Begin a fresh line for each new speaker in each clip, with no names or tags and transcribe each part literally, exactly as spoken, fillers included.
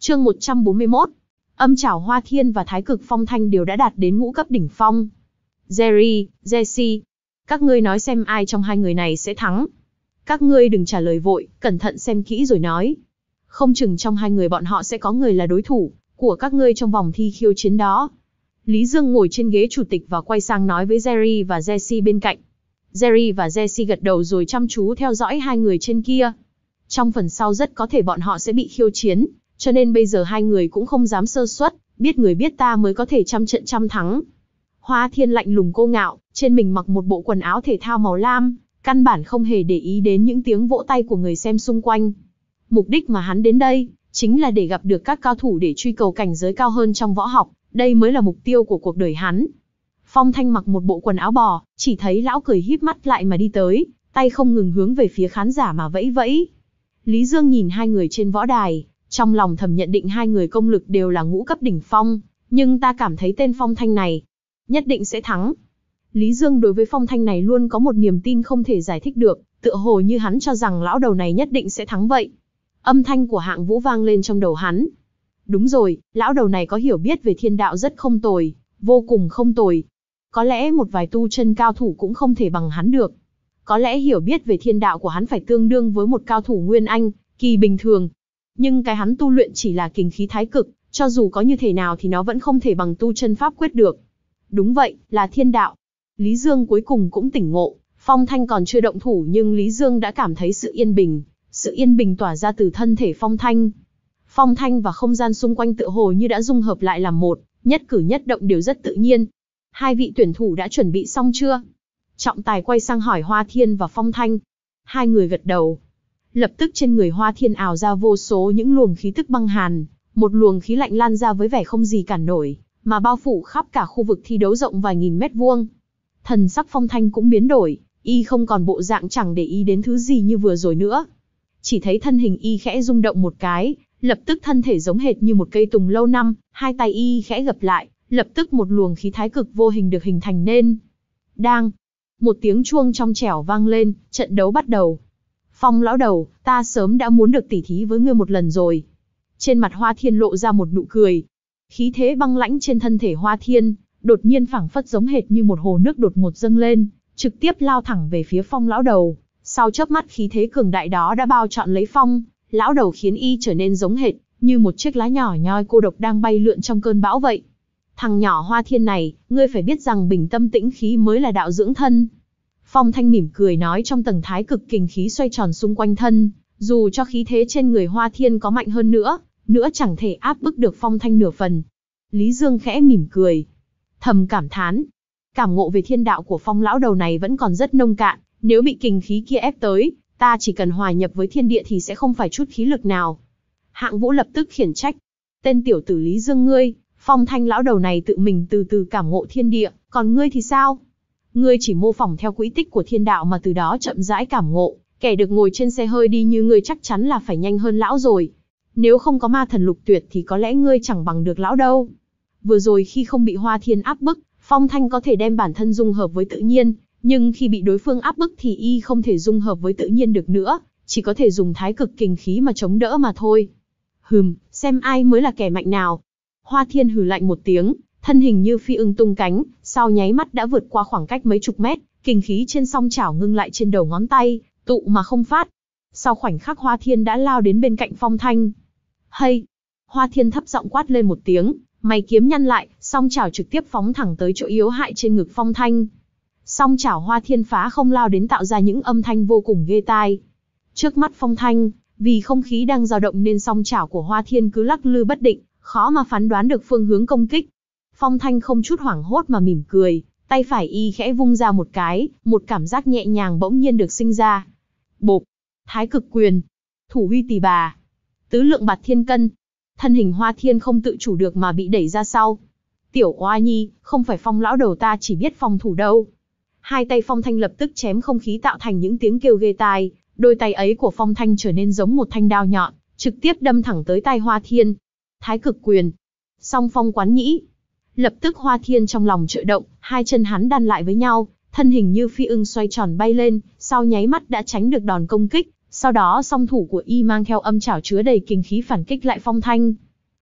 Chương một trăm bốn mươi mốt. Âm Chảo Hoa Thiên và Thái Cực Phong Thanh đều đã đạt đến ngũ cấp đỉnh phong. Jerry, Jesse, các ngươi nói xem ai trong hai người này sẽ thắng. Các ngươi đừng trả lời vội, cẩn thận xem kỹ rồi nói. Không chừng trong hai người bọn họ sẽ có người là đối thủ của các ngươi trong vòng thi khiêu chiến đó. Lý Dương ngồi trên ghế chủ tịch và quay sang nói với Jerry và Jesse bên cạnh. Jerry và Jesse gật đầu rồi chăm chú theo dõi hai người trên kia. Trong phần sau rất có thể bọn họ sẽ bị khiêu chiến, cho nên bây giờ hai người cũng không dám sơ suất, biết người biết ta mới có thể trăm trận trăm thắng. Hoa Thiên lạnh lùng cô ngạo, trên mình mặc một bộ quần áo thể thao màu lam, căn bản không hề để ý đến những tiếng vỗ tay của người xem xung quanh. Mục đích mà hắn đến đây, chính là để gặp được các cao thủ để truy cầu cảnh giới cao hơn trong võ học, đây mới là mục tiêu của cuộc đời hắn. Phong Thanh mặc một bộ quần áo bò, chỉ thấy lão cười híp mắt lại mà đi tới, tay không ngừng hướng về phía khán giả mà vẫy vẫy. Lý Dương nhìn hai người trên võ đài, trong lòng thầm nhận định hai người công lực đều là ngũ cấp đỉnh phong, nhưng ta cảm thấy tên Phong Thanh này nhất định sẽ thắng. Lý Dương đối với Phong Thanh này luôn có một niềm tin không thể giải thích được, tựa hồ như hắn cho rằng lão đầu này nhất định sẽ thắng vậy. Âm thanh của Hạng Vũ vang lên trong đầu hắn. Đúng rồi, lão đầu này có hiểu biết về thiên đạo rất không tồi, vô cùng không tồi. Có lẽ một vài tu chân cao thủ cũng không thể bằng hắn được. Có lẽ hiểu biết về thiên đạo của hắn phải tương đương với một cao thủ Nguyên Anh, kỳ bình thường. Nhưng cái hắn tu luyện chỉ là kình khí thái cực, cho dù có như thế nào thì nó vẫn không thể bằng tu chân pháp quyết được. Đúng vậy, là thiên đạo. Lý Dương cuối cùng cũng tỉnh ngộ, Phong Thanh còn chưa động thủ nhưng Lý Dương đã cảm thấy sự yên bình, sự yên bình tỏa ra từ thân thể Phong Thanh. Phong Thanh và không gian xung quanh tựa hồ như đã dung hợp lại làm một, nhất cử nhất động đều rất tự nhiên. Hai vị tuyển thủ đã chuẩn bị xong chưa? Trọng tài quay sang hỏi Hoa Thiên và Phong Thanh. Hai người gật đầu. Lập tức trên người Hoa Thiên ào ra vô số những luồng khí tức băng hàn, một luồng khí lạnh lan ra với vẻ không gì cản nổi, mà bao phủ khắp cả khu vực thi đấu rộng vài nghìn mét vuông. Thần sắc Phong Thanh cũng biến đổi, y không còn bộ dạng chẳng để ý đến thứ gì như vừa rồi nữa. Chỉ thấy thân hình y khẽ rung động một cái, lập tức thân thể giống hệt như một cây tùng lâu năm, hai tay y khẽ gập lại, lập tức một luồng khí thái cực vô hình được hình thành nên. Đang, một tiếng chuông trong trẻo vang lên, trận đấu bắt đầu. Phong lão đầu, ta sớm đã muốn được tỉ thí với ngươi một lần rồi. Trên mặt Hoa Thiên lộ ra một nụ cười. Khí thế băng lãnh trên thân thể Hoa Thiên, đột nhiên phảng phất giống hệt như một hồ nước đột ngột dâng lên, trực tiếp lao thẳng về phía Phong lão đầu. Sau chớp mắt khí thế cường đại đó đã bao trọn lấy Phong lão đầu, khiến y trở nên giống hệt như một chiếc lá nhỏ nhoi cô độc đang bay lượn trong cơn bão vậy. Thằng nhỏ Hoa Thiên này, ngươi phải biết rằng bình tâm tĩnh khí mới là đạo dưỡng thân. Phong Thanh mỉm cười nói trong tầng thái cực kình khí xoay tròn xung quanh thân, dù cho khí thế trên người Hoa Thiên có mạnh hơn nữa, nữa chẳng thể áp bức được Phong Thanh nửa phần. Lý Dương khẽ mỉm cười, thầm cảm thán, cảm ngộ về thiên đạo của Phong lão đầu này vẫn còn rất nông cạn, nếu bị kình khí kia ép tới, ta chỉ cần hòa nhập với thiên địa thì sẽ không phải chút khí lực nào. Hạng Vũ lập tức khiển trách, tên tiểu tử Lý Dương ngươi, Phong Thanh lão đầu này tự mình từ từ cảm ngộ thiên địa, còn ngươi thì sao? Ngươi chỉ mô phỏng theo quỹ tích của thiên đạo mà từ đó chậm rãi cảm ngộ, kẻ được ngồi trên xe hơi đi như ngươi chắc chắn là phải nhanh hơn lão rồi. Nếu không có ma thần lục tuyệt thì có lẽ ngươi chẳng bằng được lão đâu. Vừa rồi khi không bị Hoa Thiên áp bức, Phong Thanh có thể đem bản thân dung hợp với tự nhiên, nhưng khi bị đối phương áp bức thì y không thể dung hợp với tự nhiên được nữa, chỉ có thể dùng thái cực kình khí mà chống đỡ mà thôi. Hừm, xem ai mới là kẻ mạnh nào. Hoa Thiên hừ lạnh một tiếng, thân hình như phi ưng tung cánh, sau nháy mắt đã vượt qua khoảng cách mấy chục mét, kình khí trên song chảo ngưng lại trên đầu ngón tay, tụ mà không phát. Sau khoảnh khắc Hoa Thiên đã lao đến bên cạnh Phong Thanh. Hay! Hoa Thiên thấp giọng quát lên một tiếng, mày kiếm nhăn lại, song chảo trực tiếp phóng thẳng tới chỗ yếu hại trên ngực Phong Thanh. Song chảo Hoa Thiên phá không lao đến tạo ra những âm thanh vô cùng ghê tai. Trước mắt Phong Thanh, vì không khí đang dao động nên song chảo của Hoa Thiên cứ lắc lư bất định, khó mà phán đoán được phương hướng công kích. Phong Thanh không chút hoảng hốt mà mỉm cười, tay phải y khẽ vung ra một cái, một cảm giác nhẹ nhàng bỗng nhiên được sinh ra. Bộp, thái cực quyền, thủ huy tỷ bà, tứ lượng bạt thiên cân. Thân hình Hoa Thiên không tự chủ được mà bị đẩy ra sau. Tiểu oa nhi, không phải Phong lão đầu ta chỉ biết phòng thủ đâu. Hai tay Phong Thanh lập tức chém không khí tạo thành những tiếng kêu ghê tai, đôi tay ấy của Phong Thanh trở nên giống một thanh đao nhọn, trực tiếp đâm thẳng tới tay Hoa Thiên. Thái cực quyền, song phong quán nhĩ. Lập tức Hoa Thiên trong lòng chợt động, hai chân hắn đan lại với nhau, thân hình như phi ưng xoay tròn bay lên, sau nháy mắt đã tránh được đòn công kích, sau đó song thủ của y mang theo âm chảo chứa đầy kình khí phản kích lại Phong Thanh.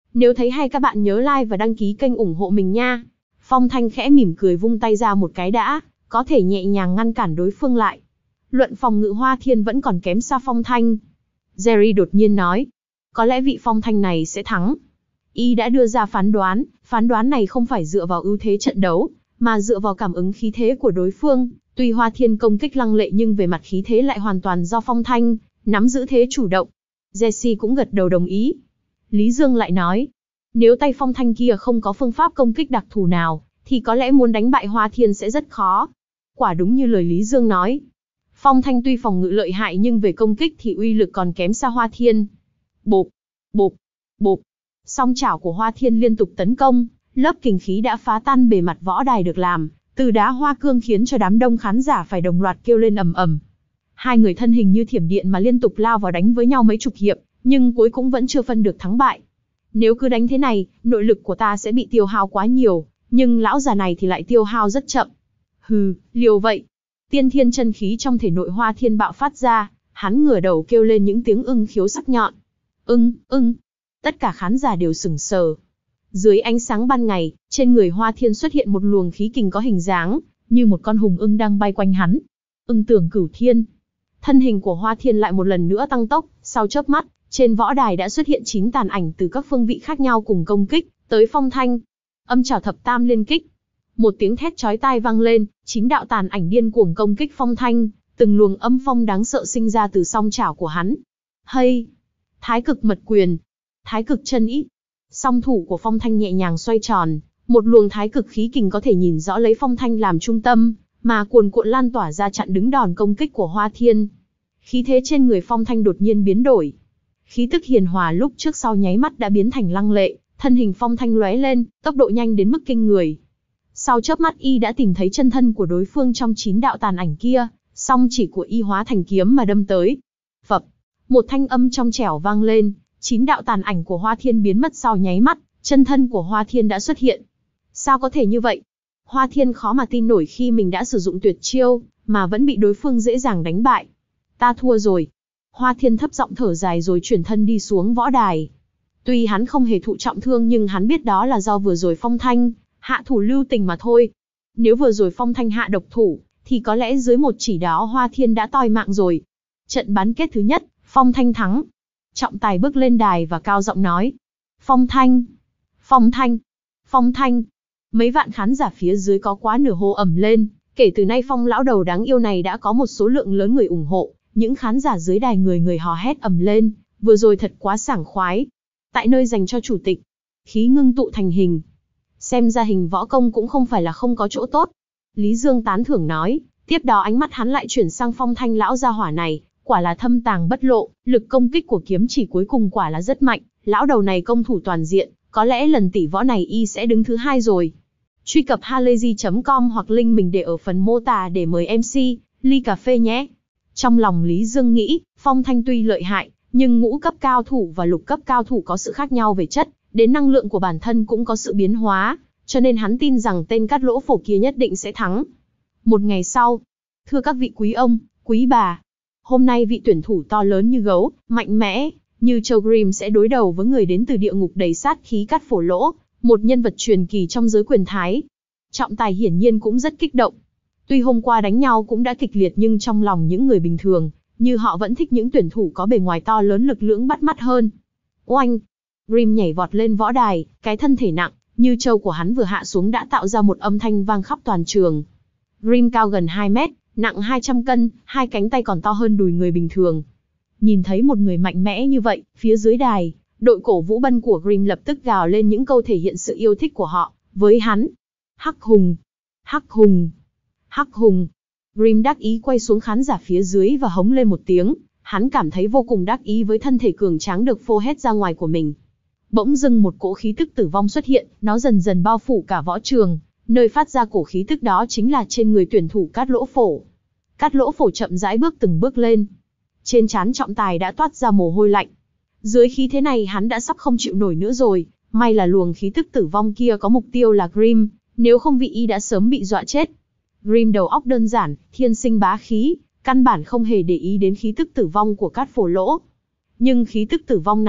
Nếu thấy hay các bạn nhớ like và đăng ký kênh ủng hộ mình nha. Phong Thanh khẽ mỉm cười vung tay ra một cái đã, có thể nhẹ nhàng ngăn cản đối phương lại. Luận phòng ngự Hoa Thiên vẫn còn kém xa Phong Thanh. Jerry đột nhiên nói, có lẽ vị Phong Thanh này sẽ thắng. Y đã đưa ra phán đoán, phán đoán này không phải dựa vào ưu thế trận đấu, mà dựa vào cảm ứng khí thế của đối phương. Tuy Hoa Thiên công kích lăng lệ nhưng về mặt khí thế lại hoàn toàn do Phong Thanh nắm giữ thế chủ động. Jesse cũng gật đầu đồng ý. Lý Dương lại nói, nếu tay Phong Thanh kia không có phương pháp công kích đặc thù nào, thì có lẽ muốn đánh bại Hoa Thiên sẽ rất khó. Quả đúng như lời Lý Dương nói. Phong Thanh tuy phòng ngự lợi hại nhưng về công kích thì uy lực còn kém xa Hoa Thiên. Bộp, bộp, bộp. Song chảo của Hoa Thiên liên tục tấn công, lớp kình khí đã phá tan bề mặt võ đài được làm, từ đá hoa cương khiến cho đám đông khán giả phải đồng loạt kêu lên ầm ầm. Hai người thân hình như thiểm điện mà liên tục lao vào đánh với nhau mấy chục hiệp, nhưng cuối cũng vẫn chưa phân được thắng bại. Nếu cứ đánh thế này, nội lực của ta sẽ bị tiêu hao quá nhiều, nhưng lão già này thì lại tiêu hao rất chậm. Hừ, liều vậy. Tiên thiên chân khí trong thể nội Hoa Thiên bạo phát ra, hắn ngửa đầu kêu lên những tiếng ưng khiếu sắc nhọn. Ưng, ưng. Tất cả khán giả đều sững sờ. Dưới ánh sáng ban ngày, trên người Hoa Thiên xuất hiện một luồng khí kình có hình dáng, như một con hùng ưng đang bay quanh hắn. Ưng tưởng cửu thiên. Thân hình của Hoa Thiên lại một lần nữa tăng tốc, sau chớp mắt, trên võ đài đã xuất hiện chín tàn ảnh từ các phương vị khác nhau cùng công kích, tới Phong Thanh. Âm chảo thập tam liên kích. Một tiếng thét chói tai vang lên, chín đạo tàn ảnh điên cuồng công kích Phong Thanh, từng luồng âm phong đáng sợ sinh ra từ song chảo của hắn. Hay! Thái cực mật quyền. Thái cực chân ý. Song thủ của Phong Thanh nhẹ nhàng xoay tròn, một luồng thái cực khí kình có thể nhìn rõ lấy Phong Thanh làm trung tâm, mà cuồn cuộn lan tỏa ra chặn đứng đòn công kích của Hoa Thiên. Khí thế trên người Phong Thanh đột nhiên biến đổi. Khí tức hiền hòa lúc trước sau nháy mắt đã biến thành lăng lệ, thân hình Phong Thanh lóe lên, tốc độ nhanh đến mức kinh người. Sau chớp mắt y đã tìm thấy chân thân của đối phương trong chín đạo tàn ảnh kia, song chỉ của y hóa thành kiếm mà đâm tới. Phập, một thanh âm trong trẻo vang lên, chín đạo tàn ảnh của Hoa Thiên biến mất sau nháy mắt, chân thân của Hoa Thiên đã xuất hiện. Sao có thể như vậy? Hoa Thiên khó mà tin nổi khi mình đã sử dụng tuyệt chiêu, mà vẫn bị đối phương dễ dàng đánh bại. Ta thua rồi. Hoa Thiên thấp giọng thở dài rồi chuyển thân đi xuống võ đài. Tuy hắn không hề thụ trọng thương nhưng hắn biết đó là do vừa rồi Phong Thanh hạ thủ lưu tình mà thôi. Nếu vừa rồi Phong Thanh hạ độc thủ, thì có lẽ dưới một chỉ đó Hoa Thiên đã toi mạng rồi. Trận bán kết thứ nhất, Phong Thanh thắng. Trọng tài bước lên đài và cao giọng nói. Phong Thanh! Phong Thanh! Phong Thanh! Mấy vạn khán giả phía dưới có quá nửa hô ầm lên. Kể từ nay Phong lão đầu đáng yêu này đã có một số lượng lớn người ủng hộ. Những khán giả dưới đài người người hò hét ầm lên. Vừa rồi thật quá sảng khoái. Tại nơi dành cho chủ tịch, khí ngưng tụ thành hình. Xem ra hình võ công cũng không phải là không có chỗ tốt. Lý Dương tán thưởng nói. Tiếp đó ánh mắt hắn lại chuyển sang Phong Thanh lão gia hỏa này. Quả là thâm tàng bất lộ, lực công kích của kiếm chỉ cuối cùng quả là rất mạnh. Lão đầu này công thủ toàn diện, có lẽ lần tỷ võ này y sẽ đứng thứ hai rồi. Truy cập halayzi chấm com hoặc link mình để ở phần mô tả để mời em xê, ly cà phê nhé. Trong lòng Lý Dương nghĩ, Phong Thanh tuy lợi hại, nhưng ngũ cấp cao thủ và lục cấp cao thủ có sự khác nhau về chất, đến năng lượng của bản thân cũng có sự biến hóa, cho nên hắn tin rằng tên cát lỗ phổ kia nhất định sẽ thắng. Một ngày sau, thưa các vị quý ông, quý bà, hôm nay vị tuyển thủ to lớn như gấu, mạnh mẽ, như Châu Grim sẽ đối đầu với người đến từ địa ngục đầy sát khí Cát Phổ Lỗ, một nhân vật truyền kỳ trong giới quyền Thái. Trọng tài hiển nhiên cũng rất kích động. Tuy hôm qua đánh nhau cũng đã kịch liệt nhưng trong lòng những người bình thường, như họ vẫn thích những tuyển thủ có bề ngoài to lớn lực lưỡng bắt mắt hơn. Oanh! Grim nhảy vọt lên võ đài, cái thân thể nặng, như châu của hắn vừa hạ xuống đã tạo ra một âm thanh vang khắp toàn trường. Grim cao gần hai mét, nặng hai trăm cân, hai cánh tay còn to hơn đùi người bình thường. Nhìn thấy một người mạnh mẽ như vậy, phía dưới đài, đội cổ vũ bân của Grim lập tức gào lên những câu thể hiện sự yêu thích của họ với hắn. Hắc Hùng! Hắc Hùng! Hắc Hùng! Grim đắc ý quay xuống khán giả phía dưới và hống lên một tiếng, hắn cảm thấy vô cùng đắc ý với thân thể cường tráng được phô hết ra ngoài của mình. Bỗng dưng một cỗ khí tức tử vong xuất hiện, nó dần dần bao phủ cả võ trường, nơi phát ra cổ khí tức đó chính là trên người tuyển thủ Cát Lỗ Phổ. Cát Lỗ Phổ chậm rãi bước từng bước lên. Trên trán trọng tài đã toát ra mồ hôi lạnh. Dưới khí thế này hắn đã sắp không chịu nổi nữa rồi, may là luồng khí tức tử vong kia có mục tiêu là Grim, nếu không vị y đã sớm bị dọa chết. Grim đầu óc đơn giản, thiên sinh bá khí, căn bản không hề để ý đến khí tức tử vong của Cát Phổ Lỗ. Nhưng khí tức tử vong này,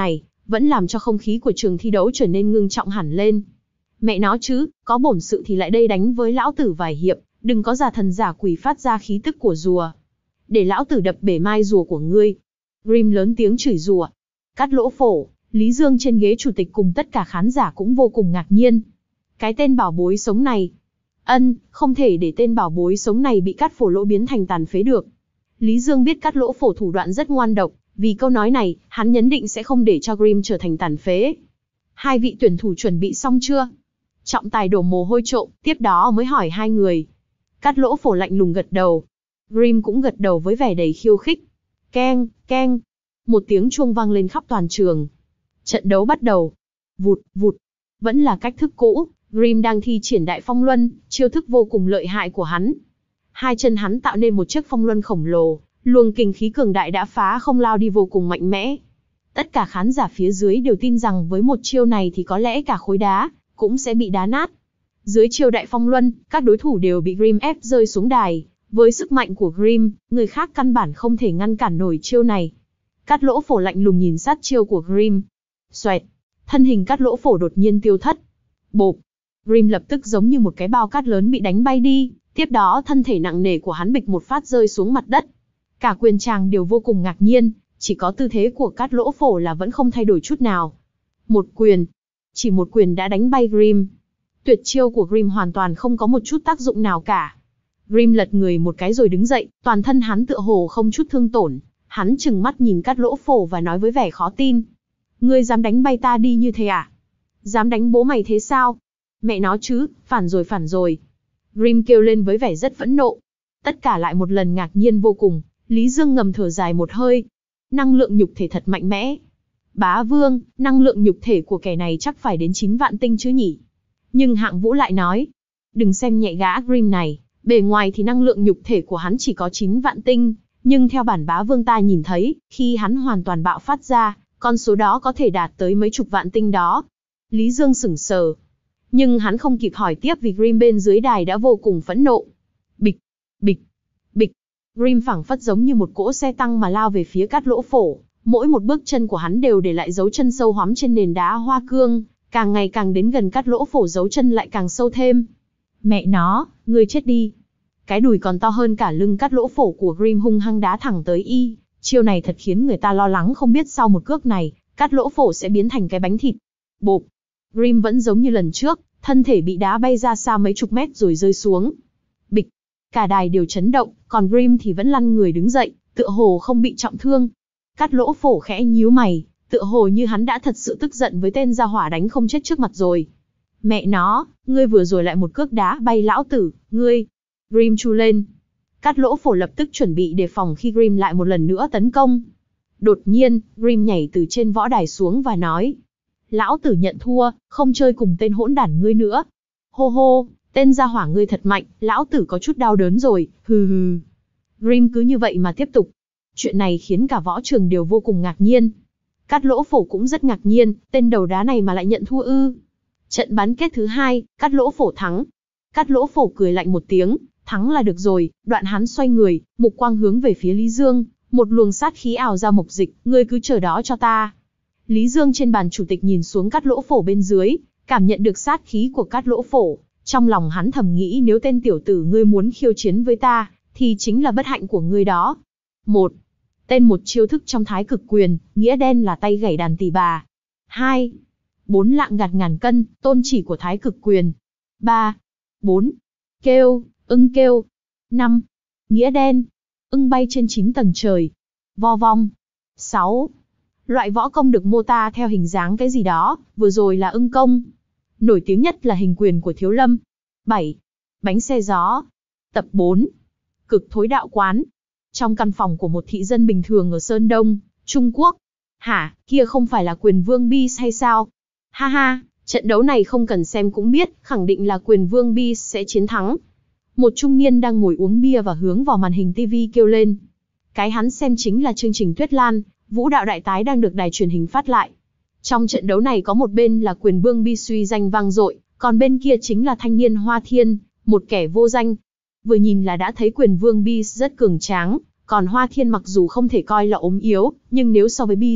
vẫn làm cho không khí của trường thi đấu trở nên ngưng trọng hẳn lên. Mẹ nó chứ, có bổn sự thì lại đây đánh với lão tử vài hiệp, đừng có giả thần giả quỷ phát ra khí tức của rùa. Để lão tử đập bể mai rùa của ngươi. Grim lớn tiếng chửi rủa. Cắt lỗ phổ, Lý Dương trên ghế chủ tịch cùng tất cả khán giả cũng vô cùng ngạc nhiên. Cái tên bảo bối sống này. Ân, không thể để tên bảo bối sống này bị cắt phổ lỗ biến thành tàn phế được. Lý Dương biết cắt lỗ phổ thủ đoạn rất ngoan độc, vì câu nói này, hắn nhấn định sẽ không để cho Grim trở thành tàn phế. Hai vị tuyển thủ chuẩn bị xong chưa? Trọng tài đổ mồ hôi trộm, tiếp đó mới hỏi hai người. Cắt lỗ phổ lạnh lùng gật đầu. Grim cũng gật đầu với vẻ đầy khiêu khích. Keng, keng. Một tiếng chuông vang lên khắp toàn trường. Trận đấu bắt đầu. Vụt, vụt. Vẫn là cách thức cũ, Grim đang thi triển đại phong luân, chiêu thức vô cùng lợi hại của hắn. Hai chân hắn tạo nên một chiếc phong luân khổng lồ, luồng kình khí cường đại đã phá không lao đi vô cùng mạnh mẽ. Tất cả khán giả phía dưới đều tin rằng với một chiêu này thì có lẽ cả khối đá cũng sẽ bị đá nát. Dưới chiêu đại phong luân, các đối thủ đều bị Grim ép rơi xuống đài. Với sức mạnh của Grim, người khác căn bản không thể ngăn cản nổi chiêu này. Cắt lỗ phổ lạnh lùng nhìn sát chiêu của Grim. Xoẹt, thân hình cắt lỗ phổ đột nhiên tiêu thất. Bộp, Grim lập tức giống như một cái bao cát lớn bị đánh bay đi, tiếp đó thân thể nặng nề của hắn bịch một phát rơi xuống mặt đất. Cả quyền tràng đều vô cùng ngạc nhiên, chỉ có tư thế của cắt lỗ phổ là vẫn không thay đổi chút nào. Một quyền, chỉ một quyền đã đánh bay Grim. Tuyệt chiêu của Grim hoàn toàn không có một chút tác dụng nào cả. Grim lật người một cái rồi đứng dậy, toàn thân hắn tựa hồ không chút thương tổn. Hắn trừng mắt nhìn cắt lỗ phổ và nói với vẻ khó tin. Ngươi dám đánh bay ta đi như thế à? Dám đánh bố mày thế sao? Mẹ nó chứ, phản rồi phản rồi. Grim kêu lên với vẻ rất phẫn nộ. Tất cả lại một lần ngạc nhiên vô cùng, Lý Dương ngầm thở dài một hơi. Năng lượng nhục thể thật mạnh mẽ. Bá Vương, năng lượng nhục thể của kẻ này chắc phải đến chín vạn tinh chứ nhỉ? Nhưng Hạng Vũ lại nói, đừng xem nhẹ gã Grim này, bề ngoài thì năng lượng nhục thể của hắn chỉ có chín vạn tinh, nhưng theo bản Bá Vương ta nhìn thấy, khi hắn hoàn toàn bạo phát ra, con số đó có thể đạt tới mấy chục vạn tinh đó. Lý Dương sững sờ. Nhưng hắn không kịp hỏi tiếp vì Grim bên dưới đài đã vô cùng phẫn nộ. Bịch, bịch, bịch. Grim phảng phất giống như một cỗ xe tăng mà lao về phía cắt lỗ phổ. Mỗi một bước chân của hắn đều để lại dấu chân sâu hoắm trên nền đá hoa cương. Càng ngày càng đến gần cắt lỗ phổ dấu chân lại càng sâu thêm. Mẹ nó, ngươi chết đi. Cái đùi còn to hơn cả lưng cắt lỗ phổ của Grim hung hăng đá thẳng tới y. Chiêu này thật khiến người ta lo lắng không biết sau một cước này, cắt lỗ phổ sẽ biến thành cái bánh thịt. Bộp. Grim vẫn giống như lần trước, thân thể bị đá bay ra xa mấy chục mét rồi rơi xuống. Bịch. Cả đài đều chấn động, còn Grim thì vẫn lăn người đứng dậy, tựa hồ không bị trọng thương. Cắt lỗ phổ khẽ nhíu mày, tựa hồ như hắn đã thật sự tức giận với tên gia hỏa đánh không chết trước mặt rồi. Mẹ nó, ngươi vừa rồi lại một cước đá bay lão tử, ngươi. Grim chu lên. Cắt lỗ phổ lập tức chuẩn bị đề phòng khi Grim lại một lần nữa tấn công. Đột nhiên, Grim nhảy từ trên võ đài xuống và nói. Lão tử nhận thua, không chơi cùng tên hỗn đản ngươi nữa. Hô hô, tên gia hỏa ngươi thật mạnh, lão tử có chút đau đớn rồi, hừ hừ. Grim cứ như vậy mà tiếp tục. Chuyện này khiến cả võ trường đều vô cùng ngạc nhiên. Cắt lỗ phổ cũng rất ngạc nhiên, tên đầu đá này mà lại nhận thua ư. Trận bán kết thứ hai, cắt lỗ phổ thắng. Cắt lỗ phổ cười lạnh một tiếng, thắng là được rồi, đoạn hắn xoay người, mục quang hướng về phía Lý Dương, một luồng sát khí ảo ra mộc dịch, ngươi cứ chờ đó cho ta. Lý Dương trên bàn chủ tịch nhìn xuống cắt lỗ phổ bên dưới, cảm nhận được sát khí của cắt lỗ phổ, trong lòng hắn thầm nghĩ nếu tên tiểu tử ngươi muốn khiêu chiến với ta, thì chính là bất hạnh của ngươi đó. Một, tên một chiêu thức trong thái cực quyền, nghĩa đen là tay gảy đàn tỳ bà. Hai, bốn lạng gạt ngàn cân, tôn chỉ của thái cực quyền. Ba, bốn, kêu, ưng kêu. Năm, nghĩa đen, ưng bay trên chín tầng trời. Vo vong. Sáu, loại võ công được mô tả theo hình dáng cái gì đó, vừa rồi là ưng công. Nổi tiếng nhất là hình quyền của Thiếu Lâm. Bảy, bánh xe gió. Tập bốn, cực thối đạo quán. Trong căn phòng của một thị dân bình thường ở Sơn Đông, Trung Quốc. Hả, kia không phải là Quyền Vương Beast hay sao? Ha ha, trận đấu này không cần xem cũng biết, khẳng định là Quyền Vương Beast sẽ chiến thắng. Một trung niên đang ngồi uống bia và hướng vào màn hình tivi kêu lên. Cái hắn xem chính là chương trình Tuyết Lan, vũ đạo đại tái đang được đài truyền hình phát lại. Trong trận đấu này có một bên là Quyền Vương Beast suy danh vang dội, còn bên kia chính là thanh niên Hoa Thiên, một kẻ vô danh. Vừa nhìn là đã thấy Quyền Vương Beast rất cường tráng, còn Hoa Thiên mặc dù không thể coi là ốm yếu, nhưng nếu so với Beast,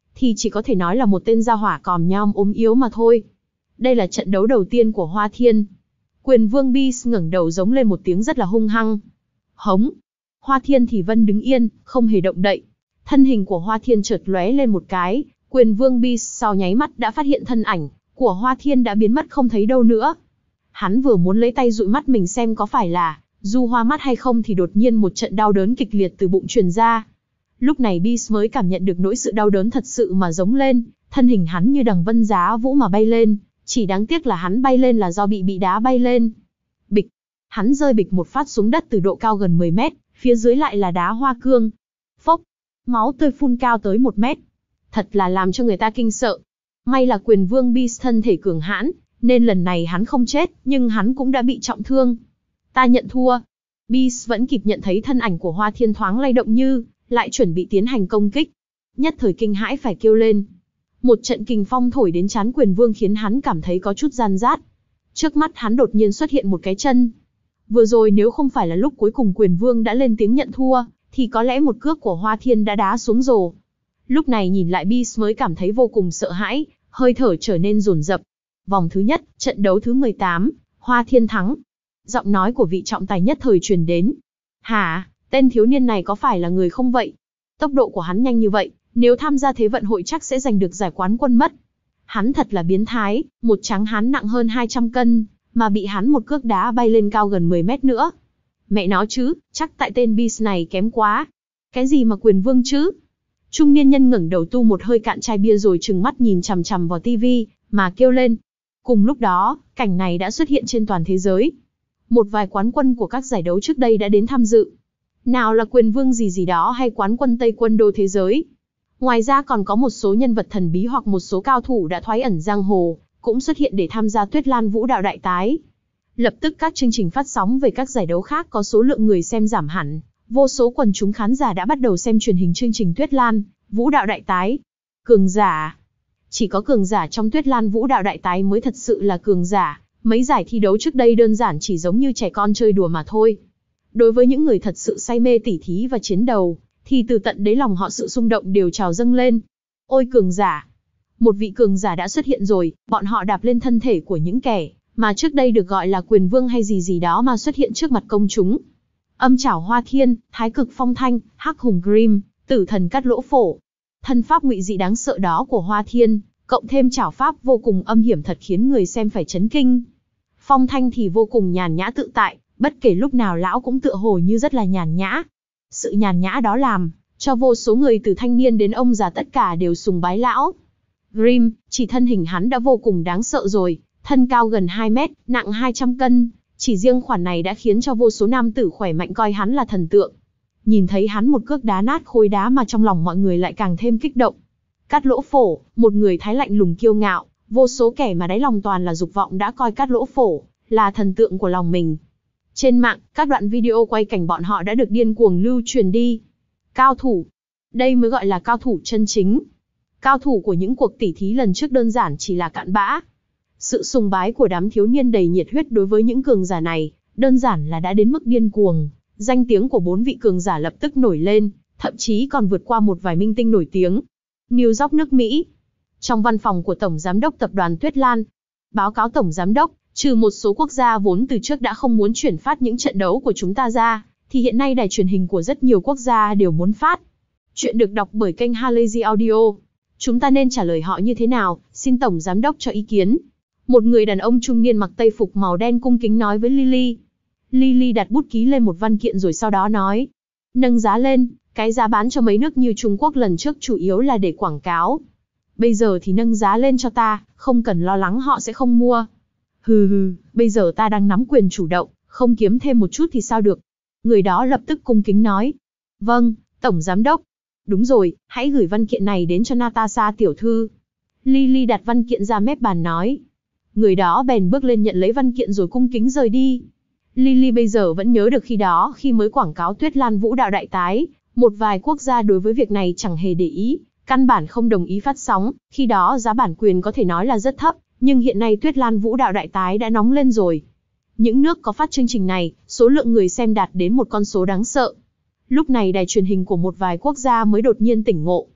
thì chỉ có thể nói là một tên gia hỏa còm nhom ốm yếu mà thôi. Đây là trận đấu đầu tiên của Hoa Thiên. Quyền Vương Beast ngẩng đầu giống lên một tiếng rất là hung hăng. Hống. Hoa Thiên thì vẫn đứng yên, không hề động đậy. Thân hình của Hoa Thiên chợt lóe lên một cái, Quyền Vương Beast sau nháy mắt đã phát hiện thân ảnh của Hoa Thiên đã biến mất không thấy đâu nữa. Hắn vừa muốn lấy tay dụi mắt mình xem có phải là du hoa mắt hay không thì đột nhiên một trận đau đớn kịch liệt từ bụng truyền ra. Lúc này Beast mới cảm nhận được nỗi sự đau đớn thật sự mà giống lên, thân hình hắn như đằng vân giá vũ mà bay lên, chỉ đáng tiếc là hắn bay lên là do bị bị đá bay lên. Bịch, hắn rơi bịch một phát xuống đất từ độ cao gần mười mét, phía dưới lại là đá hoa cương. Phốc, máu tươi phun cao tới một mét. Thật là làm cho người ta kinh sợ. May là Quyền Vương Beast thân thể cường hãn, nên lần này hắn không chết, nhưng hắn cũng đã bị trọng thương. Ta nhận thua. Beast vẫn kịp nhận thấy thân ảnh của Hoa Thiên thoáng lay động như lại chuẩn bị tiến hành công kích. Nhất thời kinh hãi phải kêu lên. Một trận kình phong thổi đến trán Quyền Vương khiến hắn cảm thấy có chút gian rát. Trước mắt hắn đột nhiên xuất hiện một cái chân. Vừa rồi nếu không phải là lúc cuối cùng Quyền Vương đã lên tiếng nhận thua, thì có lẽ một cước của Hoa Thiên đã đá xuống rồ. Lúc này nhìn lại Beast mới cảm thấy vô cùng sợ hãi, hơi thở trở nên dồn dập. Vòng thứ nhất, trận đấu thứ mười tám, Hoa Thiên thắng. Giọng nói của vị trọng tài nhất thời truyền đến. Hả, tên thiếu niên này có phải là người không vậy? Tốc độ của hắn nhanh như vậy, nếu tham gia Thế vận hội chắc sẽ giành được giải quán quân mất. Hắn thật là biến thái, một tráng hán nặng hơn hai trăm cân, mà bị hắn một cước đá bay lên cao gần mười mét nữa. Mẹ nó chứ, chắc tại tên Beast này kém quá. Cái gì mà Quyền Vương chứ? Trung niên nhân ngẩng đầu tu một hơi cạn chai bia rồi trừng mắt nhìn chằm chằm vào tivi, mà kêu lên. Cùng lúc đó, cảnh này đã xuất hiện trên toàn thế giới. Một vài quán quân của các giải đấu trước đây đã đến tham dự. Nào là Quyền Vương gì gì đó hay quán quân Tây Quân đô thế giới. Ngoài ra còn có một số nhân vật thần bí hoặc một số cao thủ đã thoái ẩn giang hồ, cũng xuất hiện để tham gia Tuyết Lan Vũ Đạo Đại Tái. Lập tức các chương trình phát sóng về các giải đấu khác có số lượng người xem giảm hẳn. Vô số quần chúng khán giả đã bắt đầu xem truyền hình chương trình Tuyết Lan Vũ Đạo Đại Tái. Cường giả. Chỉ có cường giả trong Tuyết Lan Vũ Đạo Đại Tái mới thật sự là cường giả. Mấy giải thi đấu trước đây đơn giản chỉ giống như trẻ con chơi đùa mà thôi. Đối với những người thật sự say mê tỉ thí và chiến đấu, thì từ tận đáy lòng họ sự xung động đều trào dâng lên. Ôi cường giả! Một vị cường giả đã xuất hiện rồi, bọn họ đạp lên thân thể của những kẻ mà trước đây được gọi là Quyền Vương hay gì gì đó mà xuất hiện trước mặt công chúng. Âm Chảo Hoa Thiên, Thái Cực Phong Thanh, Hắc Hùng Grim, Tử Thần Cắt Lỗ Phổ. Thân pháp ngụy dị đáng sợ đó của Hoa Thiên, cộng thêm trảo pháp vô cùng âm hiểm thật khiến người xem phải chấn kinh. Phong Thanh thì vô cùng nhàn nhã tự tại, bất kể lúc nào lão cũng tựa hồ như rất là nhàn nhã. Sự nhàn nhã đó làm cho vô số người từ thanh niên đến ông già tất cả đều sùng bái lão. Grim, chỉ thân hình hắn đã vô cùng đáng sợ rồi, thân cao gần hai mét, nặng hai trăm cân, chỉ riêng khoản này đã khiến cho vô số nam tử khỏe mạnh coi hắn là thần tượng. Nhìn thấy hắn một cước đá nát khối đá mà trong lòng mọi người lại càng thêm kích động. Cát Lỗ Phổ, một người thái lạnh lùng kiêu ngạo, vô số kẻ mà đáy lòng toàn là dục vọng đã coi Cát Lỗ Phổ là thần tượng của lòng mình. Trên mạng, các đoạn video quay cảnh bọn họ đã được điên cuồng lưu truyền đi. Cao thủ. Đây mới gọi là cao thủ chân chính. Cao thủ của những cuộc tỉ thí lần trước đơn giản chỉ là cặn bã. Sự sùng bái của đám thiếu niên đầy nhiệt huyết đối với những cường giả này, đơn giản là đã đến mức điên cuồng. Danh tiếng của bốn vị cường giả lập tức nổi lên, thậm chí còn vượt qua một vài minh tinh nổi tiếng. New York nước Mỹ. Trong văn phòng của Tổng Giám đốc Tập đoàn Tuyết Lan, báo cáo Tổng Giám đốc, trừ một số quốc gia vốn từ trước đã không muốn chuyển phát những trận đấu của chúng ta ra, thì hiện nay đài truyền hình của rất nhiều quốc gia đều muốn phát. Chuyện được đọc bởi kênh Halazy Audio. Chúng ta nên trả lời họ như thế nào, xin Tổng Giám đốc cho ý kiến. Một người đàn ông trung niên mặc tây phục màu đen cung kính nói với Lily. Lily đặt bút ký lên một văn kiện rồi sau đó nói. Nâng giá lên, cái giá bán cho mấy nước như Trung Quốc lần trước chủ yếu là để quảng cáo. Bây giờ thì nâng giá lên cho ta, không cần lo lắng họ sẽ không mua. Hừ hừ, bây giờ ta đang nắm quyền chủ động, không kiếm thêm một chút thì sao được. Người đó lập tức cung kính nói. Vâng, Tổng Giám đốc. Đúng rồi, hãy gửi văn kiện này đến cho Natasha tiểu thư. Lily đặt văn kiện ra mép bàn nói. Người đó bèn bước lên nhận lấy văn kiện rồi cung kính rời đi. Lily bây giờ vẫn nhớ được khi đó, khi mới quảng cáo Tuyết Lan Vũ Đạo Đại Tái, một vài quốc gia đối với việc này chẳng hề để ý, căn bản không đồng ý phát sóng, khi đó giá bản quyền có thể nói là rất thấp, nhưng hiện nay Tuyết Lan Vũ Đạo Đại Tái đã nóng lên rồi. Những nước có phát chương trình này, số lượng người xem đạt đến một con số đáng sợ. Lúc này đài truyền hình của một vài quốc gia mới đột nhiên tỉnh ngộ.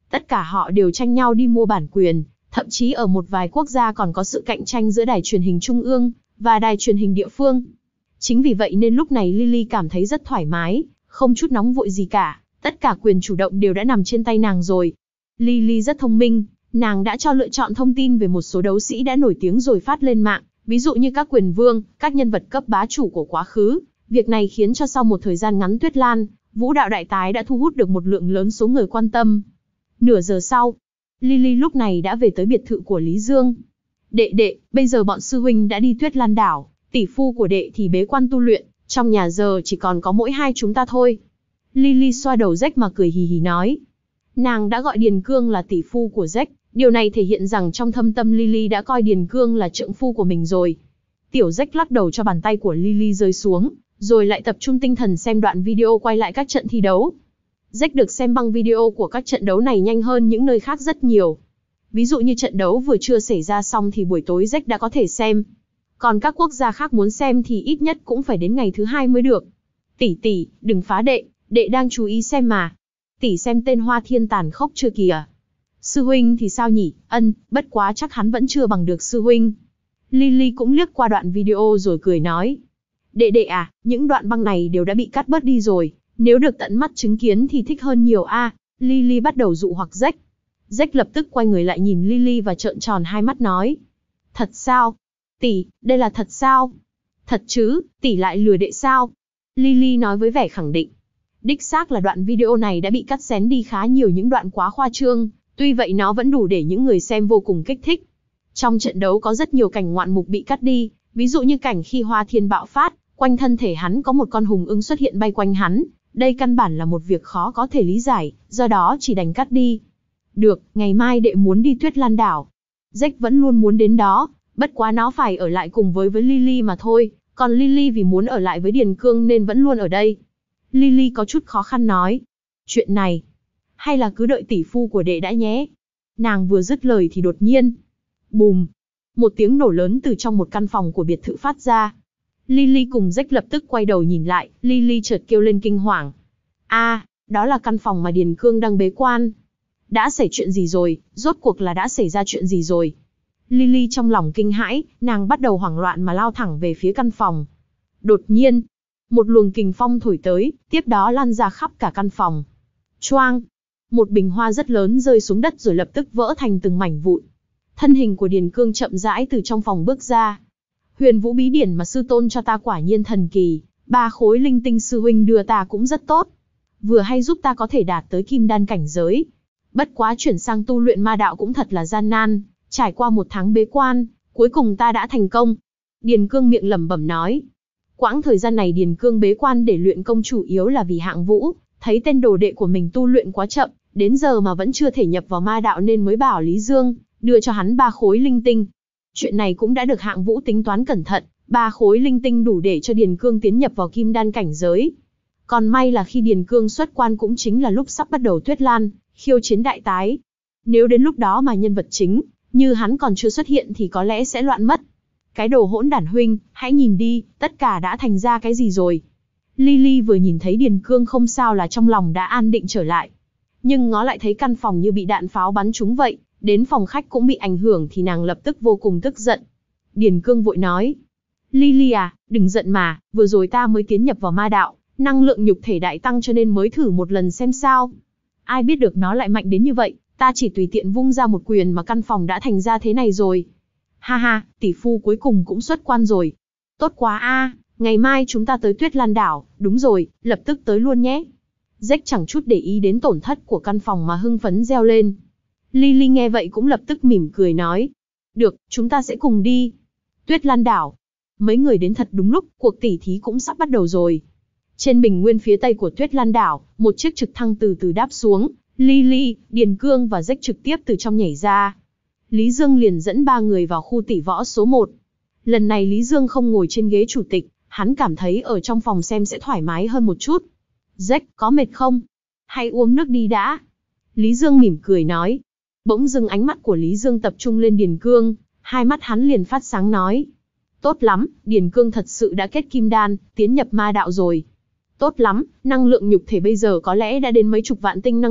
Tất cả họ đều tranh nhau đi mua bản quyền, thậm chí ở một vài quốc gia còn có sự cạnh tranh giữa đài truyền hình trung ương và đài truyền hình địa phương. Chính vì vậy nên lúc này Lily cảm thấy rất thoải mái, không chút nóng vội gì cả, tất cả quyền chủ động đều đã nằm trên tay nàng rồi. Lily rất thông minh, nàng đã cho lựa chọn thông tin về một số đấu sĩ đã nổi tiếng rồi phát lên mạng, ví dụ như các quyền vương, các nhân vật cấp bá chủ của quá khứ. Việc này khiến cho sau một thời gian ngắn Tuyết Lan, vũ đạo đại tái đã thu hút được một lượng lớn số người quan tâm. Nửa giờ sau, Lily lúc này đã về tới biệt thự của Lý Dương. Đệ đệ, bây giờ bọn sư huynh đã đi Tuyết Lan đảo, tỷ phu của đệ thì bế quan tu luyện, trong nhà giờ chỉ còn có mỗi hai chúng ta thôi. Lily xoa đầu Jack mà cười hì hì nói. Nàng đã gọi Điền Cương là tỷ phu của Jack, điều này thể hiện rằng trong thâm tâm Lily đã coi Điền Cương là trượng phu của mình rồi. Tiểu Jack lắc đầu cho bàn tay của Lily rơi xuống, rồi lại tập trung tinh thần xem đoạn video quay lại các trận thi đấu. Jack được xem băng video của các trận đấu này nhanh hơn những nơi khác rất nhiều. Ví dụ như trận đấu vừa chưa xảy ra xong thì buổi tối Jack đã có thể xem. Còn các quốc gia khác muốn xem thì ít nhất cũng phải đến ngày thứ hai mới được. Tỷ tỷ, đừng phá đệ, đệ đang chú ý xem mà. Tỷ xem tên Hoa Thiên tàn khốc chưa kìa. Sư huynh thì sao nhỉ? Ân, bất quá chắc hắn vẫn chưa bằng được sư huynh. Lily cũng liếc qua đoạn video rồi cười nói. Đệ đệ à, những đoạn băng này đều đã bị cắt bớt đi rồi. Nếu được tận mắt chứng kiến thì thích hơn nhiều a. À. Lily bắt đầu dụ hoặc Jack. Jack lập tức quay người lại nhìn Lily và trợn tròn hai mắt nói. Thật sao? Tỷ, đây là thật sao? Thật chứ, tỷ lại lừa đệ sao? Lily nói với vẻ khẳng định. Đích xác là đoạn video này đã bị cắt xén đi khá nhiều những đoạn quá khoa trương, tuy vậy nó vẫn đủ để những người xem vô cùng kích thích. Trong trận đấu có rất nhiều cảnh ngoạn mục bị cắt đi, ví dụ như cảnh khi Hoa Thiên bạo phát, quanh thân thể hắn có một con hùng ưng xuất hiện bay quanh hắn. Đây căn bản là một việc khó có thể lý giải, do đó chỉ đành cắt đi. Được, ngày mai đệ muốn đi Tuyết Lan đảo. Jack vẫn luôn muốn đến đó, bất quá nó phải ở lại cùng với với Lily mà thôi, còn Lily vì muốn ở lại với Điền Cương nên vẫn luôn ở đây. Lily có chút khó khăn nói. Chuyện này, hay là cứ đợi tỷ phu của đệ đã nhé. Nàng vừa dứt lời thì đột nhiên, bùm, một tiếng nổ lớn từ trong một căn phòng của biệt thự phát ra. Lily cùng Jack lập tức quay đầu nhìn lại, Lily chợt kêu lên kinh hoàng. A, à, đó là căn phòng mà Điền Cương đang bế quan. Đã xảy chuyện gì rồi, rốt cuộc là đã xảy ra chuyện gì rồi? Lily trong lòng kinh hãi, nàng bắt đầu hoảng loạn mà lao thẳng về phía căn phòng. Đột nhiên, một luồng kình phong thổi tới, tiếp đó lan ra khắp cả căn phòng. Choang! Một bình hoa rất lớn rơi xuống đất rồi lập tức vỡ thành từng mảnh vụn. Thân hình của Điền Cương chậm rãi từ trong phòng bước ra. Huyền Vũ bí điển mà sư tôn cho ta quả nhiên thần kỳ, ba khối linh tinh sư huynh đưa ta cũng rất tốt. Vừa hay giúp ta có thể đạt tới kim đan cảnh giới. Bất quá chuyển sang tu luyện ma đạo cũng thật là gian nan, trải qua một tháng bế quan, cuối cùng ta đã thành công. Điền Cương miệng lẩm bẩm nói. Quãng thời gian này Điền Cương bế quan để luyện công chủ yếu là vì Hạng Vũ, thấy tên đồ đệ của mình tu luyện quá chậm, đến giờ mà vẫn chưa thể nhập vào ma đạo nên mới bảo Lý Dương đưa cho hắn ba khối linh tinh. Chuyện này cũng đã được Hạng Vũ tính toán cẩn thận, ba khối linh tinh đủ để cho Điền Cương tiến nhập vào kim đan cảnh giới. Còn may là khi Điền Cương xuất quan cũng chính là lúc sắp bắt đầu Tuyết Lan khiêu chiến đại tái. Nếu đến lúc đó mà nhân vật chính như hắn còn chưa xuất hiện thì có lẽ sẽ loạn mất. Cái đồ hỗn đản huynh, hãy nhìn đi, tất cả đã thành ra cái gì rồi. Lily vừa nhìn thấy Điền Cương không sao là trong lòng đã an định trở lại. Nhưng ngó lại thấy căn phòng như bị đạn pháo bắn trúng vậy, đến phòng khách cũng bị ảnh hưởng thì nàng lập tức vô cùng tức giận. Điền Cương vội nói. Lily à, đừng giận mà, vừa rồi ta mới tiến nhập vào ma đạo, năng lượng nhục thể đại tăng cho nên mới thử một lần xem sao. Ai biết được nó lại mạnh đến như vậy, ta chỉ tùy tiện vung ra một quyền mà căn phòng đã thành ra thế này rồi. Ha ha, tỷ phu cuối cùng cũng xuất quan rồi. Tốt quá a, à, ngày mai chúng ta tới Tuyết Lan đảo, đúng rồi, lập tức tới luôn nhé. Jack chẳng chút để ý đến tổn thất của căn phòng mà hưng phấn reo lên. Lily nghe vậy cũng lập tức mỉm cười nói. Được, chúng ta sẽ cùng đi. Tuyết Lan đảo. Mấy người đến thật đúng lúc, cuộc tỉ thí cũng sắp bắt đầu rồi. Trên bình nguyên phía tây của Tuyết Lan đảo, một chiếc trực thăng từ từ đáp xuống. Lily, Điền Cương và Jack trực tiếp từ trong nhảy ra. Lý Dương liền dẫn ba người vào khu tỷ võ số một. Lần này Lý Dương không ngồi trên ghế chủ tịch, hắn cảm thấy ở trong phòng xem sẽ thoải mái hơn một chút. Jack, có mệt không? Hãy uống nước đi đã. Lý Dương mỉm cười nói. Bỗng dưng ánh mắt của Lý Dương tập trung lên Điền Cương, hai mắt hắn liền phát sáng nói. Tốt lắm, Điền Cương thật sự đã kết kim đan, tiến nhập ma đạo rồi. Tốt lắm, năng lượng nhục thể bây giờ có lẽ đã đến mấy chục vạn tinh năng lượng,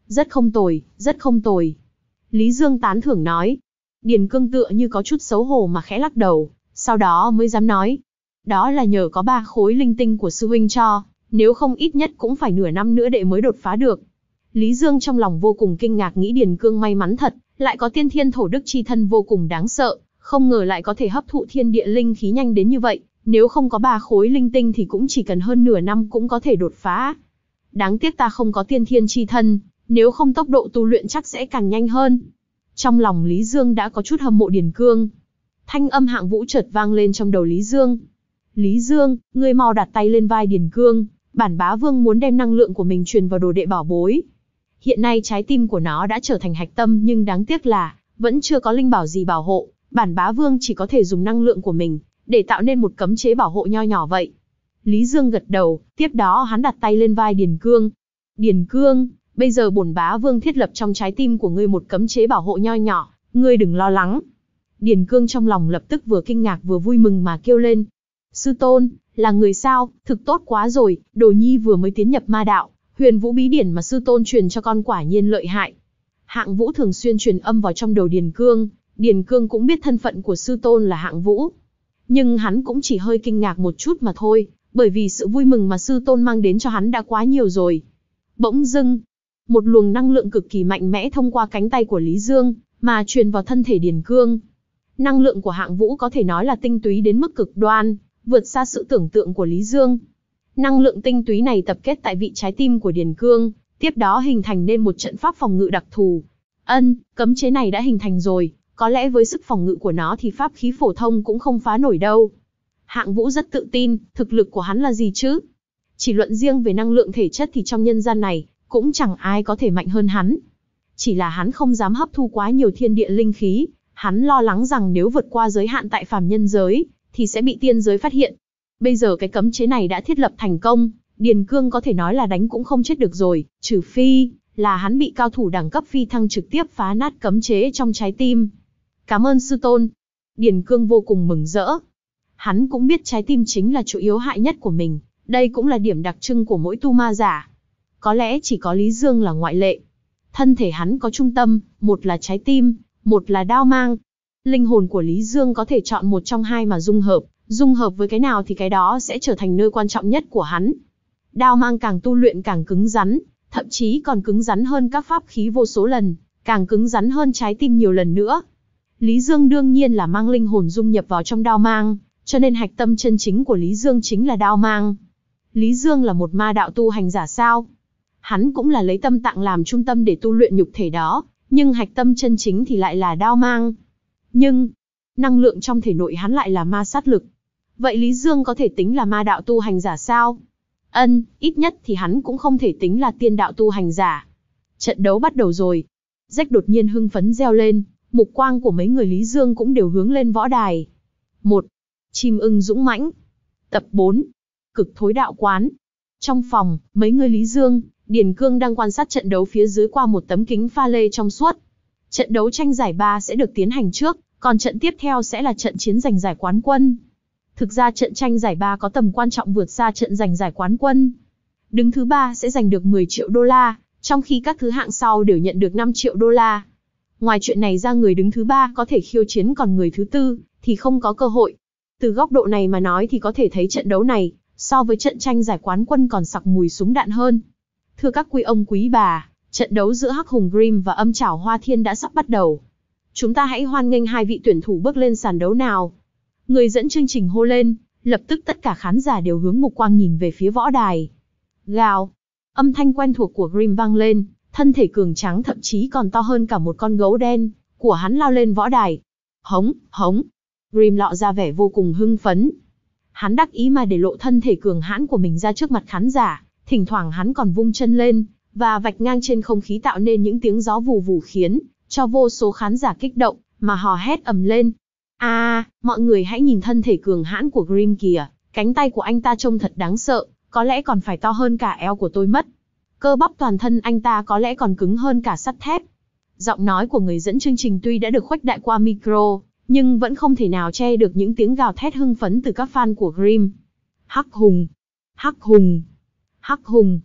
Rất không tồi, rất không tồi. Lý Dương tán thưởng nói. Điền Cương tựa như có chút xấu hổ mà khẽ lắc đầu, sau đó mới dám nói. Đó là nhờ có ba khối linh tinh của sư huynh cho, nếu không ít nhất cũng phải nửa năm nữa đệ mới đột phá được. Lý Dương trong lòng vô cùng kinh ngạc nghĩ Điền Cương may mắn thật, lại có tiên thiên thổ đức chi thân vô cùng đáng sợ, không ngờ lại có thể hấp thụ thiên địa linh khí nhanh đến như vậy, nếu không có ba khối linh tinh thì cũng chỉ cần hơn nửa năm cũng có thể đột phá. Đáng tiếc ta không có tiên thiên chi thân, nếu không tốc độ tu luyện chắc sẽ càng nhanh hơn. Trong lòng Lý Dương đã có chút hâm mộ Điền Cương. Thanh âm Hạng Vũ chợt vang lên trong đầu Lý Dương. Lý Dương, ngươi mau đặt tay lên vai Điền Cương, bản bá vương muốn đem năng lượng của mình truyền vào đồ đệ bảo bối. Hiện nay trái tim của nó đã trở thành hạch tâm nhưng đáng tiếc là, vẫn chưa có linh bảo gì bảo hộ, bản bá vương chỉ có thể dùng năng lượng của mình, để tạo nên một cấm chế bảo hộ nho nhỏ vậy. Lý Dương gật đầu, tiếp đó hắn đặt tay lên vai Điền Cương. Điền Cương, bây giờ bổn bá vương thiết lập trong trái tim của ngươi một cấm chế bảo hộ nho nhỏ, ngươi đừng lo lắng. Điền Cương trong lòng lập tức vừa kinh ngạc vừa vui mừng mà kêu lên. Sư tôn, là người sao, thực tốt quá rồi, đồ nhi vừa mới tiến nhập ma đạo, huyền vũ bí điển mà sư tôn truyền cho con quả nhiên lợi hại. Hạng Vũ thường xuyên truyền âm vào trong đầu Điền Cương, Điền Cương cũng biết thân phận của sư tôn là Hạng Vũ. Nhưng hắn cũng chỉ hơi kinh ngạc một chút mà thôi, bởi vì sự vui mừng mà sư tôn mang đến cho hắn đã quá nhiều rồi. Bỗng dưng, một luồng năng lượng cực kỳ mạnh mẽ thông qua cánh tay của Lý Dương, mà truyền vào thân thể Điền Cương. Năng lượng của Hạng Vũ có thể nói là tinh túy đến mức cực đoan, vượt xa sự tưởng tượng của Lý Dương. Năng lượng tinh túy này tập kết tại vị trái tim của Điền Cương, tiếp đó hình thành nên một trận pháp phòng ngự đặc thù. Ân, cấm chế này đã hình thành rồi, có lẽ với sức phòng ngự của nó thì pháp khí phổ thông cũng không phá nổi đâu. Hạng Vũ rất tự tin, thực lực của hắn là gì chứ? Chỉ luận riêng về năng lượng thể chất thì trong nhân gian này, cũng chẳng ai có thể mạnh hơn hắn. Chỉ là hắn không dám hấp thu quá nhiều thiên địa linh khí, hắn lo lắng rằng nếu vượt qua giới hạn tại phàm nhân giới, thì sẽ bị tiên giới phát hiện. Bây giờ cái cấm chế này đã thiết lập thành công, Điền Cương có thể nói là đánh cũng không chết được rồi, trừ phi là hắn bị cao thủ đẳng cấp phi thăng trực tiếp phá nát cấm chế trong trái tim. Cảm ơn sư tôn. Điền Cương vô cùng mừng rỡ. Hắn cũng biết trái tim chính là chỗ yếu hại nhất của mình, đây cũng là điểm đặc trưng của mỗi tu ma giả. Có lẽ chỉ có Lý Dương là ngoại lệ. Thân thể hắn có trung tâm, một là trái tim, một là đao mang. Linh hồn của Lý Dương có thể chọn một trong hai mà dung hợp, dung hợp với cái nào thì cái đó sẽ trở thành nơi quan trọng nhất của hắn. Đao mang càng tu luyện càng cứng rắn, thậm chí còn cứng rắn hơn các pháp khí vô số lần, càng cứng rắn hơn trái tim nhiều lần nữa. Lý Dương đương nhiên là mang linh hồn dung nhập vào trong đao mang, cho nên hạch tâm chân chính của Lý Dương chính là đao mang. Lý Dương là một ma đạo tu hành giả sao? Hắn cũng là lấy tâm tạng làm trung tâm để tu luyện nhục thể đó, nhưng hạch tâm chân chính thì lại là đao mang. Nhưng, năng lượng trong thể nội hắn lại là ma sát lực. Vậy Lý Dương có thể tính là ma đạo tu hành giả sao? Ân, ít nhất thì hắn cũng không thể tính là tiên đạo tu hành giả. Trận đấu bắt đầu rồi. Rách đột nhiên hưng phấn reo lên, mục quang của mấy người Lý Dương cũng đều hướng lên võ đài. một. Chim ưng dũng mãnh. Tập bốn. Cực thối đạo quán. Trong phòng, mấy người Lý Dương, Điền Cương đang quan sát trận đấu phía dưới qua một tấm kính pha lê trong suốt. Trận đấu tranh giải ba sẽ được tiến hành trước, còn trận tiếp theo sẽ là trận chiến giành giải quán quân. Thực ra trận tranh giải ba có tầm quan trọng vượt xa trận giành giải quán quân. Đứng thứ ba sẽ giành được mười triệu đô la, trong khi các thứ hạng sau đều nhận được năm triệu đô la. Ngoài chuyện này ra, người đứng thứ ba có thể khiêu chiến, còn người thứ tư thì không có cơ hội. Từ góc độ này mà nói thì có thể thấy trận đấu này so với trận tranh giải quán quân còn sặc mùi súng đạn hơn. Thưa các quý ông quý bà, trận đấu giữa Hắc Hùng Grim và Âm Chảo Hoa Thiên đã sắp bắt đầu. Chúng ta hãy hoan nghênh hai vị tuyển thủ bước lên sàn đấu nào. Người dẫn chương trình hô lên, lập tức tất cả khán giả đều hướng mục quang nhìn về phía võ đài. Gào, âm thanh quen thuộc của Grim vang lên, thân thể cường tráng thậm chí còn to hơn cả một con gấu đen của hắn lao lên võ đài. Hống, hống. Grim lộ ra vẻ vô cùng hưng phấn. Hắn đắc ý mà để lộ thân thể cường hãn của mình ra trước mặt khán giả, thỉnh thoảng hắn còn vung chân lên và vạch ngang trên không khí tạo nên những tiếng gió vù vù khiến cho vô số khán giả kích động mà hò hét ầm lên. A, à, mọi người hãy nhìn thân thể cường hãn của Grim kìa, cánh tay của anh ta trông thật đáng sợ, có lẽ còn phải to hơn cả eo của tôi mất. Cơ bắp toàn thân anh ta có lẽ còn cứng hơn cả sắt thép. Giọng nói của người dẫn chương trình tuy đã được khuếch đại qua micro, nhưng vẫn không thể nào che được những tiếng gào thét hưng phấn từ các fan của Grim. Hắc Hùng, Hắc Hùng, Hắc Hùng.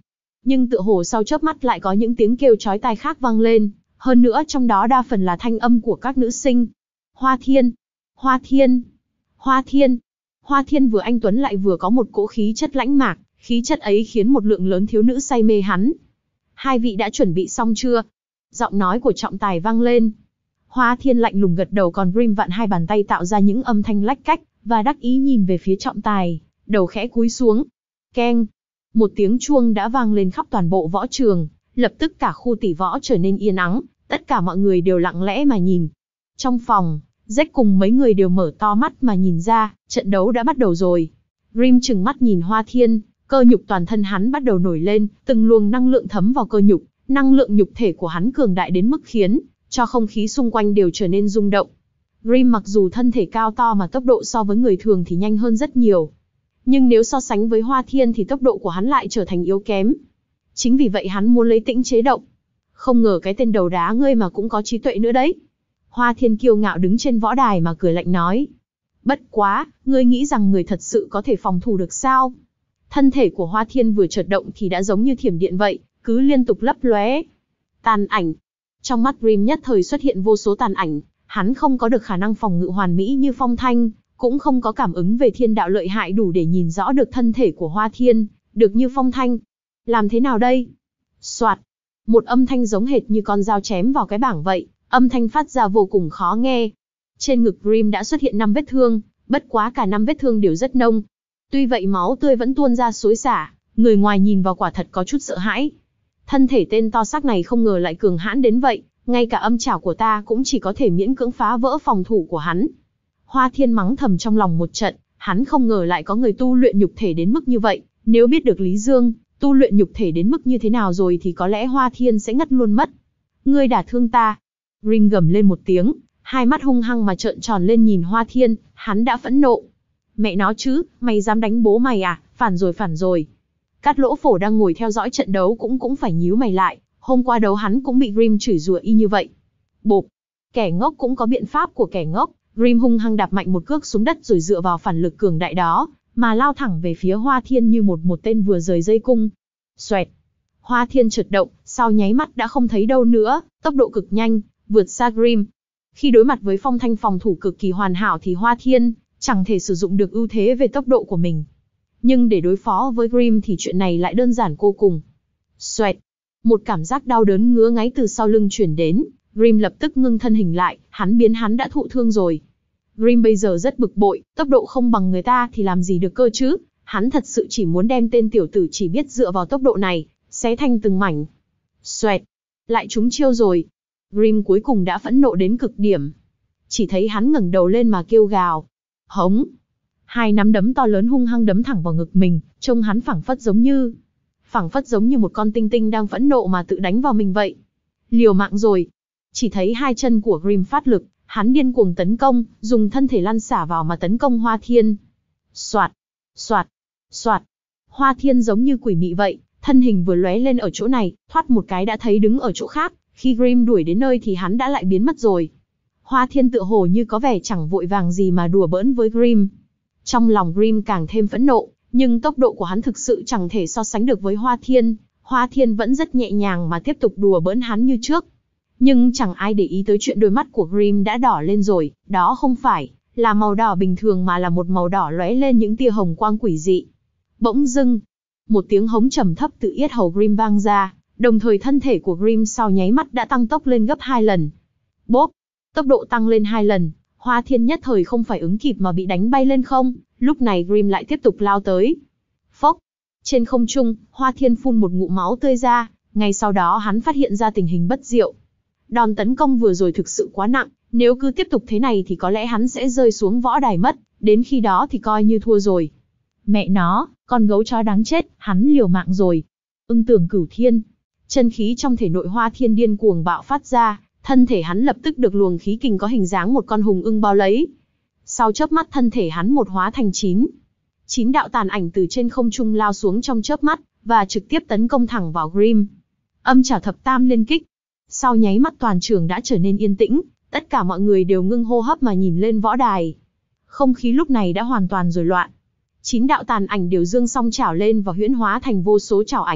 Nhưng tựa hồ sau chớp mắt lại có những tiếng kêu chói tai khác vang lên, hơn nữa trong đó đa phần là thanh âm của các nữ sinh. Hoa Thiên, Hoa Thiên, Hoa Thiên. Hoa Thiên vừa anh tuấn lại vừa có một cỗ khí chất lãnh mạc, khí chất ấy khiến một lượng lớn thiếu nữ say mê hắn. Hai vị đã chuẩn bị xong chưa? Giọng nói của trọng tài vang lên. Hoa Thiên lạnh lùng gật đầu, còn Grim vặn hai bàn tay tạo ra những âm thanh lách cách, và đắc ý nhìn về phía trọng tài, đầu khẽ cúi xuống. Keng! Một tiếng chuông đã vang lên khắp toàn bộ võ trường, lập tức cả khu tỷ võ trở nên yên ắng, tất cả mọi người đều lặng lẽ mà nhìn. Trong phòng, Jack cùng mấy người đều mở to mắt mà nhìn ra, trận đấu đã bắt đầu rồi. Grim trừng mắt nhìn Hoa Thiên, cơ nhục toàn thân hắn bắt đầu nổi lên, từng luồng năng lượng thấm vào cơ nhục, năng lượng nhục thể của hắn cường đại đến mức khiến cho không khí xung quanh đều trở nên rung động. Grim mặc dù thân thể cao to mà tốc độ so với người thường thì nhanh hơn rất nhiều. Nhưng nếu so sánh với Hoa Thiên thì tốc độ của hắn lại trở thành yếu kém. Chính vì vậy hắn muốn lấy tĩnh chế động. Không ngờ cái tên đầu đá ngươi mà cũng có trí tuệ nữa đấy. Hoa Thiên kiêu ngạo đứng trên võ đài mà cười lạnh nói. Bất quá, ngươi nghĩ rằng người thật sự có thể phòng thủ được sao? Thân thể của Hoa Thiên vừa chợt động thì đã giống như thiểm điện vậy, cứ liên tục lấp lóe. Tàn ảnh. Trong mắt Grim nhất thời xuất hiện vô số tàn ảnh, hắn không có được khả năng phòng ngự hoàn mỹ như Phong Thanh, cũng không có cảm ứng về thiên đạo lợi hại đủ để nhìn rõ được thân thể của Hoa Thiên, được như Phong Thanh. Làm thế nào đây? Soạt. Một âm thanh giống hệt như con dao chém vào cái bảng vậy, âm thanh phát ra vô cùng khó nghe. Trên ngực Grim đã xuất hiện năm vết thương, bất quá cả năm vết thương đều rất nông. Tuy vậy máu tươi vẫn tuôn ra xối xả, người ngoài nhìn vào quả thật có chút sợ hãi. Thân thể tên to xác này không ngờ lại cường hãn đến vậy, ngay cả âm chảo của ta cũng chỉ có thể miễn cưỡng phá vỡ phòng thủ của hắn. Hoa Thiên mắng thầm trong lòng một trận, hắn không ngờ lại có người tu luyện nhục thể đến mức như vậy, nếu biết được Lý Dương tu luyện nhục thể đến mức như thế nào rồi thì có lẽ Hoa Thiên sẽ ngất luôn mất. Ngươi đả thương ta. Grim gầm lên một tiếng, hai mắt hung hăng mà trợn tròn lên nhìn Hoa Thiên, hắn đã phẫn nộ. Mẹ nó chứ, mày dám đánh bố mày à, phản rồi phản rồi. Cát Lỗ Phổ đang ngồi theo dõi trận đấu cũng cũng phải nhíu mày lại, hôm qua đấu hắn cũng bị Grim chửi rủa y như vậy. Bộp, kẻ ngốc cũng có biện pháp của kẻ ngốc, Grim hung hăng đạp mạnh một cước xuống đất rồi dựa vào phản lực cường đại đó, mà lao thẳng về phía Hoa Thiên như một một tên vừa rời dây cung. Xoẹt, Hoa Thiên chợt động, sau nháy mắt đã không thấy đâu nữa, tốc độ cực nhanh, vượt xa Grim. Khi đối mặt với Phong Thanh phòng thủ cực kỳ hoàn hảo thì Hoa Thiên chẳng thể sử dụng được ưu thế về tốc độ của mình. Nhưng để đối phó với Grim thì chuyện này lại đơn giản vô cùng. Xoẹt, một cảm giác đau đớn ngứa ngáy từ sau lưng chuyển đến, Grim lập tức ngưng thân hình lại, hắn biến hắn đã thụ thương rồi. Grim bây giờ rất bực bội, tốc độ không bằng người ta thì làm gì được cơ chứ, hắn thật sự chỉ muốn đem tên tiểu tử chỉ biết dựa vào tốc độ này, xé thành từng mảnh. Xoẹt, lại trúng chiêu rồi. Grim cuối cùng đã phẫn nộ đến cực điểm. Chỉ thấy hắn ngẩng đầu lên mà kêu gào. Hống. Hai nắm đấm to lớn hung hăng đấm thẳng vào ngực mình, trông hắn phảng phất giống như... phảng phất giống như một con tinh tinh đang phẫn nộ mà tự đánh vào mình vậy. Liều mạng rồi. Chỉ thấy hai chân của Grim phát lực, hắn điên cuồng tấn công, dùng thân thể lăn xả vào mà tấn công Hoa Thiên. Soạt, soạt, soạt. Hoa Thiên giống như quỷ mị vậy, thân hình vừa lóe lên ở chỗ này, thoát một cái đã thấy đứng ở chỗ khác, khi Grim đuổi đến nơi thì hắn đã lại biến mất rồi. Hoa Thiên tựa hồ như có vẻ chẳng vội vàng gì mà đùa bỡn với Grim. Trong lòng Grim càng thêm phẫn nộ, nhưng tốc độ của hắn thực sự chẳng thể so sánh được với Hoa Thiên. Hoa Thiên vẫn rất nhẹ nhàng mà tiếp tục đùa bỡn hắn như trước. Nhưng chẳng ai để ý tới chuyện đôi mắt của Grim đã đỏ lên rồi, đó không phải là màu đỏ bình thường mà là một màu đỏ lóe lên những tia hồng quang quỷ dị. Bỗng dưng, một tiếng hống trầm thấp từ yết hầu Grim vang ra, đồng thời thân thể của Grim sau nháy mắt đã tăng tốc lên gấp hai lần. Bốp, tốc độ tăng lên hai lần, Hoa Thiên nhất thời không phải ứng kịp mà bị đánh bay lên không, lúc này Grim lại tiếp tục lao tới. Phốc, trên không trung, Hoa Thiên phun một ngụm máu tươi ra, ngay sau đó hắn phát hiện ra tình hình bất diệu. Đòn tấn công vừa rồi thực sự quá nặng, nếu cứ tiếp tục thế này thì có lẽ hắn sẽ rơi xuống võ đài mất, đến khi đó thì coi như thua rồi. Mẹ nó, con gấu chó đáng chết, hắn liều mạng rồi. Ưng Tưởng Cửu Thiên, chân khí trong thể nội Hoa Thiên điên cuồng bạo phát ra, thân thể hắn lập tức được luồng khí kình có hình dáng một con hùng ưng bao lấy. Sau chớp mắt thân thể hắn một hóa thành chín. Chín đạo tàn ảnh từ trên không trung lao xuống trong chớp mắt, và trực tiếp tấn công thẳng vào Grim. Âm chảo thập tam liên kích. Sau nháy mắt toàn trường đã trở nên yên tĩnh, tất cả mọi người đều ngưng hô hấp mà nhìn lên võ đài. Không khí lúc này đã hoàn toàn rối loạn. Chín đạo tàn ảnh đều giương song chảo lên và huyễn hóa thành vô số chảo ảnh,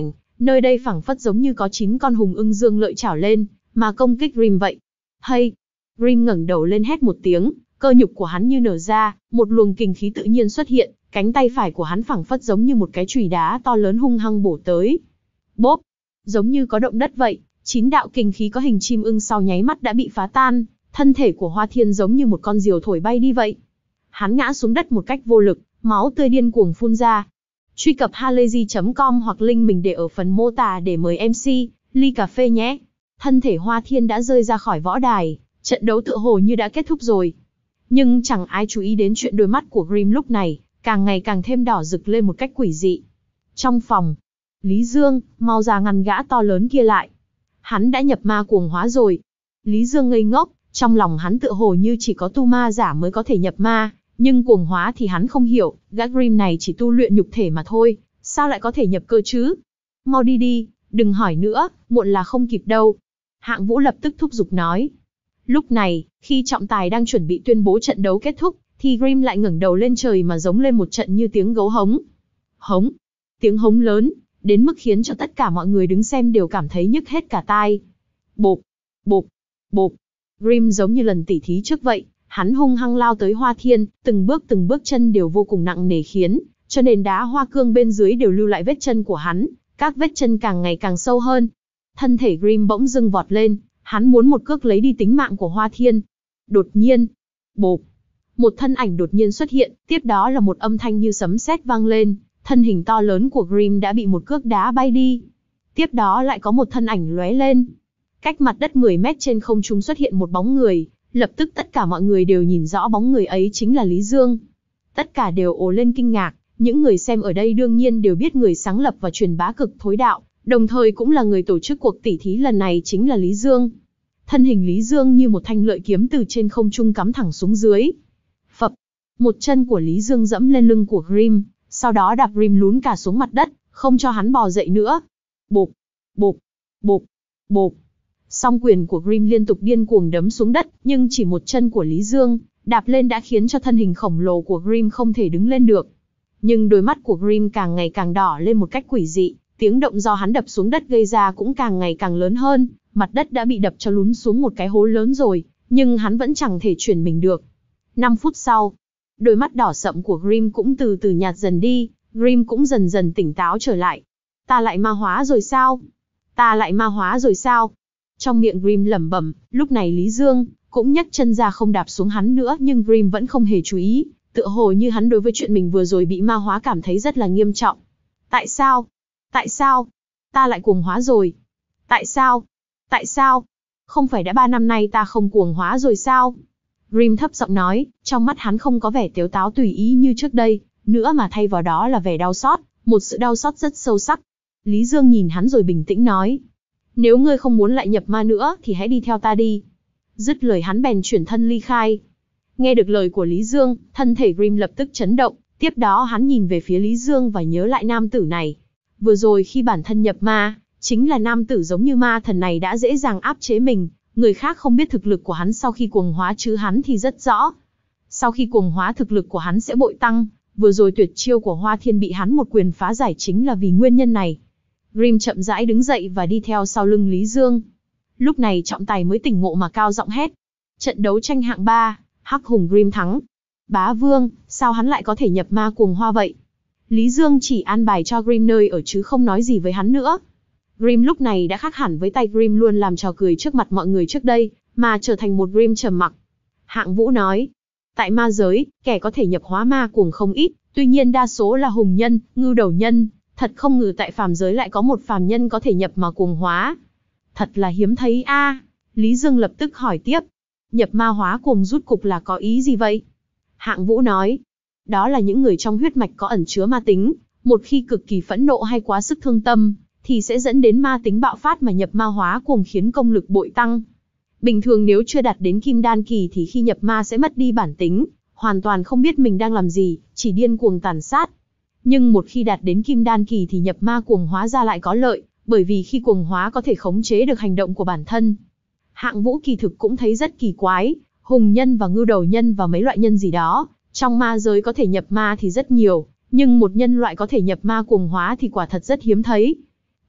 Nơi đây phảng phất giống như có chín con hùng ưng dương lợi chảo lên, mà công kích Grim vậy. Hay! Grim ngẩng đầu lên hét một tiếng, cơ nhục của hắn như nở ra, một luồng kình khí tự nhiên xuất hiện, cánh tay phải của hắn phảng phất giống như một cái chùy đá to lớn hung hăng bổ tới. Bốp! Giống như có động đất vậy, chín đạo kình khí có hình chim ưng sau nháy mắt đã bị phá tan, thân thể của Hoa Thiên giống như một con diều thổi bay đi vậy. Hắn ngã xuống đất một cách vô lực, máu tươi điên cuồng phun ra. Truy cập halayzi chấm com hoặc link mình để ở phần mô tả để mời em xê, ly cà phê nhé. Thân thể Hoa Thiên đã rơi ra khỏi võ đài, trận đấu tựa hồ như đã kết thúc rồi. Nhưng chẳng ai chú ý đến chuyện đôi mắt của Grim lúc này, càng ngày càng thêm đỏ rực lên một cách quỷ dị. Trong phòng, Lý Dương, mau ra ngăn gã to lớn kia lại. Hắn đã nhập ma cuồng hóa rồi. Lý Dương ngây ngốc, trong lòng hắn tựa hồ như chỉ có tu ma giả mới có thể nhập ma, nhưng cuồng hóa thì hắn không hiểu, gã Grim này chỉ tu luyện nhục thể mà thôi, sao lại có thể nhập cơ chứ? Mau đi đi, đừng hỏi nữa, muộn là không kịp đâu. Hạng Vũ lập tức thúc giục nói. Lúc này, khi trọng tài đang chuẩn bị tuyên bố trận đấu kết thúc, thì Grim lại ngẩng đầu lên trời mà giống lên một trận như tiếng gấu hống. Hống! Tiếng hống lớn, đến mức khiến cho tất cả mọi người đứng xem đều cảm thấy nhức hết cả tai. Bộp! Bộp! Bộp! Grim giống như lần tỉ thí trước vậy, hắn hung hăng lao tới Hoa Thiên, từng bước từng bước chân đều vô cùng nặng nề khiến cho nền đá hoa cương bên dưới đều lưu lại vết chân của hắn, các vết chân càng ngày càng sâu hơn. Thân thể Grim bỗng dưng vọt lên, hắn muốn một cước lấy đi tính mạng của Hoa Thiên. Đột nhiên, bộp, một thân ảnh đột nhiên xuất hiện, tiếp đó là một âm thanh như sấm sét vang lên, thân hình to lớn của Grim đã bị một cước đá bay đi. Tiếp đó lại có một thân ảnh lóe lên. Cách mặt đất mười mét trên không trung xuất hiện một bóng người, lập tức tất cả mọi người đều nhìn rõ bóng người ấy chính là Lý Dương. Tất cả đều ồ lên kinh ngạc, những người xem ở đây đương nhiên đều biết người sáng lập và truyền bá cực thối đạo, đồng thời cũng là người tổ chức cuộc tỉ thí lần này chính là Lý Dương. Thân hình Lý Dương như một thanh lợi kiếm từ trên không trung cắm thẳng xuống dưới. Phập, một chân của Lý Dương dẫm lên lưng của Grim, sau đó đạp Grim lún cả xuống mặt đất, không cho hắn bò dậy nữa. Bộp, bộp, bộp, bộp. Song quyền của Grim liên tục điên cuồng đấm xuống đất, nhưng chỉ một chân của Lý Dương đạp lên đã khiến cho thân hình khổng lồ của Grim không thể đứng lên được. Nhưng đôi mắt của Grim càng ngày càng đỏ lên một cách quỷ dị, tiếng động do hắn đập xuống đất gây ra cũng càng ngày càng lớn hơn, mặt đất đã bị đập cho lún xuống một cái hố lớn rồi, nhưng hắn vẫn chẳng thể chuyển mình được. năm phút sau, đôi mắt đỏ sậm của Grim cũng từ từ nhạt dần đi, Grim cũng dần dần tỉnh táo trở lại. Ta lại ma hóa rồi sao? Ta lại ma hóa rồi sao? Trong miệng Grim lẩm bẩm, lúc này Lý Dương cũng nhấc chân ra không đạp xuống hắn nữa, nhưng Grim vẫn không hề chú ý, tựa hồ như hắn đối với chuyện mình vừa rồi bị ma hóa cảm thấy rất là nghiêm trọng. Tại sao? Tại sao? Ta lại cuồng hóa rồi. Tại sao? Tại sao? Không phải đã ba năm nay ta không cuồng hóa rồi sao? Grim thấp giọng nói, trong mắt hắn không có vẻ tếu táo tùy ý như trước đây, nữa mà thay vào đó là vẻ đau xót, một sự đau xót rất sâu sắc. Lý Dương nhìn hắn rồi bình tĩnh nói, nếu ngươi không muốn lại nhập ma nữa thì hãy đi theo ta đi. Dứt lời hắn bèn chuyển thân ly khai. Nghe được lời của Lý Dương, thân thể Grim lập tức chấn động, tiếp đó hắn nhìn về phía Lý Dương và nhớ lại nam tử này. Vừa rồi khi bản thân nhập ma, chính là nam tử giống như ma thần này đã dễ dàng áp chế mình, người khác không biết thực lực của hắn sau khi cuồng hóa chứ hắn thì rất rõ. Sau khi cuồng hóa thực lực của hắn sẽ bội tăng, vừa rồi tuyệt chiêu của Hoa Thiên bị hắn một quyền phá giải chính là vì nguyên nhân này. Grim chậm rãi đứng dậy và đi theo sau lưng Lý Dương. Lúc này trọng tài mới tỉnh ngộ mà cao giọng hét. Trận đấu tranh hạng ba, Hắc Hùng Grim thắng. Bá Vương, sao hắn lại có thể nhập ma cuồng hóa vậy? Lý Dương chỉ an bài cho Grim nơi ở chứ không nói gì với hắn nữa. Grim lúc này đã khác hẳn với tay Grim luôn làm trò cười trước mặt mọi người trước đây, mà trở thành một Grim trầm mặc. Hạng Vũ nói, tại ma giới, kẻ có thể nhập hóa ma cuồng không ít, tuy nhiên đa số là hùng nhân, ngưu đầu nhân, thật không ngờ tại phàm giới lại có một phàm nhân có thể nhập mà cuồng hóa. Thật là hiếm thấy a. À. Lý Dương lập tức hỏi tiếp, nhập ma hóa cuồng rút cục là có ý gì vậy? Hạng Vũ nói, đó là những người trong huyết mạch có ẩn chứa ma tính, một khi cực kỳ phẫn nộ hay quá sức thương tâm, thì sẽ dẫn đến ma tính bạo phát mà nhập ma hóa cuồng khiến công lực bội tăng. Bình thường nếu chưa đạt đến kim đan kỳ thì khi nhập ma sẽ mất đi bản tính, hoàn toàn không biết mình đang làm gì, chỉ điên cuồng tàn sát. Nhưng một khi đạt đến kim đan kỳ thì nhập ma cuồng hóa ra lại có lợi, bởi vì khi cuồng hóa có thể khống chế được hành động của bản thân. Hạng Vũ kỳ thực cũng thấy rất kỳ quái, hùng nhân và ngưu đầu nhân và mấy loại nhân gì đó, trong ma giới có thể nhập ma thì rất nhiều, nhưng một nhân loại có thể nhập ma cuồng hóa thì quả thật rất hiếm thấy.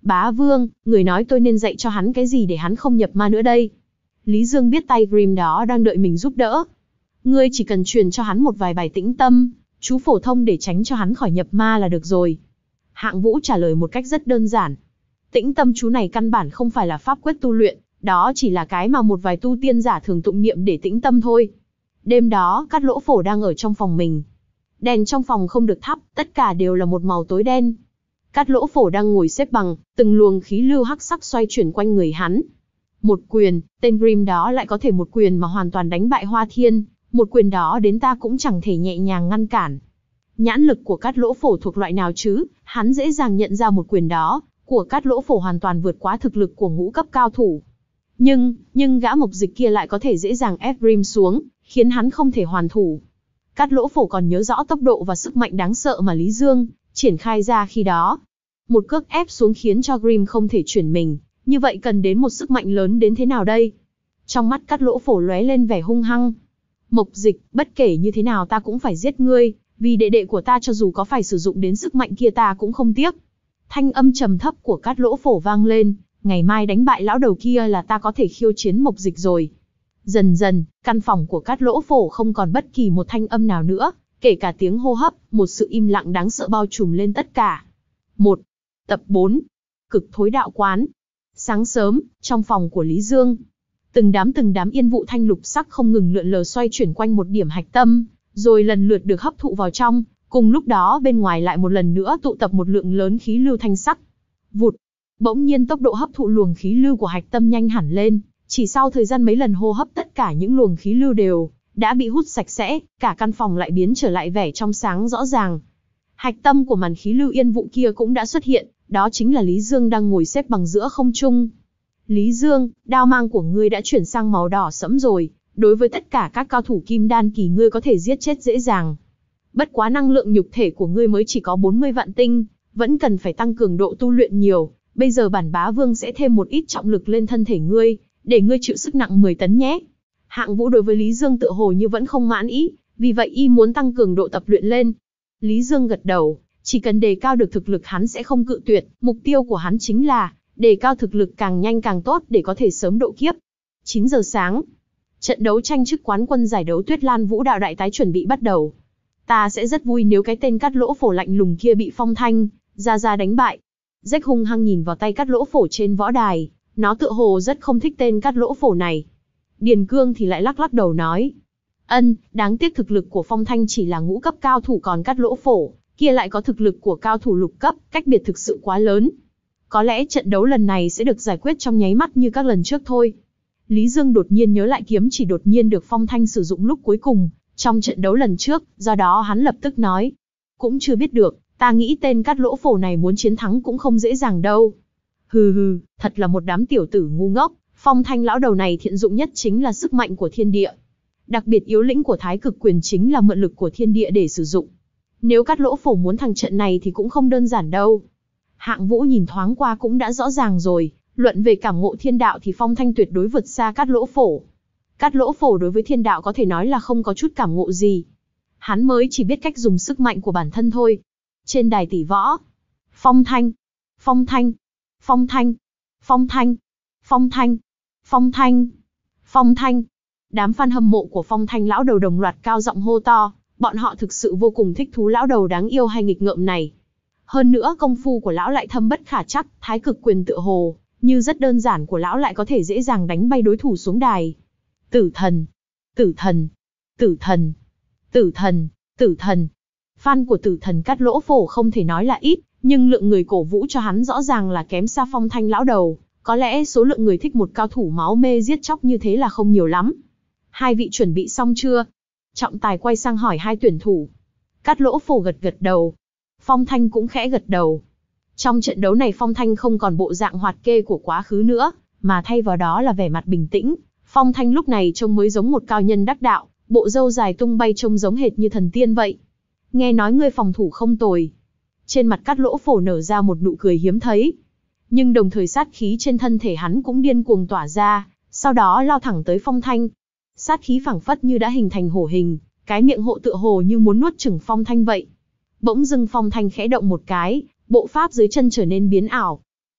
Bá Vương, người nói tôi nên dạy cho hắn cái gì để hắn không nhập ma nữa đây? Lý Dương biết tay Grim đó đang đợi mình giúp đỡ. Ngươi chỉ cần truyền cho hắn một vài bài tĩnh tâm, chú phổ thông để tránh cho hắn khỏi nhập ma là được rồi. Hạng Vũ trả lời một cách rất đơn giản. Tĩnh tâm chú này căn bản không phải là pháp quyết tu luyện, đó chỉ là cái mà một vài tu tiên giả thường tụng niệm để tĩnh tâm thôi. Đêm đó, Cát Lỗ Phổ đang ở trong phòng mình. Đèn trong phòng không được thắp, tất cả đều là một màu tối đen. Cát Lỗ Phổ đang ngồi xếp bằng, từng luồng khí lưu hắc sắc xoay chuyển quanh người hắn. Một quyền, tên Grim đó lại có thể một quyền mà hoàn toàn đánh bại Hoa Thiên, một quyền đó đến ta cũng chẳng thể nhẹ nhàng ngăn cản. Nhãn lực của Cát Lỗ Phổ thuộc loại nào chứ? Hắn dễ dàng nhận ra một quyền đó của Cát Lỗ Phổ hoàn toàn vượt quá thực lực của ngũ cấp cao thủ. Nhưng, nhưng gã mộc dịch kia lại có thể dễ dàng ép Grim xuống, khiến hắn không thể hoàn thủ. Cát Lỗ Phổ còn nhớ rõ tốc độ và sức mạnh đáng sợ mà Lý Dương triển khai ra khi đó. Một cước ép xuống khiến cho Grim không thể chuyển mình, như vậy cần đến một sức mạnh lớn đến thế nào đây? Trong mắt Cát Lỗ Phổ lóe lên vẻ hung hăng. Mộc dịch, bất kể như thế nào ta cũng phải giết ngươi, vì đệ đệ của ta cho dù có phải sử dụng đến sức mạnh kia ta cũng không tiếc. Thanh âm trầm thấp của Cát Lỗ Phổ vang lên, ngày mai đánh bại lão đầu kia là ta có thể khiêu chiến mộc dịch rồi. Dần dần, căn phòng của Cát Lỗ Phổ không còn bất kỳ một thanh âm nào nữa, kể cả tiếng hô hấp, một sự im lặng đáng sợ bao trùm lên tất cả. một. Tập bốn. Cực Thối Đạo Quán. Sáng sớm, trong phòng của Lý Dương, từng đám từng đám yên vụ thanh lục sắc không ngừng lượn lờ xoay chuyển quanh một điểm hạch tâm, rồi lần lượt được hấp thụ vào trong, cùng lúc đó bên ngoài lại một lần nữa tụ tập một lượng lớn khí lưu thanh sắc. Vụt. Bỗng nhiên tốc độ hấp thụ luồng khí lưu của hạch tâm nhanh hẳn lên, chỉ sau thời gian mấy lần hô hấp tất cả những luồng khí lưu đều đã bị hút sạch sẽ, cả căn phòng lại biến trở lại vẻ trong sáng rõ ràng. Hạch tâm của màn khí lưu yên vụ kia cũng đã xuất hiện, đó chính là Lý Dương đang ngồi xếp bằng giữa không trung. Lý Dương, đao mang của ngươi đã chuyển sang màu đỏ sẫm rồi, đối với tất cả các cao thủ kim đan kỳ ngươi có thể giết chết dễ dàng. Bất quá năng lượng nhục thể của ngươi mới chỉ có bốn mươi vạn tinh, vẫn cần phải tăng cường độ tu luyện nhiều, bây giờ bản bá vương sẽ thêm một ít trọng lực lên thân thể ngươi, để ngươi chịu sức nặng mười tấn nhé. Hạng Vũ đối với Lý Dương tựa hồ như vẫn không mãn ý, vì vậy y muốn tăng cường độ tập luyện lên. Lý Dương gật đầu, chỉ cần đề cao được thực lực hắn sẽ không cự tuyệt, mục tiêu của hắn chính là đề cao thực lực càng nhanh càng tốt để có thể sớm độ kiếp. chín giờ sáng, trận đấu tranh chức quán quân giải đấu Tuyết Lan Vũ Đạo Đại Tái chuẩn bị bắt đầu. Ta sẽ rất vui nếu cái tên Cát Lỗ Phổ lạnh lùng kia bị Phong Thanh ra ra đánh bại. Rách hung hăng nhìn vào tay Cát Lỗ Phổ trên võ đài, nó tựa hồ rất không thích tên Cát Lỗ Phổ này. Điền Cương thì lại lắc lắc đầu nói, ân, đáng tiếc thực lực của Phong Thanh chỉ là ngũ cấp cao thủ, còn Cát Lỗ Phổ kia lại có thực lực của cao thủ lục cấp, cách biệt thực sự quá lớn. Có lẽ trận đấu lần này sẽ được giải quyết trong nháy mắt như các lần trước thôi. Lý Dương đột nhiên nhớ lại kiếm chỉ đột nhiên được Phong Thanh sử dụng lúc cuối cùng trong trận đấu lần trước, do đó hắn lập tức nói, cũng chưa biết được, ta nghĩ tên Cát Lỗ Phổ này muốn chiến thắng cũng không dễ dàng đâu. Hừ hừ, thật là một đám tiểu tử ngu ngốc, Phong Thanh lão đầu này thiện dụng nhất chính là sức mạnh của thiên địa. Đặc biệt yếu lĩnh của Thái Cực Quyền chính là mượn lực của thiên địa để sử dụng. Nếu Cát Lỗ Phổ muốn thắng trận này thì cũng không đơn giản đâu. Hạng Vũ nhìn thoáng qua cũng đã rõ ràng rồi, luận về cảm ngộ thiên đạo thì Phong Thanh tuyệt đối vượt xa Cát Lỗ Phổ. Cát Lỗ Phổ đối với thiên đạo có thể nói là không có chút cảm ngộ gì. Hắn mới chỉ biết cách dùng sức mạnh của bản thân thôi. Trên đài tỷ võ, Phong Thanh, Phong Thanh, Phong Thanh, Phong Thanh, Phong Thanh, Phong Thanh, Phong Thanh. Đám fan hâm mộ của Phong Thanh lão đầu đồng loạt cao giọng hô to, bọn họ thực sự vô cùng thích thú lão đầu đáng yêu hay nghịch ngợm này. Hơn nữa công phu của lão lại thâm bất khả trắc, Thái Cực Quyền tựa hồ như rất đơn giản của lão lại có thể dễ dàng đánh bay đối thủ xuống đài. Tử thần, tử thần, tử thần, tử thần, tử thần. Fan của tử thần Cát Lỗ Phổ không thể nói là ít, nhưng lượng người cổ vũ cho hắn rõ ràng là kém xa Phong Thanh lão đầu. Có lẽ số lượng người thích một cao thủ máu mê giết chóc như thế là không nhiều lắm. Hai vị chuẩn bị xong chưa? Trọng tài quay sang hỏi hai tuyển thủ. Cát Lỗ Phổ gật gật đầu. Phong Thanh cũng khẽ gật đầu. Trong trận đấu này Phong Thanh không còn bộ dạng hoạt kê của quá khứ nữa, mà thay vào đó là vẻ mặt bình tĩnh. Phong Thanh lúc này trông mới giống một cao nhân đắc đạo, bộ râu dài tung bay trông giống hệt như thần tiên vậy. Nghe nói ngươi phòng thủ không tồi. Trên mặt Cát Lỗ Phổ nở ra một nụ cười hiếm thấy. Nhưng đồng thời sát khí trên thân thể hắn cũng điên cuồng tỏa ra, sau đó lao thẳng tới Phong Thanh. Sát khí phảng phất như đã hình thành hổ hình, cái miệng hộ tựa hồ như muốn nuốt chửng Phong Thanh vậy. Bỗng dưng Phong Thanh khẽ động một cái, bộ pháp dưới chân trở nên biến ảo.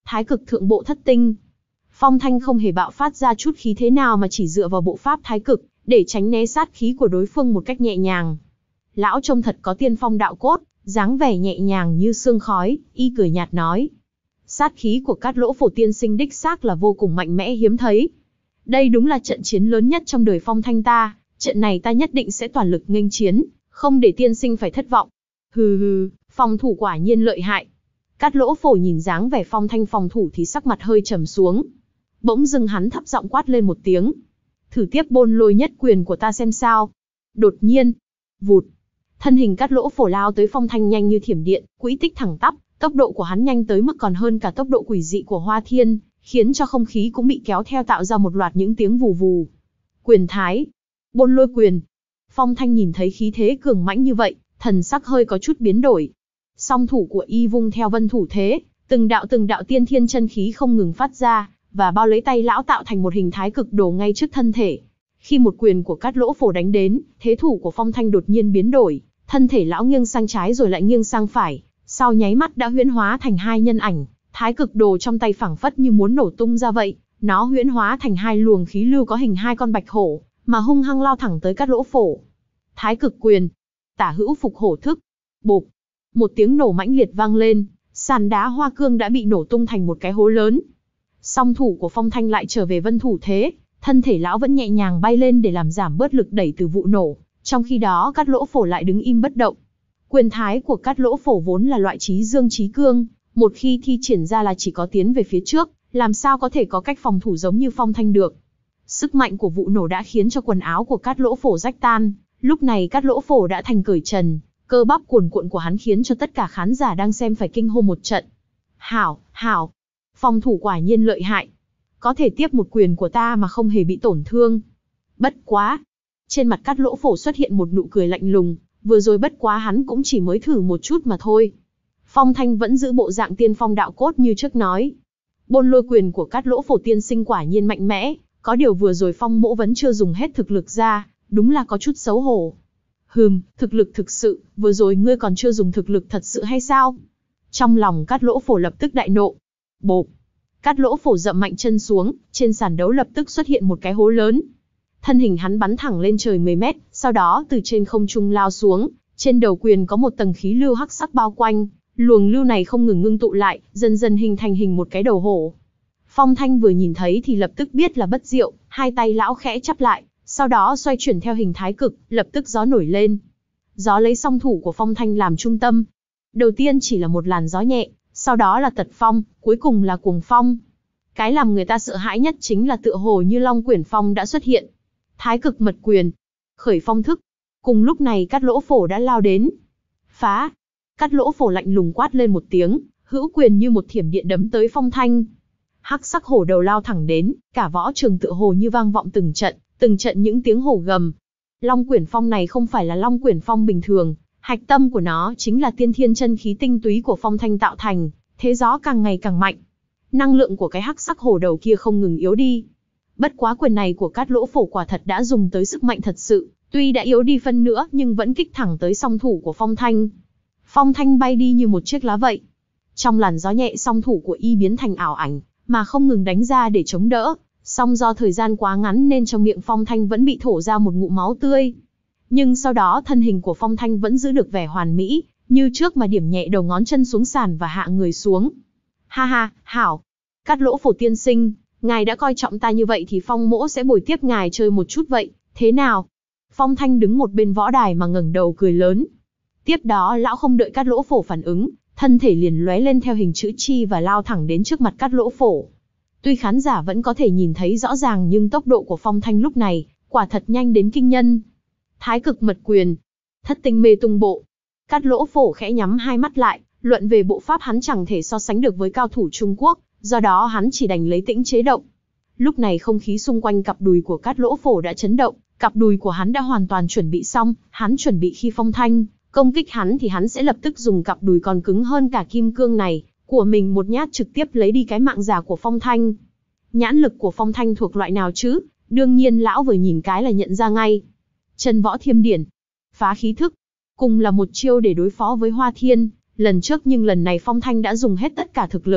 Thái cực thượng bộ thất tinh. Phong Thanh không hề bạo phát ra chút khí thế nào mà chỉ dựa vào bộ pháp thái cực, để tránh né sát khí của đối phương một cách nhẹ nhàng. Lão trông thật có tiên phong đạo cốt, dáng vẻ nhẹ nhàng như sương khói, y cười nhạt nói. Sát khí của Cát Lỗ Phổ tiên sinh đích xác là vô cùng mạnh mẽ hiếm thấy. Đây đúng là trận chiến lớn nhất trong đời Phong Thanh ta, trận này ta nhất định sẽ toàn lực nghênh chiến, không để tiên sinh phải thất vọng. Hừ hừ, phòng thủ quả nhiên lợi hại. Cát Lỗ Phổ nhìn dáng vẻ Phong Thanh phòng thủ thì sắc mặt hơi trầm xuống. Bỗng dưng hắn thấp giọng quát lên một tiếng. Thử tiếp Bôn Lôi nhất quyền của ta xem sao. Đột nhiên, vụt, thân hình Cát Lỗ Phổ lao tới Phong Thanh nhanh như thiểm điện, quỹ tích thẳng tắp, tốc độ của hắn nhanh tới mức còn hơn cả tốc độ quỷ dị của Hoa Thiên, khiến cho không khí cũng bị kéo theo tạo ra một loạt những tiếng vù vù. Quyền thái, Bôn Lôi quyền. Phong Thanh nhìn thấy khí thế cường mãnh như vậy, thần sắc hơi có chút biến đổi. Song thủ của y vung theo vân thủ thế, từng đạo từng đạo tiên thiên chân khí không ngừng phát ra, và bao lấy tay lão tạo thành một hình thái cực đồ ngay trước thân thể. Khi một quyền của Cát Lỗ Phổ đánh đến, thế thủ của Phong Thanh đột nhiên biến đổi, thân thể lão nghiêng sang trái rồi lại nghiêng sang phải, sau nháy mắt đã huyễn hóa thành hai nhân ảnh, thái cực đồ trong tay phảng phất như muốn nổ tung ra vậy, nó huyễn hóa thành hai luồng khí lưu có hình hai con bạch hổ, mà hung hăng lao thẳng tới Cát Lỗ Phổ. Thái cực quyền, tả hữu phục hổ thức. Bộp, một tiếng nổ mãnh liệt vang lên, sàn đá hoa cương đã bị nổ tung thành một cái hố lớn. Song thủ của Phong Thanh lại trở về vân thủ thế, thân thể lão vẫn nhẹ nhàng bay lên để làm giảm bớt lực đẩy từ vụ nổ, trong khi đó Cát Lỗ Phổ lại đứng im bất động. Quyền thái của Cát Lỗ Phổ vốn là loại trí dương trí cương, một khi thi triển ra là chỉ có tiến về phía trước, làm sao có thể có cách phòng thủ giống như Phong Thanh được. Sức mạnh của vụ nổ đã khiến cho quần áo của Cát Lỗ Phổ rách tan, lúc này Cát Lỗ Phổ đã thành cởi trần, cơ bắp cuồn cuộn của hắn khiến cho tất cả khán giả đang xem phải kinh hô một trận. Hảo, hảo, phòng thủ quả nhiên lợi hại. Có thể tiếp một quyền của ta mà không hề bị tổn thương. Bất quá. Trên mặt Cát Lỗ Phổ xuất hiện một nụ cười lạnh lùng, vừa rồi bất quá hắn cũng chỉ mới thử một chút mà thôi. Phong Thanh vẫn giữ bộ dạng tiên phong đạo cốt như trước nói. Bôn Lôi quyền của Cát Lỗ Phổ tiên sinh quả nhiên mạnh mẽ, có điều vừa rồi Phong Mỗ vẫn chưa dùng hết thực lực ra, đúng là có chút xấu hổ. Hừm, thực lực thực sự, vừa rồi ngươi còn chưa dùng thực lực thật sự hay sao? Trong lòng Cát Lỗ Phổ lập tức đại nộ. Bộp. Cát Lỗ Phổ dậm mạnh chân xuống, trên sàn đấu lập tức xuất hiện một cái hố lớn. Thân hình hắn bắn thẳng lên trời mười mét, sau đó từ trên không trung lao xuống, trên đầu quyền có một tầng khí lưu hắc sắc bao quanh, luồng lưu này không ngừng ngưng tụ lại, dần dần hình thành hình một cái đầu hổ. Phong Thanh vừa nhìn thấy thì lập tức biết là bất diệu, hai tay lão khẽ chắp lại, sau đó xoay chuyển theo hình thái cực, lập tức gió nổi lên. Gió lấy song thủ của Phong Thanh làm trung tâm. Đầu tiên chỉ là một làn gió nhẹ, sau đó là tật phong, cuối cùng là cuồng phong. Cái làm người ta sợ hãi nhất chính là tựa hồ như Long Quyển Phong đã xuất hiện. Thái cực mật quyền, khởi phong thức. Cùng lúc này Cát Lỗ Phổ đã lao đến. Phá! Cát Lỗ Phổ lạnh lùng quát lên một tiếng, hữu quyền như một thiểm điện đấm tới Phong Thanh. Hắc sắc hổ đầu lao thẳng đến, cả võ trường tựa hồ như vang vọng từng trận, từng trận những tiếng hổ gầm. Long Quyển Phong này không phải là Long Quyển Phong bình thường, hạch tâm của nó chính là tiên thiên chân khí tinh túy của Phong Thanh tạo thành, thế gió càng ngày càng mạnh. Năng lượng của cái hắc sắc hổ đầu kia không ngừng yếu đi. Bất quá quyền này của Cát Lỗ Phổ quả thật đã dùng tới sức mạnh thật sự, tuy đã yếu đi phân nữa nhưng vẫn kích thẳng tới song thủ của Phong Thanh. Phong Thanh bay đi như một chiếc lá vậy. Trong làn gió nhẹ song thủ của y biến thành ảo ảnh, mà không ngừng đánh ra để chống đỡ, song do thời gian quá ngắn nên trong miệng Phong Thanh vẫn bị thổ ra một ngụm máu tươi. Nhưng sau đó thân hình của Phong Thanh vẫn giữ được vẻ hoàn mỹ, như trước mà điểm nhẹ đầu ngón chân xuống sàn và hạ người xuống. Ha ha, hảo. Cát Lỗ Phổ tiên sinh, ngài đã coi trọng ta như vậy thì Phong Mỗ sẽ bồi tiếp ngài chơi một chút vậy, thế nào? Phong Thanh đứng một bên võ đài mà ngẩng đầu cười lớn. Tiếp đó lão không đợi Cát Lỗ Phổ phản ứng, thân thể liền lóe lên theo hình chữ chi và lao thẳng đến trước mặt Cát Lỗ Phổ. Tuy khán giả vẫn có thể nhìn thấy rõ ràng nhưng tốc độ của Phong Thanh lúc này, quả thật nhanh đến kinh nhân. Thái cực mật quyền, thất tinh mê tung bộ. Cát Lỗ Phổ khẽ nhắm hai mắt lại, luận về bộ pháp hắn chẳng thể so sánh được với cao thủ Trung Quốc, do đó hắn chỉ đành lấy tĩnh chế động. Lúc này không khí xung quanh cặp đùi của Cát Lỗ Phổ đã chấn động, cặp đùi của hắn đã hoàn toàn chuẩn bị xong, hắn chuẩn bị khi Phong Thanh công kích hắn thì hắn sẽ lập tức dùng cặp đùi còn cứng hơn cả kim cương này của mình một nhát trực tiếp lấy đi cái mạng già của Phong Thanh. Nhãn lực của Phong Thanh thuộc loại nào chứ? Đương nhiên lão vừa nhìn cái là nhận ra ngay. Chân võ thiêm điển, phá khí thức, cùng là một chiêu để đối phó với Hoa Thiên, lần trước nhưng lần này Phong Thanh đã dùng hết tất cả thực lực.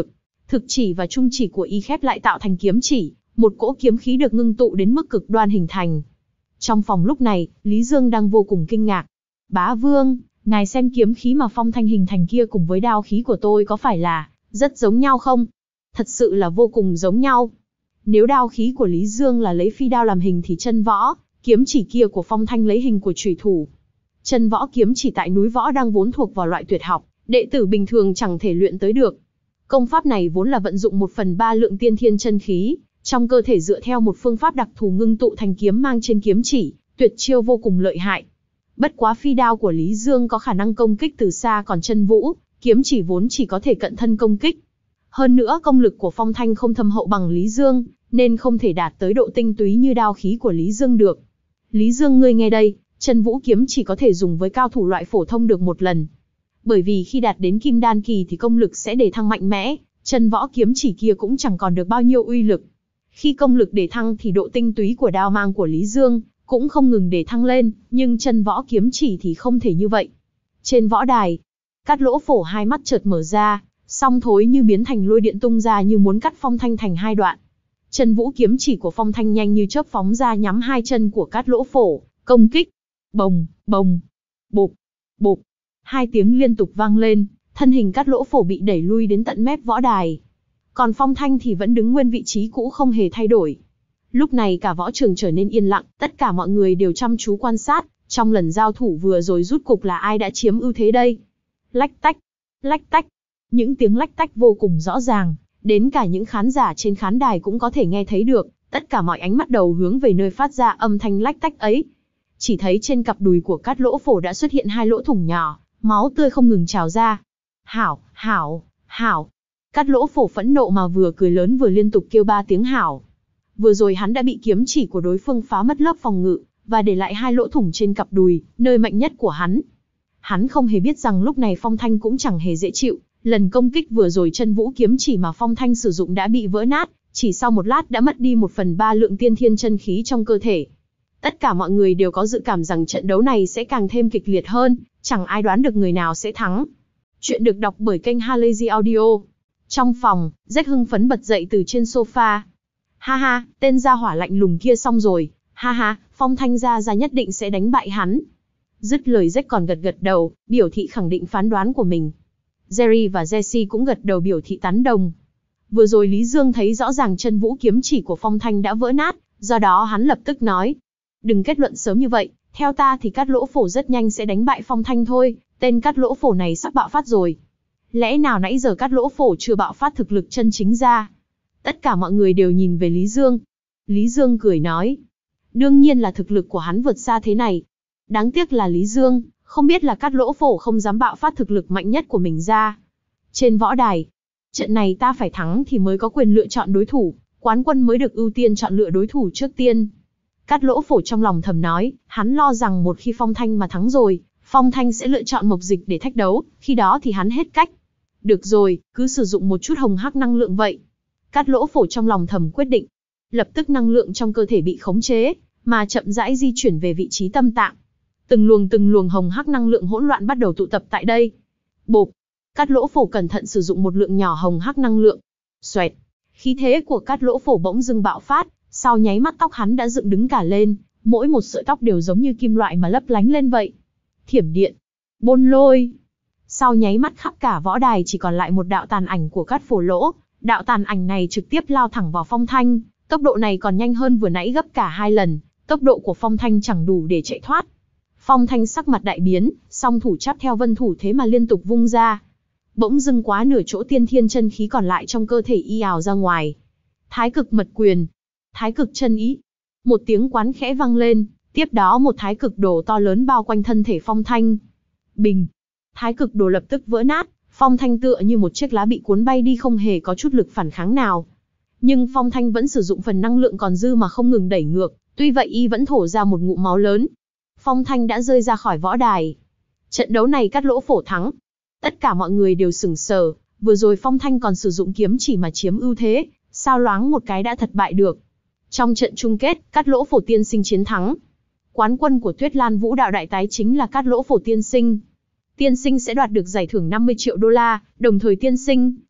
thực chỉ và trung chỉ của y khép lại tạo thành kiếm chỉ, một cỗ kiếm khí được ngưng tụ đến mức cực đoan hình thành. Trong phòng lúc này, Lý Dương đang vô cùng kinh ngạc. Bá Vương, ngài xem kiếm khí mà Phong Thanh hình thành kia cùng với đao khí của tôi có phải là rất giống nhau không? Thật sự là vô cùng giống nhau. Nếu đao khí của Lý Dương là lấy phi đao làm hình thì chân võ, kiếm chỉ kia của Phong Thanh lấy hình của chủy thủ. Chân võ kiếm chỉ tại núi võ đang vốn thuộc vào loại tuyệt học, đệ tử bình thường chẳng thể luyện tới được. Công pháp này vốn là vận dụng một phần ba lượng tiên thiên chân khí, trong cơ thể dựa theo một phương pháp đặc thù ngưng tụ thành kiếm mang trên kiếm chỉ, tuyệt chiêu vô cùng lợi hại. Bất quá phi đao của Lý Dương có khả năng công kích từ xa, còn chân vũ, kiếm chỉ vốn chỉ có thể cận thân công kích. Hơn nữa công lực của Phong Thanh không thâm hậu bằng Lý Dương, nên không thể đạt tới độ tinh túy như đao khí của Lý Dương được. Lý Dương ngươi nghe đây, chân vũ kiếm chỉ có thể dùng với cao thủ loại phổ thông được một lần. Bởi vì khi đạt đến kim đan kỳ thì công lực sẽ đề thăng mạnh mẽ, chân võ kiếm chỉ kia cũng chẳng còn được bao nhiêu uy lực. Khi công lực đề thăng thì độ tinh túy của đao mang của Lý Dương cũng không ngừng đề thăng lên, nhưng chân võ kiếm chỉ thì không thể như vậy. Trên võ đài, Cát Lỗ Phổ hai mắt chợt mở ra, song thối như biến thành lôi điện tung ra như muốn cắt Phong Thanh thành hai đoạn. Chân vũ kiếm chỉ của Phong Thanh nhanh như chớp phóng ra nhắm hai chân của Cát Lỗ Phổ, công kích. Bồng, bồng, bộp, bộp. Hai tiếng liên tục vang lên, thân hình Cát Lỗ Phổ bị đẩy lui đến tận mép võ đài. Còn Phong Thanh thì vẫn đứng nguyên vị trí cũ không hề thay đổi. Lúc này cả võ trường trở nên yên lặng, tất cả mọi người đều chăm chú quan sát, trong lần giao thủ vừa rồi rút cục là ai đã chiếm ưu thế đây. Lách tách, lách tách, những tiếng lách tách vô cùng rõ ràng, đến cả những khán giả trên khán đài cũng có thể nghe thấy được, tất cả mọi ánh mắt đầu hướng về nơi phát ra âm thanh lách tách ấy. Chỉ thấy trên cặp đùi của Cát Lỗ Phổ đã xuất hiện hai lỗ thủng nhỏ, máu tươi không ngừng trào ra. Hảo, hảo, hảo. Cát Lỗ Phổ phẫn nộ mà vừa cười lớn vừa liên tục kêu ba tiếng hảo. Vừa rồi hắn đã bị kiếm chỉ của đối phương phá mất lớp phòng ngự, và để lại hai lỗ thủng trên cặp đùi, nơi mạnh nhất của hắn. Hắn không hề biết rằng lúc này Phong Thanh cũng chẳng hề dễ chịu, lần công kích vừa rồi chân vũ kiếm chỉ mà Phong Thanh sử dụng đã bị vỡ nát, chỉ sau một lát đã mất đi một phần ba lượng tiên thiên chân khí trong cơ thể. Tất cả mọi người đều có dự cảm rằng trận đấu này sẽ càng thêm kịch liệt hơn, chẳng ai đoán được người nào sẽ thắng. Chuyện được đọc bởi kênh Halazy Audio. Trong phòng, Jack hưng phấn bật dậy từ trên sofa. Ha ha, tên gia hỏa lạnh lùng kia xong rồi, ha ha, Phong Thanh gia gia nhất định sẽ đánh bại hắn. Dứt lời Jack còn gật gật đầu, biểu thị khẳng định phán đoán của mình. Jerry và Jesse cũng gật đầu biểu thị tán đồng. Vừa rồi Lý Dương thấy rõ ràng chân vũ kiếm chỉ của Phong Thanh đã vỡ nát, do đó hắn lập tức nói. Đừng kết luận sớm như vậy, theo ta thì Cát Lỗ Phổ rất nhanh sẽ đánh bại Phong Thanh thôi, tên Cát Lỗ Phổ này sắp bạo phát rồi. Lẽ nào nãy giờ Cát Lỗ Phổ chưa bạo phát thực lực chân chính ra? Tất cả mọi người đều nhìn về Lý Dương. Lý Dương cười nói. Đương nhiên là thực lực của hắn vượt xa thế này. Đáng tiếc là Lý Dương không biết là Cát Lỗ Phổ không dám bạo phát thực lực mạnh nhất của mình ra. Trên võ đài, trận này ta phải thắng thì mới có quyền lựa chọn đối thủ, quán quân mới được ưu tiên chọn lựa đối thủ trước tiên. Cát Lỗ Phổ trong lòng thầm nói, hắn lo rằng một khi Phong Thanh mà thắng rồi, Phong Thanh sẽ lựa chọn Mộc Dịch để thách đấu, khi đó thì hắn hết cách. Được rồi, cứ sử dụng một chút hồng hắc năng lượng vậy. Cát Lỗ Phổ trong lòng thầm quyết định. Lập tức năng lượng trong cơ thể bị khống chế, mà chậm rãi di chuyển về vị trí tâm tạng. Từng luồng từng luồng hồng hắc năng lượng hỗn loạn bắt đầu tụ tập tại đây. Bộp, Cát Lỗ Phổ cẩn thận sử dụng một lượng nhỏ hồng hắc năng lượng. Xoẹt, khí thế của Cát Lỗ Phổ bỗng dưng bạo phát, sau nháy mắt tóc hắn đã dựng đứng cả lên, mỗi một sợi tóc đều giống như kim loại mà lấp lánh lên vậy. Thiểm điện, bôn lôi. Sau nháy mắt khắp cả võ đài chỉ còn lại một đạo tàn ảnh của Cát Phổ Lỗ, đạo tàn ảnh này trực tiếp lao thẳng vào Phong Thanh, tốc độ này còn nhanh hơn vừa nãy gấp cả hai lần, tốc độ của Phong Thanh chẳng đủ để chạy thoát. Phong Thanh sắc mặt đại biến, song thủ chắp theo vân thủ thế mà liên tục vung ra. Bỗng dưng quá nửa chỗ tiên thiên chân khí còn lại trong cơ thể y ào ra ngoài. Thái cực mật quyền, thái cực chân ý. Một tiếng quán khẽ vang lên, tiếp đó một thái cực đồ to lớn bao quanh thân thể Phong Thanh. Bình, thái cực đồ lập tức vỡ nát, Phong Thanh tựa như một chiếc lá bị cuốn bay đi không hề có chút lực phản kháng nào. Nhưng Phong Thanh vẫn sử dụng phần năng lượng còn dư mà không ngừng đẩy ngược, tuy vậy y vẫn thổ ra một ngụm máu lớn. Phong Thanh đã rơi ra khỏi võ đài. Trận đấu này Cát Lỗ Phổ thắng. Tất cả mọi người đều sửng sờ, vừa rồi Phong Thanh còn sử dụng kiếm chỉ mà chiếm ưu thế, sao loáng một cái đã thật bại được. Trong trận chung kết, Cát Lỗ Phổ tiên sinh chiến thắng. Quán quân của Tuyết Lan Vũ Đạo Đại Tái chính là Cát Lỗ Phổ tiên sinh. Tiên sinh sẽ đoạt được giải thưởng năm mươi triệu đô la, đồng thời tiên sinh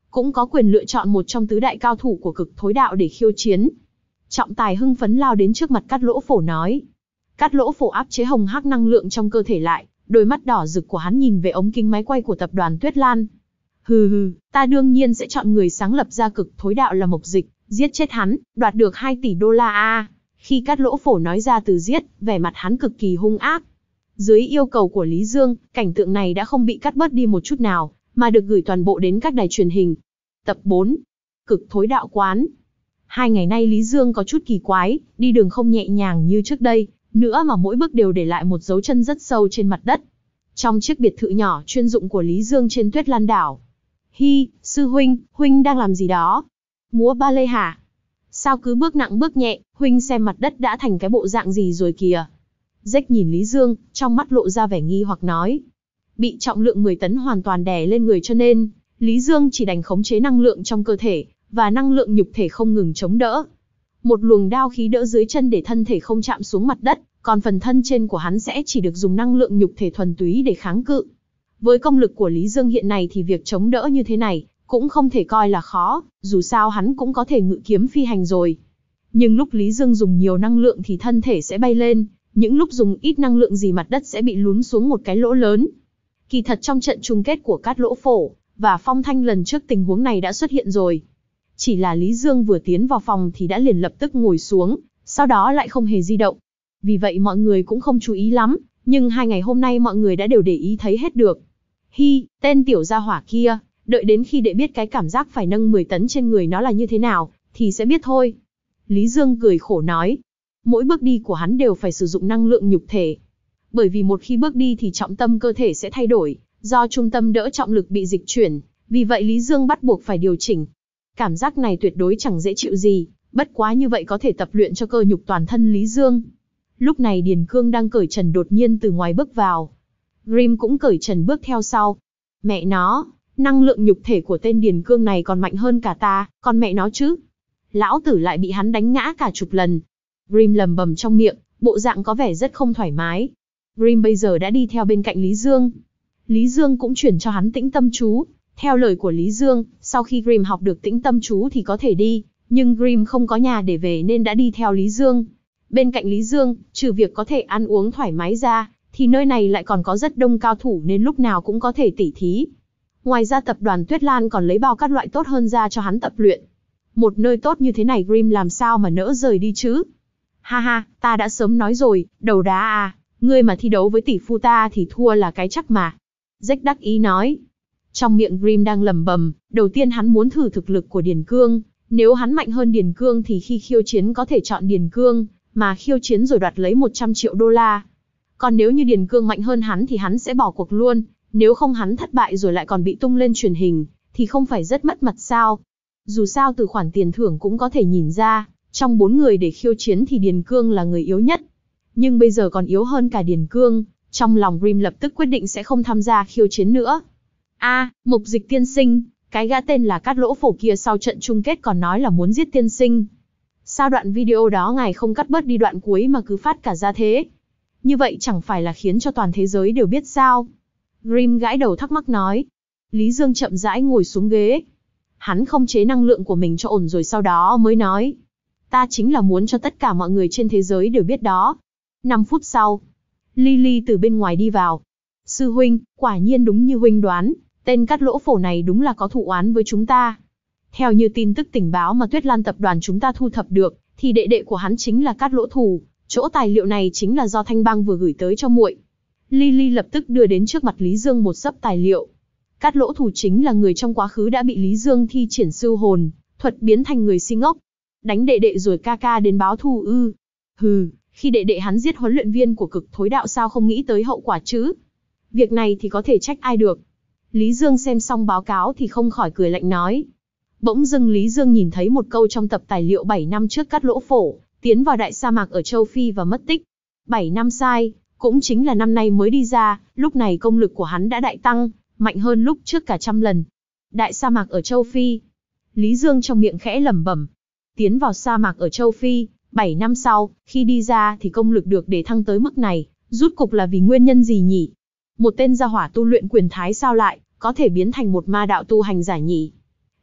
cũng có quyền lựa chọn một trong tứ đại cao thủ của cực thối đạo để khiêu chiến. Trọng tài hưng phấn lao đến trước mặt Cát Lỗ Phổ nói. Cát Lỗ Phổ áp chế hồng hắc năng lượng trong cơ thể lại, đôi mắt đỏ rực của hắn nhìn về ống kính máy quay của tập đoàn Tuyết Lan. Hừ hừ, ta đương nhiên sẽ chọn người sáng lập ra cực thối đạo là Mộc Dịch, giết chết hắn, đoạt được hai tỷ đô la a. Khi Cát Lỗ Phổ nói ra từ giết, vẻ mặt hắn cực kỳ hung ác. Dưới yêu cầu của Lý Dương, cảnh tượng này đã không bị cắt bớt đi một chút nào, mà được gửi toàn bộ đến các đài truyền hình. Tập bốn. Cực thối đạo quán. Hai ngày nay Lý Dương có chút kỳ quái, đi đường không nhẹ nhàng như trước đây, nữa mà mỗi bước đều để lại một dấu chân rất sâu trên mặt đất. Trong chiếc biệt thự nhỏ chuyên dụng của Lý Dương trên Tuyết Lan đảo. Hi, sư huynh, huynh đang làm gì đó? Múa ba lê hả? Sao cứ bước nặng bước nhẹ, huynh xem mặt đất đã thành cái bộ dạng gì rồi kìa. Jack nhìn Lý Dương, trong mắt lộ ra vẻ nghi hoặc nói. Bị trọng lượng mười tấn hoàn toàn đè lên người cho nên, Lý Dương chỉ đành khống chế năng lượng trong cơ thể, và năng lượng nhục thể không ngừng chống đỡ. Một luồng đao khí đỡ dưới chân để thân thể không chạm xuống mặt đất, còn phần thân trên của hắn sẽ chỉ được dùng năng lượng nhục thể thuần túy để kháng cự. Với công lực của Lý Dương hiện nay thì việc chống đỡ như thế này, cũng không thể coi là khó, dù sao hắn cũng có thể ngự kiếm phi hành rồi. Nhưng lúc Lý Dương dùng nhiều năng lượng thì thân thể sẽ bay lên, những lúc dùng ít năng lượng gì mặt đất sẽ bị lún xuống một cái lỗ lớn. Kỳ thật trong trận chung kết của Cát Lỗ Phổ và Phong Thanh lần trước tình huống này đã xuất hiện rồi. Chỉ là Lý Dương vừa tiến vào phòng thì đã liền lập tức ngồi xuống, sau đó lại không hề di động. Vì vậy mọi người cũng không chú ý lắm, nhưng hai ngày hôm nay mọi người đã đều để ý thấy hết được. Hi, tên tiểu gia hỏa kia, đợi đến khi đệ biết cái cảm giác phải nâng mười tấn trên người nó là như thế nào, thì sẽ biết thôi. Lý Dương cười khổ nói. Mỗi bước đi của hắn đều phải sử dụng năng lượng nhục thể. Bởi vì một khi bước đi thì trọng tâm cơ thể sẽ thay đổi, do trung tâm đỡ trọng lực bị dịch chuyển, vì vậy Lý Dương bắt buộc phải điều chỉnh. Cảm giác này tuyệt đối chẳng dễ chịu gì, bất quá như vậy có thể tập luyện cho cơ nhục toàn thân Lý Dương. Lúc này Điền Cương đang cởi trần đột nhiên từ ngoài bước vào. Grim cũng cởi trần bước theo sau. Mẹ nó, năng lượng nhục thể của tên Điền Cương này còn mạnh hơn cả ta, còn mẹ nó chứ. Lão tử lại bị hắn đánh ngã cả chục lần. Grim lầm bầm trong miệng, bộ dạng có vẻ rất không thoải mái. Grim bây giờ đã đi theo bên cạnh Lý Dương. Lý Dương cũng chuyển cho hắn tĩnh tâm chú. Theo lời của Lý Dương, sau khi Grim học được tĩnh tâm chú thì có thể đi, nhưng Grim không có nhà để về nên đã đi theo Lý Dương. Bên cạnh Lý Dương, trừ việc có thể ăn uống thoải mái ra, thì nơi này lại còn có rất đông cao thủ nên lúc nào cũng có thể tỉ thí. Ngoài ra tập đoàn Tuyết Lan còn lấy bao các loại tốt hơn ra cho hắn tập luyện. Một nơi tốt như thế này Grim làm sao mà nỡ rời đi chứ? Ha ha, ta đã sớm nói rồi, đầu đá à, ngươi mà thi đấu với tỷ phu ta thì thua là cái chắc mà. Jack đắc ý nói. Trong miệng Grim đang lẩm bẩm, đầu tiên hắn muốn thử thực lực của Điền Cương, nếu hắn mạnh hơn Điền Cương thì khi khiêu chiến có thể chọn Điền Cương, mà khiêu chiến rồi đoạt lấy một trăm triệu đô la. Còn nếu như Điền Cương mạnh hơn hắn thì hắn sẽ bỏ cuộc luôn, nếu không hắn thất bại rồi lại còn bị tung lên truyền hình, thì không phải rất mất mặt sao? Dù sao từ khoản tiền thưởng cũng có thể nhìn ra, trong bốn người để khiêu chiến thì Điền Cương là người yếu nhất. Nhưng bây giờ còn yếu hơn cả Điền Cương, trong lòng Grim lập tức quyết định sẽ không tham gia khiêu chiến nữa. A, à, Mộc Dịch tiên sinh, cái gã tên là Cát Lỗ Phổ kia sau trận chung kết còn nói là muốn giết tiên sinh. Sao đoạn video đó ngài không cắt bớt đi đoạn cuối mà cứ phát cả ra thế? Như vậy chẳng phải là khiến cho toàn thế giới đều biết sao? Grim gãi đầu thắc mắc nói. Lý Dương chậm rãi ngồi xuống ghế. Hắn không chế năng lượng của mình cho ổn rồi sau đó mới nói. Ta chính là muốn cho tất cả mọi người trên thế giới đều biết đó. năm phút sau, Lily từ bên ngoài đi vào. Sư huynh, quả nhiên đúng như huynh đoán, tên Cát Lỗ Phổ này đúng là có thù oán với chúng ta. Theo như tin tức tình báo mà Tuyết Lan tập đoàn chúng ta thu thập được, thì đệ đệ của hắn chính là Cát Lỗ Thù, chỗ tài liệu này chính là do Thanh Bang vừa gửi tới cho muội. Lily lập tức đưa đến trước mặt Lý Dương một xấp tài liệu. Cát Lỗ Thù chính là người trong quá khứ đã bị Lý Dương thi triển sư hồn, thuật biến thành người si ngốc. Đánh đệ đệ rồi ca ca đến báo thù ư? Hừ, khi đệ đệ hắn giết huấn luyện viên của cực thối đạo sao không nghĩ tới hậu quả chứ? Việc này thì có thể trách ai được? Lý Dương xem xong báo cáo thì không khỏi cười lạnh nói. Bỗng dưng Lý Dương nhìn thấy một câu trong tập tài liệu bảy năm trước Cát Lỗ Phổ tiến vào đại sa mạc ở châu Phi và mất tích. bảy năm sai, cũng chính là năm nay mới đi ra, lúc này công lực của hắn đã đại tăng, mạnh hơn lúc trước cả trăm lần. Đại sa mạc ở châu Phi. Lý Dương trong miệng khẽ lẩm bẩm. Tiến vào sa mạc ở châu Phi, bảy năm sau, khi đi ra thì công lực được để thăng tới mức này, rút cục là vì nguyên nhân gì nhỉ? Một tên gia hỏa tu luyện quyền thái sao lại có thể biến thành một ma đạo tu hành giả nhỉ?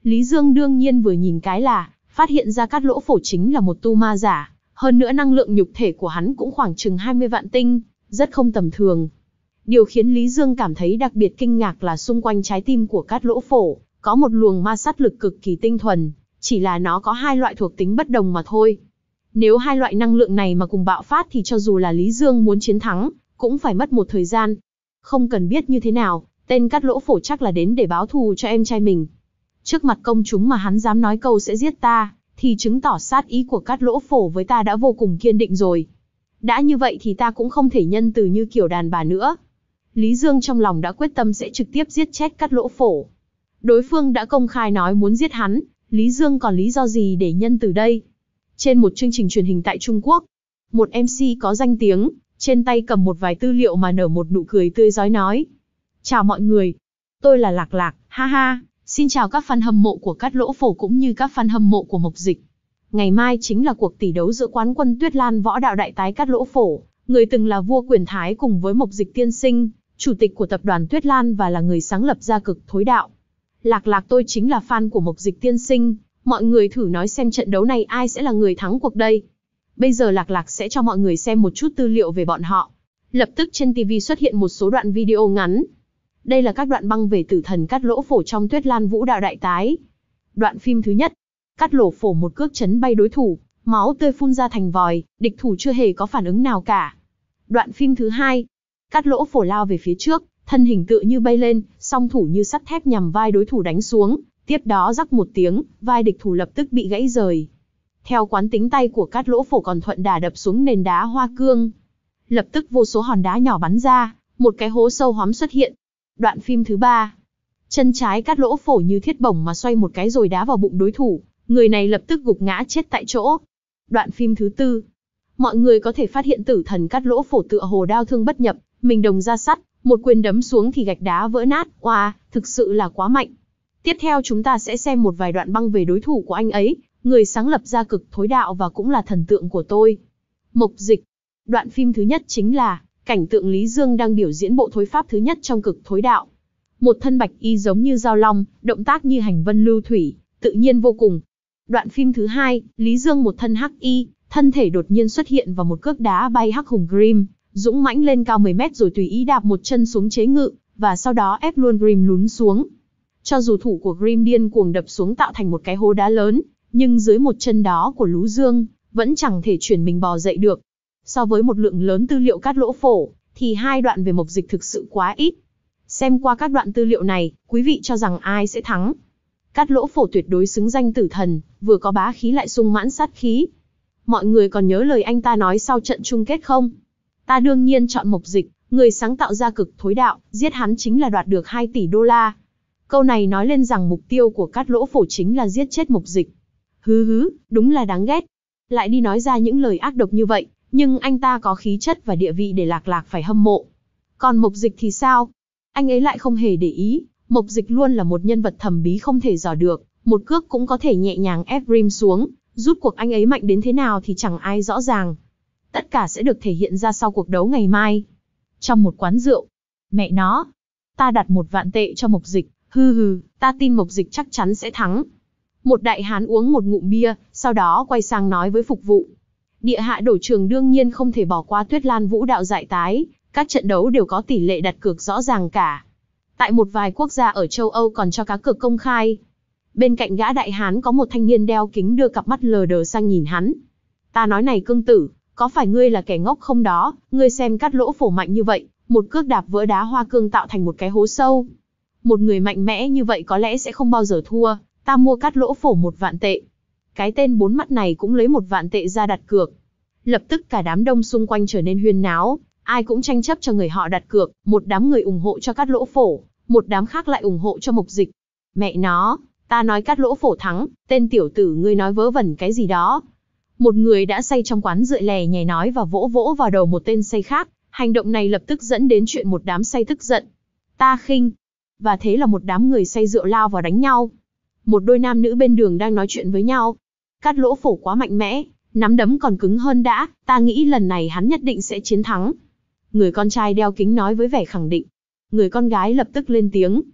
Lý Dương đương nhiên vừa nhìn cái là, phát hiện ra Cát Lỗ Phổ chính là một tu ma giả, hơn nữa năng lượng nhục thể của hắn cũng khoảng chừng hai mươi vạn tinh, rất không tầm thường. Điều khiến Lý Dương cảm thấy đặc biệt kinh ngạc là xung quanh trái tim của Cát Lỗ Phổ, có một luồng ma sát lực cực kỳ tinh thuần, chỉ là nó có hai loại thuộc tính bất đồng mà thôi. Nếu hai loại năng lượng này mà cùng bạo phát thì cho dù là Lý Dương muốn chiến thắng, cũng phải mất một thời gian. Không cần biết như thế nào, tên Cát Lỗ Phổ chắc là đến để báo thù cho em trai mình. Trước mặt công chúng mà hắn dám nói câu sẽ giết ta, thì chứng tỏ sát ý của Cát Lỗ Phổ với ta đã vô cùng kiên định rồi. Đã như vậy thì ta cũng không thể nhân từ như kiểu đàn bà nữa. Lý Dương trong lòng đã quyết tâm sẽ trực tiếp giết chết Cát Lỗ Phổ. Đối phương đã công khai nói muốn giết hắn, Lý Dương còn lý do gì để nhân từ đây? Trên một chương trình truyền hình tại Trung Quốc, một em xê có danh tiếng, trên tay cầm một vài tư liệu mà nở một nụ cười tươi rói nói. Chào mọi người, tôi là Lạc Lạc, ha ha, xin chào các fan hâm mộ của Cát Lỗ Phổ cũng như các fan hâm mộ của Mộc Dịch. Ngày mai chính là cuộc tỷ đấu giữa quán quân Tuyết Lan võ đạo đại tái Cát Lỗ Phổ, người từng là vua quyền thái cùng với Mộc Dịch tiên sinh, chủ tịch của tập đoàn Tuyết Lan và là người sáng lập ra Cực Thối Đạo. Lạc Lạc tôi chính là fan của Mộc Dịch tiên sinh, mọi người thử nói xem trận đấu này ai sẽ là người thắng cuộc đây. Bây giờ Lạc Lạc sẽ cho mọi người xem một chút tư liệu về bọn họ. Lập tức trên ti vi xuất hiện một số đoạn video ngắn. Đây là các đoạn băng về tử thần Cát Lỗ Phổ trong Tuyết Lan vũ đạo đại tái. Đoạn phim thứ nhất, Cát Lỗ Phổ một cước chấn bay đối thủ, máu tươi phun ra thành vòi, địch thủ chưa hề có phản ứng nào cả. Đoạn phim thứ hai, Cát Lỗ Phổ lao về phía trước, thân hình tựa như bay lên, song thủ như sắt thép nhằm vai đối thủ đánh xuống, tiếp đó rắc một tiếng, vai địch thủ lập tức bị gãy rời. Theo quán tính tay của Cát Lỗ Phổ còn thuận đà đập xuống nền đá hoa cương. Lập tức vô số hòn đá nhỏ bắn ra, một cái hố sâu hoắm xuất hiện. Đoạn phim thứ ba, chân trái Cát Lỗ Phổ như thiết bổng mà xoay một cái rồi đá vào bụng đối thủ, người này lập tức gục ngã chết tại chỗ. Đoạn phim thứ tư, mọi người có thể phát hiện tử thần Cát Lỗ Phổ tựa hồ đao thương bất nhập, mình đồng ra sắt, một quyền đấm xuống thì gạch đá vỡ nát, oa, wow, thực sự là quá mạnh. Tiếp theo chúng ta sẽ xem một vài đoạn băng về đối thủ của anh ấy, người sáng lập ra Cực Thối Đạo và cũng là thần tượng của tôi. Mộc Dịch. Đoạn phim thứ nhất chính là cảnh tượng Lý Dương đang biểu diễn bộ thối pháp thứ nhất trong Cực Thối Đạo. Một thân bạch y giống như dao long, động tác như hành vân lưu thủy, tự nhiên vô cùng. Đoạn phim thứ hai, Lý Dương một thân hắc y, thân thể đột nhiên xuất hiện và một cước đá bay hắc hùng Grim, dũng mãnh lên cao mười mét rồi tùy ý đạp một chân xuống chế ngự, và sau đó ép luôn Grim lún xuống. Cho dù thủ của Grim điên cuồng đập xuống tạo thành một cái hố đá lớn, nhưng dưới một chân đó của Lú Dương, vẫn chẳng thể chuyển mình bò dậy được. So với một lượng lớn tư liệu Cát Lỗ Phổ, thì hai đoạn về Mộc Dịch thực sự quá ít. Xem qua các đoạn tư liệu này, quý vị cho rằng ai sẽ thắng? Cát Lỗ Phổ tuyệt đối xứng danh tử thần, vừa có bá khí lại sung mãn sát khí. Mọi người còn nhớ lời anh ta nói sau trận chung kết không? Ta đương nhiên chọn Mộc Dịch, người sáng tạo ra Cực Thối Đạo, giết hắn chính là đoạt được hai tỷ đô la. Câu này nói lên rằng mục tiêu của Cát Lỗ Phổ chính là giết chết Mộc Dịch. Hứ hứ, đúng là đáng ghét. Lại đi nói ra những lời ác độc như vậy, nhưng anh ta có khí chất và địa vị để Lạc Lạc phải hâm mộ. Còn Mộc Dịch thì sao? Anh ấy lại không hề để ý, Mộc Dịch luôn là một nhân vật thầm bí không thể dò được, một cước cũng có thể nhẹ nhàng ép Grim xuống, rút cuộc anh ấy mạnh đến thế nào thì chẳng ai rõ ràng. Tất cả sẽ được thể hiện ra sau cuộc đấu ngày mai. Trong một quán rượu, mẹ nó, ta đặt một vạn tệ cho Mộc Dịch, hừ hừ, ta tin Mộc Dịch chắc chắn sẽ thắng. Một đại hán uống một ngụm bia, sau đó quay sang nói với phục vụ. Địa hạ đổ trường đương nhiên không thể bỏ qua Tuyết Lan vũ đạo giải tái, các trận đấu đều có tỷ lệ đặt cược rõ ràng cả. Tại một vài quốc gia ở châu Âu còn cho cá cược công khai. Bên cạnh gã đại hán có một thanh niên đeo kính đưa cặp mắt lờ đờ sang nhìn hắn. Ta nói này cương tử, có phải ngươi là kẻ ngốc không đó, ngươi xem Cát Lỗ Phổ mạnh như vậy, một cước đạp vỡ đá hoa cương tạo thành một cái hố sâu. Một người mạnh mẽ như vậy có lẽ sẽ không bao giờ thua, ta mua Cát Lỗ Phổ một vạn tệ. Cái tên bốn mắt này cũng lấy một vạn tệ ra đặt cược. Lập tức cả đám đông xung quanh trở nên huyên náo, ai cũng tranh chấp cho người họ đặt cược, một đám người ủng hộ cho Cát Lỗ Phổ, một đám khác lại ủng hộ cho Mộc Dịch. Mẹ nó, ta nói Cát Lỗ Phổ thắng, tên tiểu tử ngươi nói vớ vẩn cái gì đó. Một người đã say trong quán rượu lè nhè nói và vỗ vỗ vào đầu một tên say khác, hành động này lập tức dẫn đến chuyện một đám say tức giận. Ta khinh. Và thế là một đám người say rượu lao vào đánh nhau. Một đôi nam nữ bên đường đang nói chuyện với nhau. Cát Lỗ Phổ quá mạnh mẽ, nắm đấm còn cứng hơn đã, ta nghĩ lần này hắn nhất định sẽ chiến thắng. Người con trai đeo kính nói với vẻ khẳng định. Người con gái lập tức lên tiếng.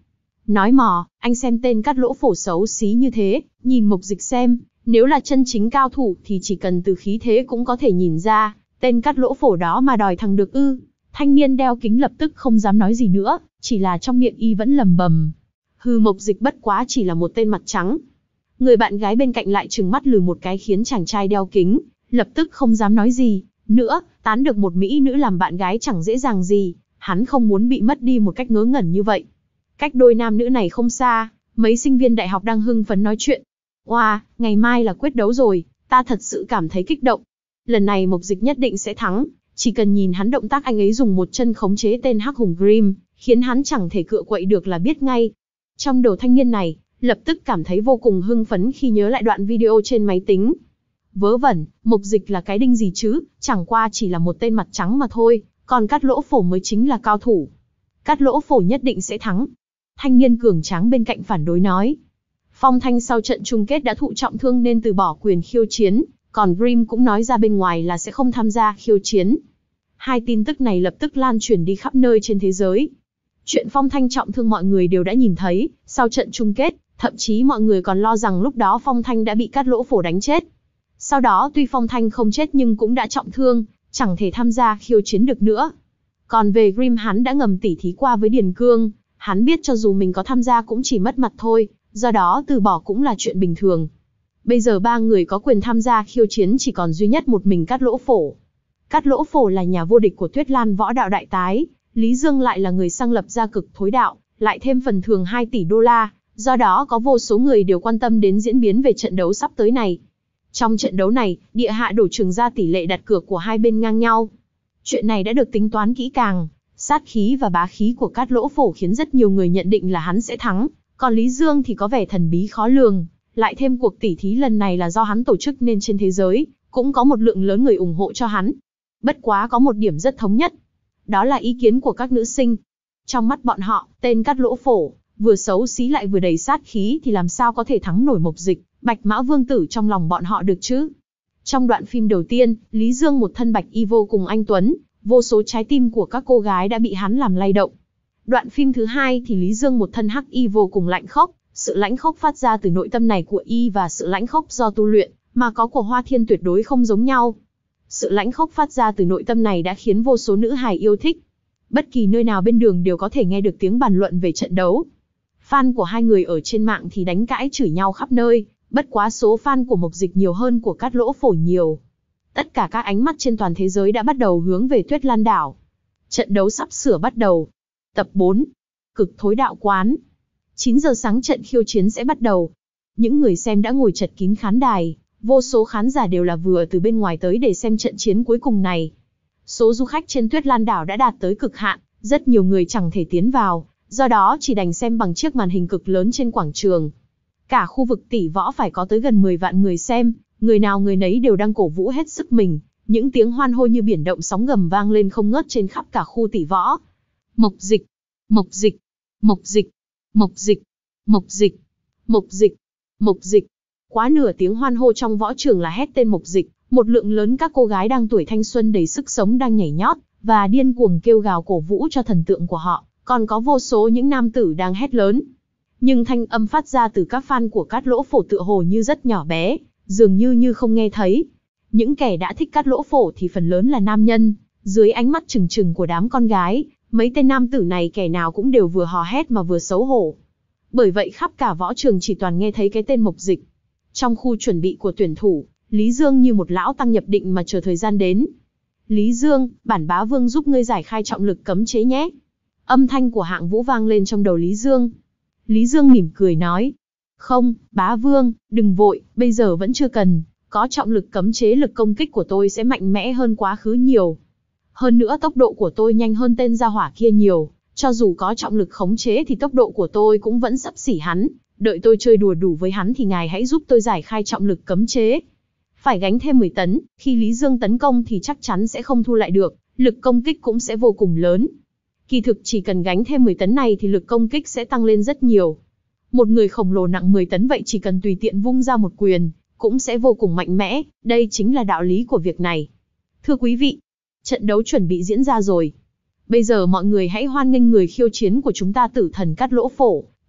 Nói mò, anh xem tên cắt lỗ phổ xấu xí như thế, nhìn Mục Dịch xem, nếu là chân chính cao thủ thì chỉ cần từ khí thế cũng có thể nhìn ra, tên cắt lỗ phổ đó mà đòi thằng được ư. Thanh niên đeo kính lập tức không dám nói gì nữa, chỉ là trong miệng y vẫn lầm bầm. Hừ, Mục Dịch bất quá chỉ là một tên mặt trắng. Người bạn gái bên cạnh lại trừng mắt lừ một cái khiến chàng trai đeo kính lập tức không dám nói gì nữa, tán được một mỹ nữ làm bạn gái chẳng dễ dàng gì, hắn không muốn bị mất đi một cách ngớ ngẩn như vậy. Cách đôi nam nữ này không xa, mấy sinh viên đại học đang hưng phấn nói chuyện. Oa, wow, ngày mai là quyết đấu rồi, ta thật sự cảm thấy kích động. Lần này Mục Dịch nhất định sẽ thắng, chỉ cần nhìn hắn động tác anh ấy dùng một chân khống chế tên hắc hùng Grim, khiến hắn chẳng thể cựa quậy được là biết ngay. Trong đầu thanh niên này, lập tức cảm thấy vô cùng hưng phấn khi nhớ lại đoạn video trên máy tính. Vớ vẩn, Mục Dịch là cái đinh gì chứ, chẳng qua chỉ là một tên mặt trắng mà thôi, còn cắt lỗ phổ mới chính là cao thủ. Cắt lỗ phổ nhất định sẽ thắng. Thanh niên cường tráng bên cạnh phản đối nói. Phong Thanh sau trận chung kết đã thụ trọng thương nên từ bỏ quyền khiêu chiến, còn Grim cũng nói ra bên ngoài là sẽ không tham gia khiêu chiến. Hai tin tức này lập tức lan truyền đi khắp nơi trên thế giới. Chuyện Phong Thanh trọng thương mọi người đều đã nhìn thấy, sau trận chung kết, thậm chí mọi người còn lo rằng lúc đó Phong Thanh đã bị cắt lỗ phổ đánh chết. Sau đó tuy Phong Thanh không chết nhưng cũng đã trọng thương, chẳng thể tham gia khiêu chiến được nữa. Còn về Grim, hắn đã ngầm tỉ thí qua với Điền Cương, hắn biết cho dù mình có tham gia cũng chỉ mất mặt thôi, do đó từ bỏ cũng là chuyện bình thường. Bây giờ ba người có quyền tham gia khiêu chiến chỉ còn duy nhất một mình cắt lỗ phổ. Cắt lỗ phổ là nhà vô địch của Tuyết Lan võ đạo đại tái, Lý Dương lại là người sáng lập ra Cực Thối đạo, lại thêm phần thưởng hai tỷ đô la, do đó có vô số người đều quan tâm đến diễn biến về trận đấu sắp tới này. Trong trận đấu này, địa hạ đổ trường ra tỷ lệ đặt cược của hai bên ngang nhau. Chuyện này đã được tính toán kỹ càng, sát khí và bá khí của cắt lỗ phổ khiến rất nhiều người nhận định là hắn sẽ thắng, còn Lý Dương thì có vẻ thần bí khó lường, lại thêm cuộc tỉ thí lần này là do hắn tổ chức nên trên thế giới cũng có một lượng lớn người ủng hộ cho hắn. Bất quá có một điểm rất thống nhất, đó là ý kiến của các nữ sinh. Trong mắt bọn họ, tên cắt lỗ phổ vừa xấu xí lại vừa đầy sát khí thì làm sao có thể thắng nổi Mục Dịch, Bạch Mã Vương tử trong lòng bọn họ được chứ. Trong đoạn phim đầu tiên, Lý Dương một thân bạch y vô cùng anh tuấn, vô số trái tim của các cô gái đã bị hắn làm lay động. Đoạn phim thứ hai thì Lý Dương một thân hắc y vô cùng lạnh khốc, sự lãnh khốc phát ra từ nội tâm này của y và sự lãnh khốc do tu luyện mà có của Hoa Thiên tuyệt đối không giống nhau. Sự lãnh khốc phát ra từ nội tâm này đã khiến vô số nữ hài yêu thích. Bất kỳ nơi nào bên đường đều có thể nghe được tiếng bàn luận về trận đấu. Fan của hai người ở trên mạng thì đánh cãi chửi nhau khắp nơi, bất quá số fan của Mục Dịch nhiều hơn của cắt lỗ phổ nhiều. Tất cả các ánh mắt trên toàn thế giới đã bắt đầu hướng về Tuyết Lan đảo. Trận đấu sắp sửa bắt đầu. Tập bốn. Cực Thối đạo quán. chín giờ sáng trận khiêu chiến sẽ bắt đầu. Những người xem đã ngồi chật kín khán đài, vô số khán giả đều là vừa từ bên ngoài tới để xem trận chiến cuối cùng này. Số du khách trên Tuyết Lan đảo đã đạt tới cực hạn, rất nhiều người chẳng thể tiến vào, do đó chỉ đành xem bằng chiếc màn hình cực lớn trên quảng trường. Cả khu vực tỷ võ phải có tới gần mười vạn người xem, người nào người nấy đều đang cổ vũ hết sức mình, những tiếng hoan hô như biển động sóng ngầm vang lên không ngớt trên khắp cả khu tỷ võ. Mục Dịch, Mục Dịch, Mục Dịch, Mục Dịch, Mục Dịch, Mục Dịch, Mục Dịch. Quá nửa tiếng hoan hô trong võ trường là hét tên Mục Dịch, một lượng lớn các cô gái đang tuổi thanh xuân đầy sức sống đang nhảy nhót và điên cuồng kêu gào cổ vũ cho thần tượng của họ, còn có vô số những nam tử đang hét lớn. Nhưng thanh âm phát ra từ các fan của cắt lỗ phổ tựa hồ như rất nhỏ bé, dường như như không nghe thấy. Những kẻ đã thích cắt lỗ phổ thì phần lớn là nam nhân, dưới ánh mắt trừng trừng của đám con gái, mấy tên nam tử này kẻ nào cũng đều vừa hò hét mà vừa xấu hổ. Bởi vậy khắp cả võ trường chỉ toàn nghe thấy cái tên Mục Dịch. Trong khu chuẩn bị của tuyển thủ, Lý Dương như một lão tăng nhập định mà chờ thời gian đến. Lý Dương, bản bá vương giúp ngươi giải khai trọng lực cấm chế nhé. Âm thanh của Hạng Vũ vang lên trong đầu Lý Dương. Lý Dương mỉm cười nói. Không, bá vương, đừng vội, bây giờ vẫn chưa cần. Có trọng lực cấm chế lực công kích của tôi sẽ mạnh mẽ hơn quá khứ nhiều. Hơn nữa tốc độ của tôi nhanh hơn tên gia hỏa kia nhiều. Cho dù có trọng lực khống chế thì tốc độ của tôi cũng vẫn xấp xỉ hắn. Đợi tôi chơi đùa đủ với hắn thì ngài hãy giúp tôi giải khai trọng lực cấm chế. Phải gánh thêm mười tấn, khi Lý Dương tấn công thì chắc chắn sẽ không thu lại được, lực công kích cũng sẽ vô cùng lớn. Kỳ thực chỉ cần gánh thêm mười tấn này thì lực công kích sẽ tăng lên rất nhiều. Một người khổng lồ nặng mười tấn vậy chỉ cần tùy tiện vung ra một quyền, cũng sẽ vô cùng mạnh mẽ, đây chính là đạo lý của việc này. Thưa quý vị, trận đấu chuẩn bị diễn ra rồi. Bây giờ mọi người hãy hoan nghênh người khiêu chiến của chúng ta, tử thần cắt lỗ phổ,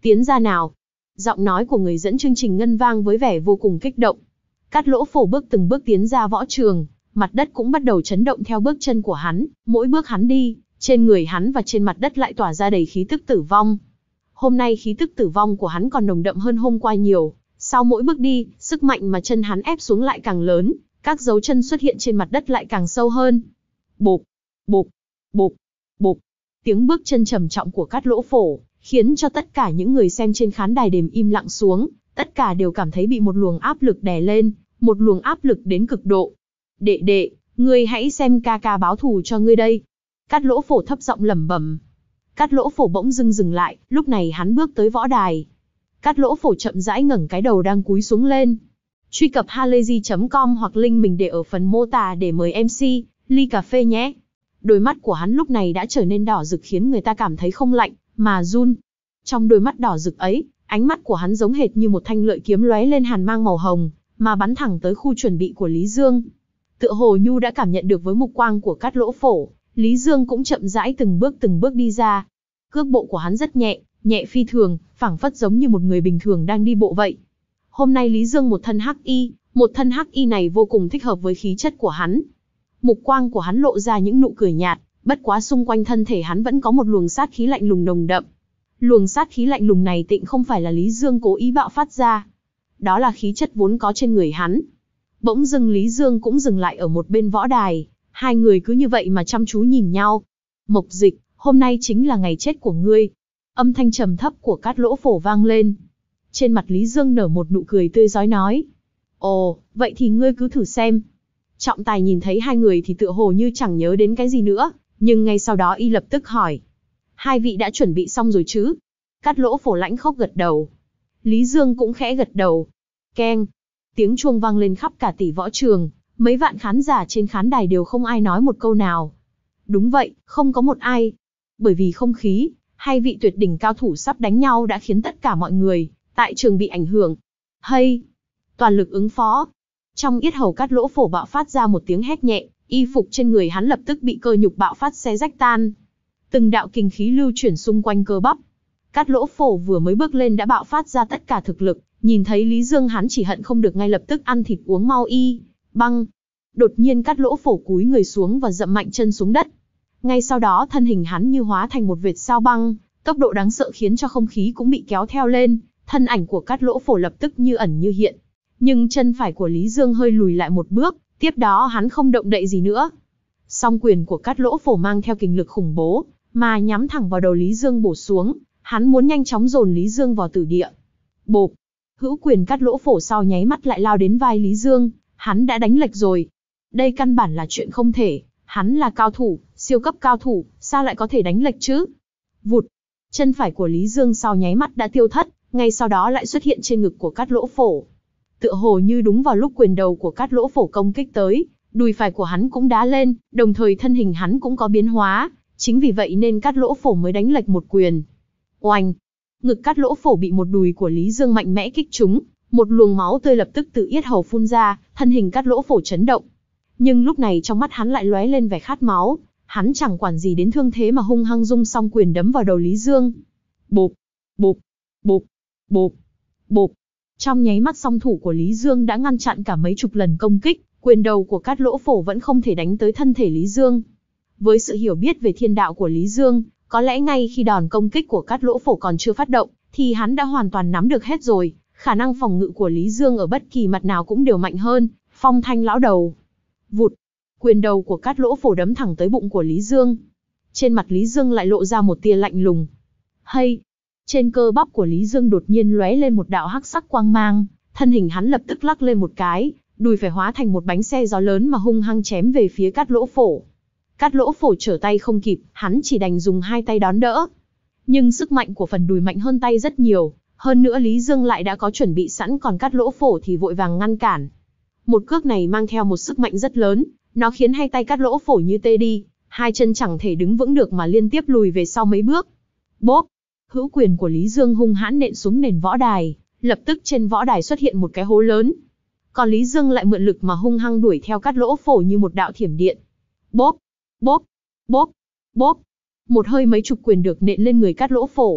Tiến ra nào. Giọng nói của người dẫn chương trình ngân vang với vẻ vô cùng kích động. Cát Lỗ Phổ bước từng bước tiến ra võ trường, mặt đất cũng bắt đầu chấn động theo bước chân của hắn, mỗi bước hắn đi, trên người hắn và trên mặt đất lại tỏa ra đầy khí tức tử vong. Hôm nay khí tức tử vong của hắn còn nồng đậm hơn hôm qua nhiều, sau mỗi bước đi, sức mạnh mà chân hắn ép xuống lại càng lớn, các dấu chân xuất hiện trên mặt đất lại càng sâu hơn. Bộp, bộp, bộp, bộp. Tiếng bước chân trầm trọng của Cát Lỗ Phổ khiến cho tất cả những người xem trên khán đài đềm im lặng xuống, tất cả đều cảm thấy bị một luồng áp lực đè lên, một luồng áp lực đến cực độ. Đệ đệ, ngươi hãy xem ca ca báo thù cho ngươi đây. Cát Lỗ Phổ thấp giọng lẩm bẩm. Cát Lỗ Phổ bỗng dưng dừng lại, lúc này hắn bước tới võ đài. Cát Lỗ Phổ chậm rãi ngẩng cái đầu đang cúi xuống lên. Truy cập halayzi chấm com hoặc link mình để ở phần mô tả để mời em xê, ly cà phê nhé. Đôi mắt của hắn lúc này đã trở nên đỏ rực khiến người ta cảm thấy không lạnh, mà run. Trong đôi mắt đỏ rực ấy, ánh mắt của hắn giống hệt như một thanh lợi kiếm lóe lên hàn mang màu hồng, mà bắn thẳng tới khu chuẩn bị của Lý Dương. Tựa hồ Nhu đã cảm nhận được với mục quang của Cát Lỗ Phổ, Lý Dương cũng chậm rãi từng bước từng bước đi ra. Cước bộ của hắn rất nhẹ, nhẹ phi thường, phảng phất giống như một người bình thường đang đi bộ vậy. Hôm nay Lý Dương một thân hắc y, một thân hắc y này vô cùng thích hợp với khí chất của hắn. Mục quang của hắn lộ ra những nụ cười nhạt, bất quá xung quanh thân thể hắn vẫn có một luồng sát khí lạnh lùng nồng đậm. Luồng sát khí lạnh lùng này tịnh không phải là Lý Dương cố ý bạo phát ra. Đó là khí chất vốn có trên người hắn. Bỗng dưng Lý Dương cũng dừng lại ở một bên võ đài, hai người cứ như vậy mà chăm chú nhìn nhau. Mộc Dịch, hôm nay chính là ngày chết của ngươi. Âm thanh trầm thấp của Cát Lỗ Phổ vang lên. Trên mặt Lý Dương nở một nụ cười tươi rói nói. Ồ, vậy thì ngươi cứ thử xem. Trọng Tài nhìn thấy hai người thì tựa hồ như chẳng nhớ đến cái gì nữa, nhưng ngay sau đó y lập tức hỏi. Hai vị đã chuẩn bị xong rồi chứ? Cát Lỗ Phổ lãnh khốc gật đầu. Lý Dương cũng khẽ gật đầu. Keng. Tiếng chuông vang lên khắp cả tỷ võ trường, mấy vạn khán giả trên khán đài đều không ai nói một câu nào. Đúng vậy, không có một ai. Bởi vì không khí, hai vị tuyệt đỉnh cao thủ sắp đánh nhau đã khiến tất cả mọi người tại trường bị ảnh hưởng. Hay! Toàn lực ứng phó. Trong yết hầu Cát Lỗ Phổ bạo phát ra một tiếng hét nhẹ, y phục trên người hắn lập tức bị cơ nhục bạo phát xé rách tan. Từng đạo kình khí lưu chuyển xung quanh cơ bắp. Cát Lỗ Phổ vừa mới bước lên đã bạo phát ra tất cả thực lực, nhìn thấy Lý Dương hắn chỉ hận không được ngay lập tức ăn thịt uống mau y. Băng! Đột nhiên Cát Lỗ Phổ cúi người xuống và dậm mạnh chân xuống đất. Ngay sau đó thân hình hắn như hóa thành một vệt sao băng, tốc độ đáng sợ khiến cho không khí cũng bị kéo theo lên, thân ảnh của Cát Lỗ Phổ lập tức như ẩn như hiện. Nhưng chân phải của Lý Dương hơi lùi lại một bước, tiếp đó hắn không động đậy gì nữa. Song quyền của Cát Lỗ Phổ mang theo kình lực khủng bố, mà nhắm thẳng vào đầu Lý Dương bổ xuống, hắn muốn nhanh chóng dồn Lý Dương vào tử địa. Bộp! Hữu quyền Cát Lỗ Phổ sau nháy mắt lại lao đến vai Lý Dương, hắn đã đánh lệch rồi. Đây căn bản là chuyện không thể, hắn là cao thủ, siêu cấp cao thủ, sao lại có thể đánh lệch chứ? Vụt! Chân phải của Lý Dương sau nháy mắt đã tiêu thất, ngay sau đó lại xuất hiện trên ngực của Cát Lỗ Phổ. Tựa hồ như đúng vào lúc quyền đầu của Cát Lỗ Phổ công kích tới, đùi phải của hắn cũng đá lên, đồng thời thân hình hắn cũng có biến hóa, chính vì vậy nên Cát Lỗ Phổ mới đánh lệch một quyền. Oanh! Ngực Cát Lỗ Phổ bị một đùi của Lý Dương mạnh mẽ kích trúng, một luồng máu tươi lập tức từ yết hầu phun ra, thân hình Cát Lỗ Phổ chấn động. Nhưng lúc này trong mắt hắn lại lóe lên vẻ khát máu, hắn chẳng quản gì đến thương thế mà hung hăng dung song quyền đấm vào đầu Lý Dương. Bộp! Bộp! Bộp! Bộp! Bộp! Trong nháy mắt song thủ của Lý Dương đã ngăn chặn cả mấy chục lần công kích, quyền đầu của Cát Lỗ Phổ vẫn không thể đánh tới thân thể Lý Dương. Với sự hiểu biết về thiên đạo của Lý Dương, có lẽ ngay khi đòn công kích của Cát Lỗ Phổ còn chưa phát động, thì hắn đã hoàn toàn nắm được hết rồi, khả năng phòng ngự của Lý Dương ở bất kỳ mặt nào cũng đều mạnh hơn, Phong Thanh lão đầu. Vụt! Quyền đầu của Cát Lỗ Phổ đấm thẳng tới bụng của Lý Dương. Trên mặt Lý Dương lại lộ ra một tia lạnh lùng. Hay! Trên cơ bắp của Lý Dương đột nhiên lóe lên một đạo hắc sắc quang mang, thân hình hắn lập tức lắc lên một cái, đùi phải hóa thành một bánh xe gió lớn mà hung hăng chém về phía Cát Lỗ Phổ. Cát Lỗ Phổ trở tay không kịp, hắn chỉ đành dùng hai tay đón đỡ. Nhưng sức mạnh của phần đùi mạnh hơn tay rất nhiều, hơn nữa Lý Dương lại đã có chuẩn bị sẵn, còn Cát Lỗ Phổ thì vội vàng ngăn cản. Một cước này mang theo một sức mạnh rất lớn, nó khiến hai tay Cát Lỗ Phổ như tê đi, hai chân chẳng thể đứng vững được mà liên tiếp lùi về sau mấy bước. Bốp! Hữu quyền của Lý Dương hung hãn nện xuống nền võ đài, lập tức trên võ đài xuất hiện một cái hố lớn. Còn Lý Dương lại mượn lực mà hung hăng đuổi theo Cát Lỗ Phổ như một đạo thiểm điện. Bốp! Bốp! Bốp! Bốp! Một hơi mấy chục quyền được nện lên người Cát Lỗ Phổ,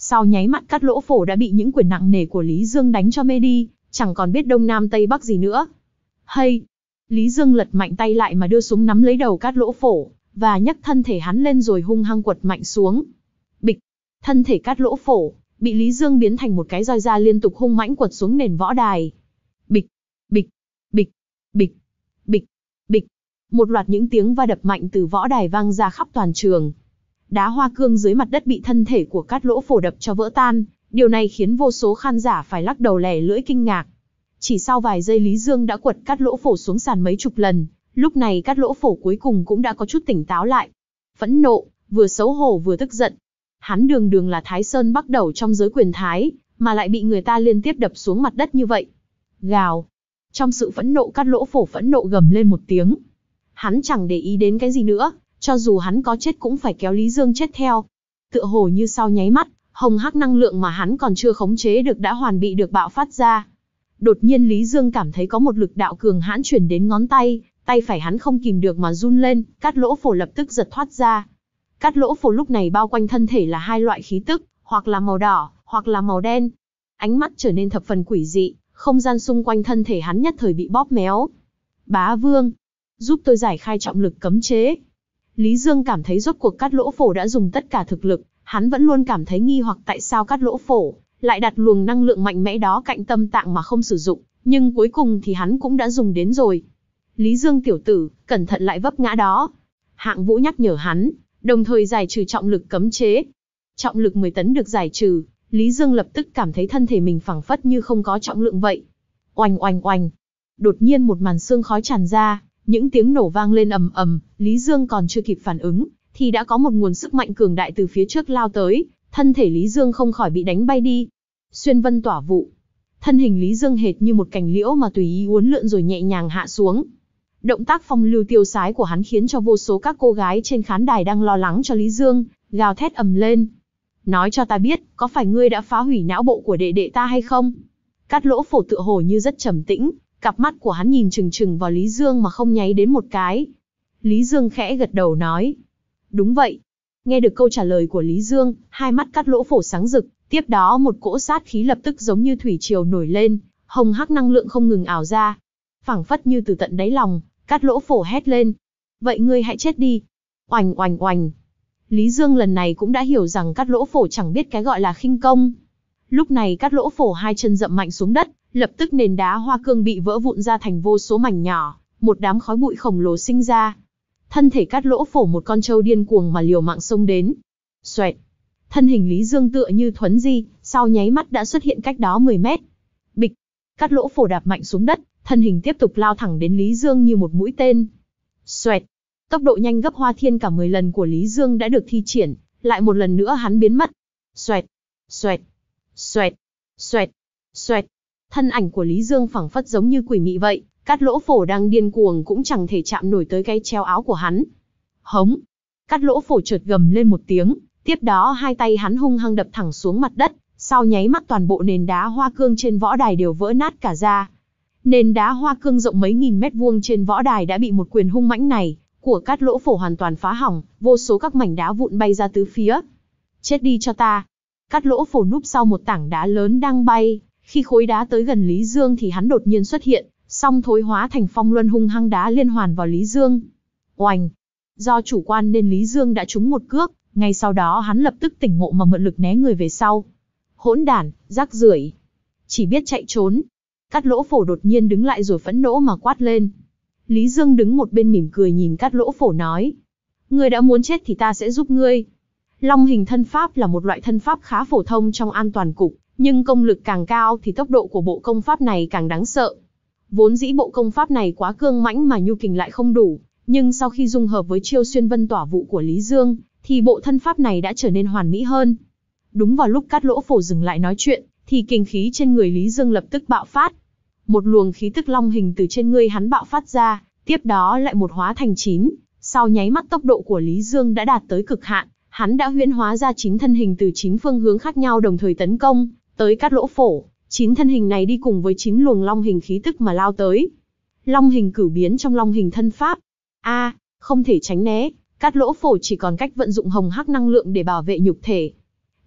Sau nháy mắt Cát Lỗ Phổ đã bị những quyền nặng nề của Lý Dương đánh cho mê đi, chẳng còn biết đông nam tây bắc gì nữa. Hay! Lý Dương lật mạnh tay lại mà đưa súng nắm lấy đầu Cát Lỗ Phổ, và nhấc thân thể hắn lên rồi hung hăng quật mạnh xuống. Bịch! Thân thể Cát Lỗ Phổ bị Lý Dương biến thành một cái roi da liên tục hung mãnh quật xuống nền võ đài. Bịch! Bịch! Bịch! Bịch! Bịch! Bịch! Một loạt những tiếng va đập mạnh từ võ đài vang ra khắp toàn trường. Đá hoa cương dưới mặt đất bị thân thể của Cát Lỗ Phổ đập cho vỡ tan, điều này khiến vô số khán giả phải lắc đầu lẻ lưỡi kinh ngạc. Chỉ sau vài giây Lý Dương đã quật Cát Lỗ Phổ xuống sàn mấy chục lần, lúc này Cát Lỗ Phổ cuối cùng cũng đã có chút tỉnh táo lại. Phẫn nộ, vừa xấu hổ vừa tức giận. Hắn đường đường là Thái Sơn Bắc Đẩu trong giới quyền Thái, mà lại bị người ta liên tiếp đập xuống mặt đất như vậy. Gào! Trong sự phẫn nộ Cát Lỗ Phổ phẫn nộ gầm lên một tiếng. Hắn chẳng để ý đến cái gì nữa, cho dù hắn có chết cũng phải kéo Lý Dương chết theo. Tựa hồ như sau nháy mắt, hồng hắc năng lượng mà hắn còn chưa khống chế được đã hoàn bị được bạo phát ra. Đột nhiên Lý Dương cảm thấy có một lực đạo cường hãn truyền đến ngón tay, tay phải hắn không kìm được mà run lên, Cát Lỗ Phổ lập tức giật thoát ra. Cát Lỗ Phổ lúc này bao quanh thân thể là hai loại khí tức, hoặc là màu đỏ, hoặc là màu đen. Ánh mắt trở nên thập phần quỷ dị, không gian xung quanh thân thể hắn nhất thời bị bóp méo. Bá Vương, giúp tôi giải khai trọng lực cấm chế. Lý Dương cảm thấy rốt cuộc Cát Lỗ Phổ đã dùng tất cả thực lực, hắn vẫn luôn cảm thấy nghi hoặc tại sao Cát Lỗ Phổ lại đặt luồng năng lượng mạnh mẽ đó cạnh tâm tạng mà không sử dụng, nhưng cuối cùng thì hắn cũng đã dùng đến rồi. Lý Dương tiểu tử, cẩn thận lại vấp ngã đó. Hạng Vũ nhắc nhở hắn, đồng thời giải trừ trọng lực cấm chế. Trọng lực mười tấn được giải trừ, Lý Dương lập tức cảm thấy thân thể mình phẳng phất như không có trọng lượng vậy. Oanh oanh oanh. Đột nhiên một màn sương khói tràn ra, những tiếng nổ vang lên ầm ầm, Lý Dương còn chưa kịp phản ứng, thì đã có một nguồn sức mạnh cường đại từ phía trước lao tới, thân thể Lý Dương không khỏi bị đánh bay đi. Xuyên vân tỏa vụ. Thân hình Lý Dương hệt như một cành liễu mà tùy ý uốn lượn rồi nhẹ nhàng hạ xuống. Động tác phong lưu tiêu sái của hắn khiến cho vô số các cô gái trên khán đài đang lo lắng cho Lý Dương, gào thét ầm lên. Nói cho ta biết, có phải ngươi đã phá hủy não bộ của đệ đệ ta hay không? Cát Lỗ Phổ tựa hồ như rất trầm tĩnh, cặp mắt của hắn nhìn chừng chừng vào Lý Dương mà không nháy đến một cái. Lý Dương khẽ gật đầu nói. Đúng vậy. Nghe được câu trả lời của Lý Dương, hai mắt Cát Lỗ Phổ sáng rực, tiếp đó một cỗ sát khí lập tức giống như thủy triều nổi lên, hồng hắc năng lượng không ngừng ảo ra. Phảng phất như từ tận đáy lòng, Cát Lỗ Phổ hét lên. Vậy ngươi hãy chết đi. Oành oành oành. Lý Dương lần này cũng đã hiểu rằng Cát Lỗ Phổ chẳng biết cái gọi là khinh công. Lúc này Cát Lỗ Phổ hai chân dậm mạnh xuống đất, lập tức nền đá hoa cương bị vỡ vụn ra thành vô số mảnh nhỏ, một đám khói bụi khổng lồ sinh ra. Thân thể Cát Lỗ Phổ một con trâu điên cuồng mà liều mạng xông đến. Xoẹt. Thân hình Lý Dương tựa như thuấn di, sau nháy mắt đã xuất hiện cách đó mười mét. Bịch. Cát Lỗ Phổ đạp mạnh xuống đất, thân hình tiếp tục lao thẳng đến Lý Dương như một mũi tên. Xoẹt. Tốc độ nhanh gấp hoa thiên cả mười lần của Lý Dương đã được thi triển, lại một lần nữa hắn biến mất. Xoẹt. Xoẹt. Xoẹt. Xoẹt. Xoẹt. Thân ảnh của Lý Dương phảng phất giống như quỷ mị vậy, Cát Lỗ Phổ đang điên cuồng cũng chẳng thể chạm nổi tới cái treo áo của hắn. Hống. Cát Lỗ Phổ chợt gầm lên một tiếng, tiếp đó hai tay hắn hung hăng đập thẳng xuống mặt đất, sau nháy mắt toàn bộ nền đá hoa cương trên võ đài đều vỡ nát cả ra. Nền đá hoa cương rộng mấy nghìn mét vuông trên võ đài đã bị một quyền hung mãnh này của Cát Lỗ Phổ hoàn toàn phá hỏng, vô số các mảnh đá vụn bay ra tứ phía. Chết đi cho ta. Cát Lỗ Phổ núp sau một tảng đá lớn đang bay, khi khối đá tới gần Lý Dương thì hắn đột nhiên xuất hiện, song thối hóa thành phong luân hung hăng đá liên hoàn vào Lý Dương. Oành! Do chủ quan nên Lý Dương đã trúng một cước, ngay sau đó hắn lập tức tỉnh ngộ mà mượn lực né người về sau. Hỗn đản, rác rưởi, chỉ biết chạy trốn. Cát Lỗ Phổ đột nhiên đứng lại rồi phẫn nộ mà quát lên. Lý Dương đứng một bên mỉm cười nhìn Cát Lỗ Phổ nói. Ngươi đã muốn chết thì ta sẽ giúp ngươi. Long hình thân pháp là một loại thân pháp khá phổ thông trong an toàn cục, nhưng công lực càng cao thì tốc độ của bộ công pháp này càng đáng sợ. Vốn dĩ bộ công pháp này quá cương mãnh mà nhu kình lại không đủ, nhưng sau khi dung hợp với chiêu xuyên vân tỏa vụ của Lý Dương, thì bộ thân pháp này đã trở nên hoàn mỹ hơn. Đúng vào lúc Cát Lỗ Phổ dừng lại nói chuyện, thì kình khí trên người Lý Dương lập tức bạo phát. Một luồng khí tức long hình từ trên người hắn bạo phát ra, tiếp đó lại một hóa thành chín. Sau nháy mắt tốc độ của Lý Dương đã đạt tới cực hạn, hắn đã huyễn hóa ra chín thân hình từ chín phương hướng khác nhau đồng thời tấn công tới Cát Lỗ Phổ. Chín thân hình này đi cùng với chín luồng long hình khí tức mà lao tới. Long hình cửu biến trong long hình thân pháp. A, à, không thể tránh né, Cát Lỗ Phổ chỉ còn cách vận dụng hồng hắc năng lượng để bảo vệ nhục thể.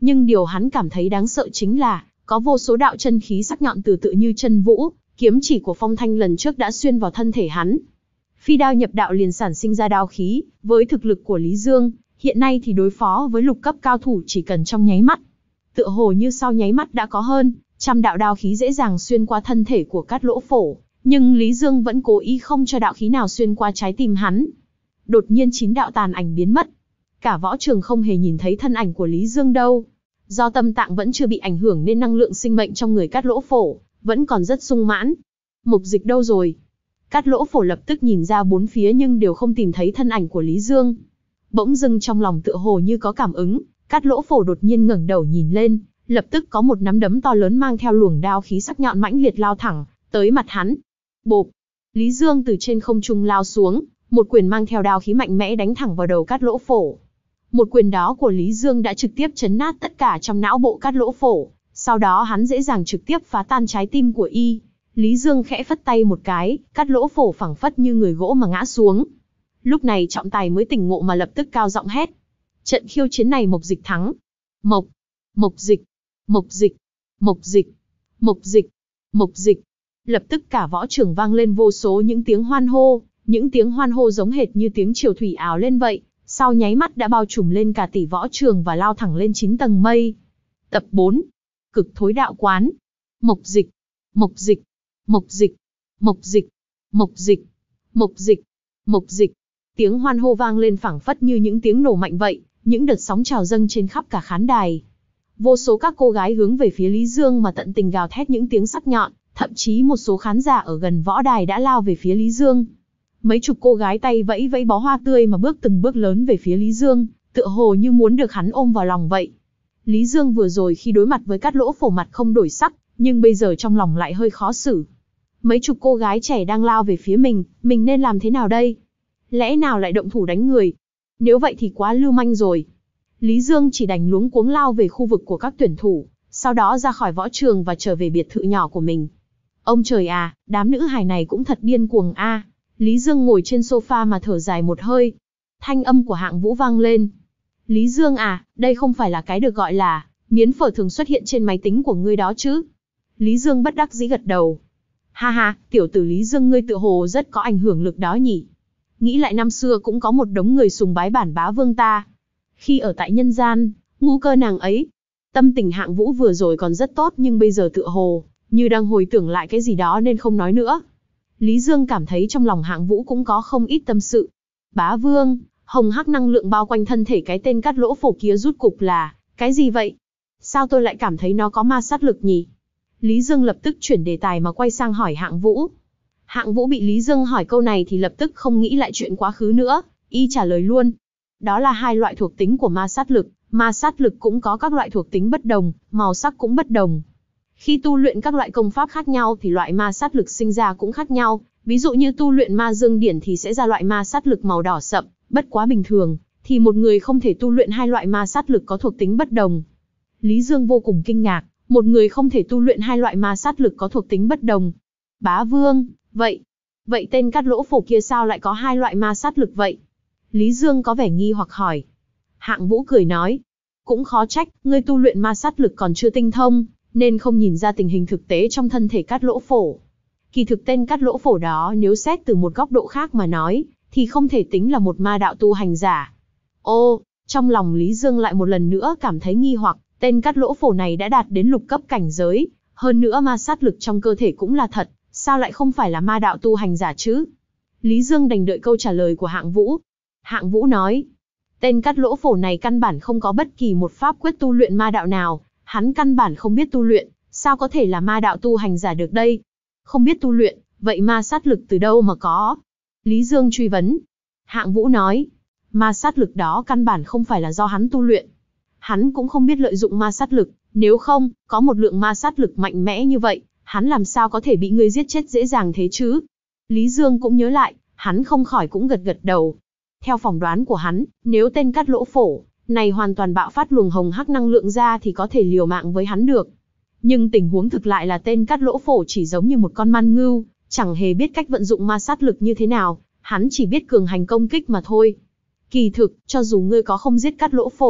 Nhưng điều hắn cảm thấy đáng sợ chính là, có vô số đạo chân khí sắc nhọn từ tự như chân vũ, kiếm chỉ của Phong Thanh lần trước đã xuyên vào thân thể hắn. Phi đao nhập đạo liền sản sinh ra đao khí, với thực lực của Lý Dương, hiện nay thì đối phó với lục cấp cao thủ chỉ cần trong nháy mắt. Tựa hồ như sau nháy mắt đã có hơn trăm đạo đao khí dễ dàng xuyên qua thân thể của Cát Lỗ Phổ, nhưng Lý Dương vẫn cố ý không cho đạo khí nào xuyên qua trái tim hắn. Đột nhiên chín đạo tàn ảnh biến mất. Cả võ trường không hề nhìn thấy thân ảnh của Lý Dương đâu. Do tâm tạng vẫn chưa bị ảnh hưởng nên năng lượng sinh mệnh trong người Cát Lỗ Phổ vẫn còn rất sung mãn. Mục Dịch đâu rồi? Cát Lỗ Phổ lập tức nhìn ra bốn phía nhưng đều không tìm thấy thân ảnh của Lý Dương. Bỗng dưng trong lòng tựa hồ như có cảm ứng, Cát Lỗ Phổ đột nhiên ngẩng đầu nhìn lên, lập tức có một nắm đấm to lớn mang theo luồng đao khí sắc nhọn mãnh liệt lao thẳng tới mặt hắn. Bộp! Lý Dương từ trên không trung lao xuống, một quyền mang theo đao khí mạnh mẽ đánh thẳng vào đầu Cát Lỗ Phổ. Một quyền đó của Lý Dương đã trực tiếp chấn nát tất cả trong não bộ Cát Lỗ Phổ, sau đó hắn dễ dàng trực tiếp phá tan trái tim của y. Lý Dương khẽ phất tay một cái, Cát Lỗ Phổ phẳng phất như người gỗ mà ngã xuống. Lúc này trọng tài mới tỉnh ngộ mà lập tức cao giọng hét. Trận khiêu chiến này Mộc Dịch thắng. Mộc, Mộc Dịch, Mộc Dịch, Mộc Dịch, Mộc Dịch, Mộc Dịch. Lập tức cả võ trường vang lên vô số những tiếng hoan hô, những tiếng hoan hô giống hệt như tiếng triều thủy ào lên vậy, sau nháy mắt đã bao trùm lên cả tỷ võ trường và lao thẳng lên chín tầng mây. Tập bốn. Cực Thối Đạo Quán. Mộc Dịch, Mộc Dịch, Mộc Dịch, Mộc Dịch, Mộc Dịch, Mộc Dịch, Mộc Dịch. Tiếng hoan hô vang lên phảng phất như những tiếng nổ mạnh vậy, những đợt sóng trào dâng trên khắp cả khán đài. Vô số các cô gái hướng về phía Lý Dương mà tận tình gào thét những tiếng sắc nhọn, thậm chí một số khán giả ở gần võ đài đã lao về phía Lý Dương. Mấy chục cô gái tay vẫy vẫy bó hoa tươi mà bước từng bước lớn về phía Lý Dương, tựa hồ như muốn được hắn ôm vào lòng vậy. Lý Dương vừa rồi khi đối mặt với Cát Lỗ Phổ mặt không đổi sắc, nhưng bây giờ trong lòng lại hơi khó xử. Mấy chục cô gái trẻ đang lao về phía mình, mình nên làm thế nào đây? Lẽ nào lại động thủ đánh người? Nếu vậy thì quá lưu manh rồi. Lý Dương chỉ đành luống cuống lao về khu vực của các tuyển thủ, sau đó ra khỏi võ trường và trở về biệt thự nhỏ của mình. Ông trời à, đám nữ hài này cũng thật điên cuồng a. À. Lý Dương ngồi trên sofa mà thở dài một hơi. Thanh âm của Hạng Vũ vang lên. Lý Dương à, đây không phải là cái được gọi là miến phở thường xuất hiện trên máy tính của ngươi đó chứ? Lý Dương bất đắc dĩ gật đầu. Ha ha, tiểu tử Lý Dương ngươi tựa hồ rất có ảnh hưởng lực đó nhỉ. Nghĩ lại năm xưa cũng có một đống người sùng bái bản bá vương ta. Khi ở tại nhân gian, ngu cơ nàng ấy. Tâm tình Hạng Vũ vừa rồi còn rất tốt nhưng bây giờ tựa hồ như đang hồi tưởng lại cái gì đó nên không nói nữa. Lý Dương cảm thấy trong lòng Hạng Vũ cũng có không ít tâm sự. Bá vương, hồng hắc năng lượng bao quanh thân thể cái tên Cát Lỗ Phổ kia rút cục là cái gì vậy? Sao tôi lại cảm thấy nó có ma sát lực nhỉ? Lý Dương lập tức chuyển đề tài mà quay sang hỏi Hạng Vũ. Hạng Vũ bị Lý Dương hỏi câu này thì lập tức không nghĩ lại chuyện quá khứ nữa, y trả lời luôn. Đó là hai loại thuộc tính của ma sát lực, ma sát lực cũng có các loại thuộc tính bất đồng, màu sắc cũng bất đồng. Khi tu luyện các loại công pháp khác nhau thì loại ma sát lực sinh ra cũng khác nhau, ví dụ như tu luyện ma dương điển thì sẽ ra loại ma sát lực màu đỏ sậm, bất quá bình thường, thì một người không thể tu luyện hai loại ma sát lực có thuộc tính bất đồng. Lý Dương vô cùng kinh ngạc, một người không thể tu luyện hai loại ma sát lực có thuộc tính bất đồng. Bá vương, vậy, vậy tên Cát Lỗ Phổ kia sao lại có hai loại ma sát lực vậy? Lý Dương có vẻ nghi hoặc hỏi. Hạng Vũ cười nói, cũng khó trách, ngươi tu luyện ma sát lực còn chưa tinh thông, nên không nhìn ra tình hình thực tế trong thân thể Cát Lỗ Phổ. Kỳ thực tên Cát Lỗ Phổ đó nếu xét từ một góc độ khác mà nói, thì không thể tính là một ma đạo tu hành giả. Ô, trong lòng Lý Dương lại một lần nữa cảm thấy nghi hoặc, tên Cát Lỗ Phổ này đã đạt đến lục cấp cảnh giới, hơn nữa ma sát lực trong cơ thể cũng là thật, sao lại không phải là ma đạo tu hành giả chứ? Lý Dương đành đợi câu trả lời của Hạng Vũ. Hạng Vũ nói, tên Cát Lỗ Phổ này căn bản không có bất kỳ một pháp quyết tu luyện ma đạo nào, hắn căn bản không biết tu luyện, sao có thể là ma đạo tu hành giả được đây? Không biết tu luyện, vậy ma sát lực từ đâu mà có? Lý Dương truy vấn. Hạng Vũ nói, ma sát lực đó căn bản không phải là do hắn tu luyện. Hắn cũng không biết lợi dụng ma sát lực, nếu không, có một lượng ma sát lực mạnh mẽ như vậy, hắn làm sao có thể bị ngươi giết chết dễ dàng thế chứ? Lý Dương cũng nhớ lại, hắn không khỏi cũng gật gật đầu. Theo phỏng đoán của hắn, nếu tên Cát Lỗ Phổ này hoàn toàn bạo phát luồng hồng hắc năng lượng ra thì có thể liều mạng với hắn được. Nhưng tình huống thực lại là tên Cát Lỗ Phổ chỉ giống như một con man ngưu, chẳng hề biết cách vận dụng ma sát lực như thế nào, hắn chỉ biết cường hành công kích mà thôi. Kỳ thực, cho dù ngươi có không giết Cát Lỗ Phổ,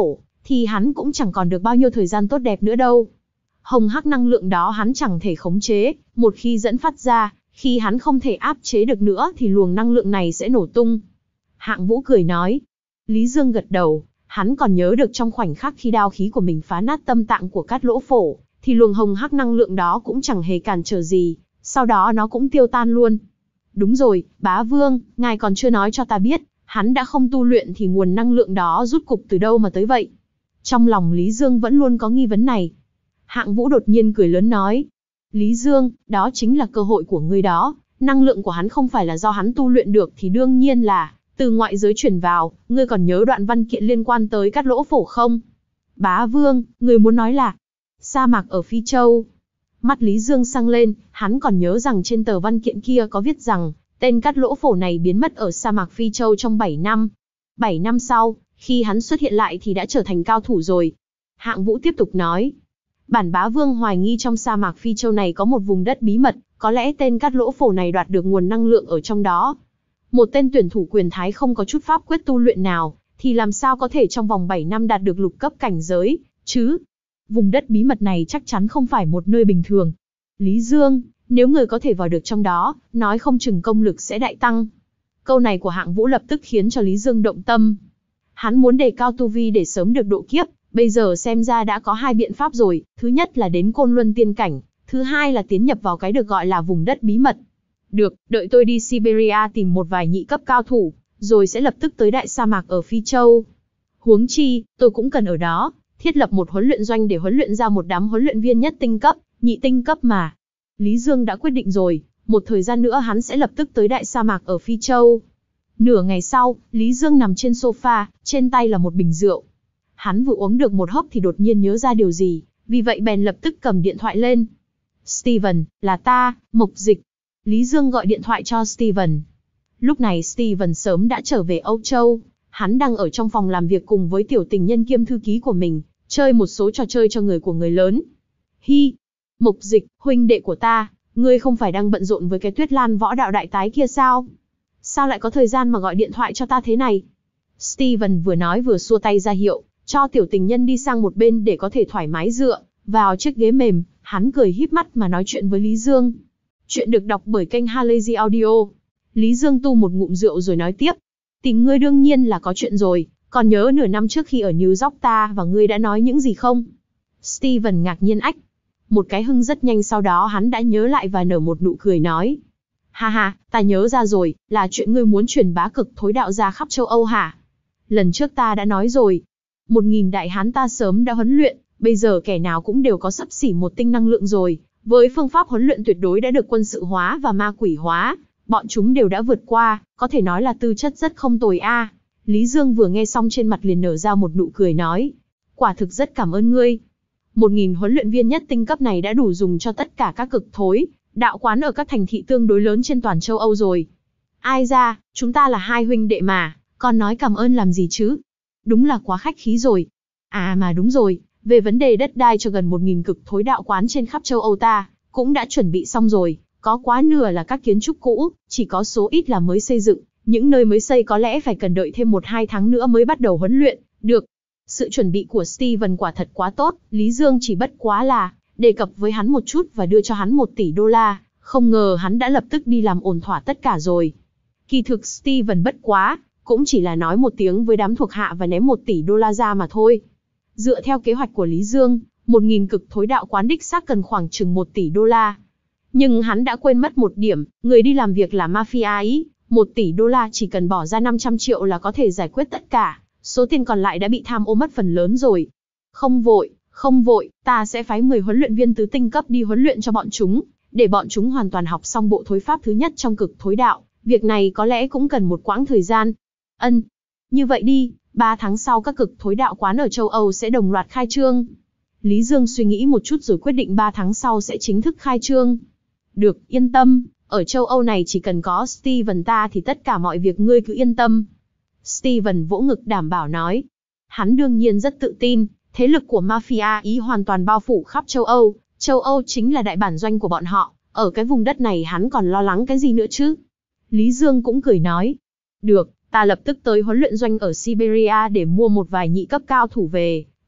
thì hắn cũng chẳng còn được bao nhiêu thời gian tốt đẹp nữa đâu. Hồng hắc năng lượng đó hắn chẳng thể khống chế, một khi dẫn phát ra, khi hắn không thể áp chế được nữa thì luồng năng lượng này sẽ nổ tung. Hạng Vũ cười nói. Lý Dương gật đầu, hắn còn nhớ được trong khoảnh khắc khi đao khí của mình phá nát tâm tạng của Cát Lỗ Phổ, thì luồng hồng hắc năng lượng đó cũng chẳng hề cản trở gì, sau đó nó cũng tiêu tan luôn. Đúng rồi, bá vương, ngài còn chưa nói cho ta biết, hắn đã không tu luyện thì nguồn năng lượng đó rút cục từ đâu mà tới vậy? Trong lòng Lý Dương vẫn luôn có nghi vấn này. Hạng Vũ đột nhiên cười lớn nói. Lý Dương, đó chính là cơ hội của ngươi đó, năng lượng của hắn không phải là do hắn tu luyện được thì đương nhiên là từ ngoại giới truyền vào, ngươi còn nhớ đoạn văn kiện liên quan tới Cát Lỗ Phổ không? Bá vương, ngươi muốn nói là sa mạc ở Phi Châu. Mắt Lý Dương sang lên, hắn còn nhớ rằng trên tờ văn kiện kia có viết rằng, tên Cát Lỗ Phổ này biến mất ở sa mạc Phi Châu trong bảy năm. bảy năm sau, khi hắn xuất hiện lại thì đã trở thành cao thủ rồi. Hạng Vũ tiếp tục nói. Bản bá vương hoài nghi trong sa mạc Phi Châu này có một vùng đất bí mật, có lẽ tên Cát Lỗ Phổ này đoạt được nguồn năng lượng ở trong đó. Một tên tuyển thủ quyền thái không có chút pháp quyết tu luyện nào, thì làm sao có thể trong vòng bảy năm đạt được lục cấp cảnh giới, chứ? Vùng đất bí mật này chắc chắn không phải một nơi bình thường. Lý Dương, nếu người có thể vào được trong đó, nói không chừng công lực sẽ đại tăng. Câu này của Hạng Vũ lập tức khiến cho Lý Dương động tâm. Hắn muốn đề cao tu vi để sớm được độ kiếp, bây giờ xem ra đã có hai biện pháp rồi, thứ nhất là đến Côn Luân tiên cảnh, thứ hai là tiến nhập vào cái được gọi là vùng đất bí mật. Được, đợi tôi đi Siberia tìm một vài nhị cấp cao thủ, rồi sẽ lập tức tới đại sa mạc ở Phi Châu. Huống chi, tôi cũng cần ở đó, thiết lập một huấn luyện doanh để huấn luyện ra một đám huấn luyện viên nhất tinh cấp, nhị tinh cấp mà. Lý Dương đã quyết định rồi, một thời gian nữa hắn sẽ lập tức tới đại sa mạc ở Phi Châu. Nửa ngày sau, Lý Dương nằm trên sofa, trên tay là một bình rượu. Hắn vừa uống được một hớp thì đột nhiên nhớ ra điều gì, vì vậy bèn lập tức cầm điện thoại lên. Steven, là ta, Mộc Dịch. Lý Dương gọi điện thoại cho Steven. Lúc này Steven sớm đã trở về Âu Châu, hắn đang ở trong phòng làm việc cùng với tiểu tình nhân kiêm thư ký của mình, chơi một số trò chơi cho người của người lớn. Hi, Mộc Dịch, huynh đệ của ta, ngươi không phải đang bận rộn với cái Tuyết Lan võ đạo đại tái kia sao? Sao lại có thời gian mà gọi điện thoại cho ta thế này? Steven vừa nói vừa xua tay ra hiệu, cho tiểu tình nhân đi sang một bên để có thể thoải mái dựa vào chiếc ghế mềm, hắn cười híp mắt mà nói chuyện với Lý Dương. Chuyện được đọc bởi kênh Halazy Audio. Lý Dương tu một ngụm rượu rồi nói tiếp. Tìm ngươi đương nhiên là có chuyện rồi, còn nhớ nửa năm trước khi ở New York ta và ngươi đã nói những gì không? Steven ngạc nhiên ách. Một cái hưng rất nhanh sau đó hắn đã nhớ lại và nở một nụ cười nói. Ha ha, ta nhớ ra rồi, là chuyện ngươi muốn truyền bá cực thối đạo ra khắp châu Âu hả? Lần trước ta đã nói rồi. Một nghìn đại hán ta sớm đã huấn luyện, bây giờ kẻ nào cũng đều có xấp xỉ một tinh năng lượng rồi. Với phương pháp huấn luyện tuyệt đối đã được quân sự hóa và ma quỷ hóa, bọn chúng đều đã vượt qua, có thể nói là tư chất rất không tồi a. Lý Dương vừa nghe xong trên mặt liền nở ra một nụ cười nói. Quả thực rất cảm ơn ngươi. Một nghìn huấn luyện viên nhất tinh cấp này đã đủ dùng cho tất cả các cực thối đạo quán ở các thành thị tương đối lớn trên toàn châu Âu rồi. Ai ra, chúng ta là hai huynh đệ mà, còn nói cảm ơn làm gì chứ? Đúng là quá khách khí rồi. À mà đúng rồi, về vấn đề đất đai cho gần một nghìn cực thối đạo quán trên khắp châu Âu ta, cũng đã chuẩn bị xong rồi, có quá nửa là các kiến trúc cũ, chỉ có số ít là mới xây dựng, những nơi mới xây có lẽ phải cần đợi thêm một hai tháng nữa mới bắt đầu huấn luyện, được. Sự chuẩn bị của Steven quả thật quá tốt, Lý Dương chỉ bất quá là đề cập với hắn một chút và đưa cho hắn một tỷ đô la, không ngờ hắn đã lập tức đi làm ổn thỏa tất cả rồi. Kỳ thực Steven bất quá, cũng chỉ là nói một tiếng với đám thuộc hạ và ném một tỷ đô la ra mà thôi. Dựa theo kế hoạch của Lý Dương, một nghìn cực thối đạo quán đích xác cần khoảng chừng một tỷ đô la. Nhưng hắn đã quên mất một điểm, người đi làm việc là mafia ý, một tỷ đô la chỉ cần bỏ ra năm trăm triệu là có thể giải quyết tất cả, số tiền còn lại đã bị tham ô mất phần lớn rồi. Không vội, không vội, ta sẽ phái mười huấn luyện viên tứ tinh cấp đi huấn luyện cho bọn chúng, để bọn chúng hoàn toàn học xong bộ thối pháp thứ nhất trong cực thối đạo, việc này có lẽ cũng cần một quãng thời gian. Ân, như vậy đi, ba tháng sau các cực thối đạo quán ở châu Âu sẽ đồng loạt khai trương. Lý Dương suy nghĩ một chút rồi quyết định ba tháng sau sẽ chính thức khai trương. Được, yên tâm, ở châu Âu này chỉ cần có Steven ta thì tất cả mọi việc ngươi cứ yên tâm. Steven vỗ ngực đảm bảo nói. Hắn đương nhiên rất tự tin, thế lực của mafia Ý hoàn toàn bao phủ khắp châu Âu, châu Âu chính là đại bản doanh của bọn họ, ở cái vùng đất này hắn còn lo lắng cái gì nữa chứ? Lý Dương cũng cười nói. Được, ta lập tức tới huấn luyện doanh ở Siberia để mua một vài nhị cấp cao thủ về,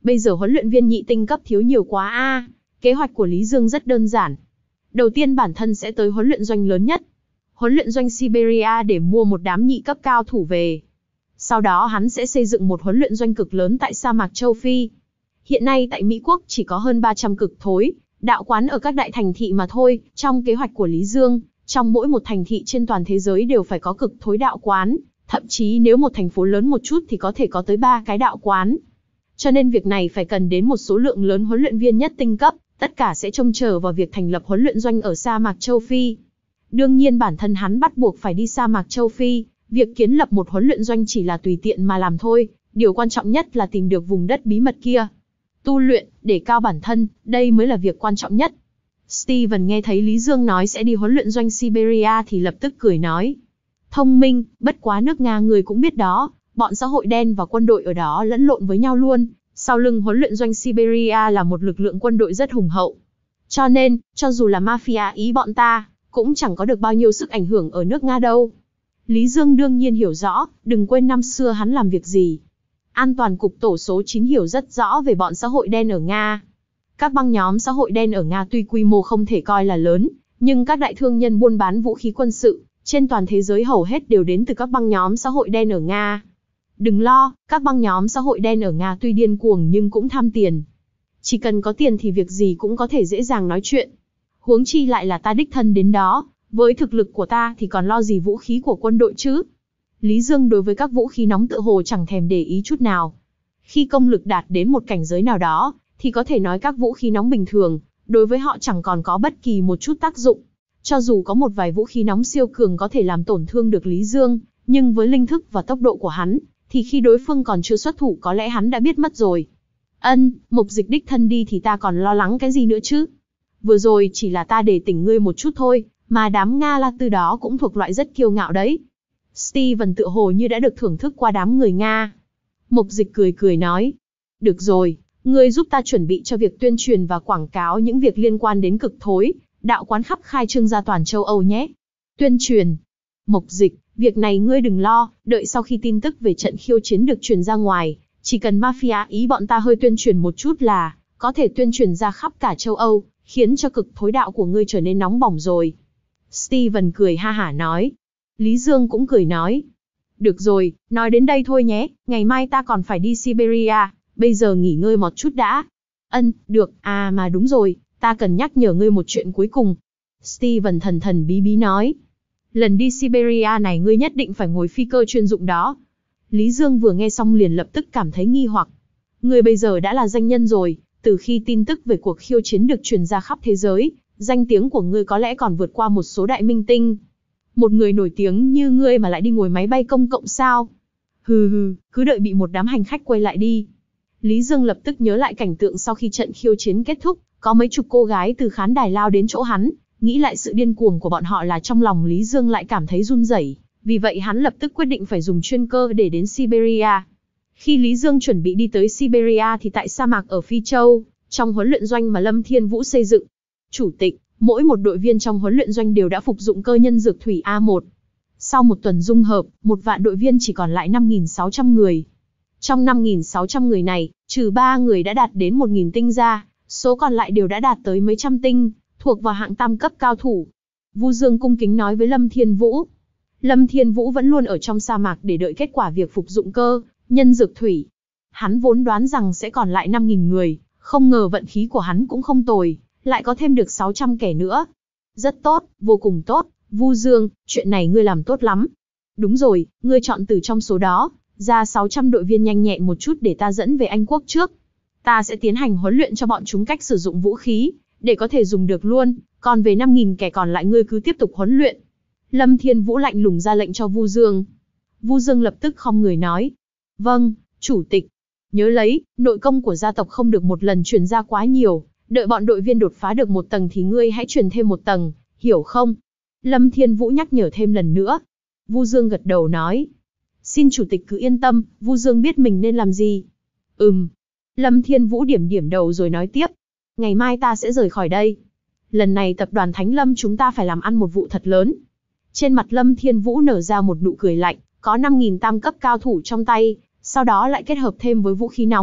Bây giờ huấn luyện viên nhị tinh cấp thiếu nhiều quá a. Kế hoạch của Lý Dương rất đơn giản. Đầu tiên bản thân sẽ tới huấn luyện doanh lớn nhất, huấn luyện doanh Siberia, để mua một đám nhị cấp cao thủ về. Sau đó hắn sẽ xây dựng một huấn luyện doanh cực lớn tại sa mạc châu Phi. Hiện nay tại Mỹ Quốc chỉ có hơn ba trăm cực thối đạo quán ở các đại thành thị mà thôi. Trong kế hoạch của Lý Dương, trong mỗi một thành thị trên toàn thế giới đều phải có cực thối đạo quán. Thậm chí nếu một thành phố lớn một chút thì có thể có tới ba cái đạo quán. Cho nên việc này phải cần đến một số lượng lớn huấn luyện viên nhất tinh cấp, tất cả sẽ trông chờ vào việc thành lập huấn luyện doanh ở sa mạc châu Phi. Đương nhiên bản thân hắn bắt buộc phải đi sa mạc châu Phi, việc kiến lập một huấn luyện doanh chỉ là tùy tiện mà làm thôi, điều quan trọng nhất là tìm được vùng đất bí mật kia. Tu luyện, để cao bản thân, đây mới là việc quan trọng nhất. Steven nghe thấy Lý Dương nói sẽ đi huấn luyện doanh Siberia thì lập tức cười nói. Thông minh, bất quá nước Nga người cũng biết đó, bọn xã hội đen và quân đội ở đó lẫn lộn với nhau luôn. Sau lưng huấn luyện doanh Siberia là một lực lượng quân đội rất hùng hậu. Cho nên, cho dù là mafia Ý bọn ta, cũng chẳng có được bao nhiêu sức ảnh hưởng ở nước Nga đâu. Lý Dương đương nhiên hiểu rõ, đừng quên năm xưa hắn làm việc gì. An toàn cục tổ số chín hiểu rất rõ về bọn xã hội đen ở Nga. Các băng nhóm xã hội đen ở Nga tuy quy mô không thể coi là lớn, nhưng các đại thương nhân buôn bán vũ khí quân sự trên toàn thế giới hầu hết đều đến từ các băng nhóm xã hội đen ở Nga. Đừng lo, các băng nhóm xã hội đen ở Nga tuy điên cuồng nhưng cũng tham tiền. Chỉ cần có tiền thì việc gì cũng có thể dễ dàng nói chuyện. Huống chi lại là ta đích thân đến đó, với thực lực của ta thì còn lo gì vũ khí của quân đội chứ. Lý Dương đối với các vũ khí nóng tựa hồ chẳng thèm để ý chút nào. Khi công lực đạt đến một cảnh giới nào đó, thì có thể nói các vũ khí nóng bình thường, đối với họ chẳng còn có bất kỳ một chút tác dụng. Cho dù có một vài vũ khí nóng siêu cường có thể làm tổn thương được Lý Dương, nhưng với linh thức và tốc độ của hắn, thì khi đối phương còn chưa xuất thủ có lẽ hắn đã biết mất rồi. Ân, Mục Dịch đích thân đi thì ta còn lo lắng cái gì nữa chứ? Vừa rồi chỉ là ta để tỉnh ngươi một chút thôi, mà đám Nga La Tư đó cũng thuộc loại rất kiêu ngạo đấy. Steven tựa hồ như đã được thưởng thức qua đám người Nga. Mục Dịch cười cười nói. Được rồi, ngươi giúp ta chuẩn bị cho việc tuyên truyền và quảng cáo những việc liên quan đến cực thối đạo quán khắp khai trương ra toàn châu Âu nhé. Tuyên truyền. Mục Dịch, việc này ngươi đừng lo, đợi sau khi tin tức về trận khiêu chiến được truyền ra ngoài, chỉ cần mafia Ý bọn ta hơi tuyên truyền một chút là có thể tuyên truyền ra khắp cả châu Âu, khiến cho cực thối đạo của ngươi trở nên nóng bỏng rồi. Steven cười ha hả nói. Lý Dương cũng cười nói. Được rồi, nói đến đây thôi nhé, ngày mai ta còn phải đi Siberia, bây giờ nghỉ ngơi một chút đã. Ân, được, à mà đúng rồi, ta cần nhắc nhở ngươi một chuyện cuối cùng. Steven thần thần bí bí nói. Lần đi Siberia này ngươi nhất định phải ngồi phi cơ chuyên dụng đó. Lý Dương vừa nghe xong liền lập tức cảm thấy nghi hoặc. Ngươi bây giờ đã là danh nhân rồi, từ khi tin tức về cuộc khiêu chiến được truyền ra khắp thế giới, danh tiếng của ngươi có lẽ còn vượt qua một số đại minh tinh. Một người nổi tiếng như ngươi mà lại đi ngồi máy bay công cộng sao? Hừ hừ, cứ đợi bị một đám hành khách quay lại đi. Lý Dương lập tức nhớ lại cảnh tượng sau khi trận khiêu chiến kết thúc, có mấy chục cô gái từ khán đài lao đến chỗ hắn, nghĩ lại sự điên cuồng của bọn họ là trong lòng Lý Dương lại cảm thấy run rẩy, vì vậy hắn lập tức quyết định phải dùng chuyên cơ để đến Siberia. Khi Lý Dương chuẩn bị đi tới Siberia thì tại sa mạc ở Phi Châu, trong huấn luyện doanh mà Lâm Thiên Vũ xây dựng. Chủ tịch, mỗi một đội viên trong huấn luyện doanh đều đã phục dụng cơ nhân dược thủy A một. Sau một tuần dung hợp, một vạn đội viên chỉ còn lại năm nghìn sáu trăm người. Trong năm nghìn sáu trăm người này, trừ ba người đã đạt đến một nghìn tinh ra, số còn lại đều đã đạt tới mấy trăm tinh, thuộc vào hạng tam cấp cao thủ. Vu Dương cung kính nói với Lâm Thiên Vũ. Lâm Thiên Vũ vẫn luôn ở trong sa mạc để đợi kết quả việc phục dụng cơ nhân dược thủy. Hắn vốn đoán rằng sẽ còn lại năm nghìn người, không ngờ vận khí của hắn cũng không tồi, lại có thêm được sáu trăm kẻ nữa. Rất tốt, vô cùng tốt, Vu Dương, chuyện này ngươi làm tốt lắm. Đúng rồi, ngươi chọn từ trong số đó, ra sáu trăm đội viên nhanh nhẹn một chút để ta dẫn về Anh Quốc trước. Ta sẽ tiến hành huấn luyện cho bọn chúng cách sử dụng vũ khí, để có thể dùng được luôn, còn về năm nghìn kẻ còn lại ngươi cứ tiếp tục huấn luyện. Lâm Thiên Vũ lạnh lùng ra lệnh cho Vu Dương. Vu Dương lập tức khom người nói. Vâng, chủ tịch. Nhớ lấy, nội công của gia tộc không được một lần truyền ra quá nhiều, đợi bọn đội viên đột phá được một tầng thì ngươi hãy truyền thêm một tầng, hiểu không? Lâm Thiên Vũ nhắc nhở thêm lần nữa. Vu Dương gật đầu nói. Xin chủ tịch cứ yên tâm, Vu Dương biết mình nên làm gì. Ừm. Lâm Thiên Vũ điểm điểm đầu rồi nói tiếp. Ngày mai ta sẽ rời khỏi đây. Lần này tập đoàn Thánh Lâm chúng ta phải làm ăn một vụ thật lớn. Trên mặt Lâm Thiên Vũ nở ra một nụ cười lạnh, có năm nghìn tam cấp cao thủ trong tay, sau đó lại kết hợp thêm với vũ khí nóng,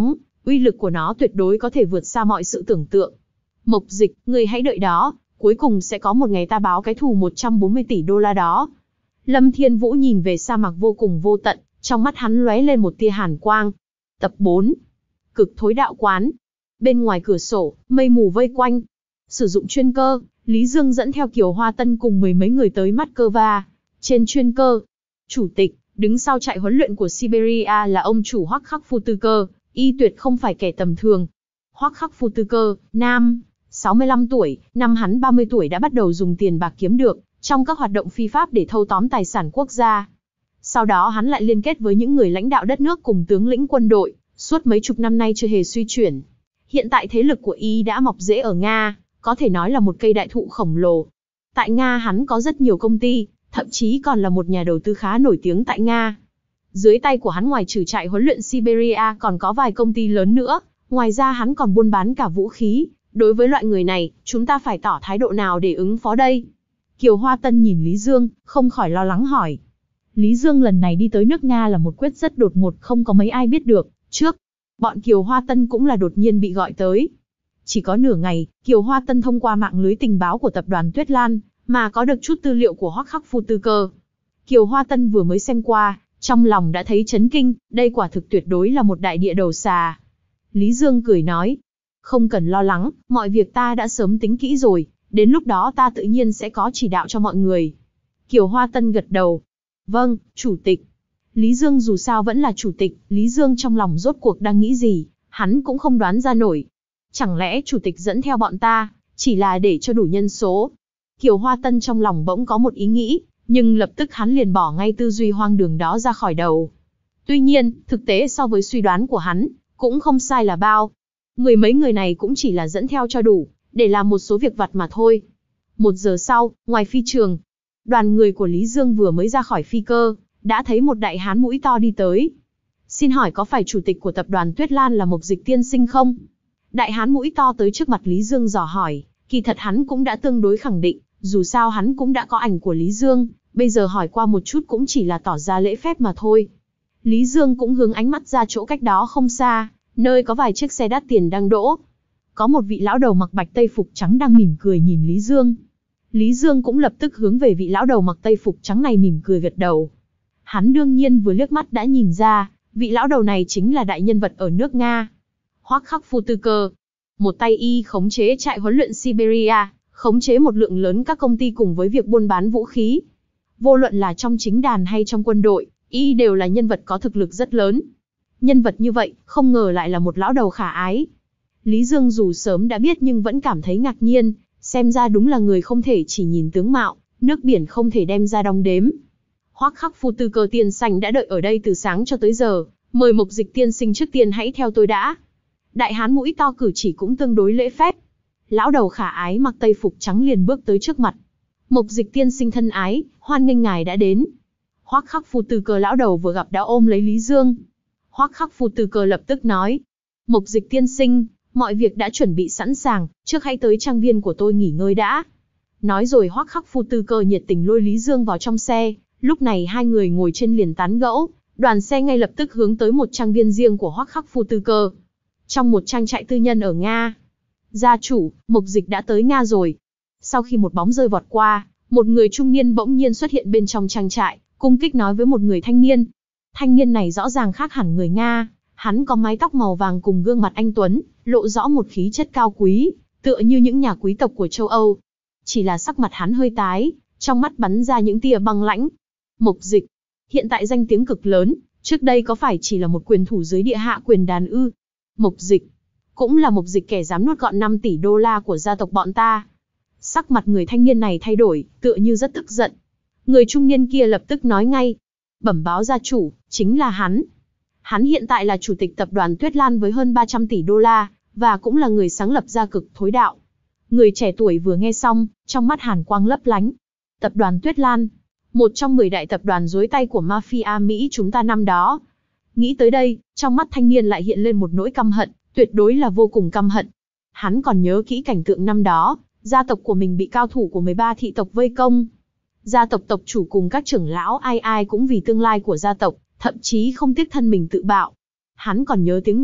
Uy lực của nó tuyệt đối có thể vượt xa mọi sự tưởng tượng. Mộc Dịch, ngươi hãy đợi đó, cuối cùng sẽ có một ngày ta báo cái thù một trăm bốn mươi tỷ đô la đó. Lâm Thiên Vũ nhìn về sa mạc vô cùng vô tận, trong mắt hắn lóe lên một tia hàn quang. Tập bốn. Cực thối đạo quán. Bên ngoài cửa sổ, mây mù vây quanh. Sử dụng chuyên cơ, Lý Dương dẫn theo Kiều Hoa Tân cùng mười mấy người tới Moscow. Trên chuyên cơ, chủ tịch, đứng sau trại huấn luyện của Siberia là ông chủ Hoắc Khắc Phu Tư Cơ, y tuyệt không phải kẻ tầm thường. Hoắc Khắc Phu Tư Cơ, nam, sáu mươi lăm tuổi, năm hắn ba mươi tuổi đã bắt đầu dùng tiền bạc kiếm được trong các hoạt động phi pháp để thâu tóm tài sản quốc gia. Sau đó hắn lại liên kết với những người lãnh đạo đất nước cùng tướng lĩnh quân đội, suốt mấy chục năm nay chưa hề suy chuyển. Hiện tại thế lực của y đã mọc rễ ở Nga, có thể nói là một cây đại thụ khổng lồ. Tại Nga hắn có rất nhiều công ty, thậm chí còn là một nhà đầu tư khá nổi tiếng tại Nga. Dưới tay của hắn ngoài trừ trại huấn luyện Siberia còn có vài công ty lớn nữa, ngoài ra hắn còn buôn bán cả vũ khí. Đối với loại người này, chúng ta phải tỏ thái độ nào để ứng phó đây? Kiều Hoa Tân nhìn Lý Dương, không khỏi lo lắng hỏi. Lý Dương lần này đi tới nước Nga là một quyết rất đột ngột, không có mấy ai biết được. Trước, bọn Kiều Hoa Tân cũng là đột nhiên bị gọi tới. Chỉ có nửa ngày, Kiều Hoa Tân thông qua mạng lưới tình báo của tập đoàn Tuyết Lan, mà có được chút tư liệu của Hoắc Khắc Phu Tư Cơ. Kiều Hoa Tân vừa mới xem qua, trong lòng đã thấy chấn kinh, đây quả thực tuyệt đối là một đại địa đầu xà. Lý Dương cười nói, không cần lo lắng, mọi việc ta đã sớm tính kỹ rồi, đến lúc đó ta tự nhiên sẽ có chỉ đạo cho mọi người. Kiều Hoa Tân gật đầu. Vâng, chủ tịch. Lý Dương dù sao vẫn là chủ tịch, Lý Dương trong lòng rốt cuộc đang nghĩ gì, hắn cũng không đoán ra nổi. Chẳng lẽ chủ tịch dẫn theo bọn ta, chỉ là để cho đủ nhân số? Kiều Hoa Tân trong lòng bỗng có một ý nghĩ, nhưng lập tức hắn liền bỏ ngay tư duy hoang đường đó ra khỏi đầu. Tuy nhiên, thực tế so với suy đoán của hắn, cũng không sai là bao. Mười mấy người này cũng chỉ là dẫn theo cho đủ, để làm một số việc vặt mà thôi. Một giờ sau, ngoài phi trường, đoàn người của Lý Dương vừa mới ra khỏi phi cơ, đã thấy một đại hán mũi to đi tới. Xin hỏi có phải chủ tịch của tập đoàn Tuyết Lan là Mộc Dịch tiên sinh không? Đại hán mũi to tới trước mặt Lý Dương dò hỏi, kỳ thật hắn cũng đã tương đối khẳng định, dù sao hắn cũng đã có ảnh của Lý Dương, bây giờ hỏi qua một chút cũng chỉ là tỏ ra lễ phép mà thôi. Lý Dương cũng hướng ánh mắt ra chỗ cách đó không xa, nơi có vài chiếc xe đắt tiền đang đỗ. Có một vị lão đầu mặc bạch tây phục trắng đang mỉm cười nhìn Lý Dương. Lý Dương cũng lập tức hướng về vị lão đầu mặc tây phục trắng này mỉm cười gật đầu. Hắn đương nhiên vừa liếc mắt đã nhìn ra, vị lão đầu này chính là đại nhân vật ở nước Nga. Hoắc Khắc Phu Tư Cơ. Một tay y khống chế trại huấn luyện Siberia, khống chế một lượng lớn các công ty cùng với việc buôn bán vũ khí. Vô luận là trong chính đàn hay trong quân đội, y đều là nhân vật có thực lực rất lớn. Nhân vật như vậy, không ngờ lại là một lão đầu khả ái. Lý Dương dù sớm đã biết nhưng vẫn cảm thấy ngạc nhiên, xem ra đúng là người không thể chỉ nhìn tướng mạo, nước biển không thể đem ra đong đếm. Hoắc Khắc Phu Tư Cơ tiên sinh đã đợi ở đây từ sáng cho tới giờ, mời Mộc Dịch tiên sinh trước tiên hãy theo tôi đã. Đại hán mũi to cử chỉ cũng tương đối lễ phép. Lão đầu khả ái mặc tây phục trắng liền bước tới trước mặt. Mộc Dịch tiên sinh thân ái, hoan nghênh ngài đã đến. Hoắc Khắc Phu Tư Cơ lão đầu vừa gặp đã ôm lấy Lý Dương. Hoắc Khắc Phu Tư Cơ lập tức nói, Mộc Dịch tiên sinh, mọi việc đã chuẩn bị sẵn sàng, trước hãy tới trang viên của tôi nghỉ ngơi đã. Nói rồi Hoắc Khắc Phu Tư Cơ nhiệt tình lôi Lý Dương vào trong xe, lúc này hai người ngồi trên liền tán gẫu, đoàn xe ngay lập tức hướng tới một trang viên riêng của Hoắc Khắc Phu Tư Cơ. Trong một trang trại tư nhân ở Nga. Gia chủ, Mộc Dịch đã tới Nga rồi. Sau khi một bóng rơi vọt qua, một người trung niên bỗng nhiên xuất hiện bên trong trang trại, cung kích nói với một người thanh niên. Thanh niên này rõ ràng khác hẳn người Nga, hắn có mái tóc màu vàng cùng gương mặt anh tuấn, lộ rõ một khí chất cao quý, tựa như những nhà quý tộc của châu Âu. Chỉ là sắc mặt hắn hơi tái, trong mắt bắn ra những tia băng lãnh. Mộc Dịch, hiện tại danh tiếng cực lớn, trước đây có phải chỉ là một quyền thủ dưới địa hạ quyền đàn ư? Mộc Dịch, cũng là Mộc Dịch kẻ dám nuốt gọn năm tỷ đô la của gia tộc bọn ta. Sắc mặt người thanh niên này thay đổi, tựa như rất tức giận. Người trung niên kia lập tức nói ngay, bẩm báo gia chủ, chính là hắn. Hắn hiện tại là chủ tịch tập đoàn Tuyết Lan với hơn ba trăm tỷ đô la, và cũng là người sáng lập ra Cực Thối Đạo. Người trẻ tuổi vừa nghe xong, trong mắt hàn quang lấp lánh. Tập đoàn Tuyết Lan, một trong mười đại tập đoàn rối tay của mafia Mỹ chúng ta năm đó. Nghĩ tới đây, trong mắt thanh niên lại hiện lên một nỗi căm hận, tuyệt đối là vô cùng căm hận. Hắn còn nhớ kỹ cảnh tượng năm đó, gia tộc của mình bị cao thủ của mười ba thị tộc vây công. Gia tộc tộc chủ cùng các trưởng lão ai ai cũng vì tương lai của gia tộc, thậm chí không tiếc thân mình tự bạo. Hắn còn nhớ tiếng nổ,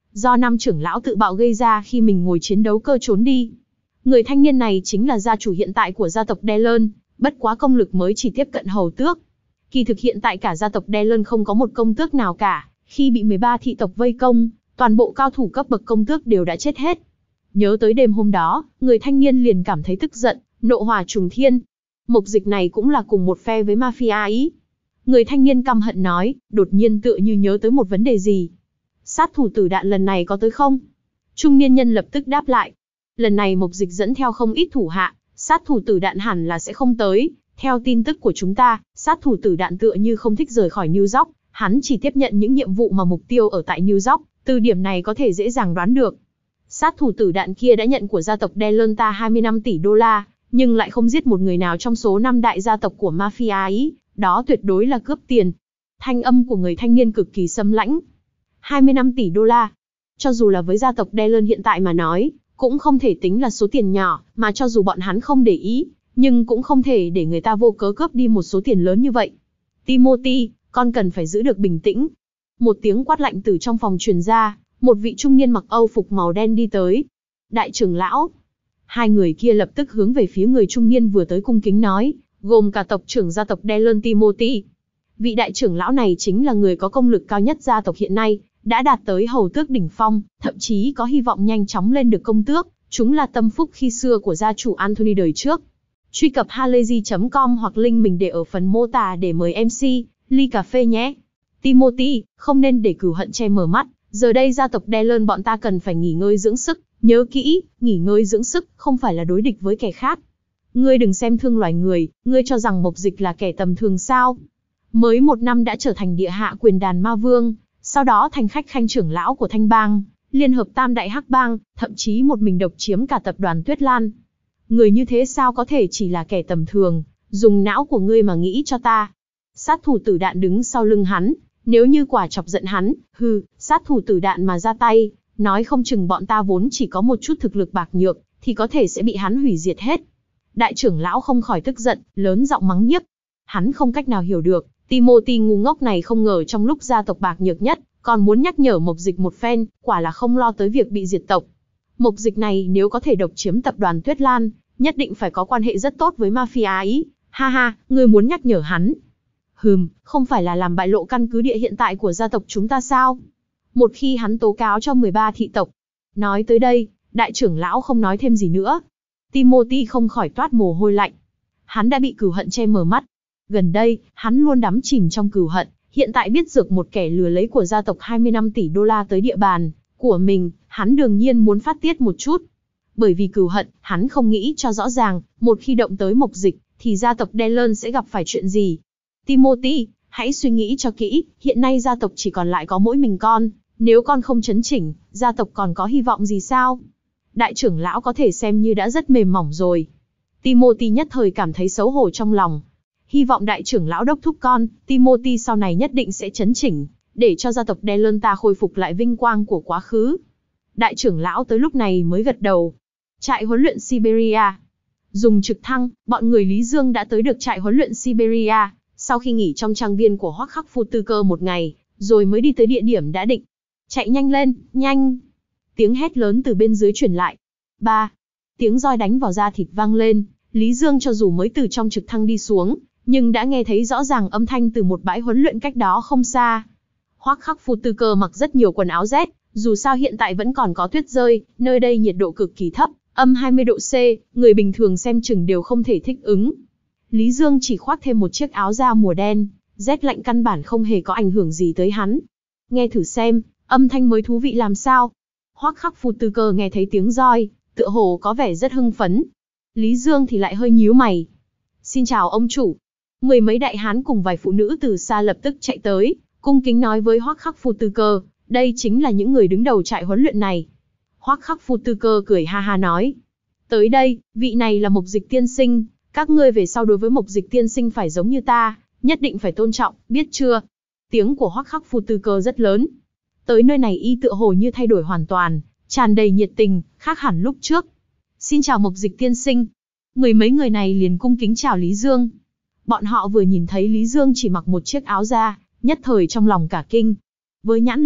do năm trưởng lão tự bạo gây ra khi mình ngồi chiến đấu cơ trốn đi. Người thanh niên này chính là gia chủ hiện tại của gia tộc Delon, bất quá công lực mới chỉ tiếp cận hầu tước. Kỳ thực hiện tại cả gia tộc Delon không có một công tước nào cả, khi bị mười ba thị tộc vây công, toàn bộ cao thủ cấp bậc công tước đều đã chết hết. Nhớ tới đêm hôm đó, người thanh niên liền cảm thấy tức giận, nộ hỏa trùng thiên. Mục dịch này cũng là cùng một phe với mafia ý. Người thanh niên căm hận nói, đột nhiên tựa như nhớ tới một vấn đề gì. Sát thủ tử đạn lần này có tới không? Trung niên nhân lập tức đáp lại. Lần này mục dịch dẫn theo không ít thủ hạ, sát thủ tử đạn hẳn là sẽ không tới. Theo tin tức của chúng ta, sát thủ tử đạn tựa như không thích rời khỏi New York, hắn chỉ tiếp nhận những nhiệm vụ mà mục tiêu ở tại New York, từ điểm này có thể dễ dàng đoán được. Sát thủ tử đạn kia đã nhận của gia tộc Delon ta hai mươi lăm tỷ đô la, nhưng lại không giết một người nào trong số năm đại gia tộc của mafia Ý, đó tuyệt đối là cướp tiền. Thanh âm của người thanh niên cực kỳ xâm lãnh. hai mươi lăm tỷ đô la. Cho dù là với gia tộc Delon hiện tại mà nói, cũng không thể tính là số tiền nhỏ, mà cho dù bọn hắn không để ý, nhưng cũng không thể để người ta vô cớ cướp đi một số tiền lớn như vậy. Timothy, con cần phải giữ được bình tĩnh. Một tiếng quát lạnh từ trong phòng truyền ra, một vị trung niên mặc âu phục màu đen đi tới. Đại trưởng lão. Hai người kia lập tức hướng về phía người trung niên vừa tới cung kính nói, gồm cả tộc trưởng gia tộc Delon Timothy. Vị đại trưởng lão này chính là người có công lực cao nhất gia tộc hiện nay, đã đạt tới hầu tước đỉnh phong, thậm chí có hy vọng nhanh chóng lên được công tước, chúng là tâm phúc khi xưa của gia chủ Anthony đời trước. Truy cập halayzi chấm com hoặc link mình để ở phần mô tả để mời em xê, ly cà phê nhé. Timothy, không nên để cừu hận che mờ mắt, giờ đây gia tộc Delon bọn ta cần phải nghỉ ngơi dưỡng sức, nhớ kỹ, nghỉ ngơi dưỡng sức, không phải là đối địch với kẻ khác. Ngươi đừng xem thương loài người, ngươi cho rằng mục dịch là kẻ tầm thường sao? Mới một năm đã trở thành địa hạ quyền đàn ma vương, sau đó thành khách khanh trưởng lão của Thanh Bang, liên hợp tam đại hắc bang, thậm chí một mình độc chiếm cả tập đoàn Tuyết Lan. Người như thế sao có thể chỉ là kẻ tầm thường, dùng não của ngươi mà nghĩ cho ta. Sát thủ tử đạn đứng sau lưng hắn, nếu như quả chọc giận hắn, hừ, sát thủ tử đạn mà ra tay, nói không chừng bọn ta vốn chỉ có một chút thực lực bạc nhược, thì có thể sẽ bị hắn hủy diệt hết. Đại trưởng lão không khỏi tức giận, lớn giọng mắng nhiếc. Hắn không cách nào hiểu được, Timothy ngu ngốc này không ngờ trong lúc gia tộc bạc nhược nhất, còn muốn nhắc nhở mục dịch một phen, quả là không lo tới việc bị diệt tộc. Mục dịch này nếu có thể độc chiếm tập đoàn Tuyết Lan, nhất định phải có quan hệ rất tốt với mafia Ý. Ha ha, ngươi muốn nhắc nhở hắn. Hừm, không phải là làm bại lộ căn cứ địa hiện tại của gia tộc chúng ta sao? Một khi hắn tố cáo cho mười ba thị tộc. Nói tới đây, đại trưởng lão không nói thêm gì nữa. Timothy không khỏi toát mồ hôi lạnh. Hắn đã bị cừu hận che mờ mắt. Gần đây, hắn luôn đắm chìm trong cừu hận, hiện tại biết dược một kẻ lừa lấy của gia tộc hai mươi lăm tỷ đô la tới địa bàn của mình, hắn đương nhiên muốn phát tiết một chút. Bởi vì cừu hận, hắn không nghĩ cho rõ ràng, một khi động tới mục dịch, thì gia tộc Delon sẽ gặp phải chuyện gì. Timothy, hãy suy nghĩ cho kỹ, hiện nay gia tộc chỉ còn lại có mỗi mình con, nếu con không chấn chỉnh, gia tộc còn có hy vọng gì sao? Đại trưởng lão có thể xem như đã rất mềm mỏng rồi. Timothy nhất thời cảm thấy xấu hổ trong lòng. Hy vọng đại trưởng lão đốc thúc con, Timothy sau này nhất định sẽ chấn chỉnh, để cho gia tộc Delon ta khôi phục lại vinh quang của quá khứ. Đại trưởng lão tới lúc này mới gật đầu. Trại huấn luyện Siberia. Dùng trực thăng, bọn người Lý Dương đã tới được trại huấn luyện Siberia, sau khi nghỉ trong trang viên của Hoắc Khắc Phu Tư Cơ một ngày, rồi mới đi tới địa điểm đã định. Chạy nhanh lên, nhanh! Tiếng hét lớn từ bên dưới truyền lại. Ba! Tiếng roi đánh vào da thịt vang lên, Lý Dương cho dù mới từ trong trực thăng đi xuống, nhưng đã nghe thấy rõ ràng âm thanh từ một bãi huấn luyện cách đó không xa. Hoắc Khắc Phu Tư Cơ mặc rất nhiều quần áo rét, dù sao hiện tại vẫn còn có tuyết rơi, nơi đây nhiệt độ cực kỳ thấp, âm hai mươi độ C, người bình thường xem chừng đều không thể thích ứng. Lý Dương chỉ khoác thêm một chiếc áo da mùa đen, rét lạnh căn bản không hề có ảnh hưởng gì tới hắn. Nghe thử xem, âm thanh mới thú vị làm sao. Hoắc Khắc Phu Tư Cơ nghe thấy tiếng roi, tựa hồ có vẻ rất hưng phấn. Lý Dương thì lại hơi nhíu mày. Xin chào ông chủ. Mười mấy đại hán cùng vài phụ nữ từ xa lập tức chạy tới, cung kính nói với Hoắc Khắc Phu Tư Cơ, đây chính là những người đứng đầu trại huấn luyện này. Hoắc Khắc Phu Tư Cơ cười ha ha nói, tới đây, vị này là Mục Dịch tiên sinh, các ngươi về sau đối với Mục Dịch tiên sinh phải giống như ta, nhất định phải tôn trọng, biết chưa? Tiếng của Hoắc Khắc Phu Tư Cơ rất lớn. Tới nơi này y tựa hồ như thay đổi hoàn toàn, tràn đầy nhiệt tình, khác hẳn lúc trước. Xin chào Mục Dịch tiên sinh. Mười mấy người này liền cung kính chào Lý Dương. Bọn họ vừa nhìn thấy Lý Dương chỉ mặc một chiếc áo da, nhất thời trong lòng cả kinh. Với nhãn lực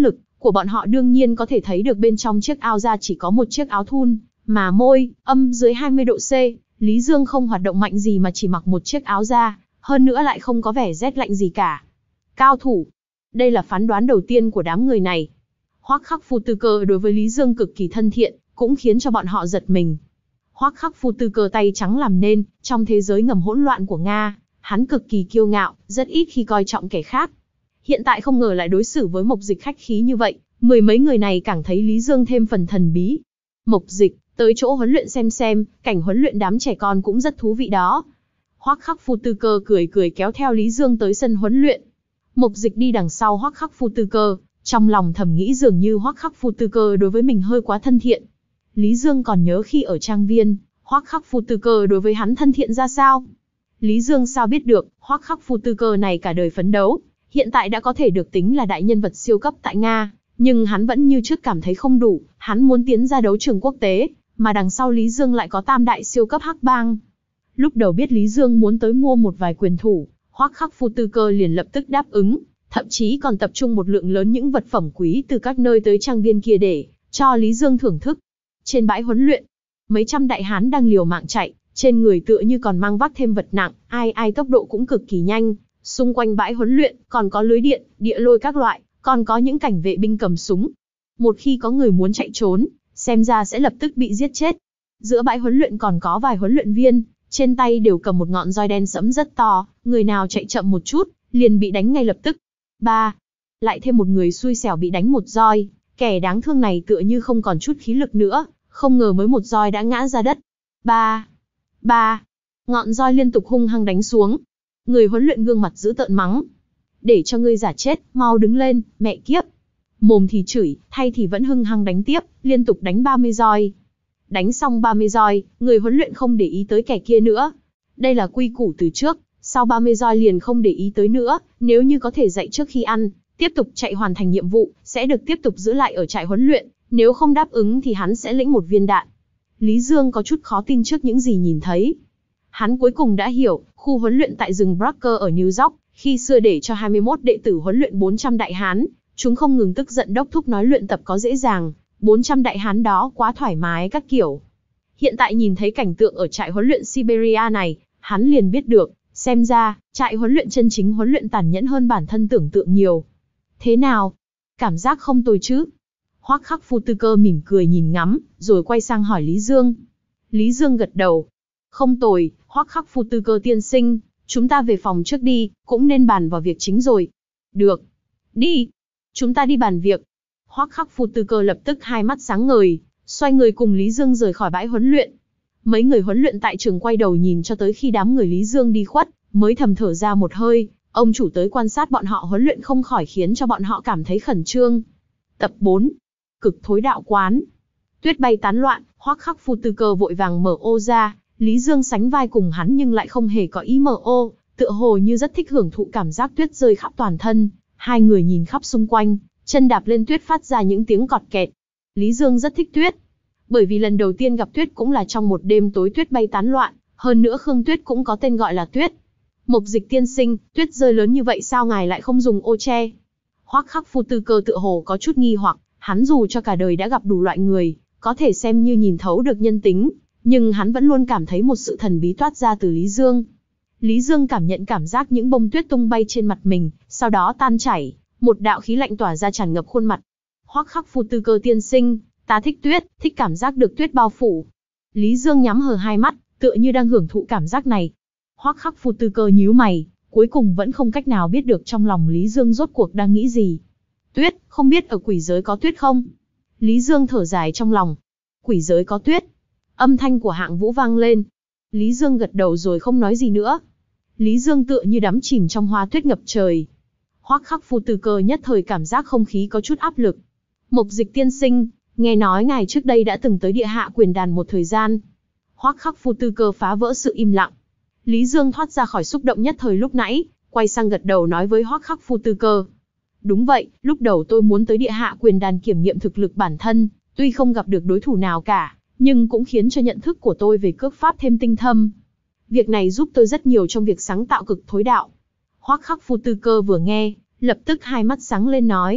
của bọn họ đương nhiên có thể thấy được bên trong chiếc ao ra chỉ có một chiếc áo thun, mà môi, âm dưới hai mươi độ C, Lý Dương không hoạt động mạnh gì mà chỉ mặc một chiếc áo da, hơn nữa lại không có vẻ rét lạnh gì cả. Cao thủ. Đây là phán đoán đầu tiên của đám người này. Hoắc Khắc Phu Tư Cơ đối với Lý Dương cực kỳ thân thiện, cũng khiến cho bọn họ giật mình. Hoắc Khắc Phu Tư Cơ tay trắng làm nên, trong thế giới ngầm hỗn loạn của Nga, hắn cực kỳ kiêu ngạo, rất ít khi coi trọng kẻ khác. Hiện tại không ngờ lại đối xử với Mộc Dịch khách khí như vậy, mười mấy người này càng thấy Lý Dương thêm phần thần bí. Mộc Dịch, tới chỗ huấn luyện xem xem, cảnh huấn luyện đám trẻ con cũng rất thú vị đó. Hoắc Khắc Phu Tư Cơ cười cười kéo theo Lý Dương tới sân huấn luyện. Mộc Dịch đi đằng sau Hoắc Khắc Phu Tư Cơ, trong lòng thầm nghĩ dường như Hoắc Khắc Phu Tư Cơ đối với mình hơi quá thân thiện. Lý Dương còn nhớ khi ở trang viên, Hoắc Khắc Phu Tư Cơ đối với hắn thân thiện ra sao. Lý Dương sao biết được, Hoắc Khắc Phu Tư Cơ này cả đời phấn đấu, hiện tại đã có thể được tính là đại nhân vật siêu cấp tại Nga, nhưng hắn vẫn như trước cảm thấy không đủ, hắn muốn tiến ra đấu trường quốc tế, mà đằng sau Lý Dương lại có tam đại siêu cấp hắc bang. Lúc đầu biết Lý Dương muốn tới mua một vài quyền thủ, Hoắc Khắc Phu Tư Cơ liền lập tức đáp ứng, thậm chí còn tập trung một lượng lớn những vật phẩm quý từ các nơi tới trang viên kia để cho Lý Dương thưởng thức. Trên bãi huấn luyện, mấy trăm đại hán đang liều mạng chạy, trên người tựa như còn mang vác thêm vật nặng, ai ai tốc độ cũng cực kỳ nhanh. Xung quanh bãi huấn luyện còn có lưới điện, địa lôi các loại, còn có những cảnh vệ binh cầm súng. Một khi có người muốn chạy trốn, xem ra sẽ lập tức bị giết chết. Giữa bãi huấn luyện còn có vài huấn luyện viên, trên tay đều cầm một ngọn roi đen sẫm rất to, người nào chạy chậm một chút, liền bị đánh ngay lập tức. Ba, lại thêm một người xui xẻo bị đánh một roi, kẻ đáng thương này tựa như không còn chút khí lực nữa, không ngờ mới một roi đã ngã ra đất. Ba, ba, ngọn roi liên tục hung hăng đánh xuống. Người huấn luyện gương mặt dữ tợn mắng. Để cho ngươi giả chết, mau đứng lên, mẹ kiếp. Mồm thì chửi, tay thì vẫn hung hăng đánh tiếp, liên tục đánh ba mươi roi. Đánh xong ba mươi roi, người huấn luyện không để ý tới kẻ kia nữa. Đây là quy củ từ trước, sau ba mươi roi liền không để ý tới nữa, nếu như có thể dậy trước khi ăn, tiếp tục chạy hoàn thành nhiệm vụ, sẽ được tiếp tục giữ lại ở trại huấn luyện, nếu không đáp ứng thì hắn sẽ lĩnh một viên đạn. Lý Dương có chút khó tin trước những gì nhìn thấy. Hắn cuối cùng đã hiểu, khu huấn luyện tại rừng Barker ở New York, khi xưa để cho hai mươi mốt đệ tử huấn luyện bốn trăm đại hán, chúng không ngừng tức giận đốc thúc nói luyện tập có dễ dàng, bốn trăm đại hán đó quá thoải mái các kiểu. Hiện tại nhìn thấy cảnh tượng ở trại huấn luyện Siberia này, hắn liền biết được, xem ra, trại huấn luyện chân chính huấn luyện tàn nhẫn hơn bản thân tưởng tượng nhiều. Thế nào? Cảm giác không tồi chứ? Hoắc Khắc Phu Tư Cơ mỉm cười nhìn ngắm, rồi quay sang hỏi Lý Dương. Lý Dương gật đầu. Không tồi, Hoắc Khắc Phu Tư Cơ tiên sinh, chúng ta về phòng trước đi, cũng nên bàn vào việc chính rồi. Được. Đi. Chúng ta đi bàn việc. Hoắc Khắc Phu Tư Cơ lập tức hai mắt sáng ngời, xoay người cùng Lý Dương rời khỏi bãi huấn luyện. Mấy người huấn luyện tại trường quay đầu nhìn cho tới khi đám người Lý Dương đi khuất, mới thầm thở ra một hơi, ông chủ tới quan sát bọn họ huấn luyện không khỏi khiến cho bọn họ cảm thấy khẩn trương. Tập bốn. Cực thối đạo quán. Tuyết bay tán loạn, Hoắc Khắc Phu Tư Cơ vội vàng mở ô ra, Lý Dương sánh vai cùng hắn nhưng lại không hề có ý mở ô, tựa hồ như rất thích hưởng thụ cảm giác tuyết rơi khắp toàn thân. Hai người nhìn khắp xung quanh, chân đạp lên tuyết phát ra những tiếng cọt kẹt. Lý Dương rất thích tuyết, bởi vì lần đầu tiên gặp tuyết cũng là trong một đêm tối tuyết bay tán loạn, hơn nữa Khương Tuyết cũng có tên gọi là tuyết. Mộc Dịch tiên sinh, tuyết rơi lớn như vậy sao ngài lại không dùng ô che? Hoắc Khắc Phu Tư Cơ tựa hồ có chút nghi hoặc, hắn dù cho cả đời đã gặp đủ loại người, có thể xem như nhìn thấu được nhân tính, nhưng hắn vẫn luôn cảm thấy một sự thần bí toát ra từ Lý Dương. Lý Dương cảm nhận cảm giác những bông tuyết tung bay trên mặt mình, sau đó tan chảy, một đạo khí lạnh tỏa ra tràn ngập khuôn mặt. Hoắc Khắc Phu Tư Cơ tiên sinh, ta thích tuyết, thích cảm giác được tuyết bao phủ. Lý Dương nhắm hờ hai mắt, tựa như đang hưởng thụ cảm giác này. Hoắc Khắc Phu Tư Cơ nhíu mày, cuối cùng vẫn không cách nào biết được trong lòng Lý Dương rốt cuộc đang nghĩ gì. Tuyết, không biết ở quỷ giới có tuyết không? Lý Dương thở dài trong lòng. Quỷ giới có tuyết. Âm thanh của Hạng Vũ vang lên. Lý Dương gật đầu rồi không nói gì nữa. Lý Dương tựa như đắm chìm trong hoa tuyết ngập trời. Hoắc Khắc Phu Tư Cơ nhất thời cảm giác không khí có chút áp lực. Mộc Dịch tiên sinh, nghe nói ngài trước đây đã từng tới địa hạ quyền đàn một thời gian. Hoắc Khắc Phu Tư Cơ phá vỡ sự im lặng. Lý Dương thoát ra khỏi xúc động nhất thời lúc nãy, quay sang gật đầu nói với Hoắc Khắc Phu Tư Cơ. Đúng vậy, lúc đầu tôi muốn tới địa hạ quyền đàn kiểm nghiệm thực lực bản thân, tuy không gặp được đối thủ nào cả, nhưng cũng khiến cho nhận thức của tôi về cước pháp thêm tinh thâm. Việc này giúp tôi rất nhiều trong việc sáng tạo cực thối đạo. Hoắc Khắc Phu Tư Cơ vừa nghe, lập tức hai mắt sáng lên nói.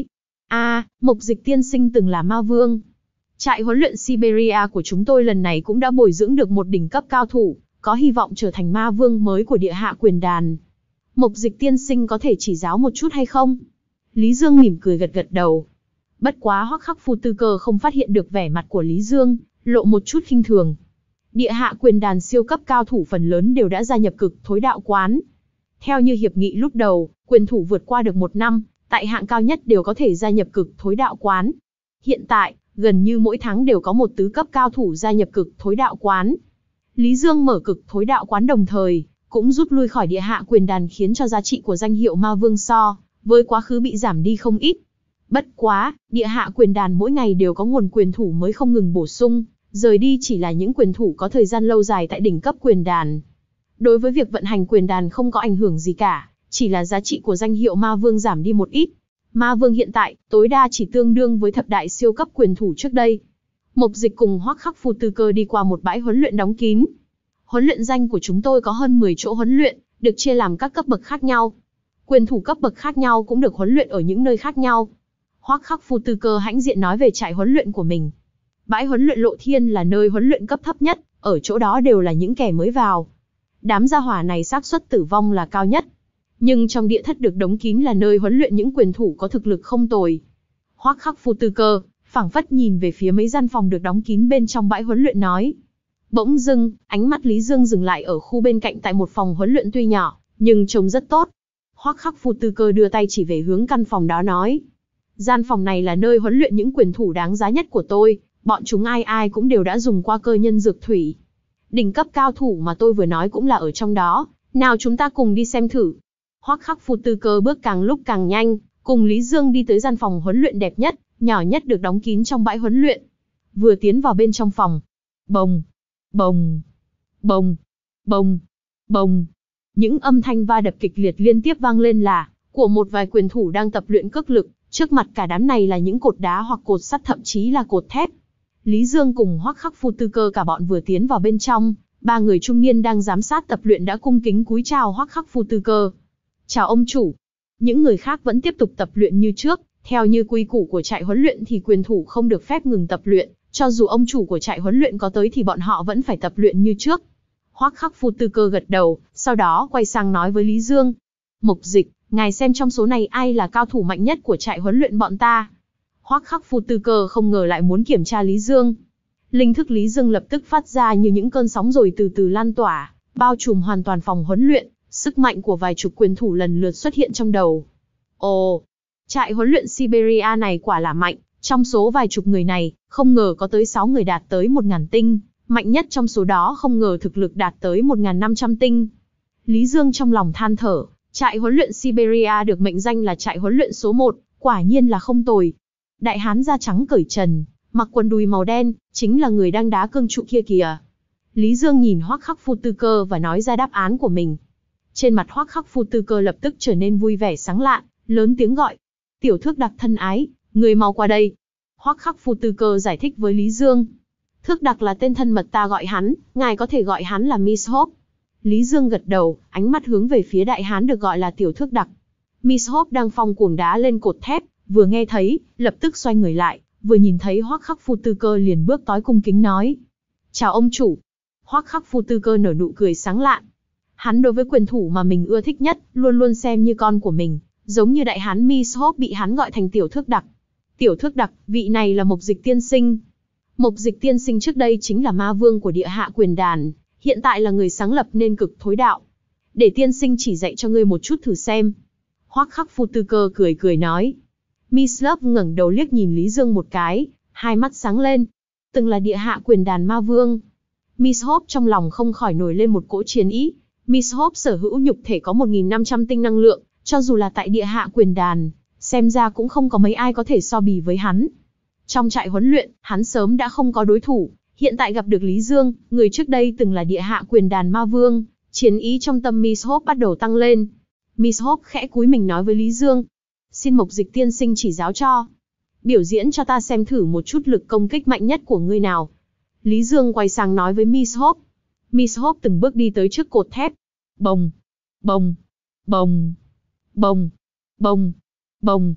À, Mộc Dịch tiên sinh từng là ma vương. Trại huấn luyện Siberia của chúng tôi lần này cũng đã bồi dưỡng được một đỉnh cấp cao thủ, có hy vọng trở thành ma vương mới của địa hạ quyền đàn. Mộc Dịch tiên sinh có thể chỉ giáo một chút hay không? Lý Dương mỉm cười gật gật đầu. Bất quá Hoắc Khắc Phu Tư Cơ không phát hiện được vẻ mặt của Lý Dương, lộ một chút khinh thường. Địa hạ quyền đàn siêu cấp cao thủ phần lớn đều đã gia nhập Cực Thối Đạo Quán. Theo như hiệp nghị lúc đầu, quyền thủ vượt qua được một năm, tại hạng cao nhất đều có thể gia nhập Cực Thối Đạo Quán. Hiện tại, gần như mỗi tháng đều có một tứ cấp cao thủ gia nhập Cực Thối Đạo Quán. Lý Dương mở Cực Thối Đạo Quán đồng thời, cũng rút lui khỏi địa hạ quyền đàn, khiến cho giá trị của danh hiệu ma vương so với quá khứ bị giảm đi không ít. Bất quá, địa hạ quyền đàn mỗi ngày đều có nguồn quyền thủ mới không ngừng bổ sung, rời đi chỉ là những quyền thủ có thời gian lâu dài tại đỉnh cấp quyền đàn. Đối với việc vận hành quyền đàn không có ảnh hưởng gì cả, chỉ là giá trị của danh hiệu ma vương giảm đi một ít. Ma vương hiện tại, tối đa chỉ tương đương với thập đại siêu cấp quyền thủ trước đây. Mộc Dịch cùng Hoắc Khắc Phu Tư Cơ đi qua một bãi huấn luyện đóng kín. Huấn luyện danh của chúng tôi có hơn mười chỗ huấn luyện, được chia làm các cấp bậc khác nhau. Quyền thủ cấp bậc khác nhau cũng được huấn luyện ở những nơi khác nhau. Hoắc Khắc Phu Tư Cơ hãnh diện nói về trại huấn luyện của mình. Bãi huấn luyện Lộ Thiên là nơi huấn luyện cấp thấp nhất, ở chỗ đó đều là những kẻ mới vào. Đám gia hỏa này xác suất tử vong là cao nhất. Nhưng trong địa thất được đóng kín là nơi huấn luyện những quyền thủ có thực lực không tồi. Hoắc Khắc Phu Tư Cơ phảng phất nhìn về phía mấy gian phòng được đóng kín bên trong bãi huấn luyện nói. Bỗng dưng, ánh mắt Lý Dương dừng lại ở khu bên cạnh tại một phòng huấn luyện tuy nhỏ, nhưng trông rất tốt. Hoắc Khắc Phu Tư Cơ đưa tay chỉ về hướng căn phòng đó nói. Gian phòng này là nơi huấn luyện những quyền thủ đáng giá nhất của tôi, bọn chúng ai ai cũng đều đã dùng qua cơ nhân dược thủy. Đỉnh cấp cao thủ mà tôi vừa nói cũng là ở trong đó, nào chúng ta cùng đi xem thử. Hoắc Khắc Phu Tư Cơ bước càng lúc càng nhanh, cùng Lý Dương đi tới gian phòng huấn luyện đẹp nhất, nhỏ nhất được đóng kín trong bãi huấn luyện. Vừa tiến vào bên trong phòng, bồng, bồng, bồng, bồng, bồng. Những âm thanh va đập kịch liệt liên tiếp vang lên là của một vài quyền thủ đang tập luyện cước lực, trước mặt cả đám này là những cột đá hoặc cột sắt, thậm chí là cột thép. Lý Dương cùng Hoắc Khắc Phu Tư Cơ cả bọn vừa tiến vào bên trong, ba người trung niên đang giám sát tập luyện đã cung kính cúi chào Hoắc Khắc Phu Tư Cơ. Chào ông chủ. Những người khác vẫn tiếp tục tập luyện như trước, theo như quy củ của trại huấn luyện thì quyền thủ không được phép ngừng tập luyện, cho dù ông chủ của trại huấn luyện có tới thì bọn họ vẫn phải tập luyện như trước. Hoắc Khắc Phu Tư Cơ gật đầu, sau đó quay sang nói với Lý Dương. Mộc Dịch, ngài xem trong số này ai là cao thủ mạnh nhất của trại huấn luyện bọn ta. Hoắc Khắc Phu Tư Cơ không ngờ lại muốn kiểm tra Lý Dương. Linh thức Lý Dương lập tức phát ra như những cơn sóng rồi từ từ lan tỏa, bao trùm hoàn toàn phòng huấn luyện, sức mạnh của vài chục quyền thủ lần lượt xuất hiện trong đầu. Ồ, trại huấn luyện Siberia này quả là mạnh, trong số vài chục người này, không ngờ có tới sáu người đạt tới một ngàn tinh, mạnh nhất trong số đó không ngờ thực lực đạt tới một nghìn năm trăm tinh. Lý Dương trong lòng than thở, trại huấn luyện Siberia được mệnh danh là trại huấn luyện số một, quả nhiên là không tồi. Đại hán da trắng cởi trần, mặc quần đùi màu đen, chính là người đang đá cương trụ kia kìa. Lý Dương nhìn Hoắc Khắc Phu Tư Cơ và nói ra đáp án của mình. Trên mặt Hoắc Khắc Phu Tư Cơ lập tức trở nên vui vẻ sáng lạn, lớn tiếng gọi. Tiểu Thước Đặc thân ái, người mau qua đây. Hoắc Khắc Phu Tư Cơ giải thích với Lý Dương. Thước Đặc là tên thân mật ta gọi hắn, ngài có thể gọi hắn là Miss Hope. Lý Dương gật đầu, ánh mắt hướng về phía đại hán được gọi là Tiểu Thước Đặc. Miss Hope đang phong cuồng đá lên cột thép, vừa nghe thấy, lập tức xoay người lại, vừa nhìn thấy Hoắc Khắc Phu Tư Cơ liền bước tới cung kính nói. Chào ông chủ. Hoắc Khắc Phu Tư Cơ nở nụ cười sáng lạn. Hắn đối với quyền thủ mà mình ưa thích nhất, luôn luôn xem như con của mình, giống như đại hán Miss Hope bị hắn gọi thành Tiểu Thước Đặc. Tiểu Thước Đặc, vị này là Mộc Dịch tiên sinh. Mộc Dịch tiên sinh trước đây chính là ma vương của địa hạ quyền đàn, hiện tại là người sáng lập nên Cực Thối Đạo. Để tiên sinh chỉ dạy cho ngươi một chút thử xem. Hoắc Khắc Phu Tư Cơ cười cười nói. Miss Love ngẩng đầu liếc nhìn Lý Dương một cái, hai mắt sáng lên. Từng là địa hạ quyền đàn ma vương. Miss Hope trong lòng không khỏi nổi lên một cỗ chiến ý. Miss Hope sở hữu nhục thể có một nghìn năm trăm tinh năng lượng, cho dù là tại địa hạ quyền đàn, xem ra cũng không có mấy ai có thể so bì với hắn. Trong trại huấn luyện, hắn sớm đã không có đối thủ, hiện tại gặp được Lý Dương, người trước đây từng là địa hạ quyền đàn ma vương, chiến ý trong tâm Miss Hope bắt đầu tăng lên. Miss Hope khẽ cúi mình nói với Lý Dương. Xin Mộc Dịch tiên sinh chỉ giáo cho. Biểu diễn cho ta xem thử một chút lực công kích mạnh nhất của ngươi nào. Lý Dương quay sang nói với Miss Hope. Miss Hope từng bước đi tới trước cột thép. Bồng, bồng, bồng, bồng, bồng, bồng.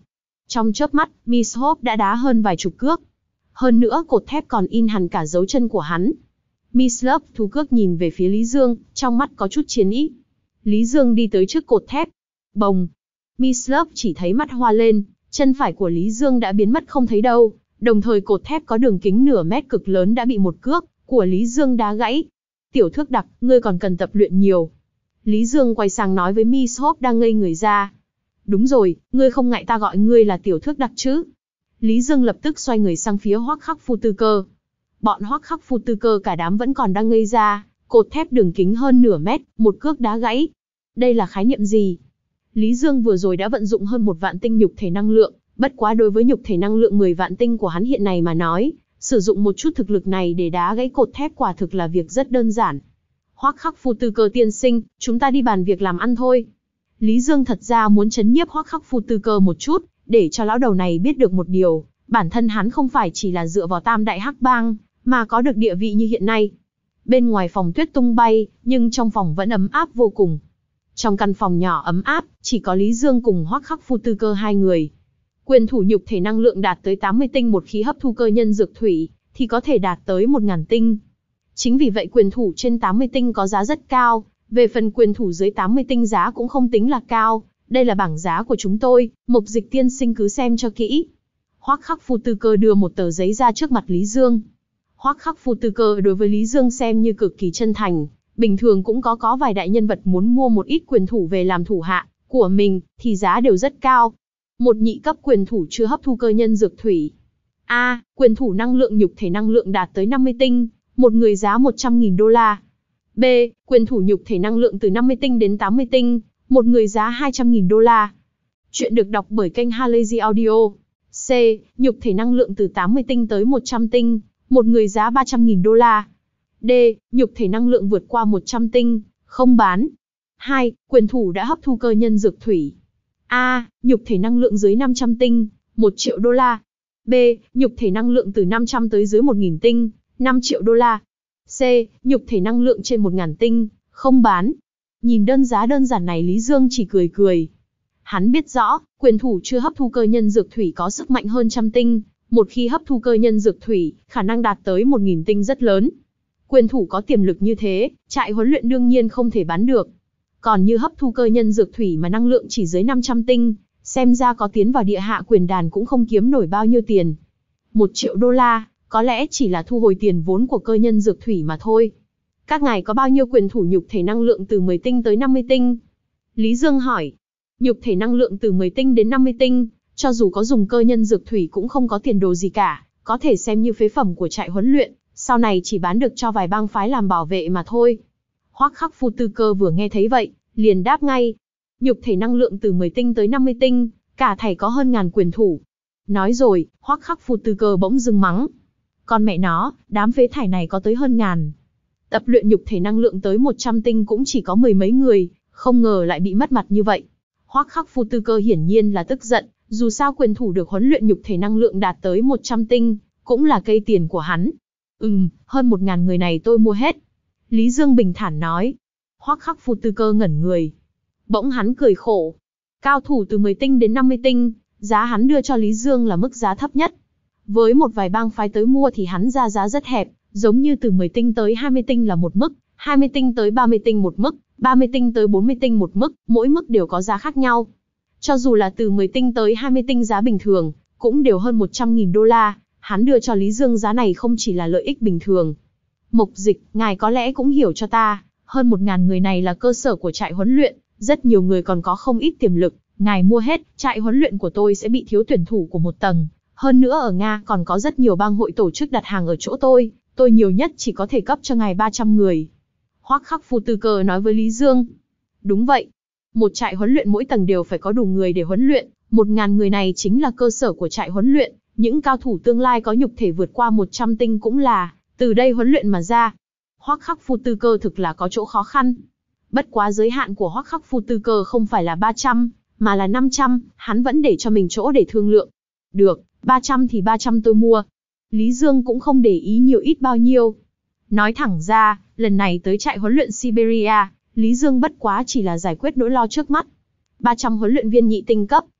Trong chớp mắt, Miss Hope đã đá hơn vài chục cước. Hơn nữa cột thép còn in hẳn cả dấu chân của hắn. Miss Love thu cước nhìn về phía Lý Dương, trong mắt có chút chiến ý. Lý Dương đi tới trước cột thép. Bồng. Miss Love chỉ thấy mắt hoa lên, chân phải của Lý Dương đã biến mất không thấy đâu. Đồng thời cột thép có đường kính nửa mét cực lớn đã bị một cước của Lý Dương đá gãy. Tiểu Thước Đặc, ngươi còn cần tập luyện nhiều. Lý Dương quay sang nói với Miss Hope đang ngây người ra. Đúng rồi, ngươi không ngại ta gọi ngươi là Tiểu Thước Đặc chứ? Lý Dương lập tức xoay người sang phía Hoắc Khắc Phu Tư Cơ. Bọn Hoắc Khắc Phu Tư Cơ cả đám vẫn còn đang ngây ra, cột thép đường kính hơn nửa mét, một cước đá gãy. Đây là khái niệm gì? Lý Dương vừa rồi đã vận dụng hơn một vạn tinh nhục thể năng lượng, bất quá đối với nhục thể năng lượng mười vạn tinh của hắn hiện này mà nói, sử dụng một chút thực lực này để đá gãy cột thép quả thực là việc rất đơn giản. Hoắc Khắc Phu Tư Cơ tiên sinh, chúng ta đi bàn việc làm ăn thôi. Lý Dương thật ra muốn trấn nhiếp Hoắc Khắc Phu Tư Cơ một chút, để cho lão đầu này biết được một điều, bản thân hắn không phải chỉ là dựa vào Tam Đại Hắc Bang, mà có được địa vị như hiện nay. Bên ngoài phòng tuyết tung bay, nhưng trong phòng vẫn ấm áp vô cùng. Trong căn phòng nhỏ ấm áp, chỉ có Lý Dương cùng Hoắc Khắc Phu Tư Cơ hai người. Quyền thủ nhục thể năng lượng đạt tới tám mươi tinh một khi hấp thu cơ nhân dược thủy, thì có thể đạt tới một nghìn tinh. Chính vì vậy quyền thủ trên tám mươi tinh có giá rất cao, về phần quyền thủ dưới tám mươi tinh giá cũng không tính là cao. Đây là bảng giá của chúng tôi, Mộc Dịch tiên sinh cứ xem cho kỹ. Hoắc Khắc Phu Tư Cơ đưa một tờ giấy ra trước mặt Lý Dương. Hoắc Khắc Phu Tư Cơ đối với Lý Dương xem như cực kỳ chân thành, bình thường cũng có có vài đại nhân vật muốn mua một ít quyền thủ về làm thủ hạ của mình, thì giá đều rất cao. Một nhị cấp quyền thủ chưa hấp thu cơ nhân dược thủy. A, quyền thủ năng lượng nhục thể năng lượng đạt tới năm mươi tinh, một người giá một trăm nghìn đô la. B, quyền thủ nhục thể năng lượng từ năm mươi tinh đến tám mươi tinh, một người giá hai trăm nghìn đô la. Chuyện được đọc bởi kênh Halazy Audio. C, nhục thể năng lượng từ tám mươi tinh tới một trăm tinh, một người giá ba trăm nghìn đô la. D, nhục thể năng lượng vượt qua một trăm tinh, không bán. hai, quyền thủ đã hấp thu cơ nhân dược thủy. A, nhục thể năng lượng dưới năm trăm tinh, một triệu đô la. B, nhục thể năng lượng từ năm trăm tới dưới một nghìn tinh, năm triệu đô la. C, nhục thể năng lượng trên một nghìn tinh, không bán. Nhìn đơn giá đơn giản này Lý Dương chỉ cười cười. Hắn biết rõ, quyền thủ chưa hấp thu cơ nhân dược thủy có sức mạnh hơn trăm tinh, một khi hấp thu cơ nhân dược thủy, khả năng đạt tới một nghìn tinh rất lớn. Quyền thủ có tiềm lực như thế, trại huấn luyện đương nhiên không thể bán được. Còn như hấp thu cơ nhân dược thủy mà năng lượng chỉ dưới năm trăm tinh, xem ra có tiến vào địa hạ quyền đàn cũng không kiếm nổi bao nhiêu tiền. Một triệu đô la, có lẽ chỉ là thu hồi tiền vốn của cơ nhân dược thủy mà thôi. Các ngài có bao nhiêu quyền thủ nhục thể năng lượng từ mười tinh tới năm mươi tinh? Lý Dương hỏi. Nhục thể năng lượng từ mười tinh đến năm mươi tinh, cho dù có dùng cơ nhân dược thủy cũng không có tiền đồ gì cả, có thể xem như phế phẩm của trại huấn luyện, sau này chỉ bán được cho vài bang phái làm bảo vệ mà thôi. Hoắc Khắc Phu Tư Cơ vừa nghe thấy vậy, liền đáp ngay. Nhục thể năng lượng từ mười tinh tới năm mươi tinh, cả thảy có hơn ngàn quyền thủ. Nói rồi, Hoắc Khắc Phu Tư Cơ bỗng dưng mắng. Con mẹ nó, đám phế thải này có tới hơn ngàn. Tập luyện nhục thể năng lượng tới một trăm tinh cũng chỉ có mười mấy người, không ngờ lại bị mất mặt như vậy. Hoắc Khắc Phu Tư Cơ hiển nhiên là tức giận, dù sao quyền thủ được huấn luyện nhục thể năng lượng đạt tới một trăm tinh, cũng là cây tiền của hắn. Ừm, hơn một ngàn người này tôi mua hết. Lý Dương bình thản nói. Hoắc Khắc Phu Tư Cơ ngẩn người. Bỗng hắn cười khổ. Cao thủ từ mười tinh đến năm mươi tinh, giá hắn đưa cho Lý Dương là mức giá thấp nhất. Với một vài bang phái tới mua thì hắn ra giá rất hẹp, giống như từ mười tinh tới hai mươi tinh là một mức, hai mươi tinh tới ba mươi tinh một mức, ba mươi tinh tới bốn mươi tinh một mức, mỗi mức đều có giá khác nhau. Cho dù là từ mười tinh tới hai mươi tinh giá bình thường, cũng đều hơn một trăm nghìn đô la, hắn đưa cho Lý Dương giá này không chỉ là lợi ích bình thường. Mộc Dịch, ngài có lẽ cũng hiểu cho ta, hơn một ngàn người này là cơ sở của trại huấn luyện, rất nhiều người còn có không ít tiềm lực, ngài mua hết, trại huấn luyện của tôi sẽ bị thiếu tuyển thủ của một tầng. Hơn nữa ở Nga còn có rất nhiều bang hội tổ chức đặt hàng ở chỗ tôi, tôi nhiều nhất chỉ có thể cấp cho ngài ba trăm người. Hoắc Khắc Phu Tư Cơ nói với Lý Dương. Đúng vậy. Một trại huấn luyện mỗi tầng đều phải có đủ người để huấn luyện, một ngàn người này chính là cơ sở của trại huấn luyện, những cao thủ tương lai có nhục thể vượt qua một trăm tinh cũng là từ đây huấn luyện mà ra. Hoắc Khắc Phu Tư Cơ thực là có chỗ khó khăn. Bất quá giới hạn của Hoắc Khắc Phu Tư Cơ không phải là ba trăm, mà là năm trăm, hắn vẫn để cho mình chỗ để thương lượng. Được, ba trăm thì ba trăm tôi mua. Lý Dương cũng không để ý nhiều ít bao nhiêu. Nói thẳng ra, lần này tới trại huấn luyện Siberia, Lý Dương bất quá chỉ là giải quyết nỗi lo trước mắt. ba trăm huấn luyện viên nhị tinh cấp,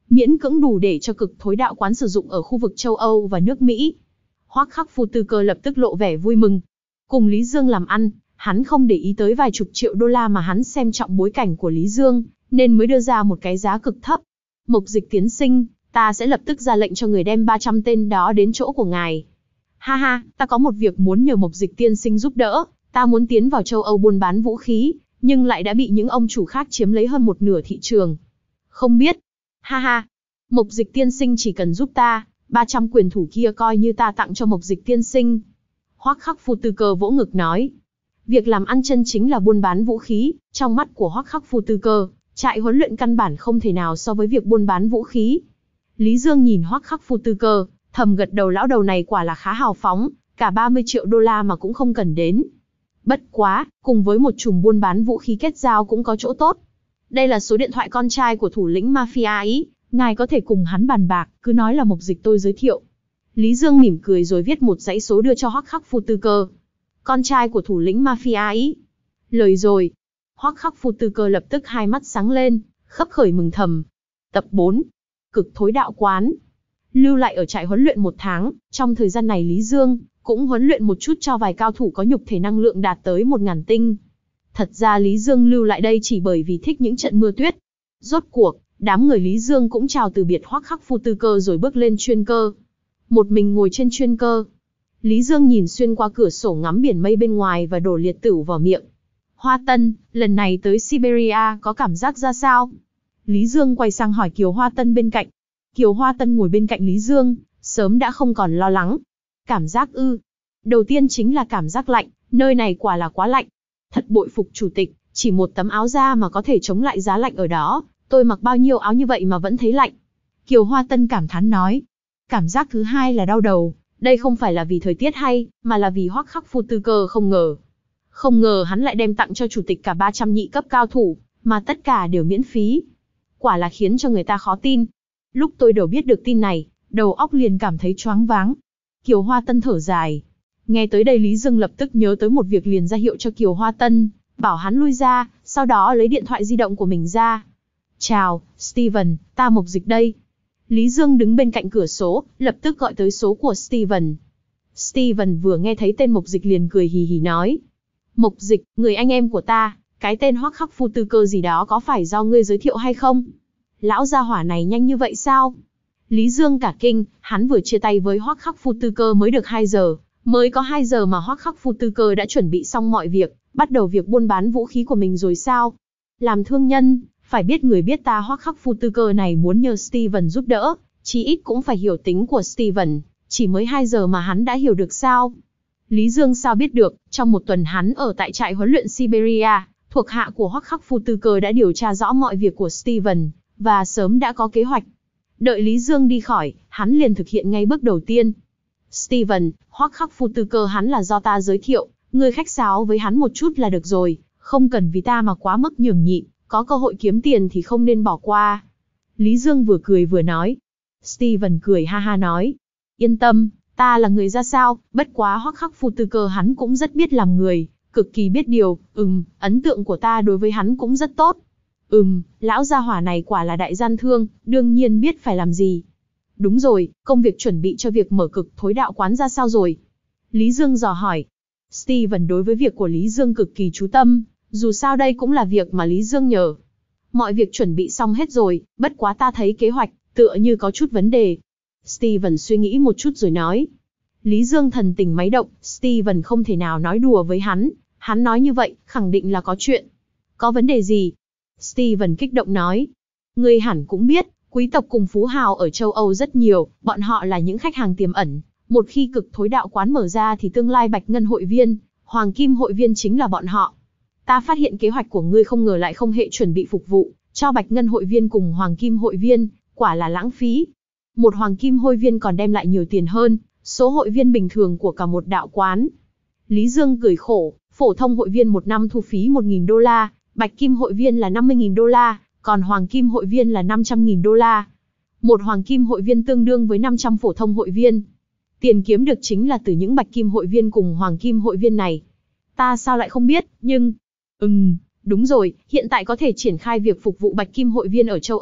miễn cưỡng đủ để cho cực thối đạo quán sử dụng ở khu vực châu Âu và nước Mỹ. Hoắc Khắc Phu Tư Cơ lập tức lộ vẻ vui mừng. Cùng Lý Dương làm ăn, hắn không để ý tới vài chục triệu đô la mà hắn xem trọng bối cảnh của Lý Dương, nên mới đưa ra một cái giá cực thấp. Mộc Dịch tiến sinh, ta sẽ lập tức ra lệnh cho người đem ba trăm tên đó đến chỗ của ngài. Ha ha, ta có một việc muốn nhờ Mộc Dịch tiên sinh giúp đỡ, ta muốn tiến vào châu Âu buôn bán vũ khí, nhưng lại đã bị những ông chủ khác chiếm lấy hơn một nửa thị trường. Không biết. Ha ha, Mộc Dịch tiên sinh chỉ cần giúp ta, ba trăm quyền thủ kia coi như ta tặng cho Mộc Dịch tiên sinh. Hoắc Khắc Phu Tư Cơ vỗ ngực nói. Việc làm ăn chân chính là buôn bán vũ khí, trong mắt của Hoắc Khắc Phu Tư Cơ, trại huấn luyện căn bản không thể nào so với việc buôn bán vũ khí. Lý Dương nhìn Hoắc Khắc Phu Tư Cơ, thầm gật đầu, lão đầu này quả là khá hào phóng, cả ba mươi triệu đô la mà cũng không cần đến. Bất quá, cùng với một chùm buôn bán vũ khí kết giao cũng có chỗ tốt. Đây là số điện thoại con trai của thủ lĩnh mafia Ý, ngài có thể cùng hắn bàn bạc, cứ nói là Mộc Dịch tôi giới thiệu. Lý Dương mỉm cười rồi viết một dãy số đưa cho Hoắc Khắc Phu Tư Cơ. Con trai của thủ lĩnh mafia Ý. Lời rồi. Hoắc Khắc Phu Tư Cơ lập tức hai mắt sáng lên, khấp khởi mừng thầm. Tập bốn. Cực thối đạo quán. Lưu lại ở trại huấn luyện một tháng, trong thời gian này Lý Dương cũng huấn luyện một chút cho vài cao thủ có nhục thể năng lượng đạt tới một ngàn tinh. Thật ra Lý Dương lưu lại đây chỉ bởi vì thích những trận mưa tuyết. Rốt cuộc, đám người Lý Dương cũng chào từ biệt Hoắc Khắc Phu Tư Cơ rồi bước lên chuyên cơ. Một mình ngồi trên chuyên cơ, Lý Dương nhìn xuyên qua cửa sổ ngắm biển mây bên ngoài và đổ liệt tửu vào miệng. Hoa Tân, lần này tới Siberia có cảm giác ra sao? Lý Dương quay sang hỏi Kiều Hoa Tân bên cạnh. Kiều Hoa Tân ngồi bên cạnh Lý Dương, sớm đã không còn lo lắng. Cảm giác ư? Đầu tiên chính là cảm giác lạnh, nơi này quả là quá lạnh. Thật bội phục chủ tịch, chỉ một tấm áo da mà có thể chống lại giá lạnh ở đó, tôi mặc bao nhiêu áo như vậy mà vẫn thấy lạnh. Kiều Hoa Tân cảm thán nói. Cảm giác thứ hai là đau đầu, đây không phải là vì thời tiết hay, mà là vì Hoắc Khắc Phu Tư Cơ không ngờ. Không ngờ hắn lại đem tặng cho chủ tịch cả ba trăm nhị cấp cao thủ, mà tất cả đều miễn phí. Quả là khiến cho người ta khó tin. Lúc tôi đầu biết được tin này, đầu óc liền cảm thấy choáng váng. Kiều Hoa Tân thở dài. Nghe tới đây Lý Dương lập tức nhớ tới một việc liền ra hiệu cho Kiều Hoa Tân, bảo hắn lui ra, sau đó lấy điện thoại di động của mình ra. Chào, Steven, ta Mộc Dịch đây. Lý Dương đứng bên cạnh cửa số, lập tức gọi tới số của Steven. Steven vừa nghe thấy tên Mộc Dịch liền cười hì hì nói. Mộc Dịch, người anh em của ta, cái tên Hoắc Khắc Phu Tư Cơ gì đó có phải do ngươi giới thiệu hay không? Lão gia hỏa này nhanh như vậy sao? Lý Dương cả kinh, hắn vừa chia tay với Hoắc Khắc Phu Tư Cơ mới được hai giờ, mới có hai giờ mà Hoắc Khắc Phu Tư Cơ đã chuẩn bị xong mọi việc, bắt đầu việc buôn bán vũ khí của mình rồi sao? Làm thương nhân, phải biết người biết ta Hoắc Khắc Phu Tư Cơ này muốn nhờ Steven giúp đỡ, chí ít cũng phải hiểu tính của Steven, chỉ mới hai giờ mà hắn đã hiểu được sao? Lý Dương sao biết được, trong một tuần hắn ở tại trại huấn luyện Siberia, thuộc hạ của Hoắc Khắc Phu Tư Cơ đã điều tra rõ mọi việc của Steven, và sớm đã có kế hoạch. Đợi Lý Dương đi khỏi, hắn liền thực hiện ngay bước đầu tiên. Steven, Hoắc Khắc Phu Tư Cơ hắn là do ta giới thiệu, ngươi khách sáo với hắn một chút là được rồi, không cần vì ta mà quá mức nhường nhịn, có cơ hội kiếm tiền thì không nên bỏ qua. Lý Dương vừa cười vừa nói. Steven cười ha ha nói. Yên tâm, ta là người ra sao, bất quá Hoắc Khắc Phu Tư Cơ hắn cũng rất biết làm người, cực kỳ biết điều, ừm, ấn tượng của ta đối với hắn cũng rất tốt. Ừm, lão gia hỏa này quả là đại gian thương, đương nhiên biết phải làm gì. Đúng rồi, công việc chuẩn bị cho việc mở cực thối đạo quán ra sao rồi? Lý Dương dò hỏi. Steven đối với việc của Lý Dương cực kỳ chú tâm, dù sao đây cũng là việc mà Lý Dương nhờ. Mọi việc chuẩn bị xong hết rồi, bất quá ta thấy kế hoạch, tựa như có chút vấn đề. Steven suy nghĩ một chút rồi nói. Lý Dương thần tình máy động, Steven không thể nào nói đùa với hắn, hắn nói như vậy, khẳng định là có chuyện. Có vấn đề gì? Steven kích động nói. Ngươi hẳn cũng biết, quý tộc cùng phú hào ở châu Âu rất nhiều, bọn họ là những khách hàng tiềm ẩn. Một khi cực thối đạo quán mở ra thì tương lai bạch ngân hội viên, hoàng kim hội viên chính là bọn họ. Ta phát hiện kế hoạch của ngươi không ngờ lại không hệ chuẩn bị phục vụ cho bạch ngân hội viên cùng hoàng kim hội viên, quả là lãng phí. Một hoàng kim hội viên còn đem lại nhiều tiền hơn số hội viên bình thường của cả một đạo quán. Lý Dương cười khổ, phổ thông hội viên một năm thu phí một nghìn đô la, bạch kim hội viên là năm mươi nghìn đô la, còn hoàng kim hội viên là năm trăm nghìn đô la. Một hoàng kim hội viên tương đương với năm trăm phổ thông hội viên. Tiền kiếm được chính là từ những bạch kim hội viên cùng hoàng kim hội viên này. Ta sao lại không biết, nhưng... Ừm, đúng rồi, hiện tại có thể triển khai việc phục vụ bạch kim hội viên ở châu Âu,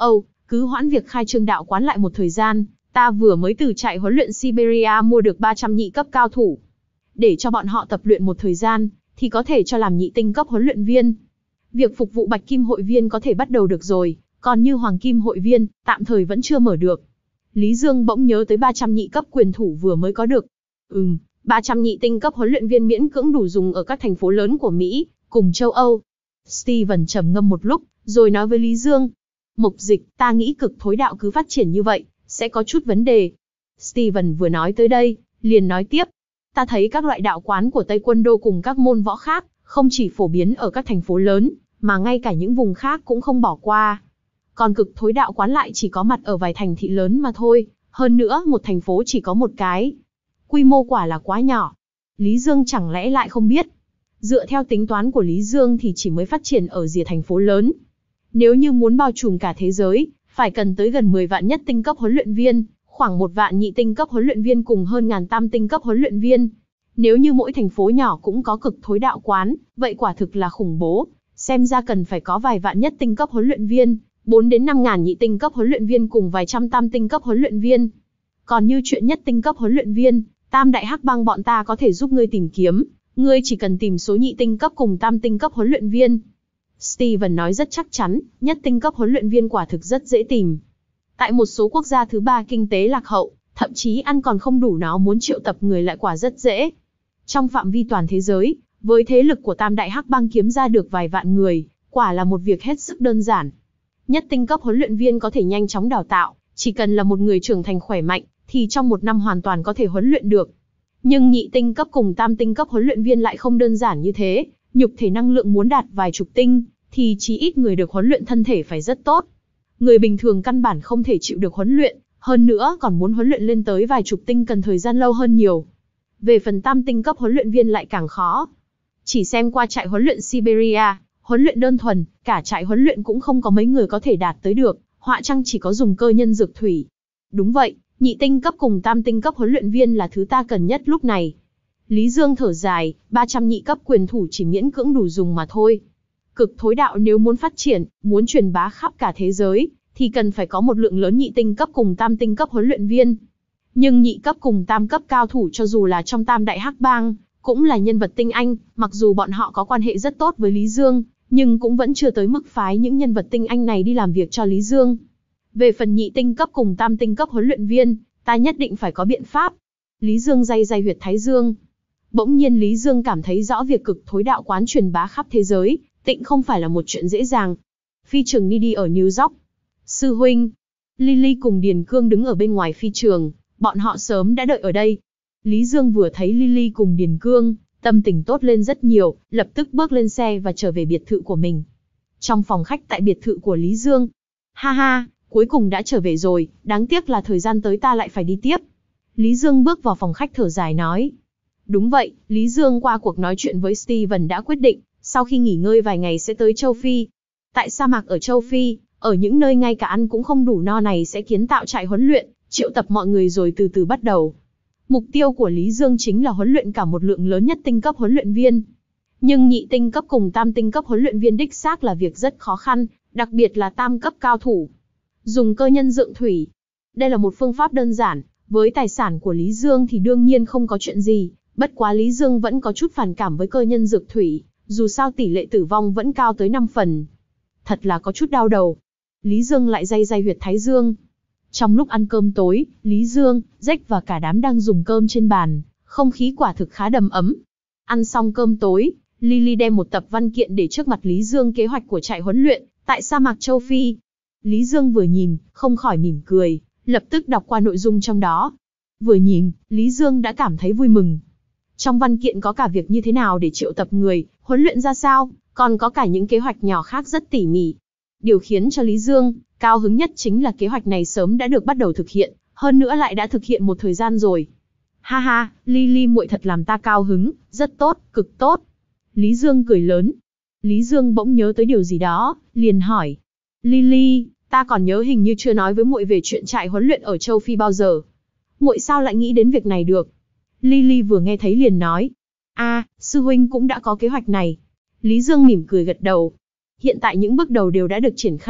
cứ hoãn việc khai trương đạo quán lại một thời gian, ta vừa mới từ trại huấn luyện Siberia mua được ba trăm nhị cấp cao thủ. Để cho bọn họ tập luyện một thời gian, thì có thể cho làm nhị tinh cấp huấn luyện viên. Việc phục vụ bạch kim hội viên có thể bắt đầu được rồi, còn như hoàng kim hội viên, tạm thời vẫn chưa mở được. Lý Dương bỗng nhớ tới ba trăm nhị cấp quyền thủ vừa mới có được. Ừm, ba trăm nhị tinh cấp huấn luyện viên miễn cưỡng đủ dùng ở các thành phố lớn của Mỹ, cùng châu Âu. Steven trầm ngâm một lúc, rồi nói với Lý Dương. Mục Dịch, ta nghĩ cực thối đạo cứ phát triển như vậy, sẽ có chút vấn đề. Steven vừa nói tới đây, liền nói tiếp. Ta thấy các loại đạo quán của Tây Quân Đô cùng các môn võ khác, không chỉ phổ biến ở các thành phố lớn, mà ngay cả những vùng khác cũng không bỏ qua. Còn cực thối đạo quán lại chỉ có mặt ở vài thành thị lớn mà thôi, hơn nữa một thành phố chỉ có một cái. Quy mô quả là quá nhỏ. Lý Dương chẳng lẽ lại không biết. Dựa theo tính toán của Lý Dương thì chỉ mới phát triển ở rìa thành phố lớn. Nếu như muốn bao trùm cả thế giới, phải cần tới gần mười vạn nhất tinh cấp huấn luyện viên, khoảng một vạn nhị tinh cấp huấn luyện viên cùng hơn ngàn tam tinh cấp huấn luyện viên. Nếu như mỗi thành phố nhỏ cũng có cực thối đạo quán, vậy quả thực là khủng bố. Xem ra cần phải có vài vạn nhất tinh cấp huấn luyện viên, bốn đến năm ngàn nhị tinh cấp huấn luyện viên cùng vài trăm tam tinh cấp huấn luyện viên. Còn như chuyện nhất tinh cấp huấn luyện viên, Tam Đại Hắc Bang bọn ta có thể giúp ngươi tìm kiếm, ngươi chỉ cần tìm số nhị tinh cấp cùng tam tinh cấp huấn luyện viên. Steven nói rất chắc chắn, nhất tinh cấp huấn luyện viên quả thực rất dễ tìm. Tại một số quốc gia thứ ba kinh tế lạc hậu, thậm chí ăn còn không đủ nó muốn triệu tập người lại quả rất dễ. Trong phạm vi toàn thế giới, với thế lực của Tam Đại Hắc Bang kiếm ra được vài vạn người, quả là một việc hết sức đơn giản. Nhất tinh cấp huấn luyện viên có thể nhanh chóng đào tạo, chỉ cần là một người trưởng thành khỏe mạnh, thì trong một năm hoàn toàn có thể huấn luyện được. Nhưng nhị tinh cấp cùng tam tinh cấp huấn luyện viên lại không đơn giản như thế, nhục thể năng lượng muốn đạt vài chục tinh, thì chí ít người được huấn luyện thân thể phải rất tốt. Người bình thường căn bản không thể chịu được huấn luyện, hơn nữa còn muốn huấn luyện lên tới vài chục tinh cần thời gian lâu hơn nhiều. Về phần tam tinh cấp huấn luyện viên lại càng khó. Chỉ xem qua trại huấn luyện Siberia, huấn luyện đơn thuần, cả trại huấn luyện cũng không có mấy người có thể đạt tới được, họa chăng chỉ có dùng cơ nhân dược thủy. Đúng vậy, nhị tinh cấp cùng tam tinh cấp huấn luyện viên là thứ ta cần nhất lúc này. Lý Dương thở dài, ba trăm nhị cấp quyền thủ chỉ miễn cưỡng đủ dùng mà thôi. Cực thối đạo nếu muốn phát triển, muốn truyền bá khắp cả thế giới, thì cần phải có một lượng lớn nhị tinh cấp cùng tam tinh cấp huấn luyện viên. Nhưng nhị cấp cùng tam cấp cao thủ cho dù là trong Tam Đại Hắc Bang, cũng là nhân vật tinh anh, mặc dù bọn họ có quan hệ rất tốt với Lý Dương, nhưng cũng vẫn chưa tới mức phái những nhân vật tinh anh này đi làm việc cho Lý Dương. Về phần nhị tinh cấp cùng tam tinh cấp huấn luyện viên, ta nhất định phải có biện pháp. Lý Dương day day huyệt thái dương. Bỗng nhiên Lý Dương cảm thấy rõ việc cực thối đạo quán truyền bá khắp thế giới, tịnh không phải là một chuyện dễ dàng. Phi trường Nidi ở New York. Sư huynh. Lily cùng Điền Cương đứng ở bên ngoài phi trường, bọn họ sớm đã đợi ở đây. Lý Dương vừa thấy Lily cùng Điền Cương, tâm tình tốt lên rất nhiều, lập tức bước lên xe và trở về biệt thự của mình. Trong phòng khách tại biệt thự của Lý Dương. Ha ha, cuối cùng đã trở về rồi, đáng tiếc là thời gian tới ta lại phải đi tiếp. Lý Dương bước vào phòng khách thở dài nói. Đúng vậy, Lý Dương qua cuộc nói chuyện với Steven đã quyết định, sau khi nghỉ ngơi vài ngày sẽ tới châu Phi. Tại sa mạc ở châu Phi, ở những nơi ngay cả ăn cũng không đủ no này sẽ kiến tạo trại huấn luyện, triệu tập mọi người rồi từ từ bắt đầu. Mục tiêu của Lý Dương chính là huấn luyện cả một lượng lớn nhất tinh cấp huấn luyện viên. Nhưng nhị tinh cấp cùng tam tinh cấp huấn luyện viên đích xác là việc rất khó khăn, đặc biệt là tam cấp cao thủ. Dùng cơ nhân dượng thủy. Đây là một phương pháp đơn giản, với tài sản của Lý Dương thì đương nhiên không có chuyện gì, bất quá Lý Dương vẫn có chút phản cảm với cơ nhân dược thủy, dù sao tỷ lệ tử vong vẫn cao tới năm phần. Thật là có chút đau đầu. Lý Dương lại day day huyệt thái dương. Trong lúc ăn cơm tối, Lý Dương, Jack và cả đám đang dùng cơm trên bàn, không khí quả thực khá đầm ấm. Ăn xong cơm tối, Lily đem một tập văn kiện để trước mặt Lý Dương kế hoạch của trại huấn luyện tại sa mạc châu Phi. Lý Dương vừa nhìn, không khỏi mỉm cười, lập tức đọc qua nội dung trong đó. Vừa nhìn, Lý Dương đã cảm thấy vui mừng. Trong văn kiện có cả việc như thế nào để triệu tập người, huấn luyện ra sao, còn có cả những kế hoạch nhỏ khác rất tỉ mỉ. Điều khiến cho Lý Dương cao hứng nhất chính là kế hoạch này sớm đã được bắt đầu thực hiện, hơn nữa lại đã thực hiện một thời gian rồi. Ha ha, Lily muội thật làm ta cao hứng, rất tốt, cực tốt. Lý Dương cười lớn. Lý Dương bỗng nhớ tới điều gì đó, liền hỏi. Lily, ta còn nhớ hình như chưa nói với muội về chuyện trại huấn luyện ở châu Phi bao giờ. Muội sao lại nghĩ đến việc này được? Lily vừa nghe thấy liền nói. A, à, sư huynh cũng đã có kế hoạch này. Lý Dương mỉm cười gật đầu. Hiện tại những bước đầu đều đã được triển khai,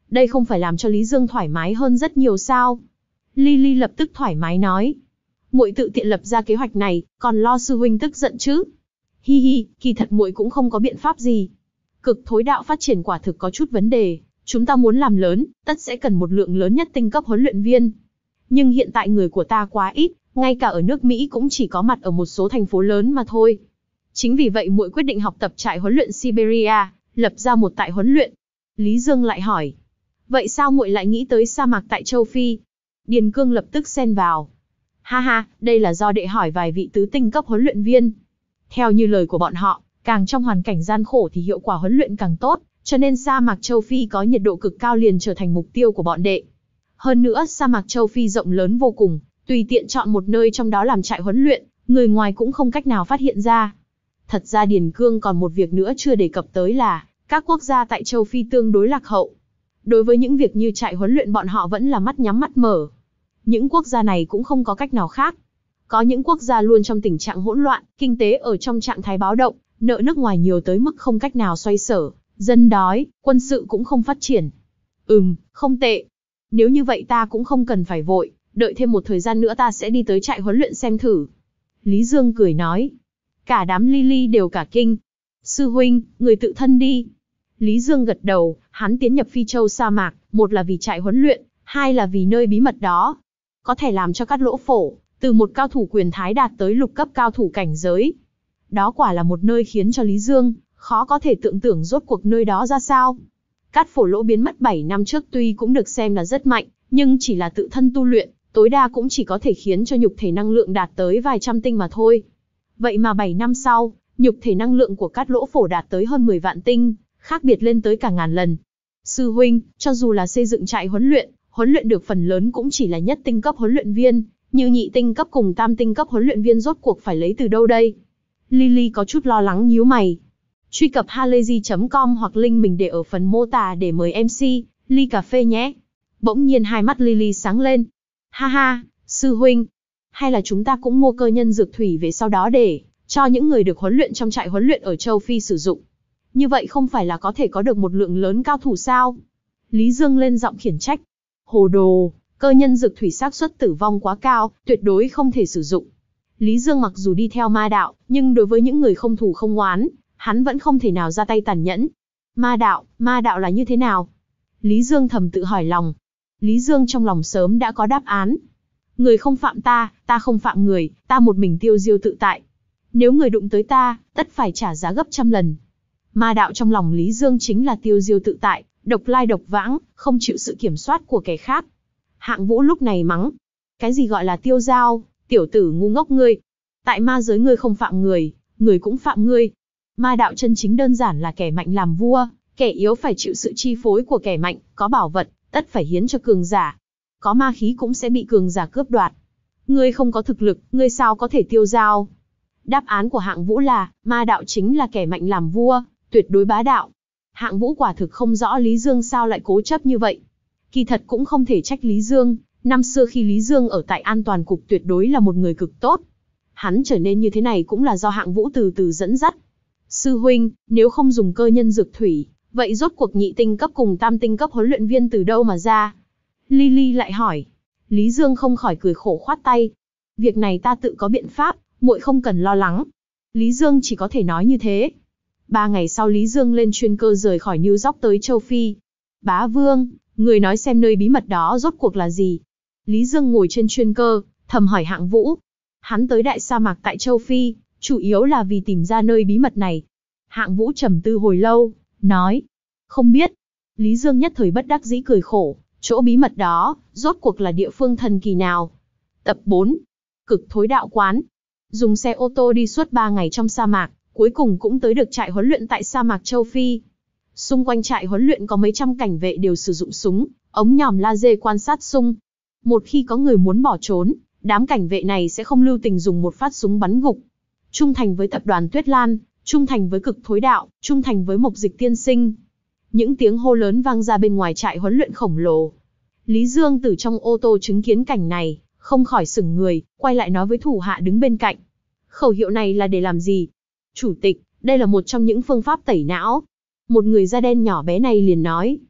Đây không phải làm cho Lý Dương thoải mái hơn rất nhiều sao? Lily lập tức thoải mái nói. Muội tự tiện lập ra kế hoạch này, còn lo sư huynh tức giận chứ? Hi hi, kỳ thật muội cũng không có biện pháp gì. Cực thối đạo phát triển quả thực có chút vấn đề, chúng ta muốn làm lớn, tất sẽ cần một lượng lớn nhất tinh cấp huấn luyện viên. Nhưng hiện tại người của ta quá ít, ngay cả ở nước Mỹ cũng chỉ có mặt ở một số thành phố lớn mà thôi. Chính vì vậy muội quyết định học tập trại huấn luyện Siberia, lập ra một tại huấn luyện. Lý Dương lại hỏi. Vậy sao muội lại nghĩ tới sa mạc tại châu Phi? Điền Cương lập tức xen vào. Ha ha, đây là do đệ hỏi vài vị tứ tinh cấp huấn luyện viên. Theo như lời của bọn họ, càng trong hoàn cảnh gian khổ thì hiệu quả huấn luyện càng tốt, cho nên sa mạc châu Phi có nhiệt độ cực cao liền trở thành mục tiêu của bọn đệ. Hơn nữa sa mạc châu Phi rộng lớn vô cùng, tùy tiện chọn một nơi trong đó làm trại huấn luyện, người ngoài cũng không cách nào phát hiện ra. Thật ra Điền Cương còn một việc nữa chưa đề cập tới là, các quốc gia tại châu Phi tương đối lạc hậu. Đối với những việc như trại huấn luyện bọn họ vẫn là mắt nhắm mắt mở. Những quốc gia này cũng không có cách nào khác. Có những quốc gia luôn trong tình trạng hỗn loạn, kinh tế ở trong trạng thái báo động, nợ nước ngoài nhiều tới mức không cách nào xoay sở, dân đói, quân sự cũng không phát triển. Ừm, không tệ. Nếu như vậy ta cũng không cần phải vội, đợi thêm một thời gian nữa ta sẽ đi tới trại huấn luyện xem thử. Lý Dương cười nói. Cả đám Lily đều cả kinh. Sư huynh, người tự thân đi. Lý Dương gật đầu, hắn tiến nhập Phi Châu sa mạc, một là vì trại huấn luyện, hai là vì nơi bí mật đó. Có thể làm cho Cát Lỗ Phổ, từ một cao thủ quyền thái đạt tới lục cấp cao thủ cảnh giới. Đó quả là một nơi khiến cho Lý Dương, khó có thể tưởng tượng rốt cuộc nơi đó ra sao. Cát Phổ Lỗ biến mất bảy năm trước tuy cũng được xem là rất mạnh, nhưng chỉ là tự thân tu luyện, tối đa cũng chỉ có thể khiến cho nhục thể năng lượng đạt tới vài trăm tinh mà thôi. Vậy mà bảy năm sau, nhục thể năng lượng của Cát Lỗ Phổ đạt tới hơn mười vạn tinh, khác biệt lên tới cả ngàn lần. Sư huynh, cho dù là xây dựng trại huấn luyện, huấn luyện được phần lớn cũng chỉ là nhất tinh cấp huấn luyện viên, như nhị tinh cấp cùng tam tinh cấp huấn luyện viên rốt cuộc phải lấy từ đâu đây? Lily có chút lo lắng nhíu mày. Truy cập halayzi chấm com hoặc link mình để ở phần mô tả để mời em xê, ly cà phê nhé. Bỗng nhiên hai mắt Lily sáng lên. Ha ha, sư huynh. Hay là chúng ta cũng mua cơ nhân dược thủy về sau đó để cho những người được huấn luyện trong trại huấn luyện ở châu Phi sử dụng. Như vậy không phải là có thể có được một lượng lớn cao thủ sao? Lý Dương lên giọng khiển trách. Hồ đồ, cơ nhân dược thủy xác suất tử vong quá cao, tuyệt đối không thể sử dụng. Lý Dương mặc dù đi theo ma đạo, nhưng đối với những người không thù không oán, hắn vẫn không thể nào ra tay tàn nhẫn. Ma đạo, ma đạo là như thế nào? Lý Dương thầm tự hỏi lòng. Lý Dương trong lòng sớm đã có đáp án. Người không phạm ta, ta không phạm người, ta một mình tiêu diêu tự tại. Nếu người đụng tới ta, tất phải trả giá gấp trăm lần. Ma đạo trong lòng Lý Dương chính là tiêu diêu tự tại, độc lai độc vãng, không chịu sự kiểm soát của kẻ khác. Hạng Vũ lúc này mắng. Cái gì gọi là tiêu giao, tiểu tử ngu ngốc ngươi. Tại ma giới ngươi không phạm người, người cũng phạm ngươi. Ma đạo chân chính đơn giản là kẻ mạnh làm vua, kẻ yếu phải chịu sự chi phối của kẻ mạnh, có bảo vật, tất phải hiến cho cường giả. Có ma khí cũng sẽ bị cường giả cướp đoạt. Ngươi không có thực lực, ngươi sao có thể tiêu giao? Đáp án của Hạng Vũ là, ma đạo chính là kẻ mạnh làm vua, tuyệt đối bá đạo. Hạng Vũ quả thực không rõ Lý Dương sao lại cố chấp như vậy. Kỳ thật cũng không thể trách Lý Dương, năm xưa khi Lý Dương ở tại an toàn cục tuyệt đối là một người cực tốt. Hắn trở nên như thế này cũng là do Hạng Vũ từ từ dẫn dắt. Sư huynh, nếu không dùng cơ nhân dược thủy, vậy rốt cuộc nhị tinh cấp cùng tam tinh cấp huấn luyện viên từ đâu mà ra? Lily lại hỏi. Lý Dương không khỏi cười khổ khoát tay. Việc này ta tự có biện pháp, muội không cần lo lắng. Lý Dương chỉ có thể nói như thế. Ba ngày sau Lý Dương lên chuyên cơ rời khỏi New York tới châu Phi. Bá Vương, người nói xem nơi bí mật đó rốt cuộc là gì? Lý Dương ngồi trên chuyên cơ, thầm hỏi Hạng Vũ. Hắn tới đại sa mạc tại châu Phi, chủ yếu là vì tìm ra nơi bí mật này. Hạng Vũ trầm tư hồi lâu, nói. Không biết. Lý Dương nhất thời bất đắc dĩ cười khổ. Chỗ bí mật đó, rốt cuộc là địa phương thần kỳ nào? Tập bốn. Cực thối đạo quán. Dùng xe ô tô đi suốt ba ngày trong sa mạc, cuối cùng cũng tới được trại huấn luyện tại sa mạc châu Phi. Xung quanh trại huấn luyện có mấy trăm cảnh vệ đều sử dụng súng, ống nhòm laser quan sát xung. Một khi có người muốn bỏ trốn, đám cảnh vệ này sẽ không lưu tình dùng một phát súng bắn gục. Trung thành với tập đoàn Tuyết Lan, trung thành với cực thối đạo, trung thành với Mộc Dịch tiên sinh. Những tiếng hô lớn vang ra bên ngoài trại huấn luyện khổng lồ. Lý Dương từ trong ô tô chứng kiến cảnh này, không khỏi sững người, quay lại nói với thủ hạ đứng bên cạnh. Khẩu hiệu này là để làm gì? Chủ tịch, đây là một trong những phương pháp tẩy não. Một người da đen nhỏ bé này liền nói.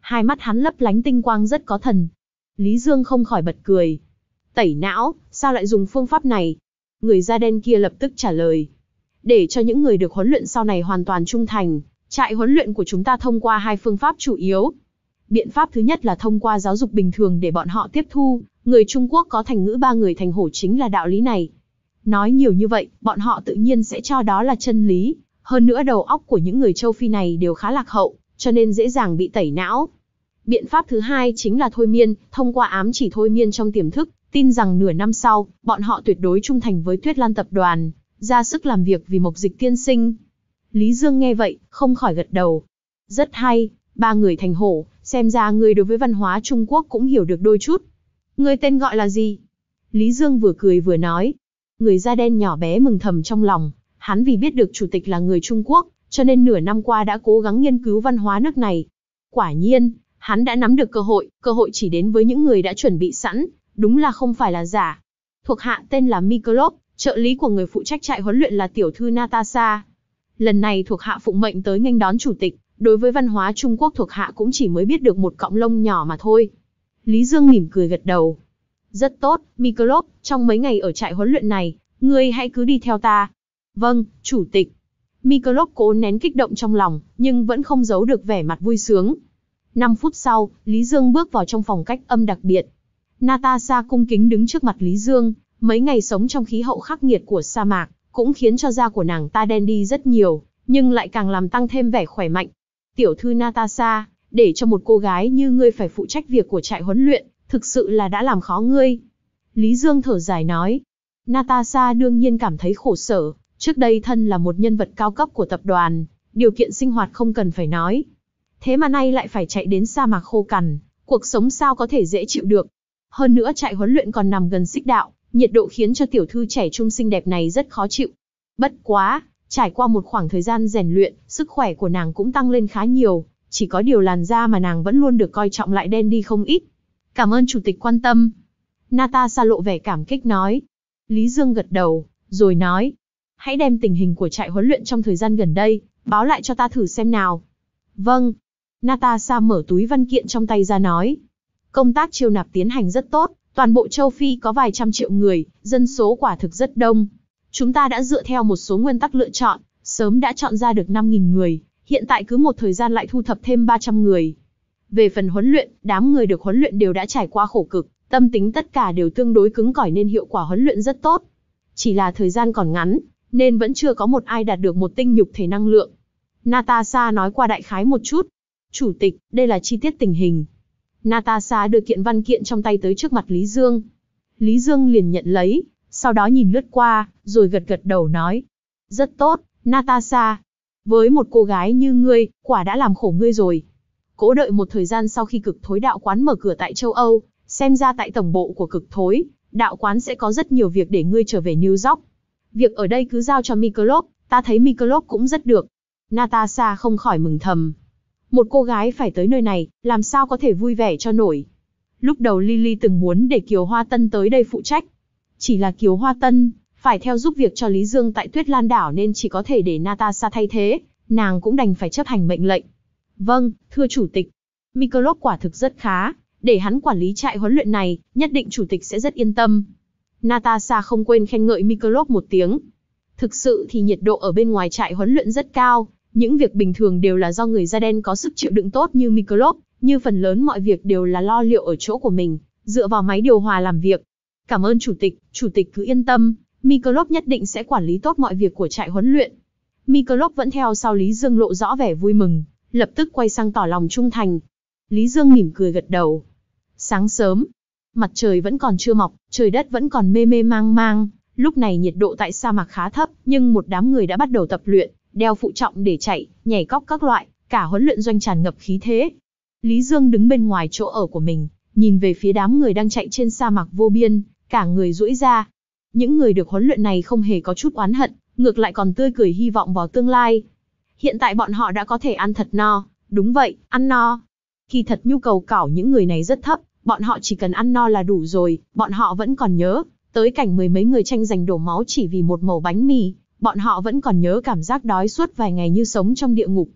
Hai mắt hắn lấp lánh tinh quang rất có thần. Lý Dương không khỏi bật cười. Tẩy não, sao lại dùng phương pháp này? Người da đen kia lập tức trả lời. Để cho những người được huấn luyện sau này hoàn toàn trung thành, trại huấn luyện của chúng ta thông qua hai phương pháp chủ yếu. Biện pháp thứ nhất là thông qua giáo dục bình thường để bọn họ tiếp thu, người Trung Quốc có thành ngữ ba người thành hổ chính là đạo lý này. Nói nhiều như vậy, bọn họ tự nhiên sẽ cho đó là chân lý, hơn nữa đầu óc của những người châu Phi này đều khá lạc hậu, cho nên dễ dàng bị tẩy não. Biện pháp thứ hai chính là thôi miên, thông qua ám chỉ thôi miên trong tiềm thức, tin rằng nửa năm sau, bọn họ tuyệt đối trung thành với Tuyết Lan tập đoàn, ra sức làm việc vì Mộc Dịch tiên sinh. Lý Dương nghe vậy, không khỏi gật đầu. Rất hay, ba người thành hổ, xem ra ngươi đối với văn hóa Trung Quốc cũng hiểu được đôi chút. Ngươi tên gọi là gì? Lý Dương vừa cười vừa nói. Người da đen nhỏ bé mừng thầm trong lòng, hắn vì biết được chủ tịch là người Trung Quốc, cho nên nửa năm qua đã cố gắng nghiên cứu văn hóa nước này. Quả nhiên, hắn đã nắm được cơ hội, cơ hội chỉ đến với những người đã chuẩn bị sẵn, đúng là không phải là giả. Thuộc hạ tên là Mikolov, trợ lý của người phụ trách trại huấn luyện là tiểu thư Natasha. Lần này thuộc hạ phụng mệnh tới nghênh đón chủ tịch, đối với văn hóa Trung Quốc thuộc hạ cũng chỉ mới biết được một cọng lông nhỏ mà thôi. Lý Dương mỉm cười gật đầu. Rất tốt, Mikolov, trong mấy ngày ở trại huấn luyện này, ngươi hãy cứ đi theo ta. Vâng, chủ tịch. Mikolov cố nén kích động trong lòng, nhưng vẫn không giấu được vẻ mặt vui sướng. Năm phút sau, Lý Dương bước vào trong phòng cách âm đặc biệt. Natasha cung kính đứng trước mặt Lý Dương, mấy ngày sống trong khí hậu khắc nghiệt của sa mạc, cũng khiến cho da của nàng ta đen đi rất nhiều, nhưng lại càng làm tăng thêm vẻ khỏe mạnh. Tiểu thư Natasha, để cho một cô gái như ngươi phải phụ trách việc của trại huấn luyện, thực sự là đã làm khó ngươi. Lý Dương thở dài nói. Natasha đương nhiên cảm thấy khổ sở, trước đây thân là một nhân vật cao cấp của tập đoàn, điều kiện sinh hoạt không cần phải nói. Thế mà nay lại phải chạy đến sa mạc khô cằn, cuộc sống sao có thể dễ chịu được. Hơn nữa trại huấn luyện còn nằm gần xích đạo, nhiệt độ khiến cho tiểu thư trẻ trung xinh đẹp này rất khó chịu. Bất quá, trải qua một khoảng thời gian rèn luyện, sức khỏe của nàng cũng tăng lên khá nhiều, chỉ có điều làn da mà nàng vẫn luôn được coi trọng lại đen đi không ít. Cảm ơn chủ tịch quan tâm. Natasha lộ vẻ cảm kích nói. Lý Dương gật đầu, rồi nói. Hãy đem tình hình của trại huấn luyện trong thời gian gần đây, báo lại cho ta thử xem nào. Vâng. Natasha mở túi văn kiện trong tay ra nói. Công tác chiêu nạp tiến hành rất tốt, toàn bộ châu Phi có vài trăm triệu người, dân số quả thực rất đông. Chúng ta đã dựa theo một số nguyên tắc lựa chọn, sớm đã chọn ra được năm nghìn người, hiện tại cứ một thời gian lại thu thập thêm ba trăm người. Về phần huấn luyện, đám người được huấn luyện đều đã trải qua khổ cực, tâm tính tất cả đều tương đối cứng cỏi nên hiệu quả huấn luyện rất tốt. Chỉ là thời gian còn ngắn, nên vẫn chưa có một ai đạt được một tinh nhục thể năng lượng. Natasha nói qua đại khái một chút. Chủ tịch, đây là chi tiết tình hình. Natasha đưa kiện văn kiện trong tay tới trước mặt Lý Dương. Lý Dương liền nhận lấy, sau đó nhìn lướt qua, rồi gật gật đầu nói. Rất tốt, Natasha. Với một cô gái như ngươi, quả đã làm khổ ngươi rồi. Cố đợi một thời gian sau khi cực thối đạo quán mở cửa tại châu Âu, xem ra tại tổng bộ của cực thối, đạo quán sẽ có rất nhiều việc để ngươi trở về New York. Việc ở đây cứ giao cho Mikolov, ta thấy Mikolov cũng rất được. Natasha không khỏi mừng thầm. Một cô gái phải tới nơi này, làm sao có thể vui vẻ cho nổi. Lúc đầu Lily từng muốn để Kiều Hoa Tân tới đây phụ trách. Chỉ là Kiều Hoa Tân phải theo giúp việc cho Lý Dương tại Tuyết Lan đảo nên chỉ có thể để Natasha thay thế, nàng cũng đành phải chấp hành mệnh lệnh. Vâng, thưa chủ tịch. Mikolov quả thực rất khá, để hắn quản lý trại huấn luyện này, nhất định chủ tịch sẽ rất yên tâm. Natasha không quên khen ngợi Mikolov một tiếng. Thực sự thì nhiệt độ ở bên ngoài trại huấn luyện rất cao, những việc bình thường đều là do người da đen có sức chịu đựng tốt như Mikolov, như phần lớn mọi việc đều là lo liệu ở chỗ của mình, dựa vào máy điều hòa làm việc. Cảm ơn chủ tịch, chủ tịch cứ yên tâm, Mikolov nhất định sẽ quản lý tốt mọi việc của trại huấn luyện. Mikolov vẫn theo sau Lý Dương lộ rõ vẻ vui mừng, lập tức quay sang tỏ lòng trung thành. Lý Dương mỉm cười gật đầu. Sáng sớm, mặt trời vẫn còn chưa mọc, trời đất vẫn còn mê mê mang mang, lúc này nhiệt độ tại sa mạc khá thấp, nhưng một đám người đã bắt đầu tập luyện, đeo phụ trọng để chạy, nhảy cóc các loại, cả huấn luyện doanh tràn ngập khí thế. Lý Dương đứng bên ngoài chỗ ở của mình, nhìn về phía đám người đang chạy trên sa mạc vô biên, cả người duỗi ra. Những người được huấn luyện này không hề có chút oán hận, ngược lại còn tươi cười hy vọng vào tương lai. Hiện tại bọn họ đã có thể ăn thật no, đúng vậy, ăn no. Kỳ thật nhu cầu cảo những người này rất thấp, bọn họ chỉ cần ăn no là đủ rồi, bọn họ vẫn còn nhớ, tới cảnh mười mấy người tranh giành đổ máu chỉ vì một mẩu bánh mì, bọn họ vẫn còn nhớ cảm giác đói suốt vài ngày như sống trong địa ngục.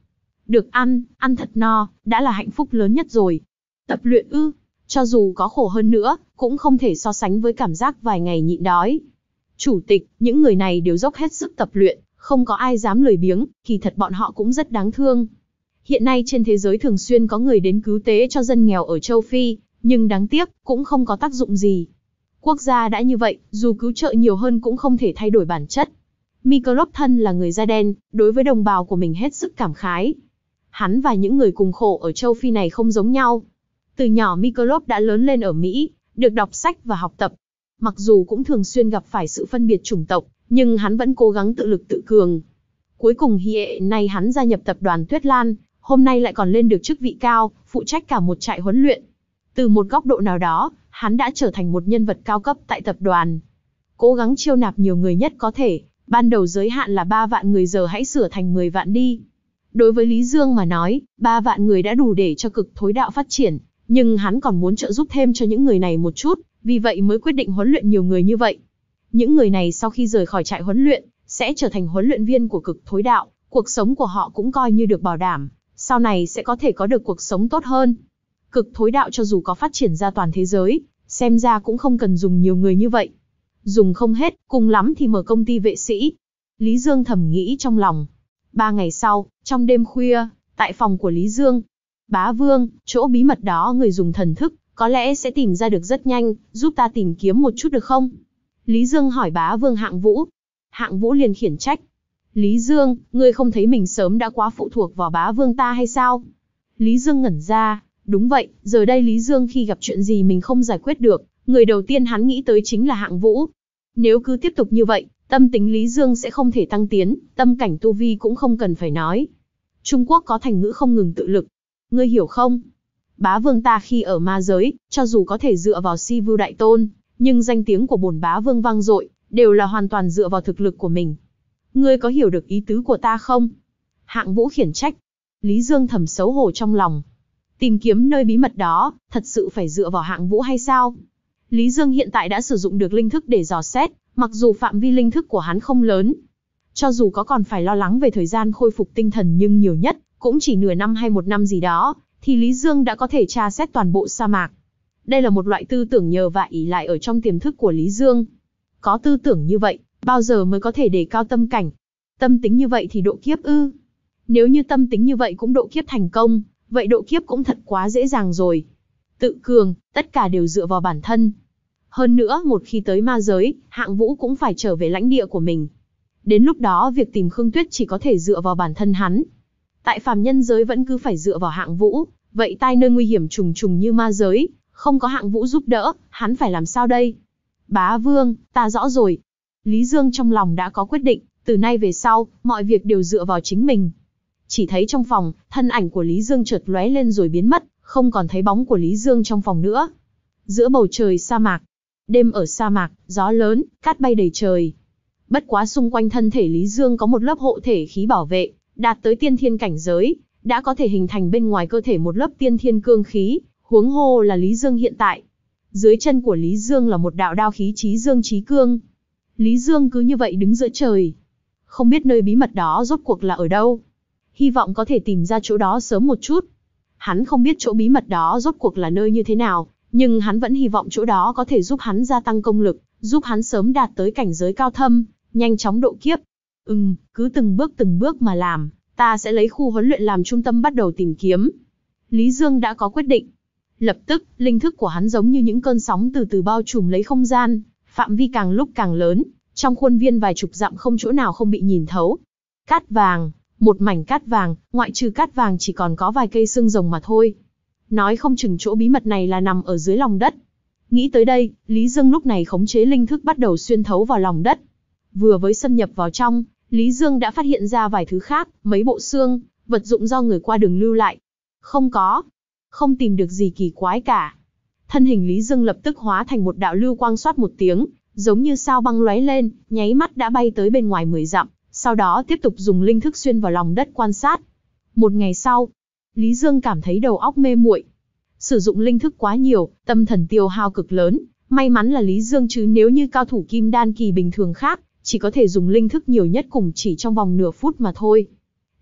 Được ăn, ăn thật no, đã là hạnh phúc lớn nhất rồi. Tập luyện ư? Cho dù có khổ hơn nữa, cũng không thể so sánh với cảm giác vài ngày nhịn đói. Chủ tịch, những người này đều dốc hết sức tập luyện, không có ai dám lười biếng, kỳ thật bọn họ cũng rất đáng thương. Hiện nay trên thế giới thường xuyên có người đến cứu tế cho dân nghèo ở châu Phi, nhưng đáng tiếc, cũng không có tác dụng gì. Quốc gia đã như vậy, dù cứu trợ nhiều hơn cũng không thể thay đổi bản chất. Mikolov thân là người da đen, đối với đồng bào của mình hết sức cảm khái. Hắn và những người cùng khổ ở châu Phi này không giống nhau. Từ nhỏ Mikolov đã lớn lên ở Mỹ, được đọc sách và học tập. Mặc dù cũng thường xuyên gặp phải sự phân biệt chủng tộc, nhưng hắn vẫn cố gắng tự lực tự cường. Cuối cùng hiện nay hắn gia nhập tập đoàn Tuyết Lan, hôm nay lại còn lên được chức vị cao, phụ trách cả một trại huấn luyện. Từ một góc độ nào đó, hắn đã trở thành một nhân vật cao cấp tại tập đoàn. Cố gắng chiêu nạp nhiều người nhất có thể, ban đầu giới hạn là ba vạn người, giờ hãy sửa thành mười vạn đi. Đối với Lý Dương mà nói, ba vạn người đã đủ để cho cực thối đạo phát triển, nhưng hắn còn muốn trợ giúp thêm cho những người này một chút, vì vậy mới quyết định huấn luyện nhiều người như vậy. Những người này sau khi rời khỏi trại huấn luyện, sẽ trở thành huấn luyện viên của cực thối đạo, cuộc sống của họ cũng coi như được bảo đảm, sau này sẽ có thể có được cuộc sống tốt hơn. Cực thối đạo cho dù có phát triển ra toàn thế giới, xem ra cũng không cần dùng nhiều người như vậy. Dùng không hết, cùng lắm thì mở công ty vệ sĩ. Lý Dương thầm nghĩ trong lòng. Ba ngày sau, trong đêm khuya, tại phòng của Lý Dương. Bá Vương, chỗ bí mật đó người dùng thần thức, có lẽ sẽ tìm ra được rất nhanh, giúp ta tìm kiếm một chút được không? Lý Dương hỏi Bá Vương Hạng Vũ. Hạng Vũ liền khiển trách. Lý Dương, ngươi không thấy mình sớm đã quá phụ thuộc vào Bá Vương ta hay sao? Lý Dương ngẩn ra. Đúng vậy, giờ đây Lý Dương khi gặp chuyện gì mình không giải quyết được, người đầu tiên hắn nghĩ tới chính là Hạng Vũ. Nếu cứ tiếp tục như vậy, tâm tính Lý Dương sẽ không thể tăng tiến, tâm cảnh tu vi cũng không cần phải nói. Trung Quốc có thành ngữ không ngừng tự lực. Ngươi hiểu không? Bá Vương ta khi ở ma giới, cho dù có thể dựa vào Si Vưu Đại Tôn, nhưng danh tiếng của bổn Bá Vương vang dội, đều là hoàn toàn dựa vào thực lực của mình. Ngươi có hiểu được ý tứ của ta không? Hạng Vũ khiển trách. Lý Dương thầm xấu hổ trong lòng. Tìm kiếm nơi bí mật đó, thật sự phải dựa vào Hạng Vũ hay sao? Lý Dương hiện tại đã sử dụng được linh thức để dò xét, mặc dù phạm vi linh thức của hắn không lớn. Cho dù có còn phải lo lắng về thời gian khôi phục tinh thần nhưng nhiều nhất, cũng chỉ nửa năm hay một năm gì đó, thì Lý Dương đã có thể tra xét toàn bộ sa mạc. Đây là một loại tư tưởng nhờ và ỷ lại ở trong tiềm thức của Lý Dương. Có tư tưởng như vậy, bao giờ mới có thể đề cao tâm cảnh? Tâm tính như vậy thì độ kiếp ư? Nếu như tâm tính như vậy cũng độ kiếp thành công, vậy độ kiếp cũng thật quá dễ dàng rồi. Tự cường, tất cả đều dựa vào bản thân. Hơn nữa, một khi tới ma giới, Hạng Vũ cũng phải trở về lãnh địa của mình. Đến lúc đó việc tìm Khương Tuyết chỉ có thể dựa vào bản thân hắn. Tại phàm nhân giới vẫn cứ phải dựa vào Hạng Vũ, vậy tai nơi nguy hiểm trùng trùng như ma giới, không có Hạng Vũ giúp đỡ, hắn phải làm sao đây? Bá Vương, ta rõ rồi. Lý Dương trong lòng đã có quyết định, từ nay về sau, mọi việc đều dựa vào chính mình. Chỉ thấy trong phòng, thân ảnh của Lý Dương chợt lóe lên rồi biến mất, không còn thấy bóng của Lý Dương trong phòng nữa. Giữa bầu trời sa mạc, đêm ở sa mạc, gió lớn, cát bay đầy trời. Bất quá xung quanh thân thể Lý Dương có một lớp hộ thể khí bảo vệ, đạt tới tiên thiên cảnh giới, đã có thể hình thành bên ngoài cơ thể một lớp tiên thiên cương khí, huống hồ là Lý Dương hiện tại. Dưới chân của Lý Dương là một đạo đao khí chí dương chí cương. Lý Dương cứ như vậy đứng giữa trời. Không biết nơi bí mật đó rốt cuộc là ở đâu. Hy vọng có thể tìm ra chỗ đó sớm một chút. Hắn không biết chỗ bí mật đó rốt cuộc là nơi như thế nào, nhưng hắn vẫn hy vọng chỗ đó có thể giúp hắn gia tăng công lực, giúp hắn sớm đạt tới cảnh giới cao thâm, nhanh chóng độ kiếp. Ừm, cứ từng bước từng bước mà làm, ta sẽ lấy khu huấn luyện làm trung tâm bắt đầu tìm kiếm. Lý Dương đã có quyết định. Lập tức, linh thức của hắn giống như những cơn sóng từ từ bao trùm lấy không gian, phạm vi càng lúc càng lớn, trong khuôn viên vài chục dặm không chỗ nào không bị nhìn thấu. Cát vàng, một mảnh cát vàng, ngoại trừ cát vàng chỉ còn có vài cây xương rồng mà thôi. Nói không chừng chỗ bí mật này là nằm ở dưới lòng đất. Nghĩ tới đây, Lý Dương lúc này khống chế linh thức bắt đầu xuyên thấu vào lòng đất. Vừa với xâm nhập vào trong, Lý Dương đã phát hiện ra vài thứ khác, mấy bộ xương, vật dụng do người qua đường lưu lại. Không có, không tìm được gì kỳ quái cả. Thân hình Lý Dương lập tức hóa thành một đạo lưu quang xoát một tiếng, giống như sao băng lóe lên, nháy mắt đã bay tới bên ngoài mười dặm, sau đó tiếp tục dùng linh thức xuyên vào lòng đất quan sát. Một ngày sau, Lý Dương cảm thấy đầu óc mê muội. Sử dụng linh thức quá nhiều, tâm thần tiêu hao cực lớn, may mắn là Lý Dương chứ nếu như cao thủ kim đan kỳ bình thường khác, chỉ có thể dùng linh thức nhiều nhất cùng chỉ trong vòng nửa phút mà thôi.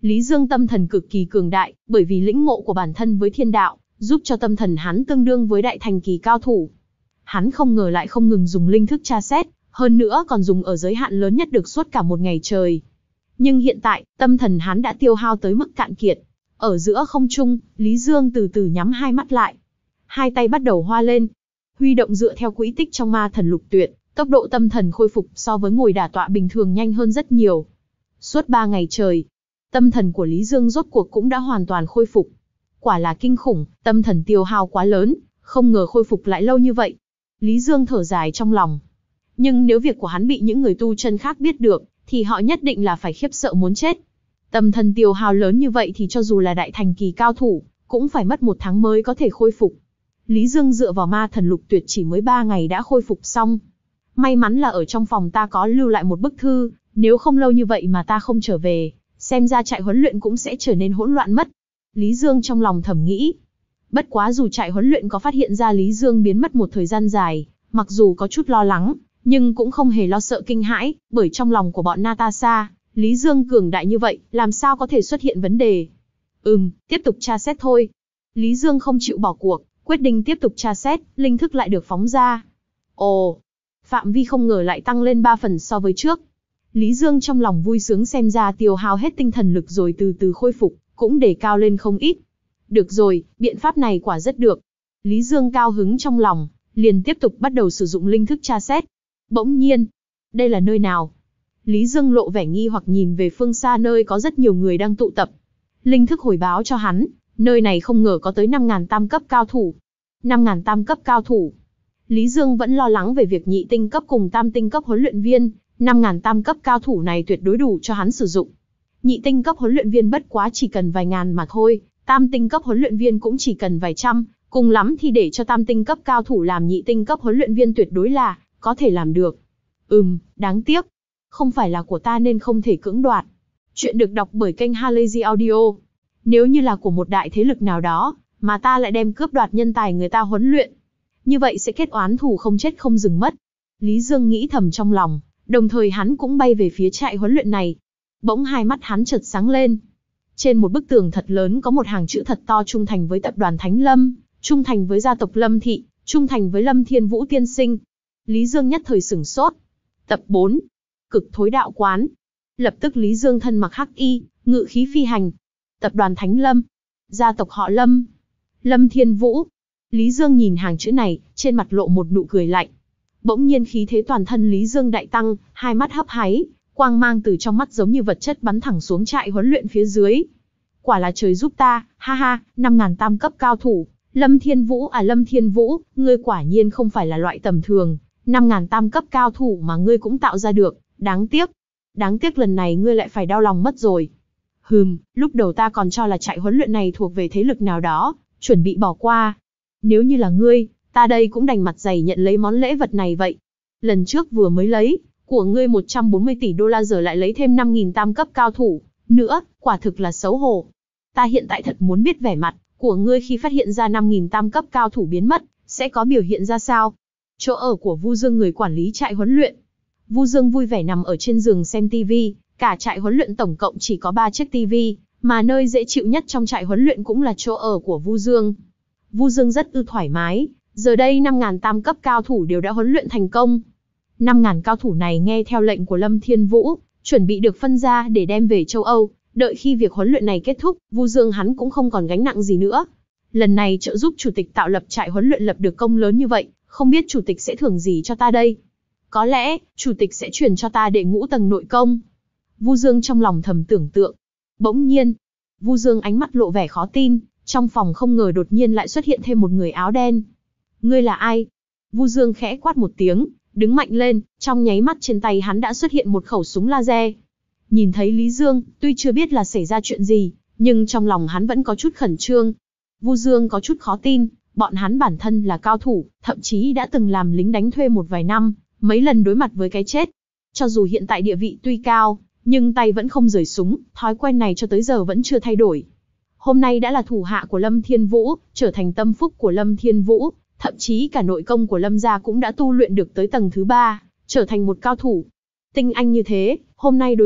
Lý Dương tâm thần cực kỳ cường đại, bởi vì lĩnh ngộ của bản thân với thiên đạo, giúp cho tâm thần hắn tương đương với đại thành kỳ cao thủ. Hắn không ngờ lại không ngừng dùng linh thức tra xét, hơn nữa còn dùng ở giới hạn lớn nhất được suốt cả một ngày trời. Nhưng hiện tại, tâm thần hắn đã tiêu hao tới mức cạn kiệt. Ở giữa không trung, Lý Dương từ từ nhắm hai mắt lại. Hai tay bắt đầu hoa lên, huy động dựa theo quỹ tích trong ma thần lục tuyệt, tốc độ tâm thần khôi phục so với ngồi đả tọa bình thường nhanh hơn rất nhiều. Suốt ba ngày trời, tâm thần của Lý Dương rốt cuộc cũng đã hoàn toàn khôi phục. Quả là kinh khủng, tâm thần tiêu hao quá lớn, không ngờ khôi phục lại lâu như vậy. Lý Dương thở dài trong lòng. Nhưng nếu việc của hắn bị những người tu chân khác biết được, thì họ nhất định là phải khiếp sợ muốn chết. Tâm thần tiêu hao lớn như vậy thì cho dù là đại thành kỳ cao thủ, cũng phải mất một tháng mới có thể khôi phục. Lý Dương dựa vào ma thần lục tuyệt chỉ mới ba ngày đã khôi phục xong. May mắn là ở trong phòng ta có lưu lại một bức thư, nếu không lâu như vậy mà ta không trở về, xem ra trại huấn luyện cũng sẽ trở nên hỗn loạn mất. Lý Dương trong lòng thầm nghĩ. Bất quá dù trại huấn luyện có phát hiện ra Lý Dương biến mất một thời gian dài, mặc dù có chút lo lắng, nhưng cũng không hề lo sợ kinh hãi, bởi trong lòng của bọn Natasha, Lý Dương cường đại như vậy, làm sao có thể xuất hiện vấn đề. Ừm, tiếp tục tra xét thôi. Lý Dương không chịu bỏ cuộc, quyết định tiếp tục tra xét, linh thức lại được phóng ra. Ồ, phạm vi không ngờ lại tăng lên ba phần so với trước. Lý Dương trong lòng vui sướng, xem ra tiêu hao hết tinh thần lực rồi từ từ khôi phục, cũng đề cao lên không ít. Được rồi, biện pháp này quả rất được. Lý Dương cao hứng trong lòng, liền tiếp tục bắt đầu sử dụng linh thức tra xét. Bỗng nhiên, đây là nơi nào? Lý Dương lộ vẻ nghi hoặc nhìn về phương xa nơi có rất nhiều người đang tụ tập. Linh thức hồi báo cho hắn, nơi này không ngờ có tới năm nghìn tam cấp cao thủ. năm nghìn tam cấp cao thủ. Lý Dương vẫn lo lắng về việc nhị tinh cấp cùng tam tinh cấp huấn luyện viên, năm nghìn tam cấp cao thủ này tuyệt đối đủ cho hắn sử dụng. Nhị tinh cấp huấn luyện viên bất quá chỉ cần vài ngàn mà thôi, tam tinh cấp huấn luyện viên cũng chỉ cần vài trăm, cùng lắm thì để cho tam tinh cấp cao thủ làm nhị tinh cấp huấn luyện viên tuyệt đối là có thể làm được. Ừm, đáng tiếc, không phải là của ta nên không thể cưỡng đoạt. Chuyện được đọc bởi kênh Halazy Audio. Nếu như là của một đại thế lực nào đó, mà ta lại đem cướp đoạt nhân tài người ta huấn luyện, như vậy sẽ kết oán thù không chết không dừng mất. Lý Dương nghĩ thầm trong lòng, đồng thời hắn cũng bay về phía trại huấn luyện này. Bỗng hai mắt hắn chợt sáng lên. Trên một bức tường thật lớn có một hàng chữ thật to: trung thành với tập đoàn Thánh Lâm, trung thành với gia tộc Lâm Thị, trung thành với Lâm Thiên Vũ tiên sinh. Lý Dương nhất thời sửng sốt. Tập bốn. Cực thối đạo quán. Lập tức Lý Dương thân mặc hắc y, ngự khí phi hành. Tập đoàn Thánh Lâm, gia tộc họ Lâm, Lâm Thiên Vũ. Lý Dương nhìn hàng chữ này, trên mặt lộ một nụ cười lạnh. Bỗng nhiên khí thế toàn thân Lý Dương đại tăng, hai mắt hấp háy, quang mang từ trong mắt giống như vật chất bắn thẳng xuống trại huấn luyện phía dưới. Quả là trời giúp ta, ha ha, năm nghìn tam cấp cao thủ, Lâm Thiên Vũ à Lâm Thiên Vũ, ngươi quả nhiên không phải là loại tầm thường, năm nghìn tam cấp cao thủ mà ngươi cũng tạo ra được, đáng tiếc. Đáng tiếc lần này ngươi lại phải đau lòng mất rồi. Hừm, lúc đầu ta còn cho là trại huấn luyện này thuộc về thế lực nào đó, chuẩn bị bỏ qua. Nếu như là ngươi, ta đây cũng đành mặt dày nhận lấy món lễ vật này vậy. Lần trước vừa mới lấy, của ngươi một trăm bốn mươi tỷ đô la giờ lại lấy thêm năm nghìn tam cấp cao thủ, nữa, quả thực là xấu hổ. Ta hiện tại thật muốn biết vẻ mặt của ngươi khi phát hiện ra năm nghìn tam cấp cao thủ biến mất, sẽ có biểu hiện ra sao? Chỗ ở của Vu Dương, người quản lý trại huấn luyện. Vu Dương vui vẻ nằm ở trên giường xem tivi, cả trại huấn luyện tổng cộng chỉ có ba chiếc tivi, mà nơi dễ chịu nhất trong trại huấn luyện cũng là chỗ ở của Vu Dương. Vu Dương rất ư thoải mái, giờ đây năm nghìn tam cấp cao thủ đều đã huấn luyện thành công. năm nghìn cao thủ này nghe theo lệnh của Lâm Thiên Vũ, chuẩn bị được phân ra để đem về châu Âu, đợi khi việc huấn luyện này kết thúc, Vu Dương hắn cũng không còn gánh nặng gì nữa. Lần này trợ giúp chủ tịch tạo lập trại huấn luyện lập được công lớn như vậy, không biết chủ tịch sẽ thưởng gì cho ta đây? Có lẽ, chủ tịch sẽ truyền cho ta đệ ngũ tầng nội công. Vu Dương trong lòng thầm tưởng tượng. Bỗng nhiên, Vu Dương ánh mắt lộ vẻ khó tin, trong phòng không ngờ đột nhiên lại xuất hiện thêm một người áo đen. Ngươi là ai? Vu Dương khẽ quát một tiếng, đứng mạnh lên, trong nháy mắt trên tay hắn đã xuất hiện một khẩu súng laser. Nhìn thấy Lý Dương, tuy chưa biết là xảy ra chuyện gì, nhưng trong lòng hắn vẫn có chút khẩn trương. Vu Dương có chút khó tin, bọn hắn bản thân là cao thủ, thậm chí đã từng làm lính đánh thuê một vài năm, mấy lần đối mặt với cái chết. Cho dù hiện tại địa vị tuy cao, nhưng tay vẫn không rời súng, thói quen này cho tới giờ vẫn chưa thay đổi. Hôm nay đã là thủ hạ của Lâm Thiên Vũ, trở thành tâm phúc của Lâm Thiên Vũ, thậm chí cả nội công của Lâm gia cũng đã tu luyện được tới tầng thứ ba, trở thành một cao thủ. Tinh anh như thế, hôm nay đối diện,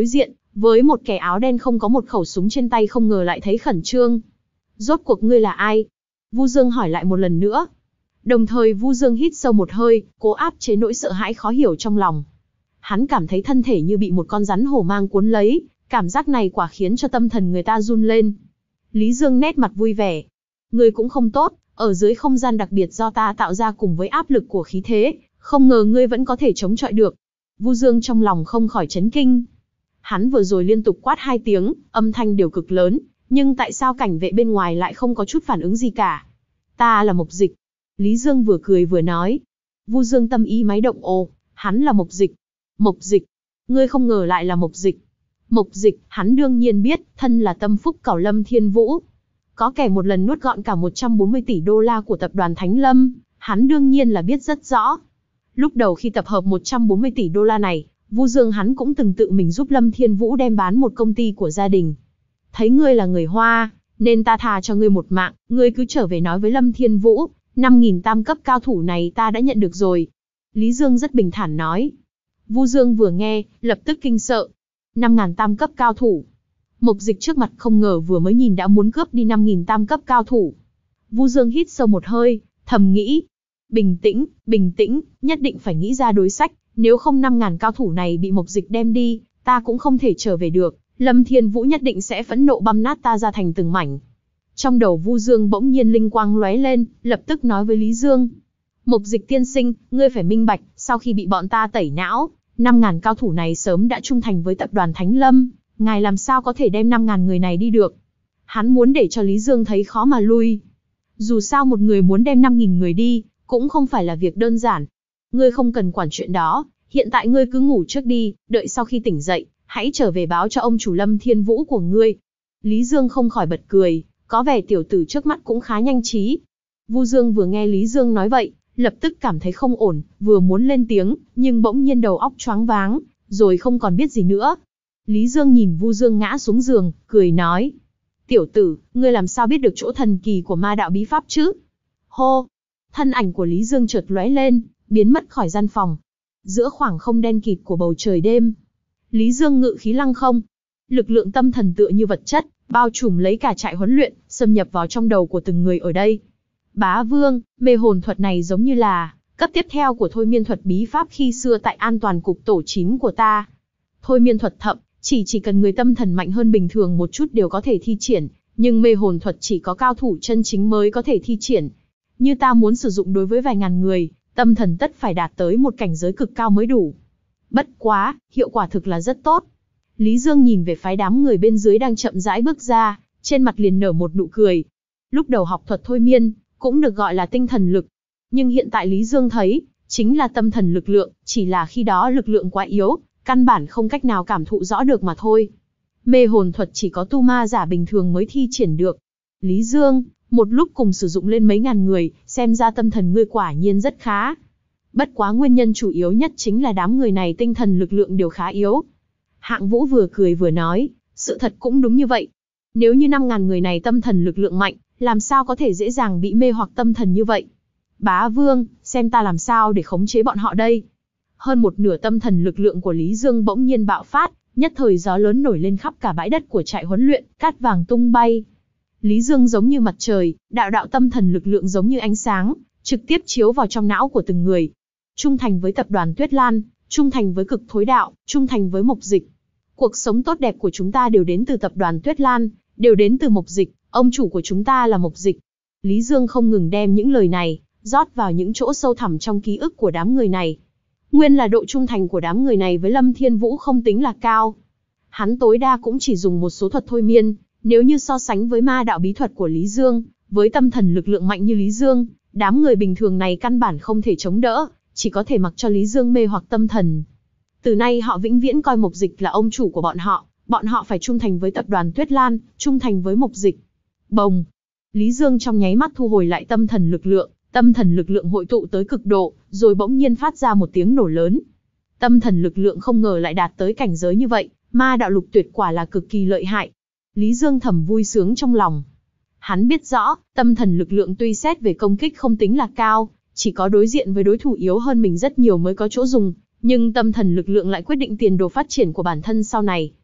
Với một kẻ áo đen không có một khẩu súng trên tay không ngờ lại thấy khẩn trương. Rốt cuộc ngươi là ai? Vu Dương hỏi lại một lần nữa. Đồng thời Vu Dương hít sâu một hơi, cố áp chế nỗi sợ hãi khó hiểu trong lòng. Hắn cảm thấy thân thể như bị một con rắn hổ mang cuốn lấy, cảm giác này quả khiến cho tâm thần người ta run lên. Lý Dương nét mặt vui vẻ. Ngươi cũng không tốt, ở dưới không gian đặc biệt do ta tạo ra cùng với áp lực của khí thế, không ngờ ngươi vẫn có thể chống chọi được. Vu Dương trong lòng không khỏi chấn kinh. Hắn vừa rồi liên tục quát hai tiếng, âm thanh đều cực lớn, nhưng tại sao cảnh vệ bên ngoài lại không có chút phản ứng gì cả? Ta là Mộc Dịch. Lý Dương vừa cười vừa nói. Vu Dương tâm ý máy động, ồ, hắn là Mộc Dịch. Mộc Dịch, ngươi không ngờ lại là Mộc Dịch. Mộc Dịch, hắn đương nhiên biết, thân là tâm phúc cẩu Lâm Thiên Vũ. Có kẻ một lần nuốt gọn cả một trăm bốn mươi tỷ đô la của tập đoàn Thánh Lâm, hắn đương nhiên là biết rất rõ. Lúc đầu khi tập hợp một trăm bốn mươi tỷ đô la này, Vu Dương hắn cũng từng tự mình giúp Lâm Thiên Vũ đem bán một công ty của gia đình. Thấy ngươi là người Hoa, nên ta tha cho ngươi một mạng, ngươi cứ trở về nói với Lâm Thiên Vũ, năm nghìn tam cấp cao thủ này ta đã nhận được rồi. Lý Dương rất bình thản nói. Vu Dương vừa nghe, lập tức kinh sợ. năm nghìn tam cấp cao thủ. Mộc Dịch trước mặt không ngờ vừa mới nhìn đã muốn cướp đi năm nghìn tam cấp cao thủ. Vu Dương hít sâu một hơi, thầm nghĩ. Bình tĩnh, bình tĩnh, nhất định phải nghĩ ra đối sách, nếu không năm nghìn cao thủ này bị Mộc Dịch đem đi, ta cũng không thể trở về được, Lâm Thiên Vũ nhất định sẽ phẫn nộ băm nát ta ra thành từng mảnh. Trong đầu Vu Dương bỗng nhiên linh quang lóe lên, lập tức nói với Lý Dương. Mộc Dịch tiên sinh, ngươi phải minh bạch, sau khi bị bọn ta tẩy não, năm nghìn cao thủ này sớm đã trung thành với tập đoàn Thánh Lâm, ngài làm sao có thể đem năm nghìn người này đi được? Hắn muốn để cho Lý Dương thấy khó mà lui. Dù sao một người muốn đem năm nghìn người đi, cũng không phải là việc đơn giản. Ngươi không cần quản chuyện đó, hiện tại ngươi cứ ngủ trước đi, đợi sau khi tỉnh dậy, hãy trở về báo cho ông chủ Lâm Thiên Vũ của ngươi. Lý Dương không khỏi bật cười, có vẻ tiểu tử trước mắt cũng khá nhanh trí. Vu Dương vừa nghe Lý Dương nói vậy, lập tức cảm thấy không ổn, vừa muốn lên tiếng, nhưng bỗng nhiên đầu óc choáng váng, rồi không còn biết gì nữa. Lý Dương nhìn Vu Dương ngã xuống giường, cười nói. Tiểu tử, ngươi làm sao biết được chỗ thần kỳ của ma đạo bí pháp chứ? Hô! Thân ảnh của Lý Dương chợt lóe lên, biến mất khỏi gian phòng. Giữa khoảng không đen kịt của bầu trời đêm, Lý Dương ngự khí lăng không. Lực lượng tâm thần tựa như vật chất, bao trùm lấy cả trại huấn luyện, xâm nhập vào trong đầu của từng người ở đây. Bá Vương, mê hồn thuật này giống như là cấp tiếp theo của thôi miên thuật bí pháp khi xưa tại an toàn cục tổ chín của ta. Thôi miên thuật thậm, chỉ chỉ cần người tâm thần mạnh hơn bình thường một chút đều có thể thi triển, nhưng mê hồn thuật chỉ có cao thủ chân chính mới có thể thi triển. Như ta muốn sử dụng đối với vài ngàn người, tâm thần tất phải đạt tới một cảnh giới cực cao mới đủ. Bất quá, hiệu quả thực là rất tốt. Lý Dương nhìn về phái đám người bên dưới đang chậm rãi bước ra, trên mặt liền nở một nụ cười. Lúc đầu học thuật thôi miên, cũng được gọi là tinh thần lực. Nhưng hiện tại Lý Dương thấy, chính là tâm thần lực lượng, chỉ là khi đó lực lượng quá yếu, căn bản không cách nào cảm thụ rõ được mà thôi. Mê hồn thuật chỉ có tu ma giả bình thường mới thi triển được. Lý Dương, một lúc cùng sử dụng lên mấy ngàn người, xem ra tâm thần ngươi quả nhiên rất khá. Bất quá nguyên nhân chủ yếu nhất chính là đám người này tinh thần lực lượng đều khá yếu. Hạng Vũ vừa cười vừa nói, sự thật cũng đúng như vậy. Nếu như năm ngàn người này tâm thần lực lượng mạnh, làm sao có thể dễ dàng bị mê hoặc tâm thần như vậy? Bá Vương, xem ta làm sao để khống chế bọn họ đây. Hơn một nửa tâm thần lực lượng của Lý Dương bỗng nhiên bạo phát, nhất thời gió lớn nổi lên khắp cả bãi đất của trại huấn luyện, cát vàng tung bay. Lý Dương giống như mặt trời, đạo đạo tâm thần lực lượng giống như ánh sáng, trực tiếp chiếu vào trong não của từng người. Trung thành với tập đoàn Tuyết Lan, trung thành với Cực Thối Đạo, trung thành với Mộc Dịch. Cuộc sống tốt đẹp của chúng ta đều đến từ tập đoàn Tuyết Lan, đều đến từ Mộc Dịch, ông chủ của chúng ta là Mộc Dịch. Lý Dương không ngừng đem những lời này, rót vào những chỗ sâu thẳm trong ký ức của đám người này. Nguyên là độ trung thành của đám người này với Lâm Thiên Vũ không tính là cao. Hắn tối đa cũng chỉ dùng một số thuật thôi miên, nếu như so sánh với ma đạo bí thuật của Lý Dương, với tâm thần lực lượng mạnh như Lý Dương, đám người bình thường này căn bản không thể chống đỡ, chỉ có thể mặc cho Lý Dương mê hoặc tâm thần. Từ nay họ vĩnh viễn coi Mộc Dịch là ông chủ của bọn họ, bọn họ phải trung thành với tập đoàn Tuyết Lan, trung thành với Mộc Dịch. Bồng! Lý Dương trong nháy mắt thu hồi lại tâm thần lực lượng, tâm thần lực lượng hội tụ tới cực độ, rồi bỗng nhiên phát ra một tiếng nổ lớn. Tâm thần lực lượng không ngờ lại đạt tới cảnh giới như vậy, ma đạo lục tuyệt quả là cực kỳ lợi hại. Lý Dương thầm vui sướng trong lòng. Hắn biết rõ, tâm thần lực lượng tuy xét về công kích không tính là cao, chỉ có đối diện với đối thủ yếu hơn mình rất nhiều mới có chỗ dùng, nhưng tâm thần lực lượng lại quyết định tiền đồ phát triển của bản thân sau này.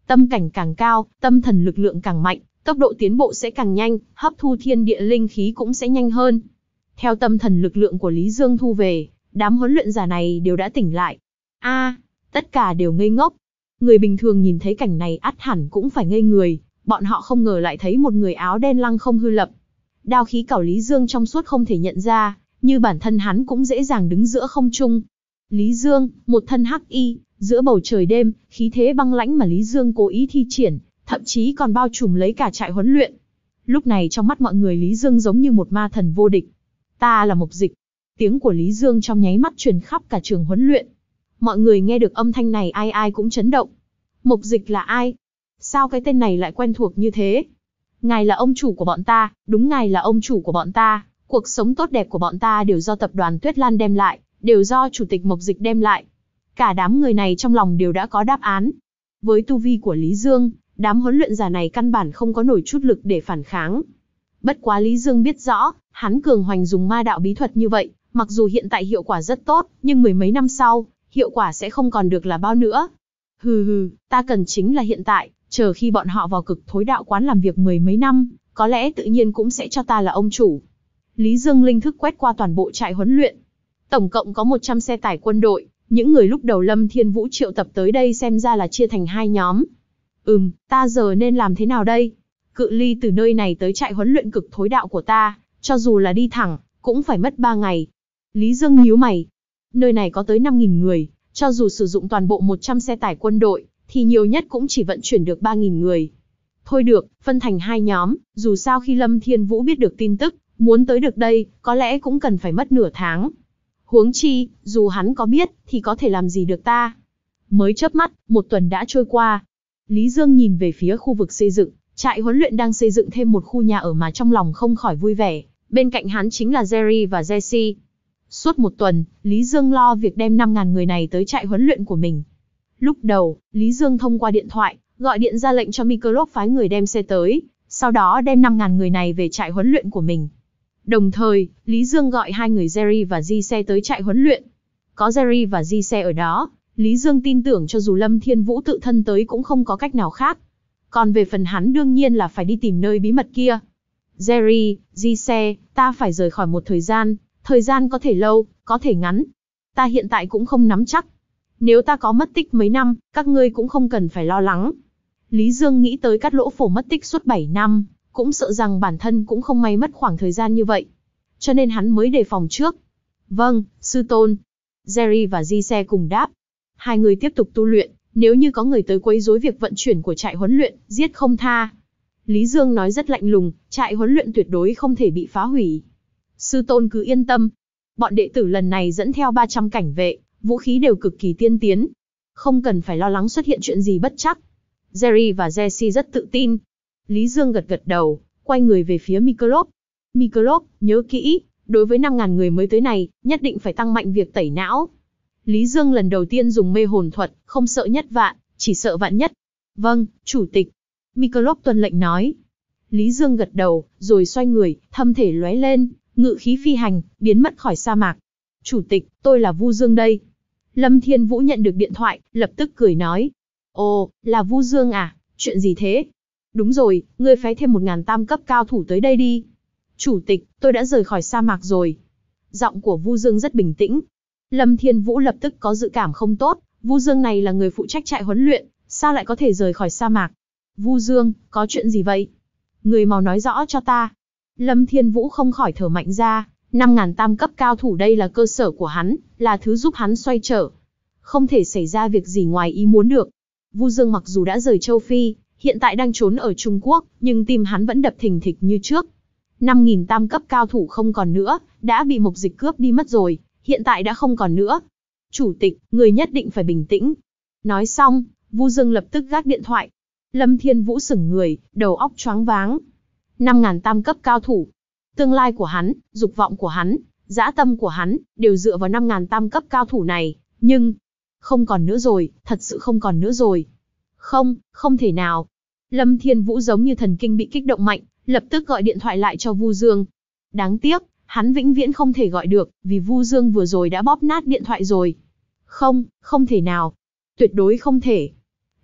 Tâm cảnh càng cao, tâm thần lực lượng càng mạnh, tốc độ tiến bộ sẽ càng nhanh, hấp thu thiên địa linh khí cũng sẽ nhanh hơn. Theo tâm thần lực lượng của Lý Dương thu về, đám huấn luyện giả này đều đã tỉnh lại. A, à, tất cả đều ngây ngốc. Người bình thường nhìn thấy cảnh này ắt hẳn cũng phải ngây người, bọn họ không ngờ lại thấy một người áo đen lăng không hư lập. Đao khí cảo Lý Dương trong suốt không thể nhận ra, như bản thân hắn cũng dễ dàng đứng giữa không trung. Lý Dương, một thân hắc y, giữa bầu trời đêm, khí thế băng lãnh mà Lý Dương cố ý thi triển, thậm chí còn bao trùm lấy cả trại huấn luyện. Lúc này trong mắt mọi người Lý Dương giống như một ma thần vô địch. Ta là Mục Dịch. Tiếng của Lý Dương trong nháy mắt truyền khắp cả trường huấn luyện. Mọi người nghe được âm thanh này ai ai cũng chấn động. Mục Dịch là ai? Sao cái tên này lại quen thuộc như thế? Ngài là ông chủ của bọn ta, đúng ngài là ông chủ của bọn ta. Cuộc sống tốt đẹp của bọn ta đều do tập đoàn Tuyết Lan đem lại, đều do chủ tịch Mục Dịch đem lại. Cả đám người này trong lòng đều đã có đáp án. Với tu vi của Lý Dương, đám huấn luyện giả này căn bản không có nổi chút lực để phản kháng. Bất quá Lý Dương biết rõ, hắn cường hoành dùng ma đạo bí thuật như vậy, mặc dù hiện tại hiệu quả rất tốt, nhưng mười mấy năm sau, hiệu quả sẽ không còn được là bao nữa. Hừ hừ, ta cần chính là hiện tại, chờ khi bọn họ vào Cực Thối Đạo Quán làm việc mười mấy năm, có lẽ tự nhiên cũng sẽ cho ta là ông chủ. Lý Dương linh thức quét qua toàn bộ trại huấn luyện. Tổng cộng có một trăm xe tải quân đội, những người lúc đầu Lâm Thiên Vũ triệu tập tới đây xem ra là chia thành hai nhóm. Ừm, ta giờ nên làm thế nào đây? Cự ly từ nơi này tới trại huấn luyện Cực Thối Đạo của ta, cho dù là đi thẳng, cũng phải mất ba ngày. Lý Dương nhíu mày. Nơi này có tới năm nghìn người, cho dù sử dụng toàn bộ một trăm xe tải quân đội, thì nhiều nhất cũng chỉ vận chuyển được ba nghìn người. Thôi được, phân thành hai nhóm, dù sao khi Lâm Thiên Vũ biết được tin tức, muốn tới được đây, có lẽ cũng cần phải mất nửa tháng. Huống chi, dù hắn có biết, thì có thể làm gì được ta. Mới chớp mắt, một tuần đã trôi qua. Lý Dương nhìn về phía khu vực xây dựng, trại huấn luyện đang xây dựng thêm một khu nhà ở mà trong lòng không khỏi vui vẻ. Bên cạnh hắn chính là Jerry và Jesse. Suốt một tuần, Lý Dương lo việc đem năm nghìn người này tới trại huấn luyện của mình. Lúc đầu, Lý Dương thông qua điện thoại, gọi điện ra lệnh cho Mikolov phái người đem xe tới, sau đó đem năm nghìn người này về trại huấn luyện của mình. Đồng thời, Lý Dương gọi hai người Jerry và Jesse tới trại huấn luyện. Có Jerry và Jesse ở đó, Lý Dương tin tưởng cho dù Lâm Thiên Vũ tự thân tới cũng không có cách nào khác. Còn về phần hắn đương nhiên là phải đi tìm nơi bí mật kia. Jerry, Jesse, ta phải rời khỏi một thời gian, thời gian có thể lâu, có thể ngắn. Ta hiện tại cũng không nắm chắc. Nếu ta có mất tích mấy năm, các ngươi cũng không cần phải lo lắng. Lý Dương nghĩ tới Cát Lỗ Phổ mất tích suốt bảy năm, cũng sợ rằng bản thân cũng không may mất khoảng thời gian như vậy. Cho nên hắn mới đề phòng trước. Vâng, sư tôn. Jerry và Jesse cùng đáp. Hai người tiếp tục tu luyện, nếu như có người tới quấy rối việc vận chuyển của trại huấn luyện, giết không tha. Lý Dương nói rất lạnh lùng, trại huấn luyện tuyệt đối không thể bị phá hủy. Sư tôn cứ yên tâm. Bọn đệ tử lần này dẫn theo ba trăm cảnh vệ, vũ khí đều cực kỳ tiên tiến. Không cần phải lo lắng xuất hiện chuyện gì bất trắc. Jerry và Jesse rất tự tin. Lý Dương gật gật đầu, quay người về phía Mikolov. Mikolov, nhớ kỹ, đối với năm nghìn người mới tới này, nhất định phải tăng mạnh việc tẩy não. Lý Dương lần đầu tiên dùng mê hồn thuật, không sợ nhất vạn, chỉ sợ vạn nhất. Vâng, chủ tịch. Mikolov tuân lệnh nói. Lý Dương gật đầu, rồi xoay người, thân thể lóe lên, ngự khí phi hành, biến mất khỏi sa mạc. Chủ tịch, tôi là Vu Dương đây. Lâm Thiên Vũ nhận được điện thoại, lập tức cười nói. Ồ, là Vu Dương à, chuyện gì thế? Đúng rồi, ngươi phái thêm một ngàn tam cấp cao thủ tới đây đi. Chủ tịch, tôi đã rời khỏi sa mạc rồi. Giọng của Vu Dương rất bình tĩnh. Lâm Thiên Vũ lập tức có dự cảm không tốt, Vu Dương này là người phụ trách trại huấn luyện, sao lại có thể rời khỏi sa mạc? Vu Dương, có chuyện gì vậy? Người mau nói rõ cho ta. Lâm Thiên Vũ không khỏi thở mạnh ra, năm ngàn tam cấp cao thủ đây là cơ sở của hắn, là thứ giúp hắn xoay trở. Không thể xảy ra việc gì ngoài ý muốn được. Vu Dương mặc dù đã rời châu Phi, hiện tại đang trốn ở Trung Quốc, nhưng tim hắn vẫn đập thình thịch như trước. năm nghìn tam cấp cao thủ không còn nữa, đã bị Mục Dịch cướp đi mất rồi, hiện tại đã không còn nữa. Chủ tịch, người nhất định phải bình tĩnh. Nói xong, Vu Dương lập tức gác điện thoại. Lâm Thiên Vũ sững người, đầu óc choáng váng. năm ngàn tam cấp cao thủ. Tương lai của hắn, dục vọng của hắn, dã tâm của hắn, đều dựa vào năm ngàn tam cấp cao thủ này, nhưng... Không còn nữa rồi, thật sự không còn nữa rồi. Không, không thể nào. Lâm Thiên Vũ giống như thần kinh bị kích động mạnh, lập tức gọi điện thoại lại cho Vu Dương. Đáng tiếc, hắn vĩnh viễn không thể gọi được, vì Vu Dương vừa rồi đã bóp nát điện thoại rồi. Không, không thể nào. Tuyệt đối không thể.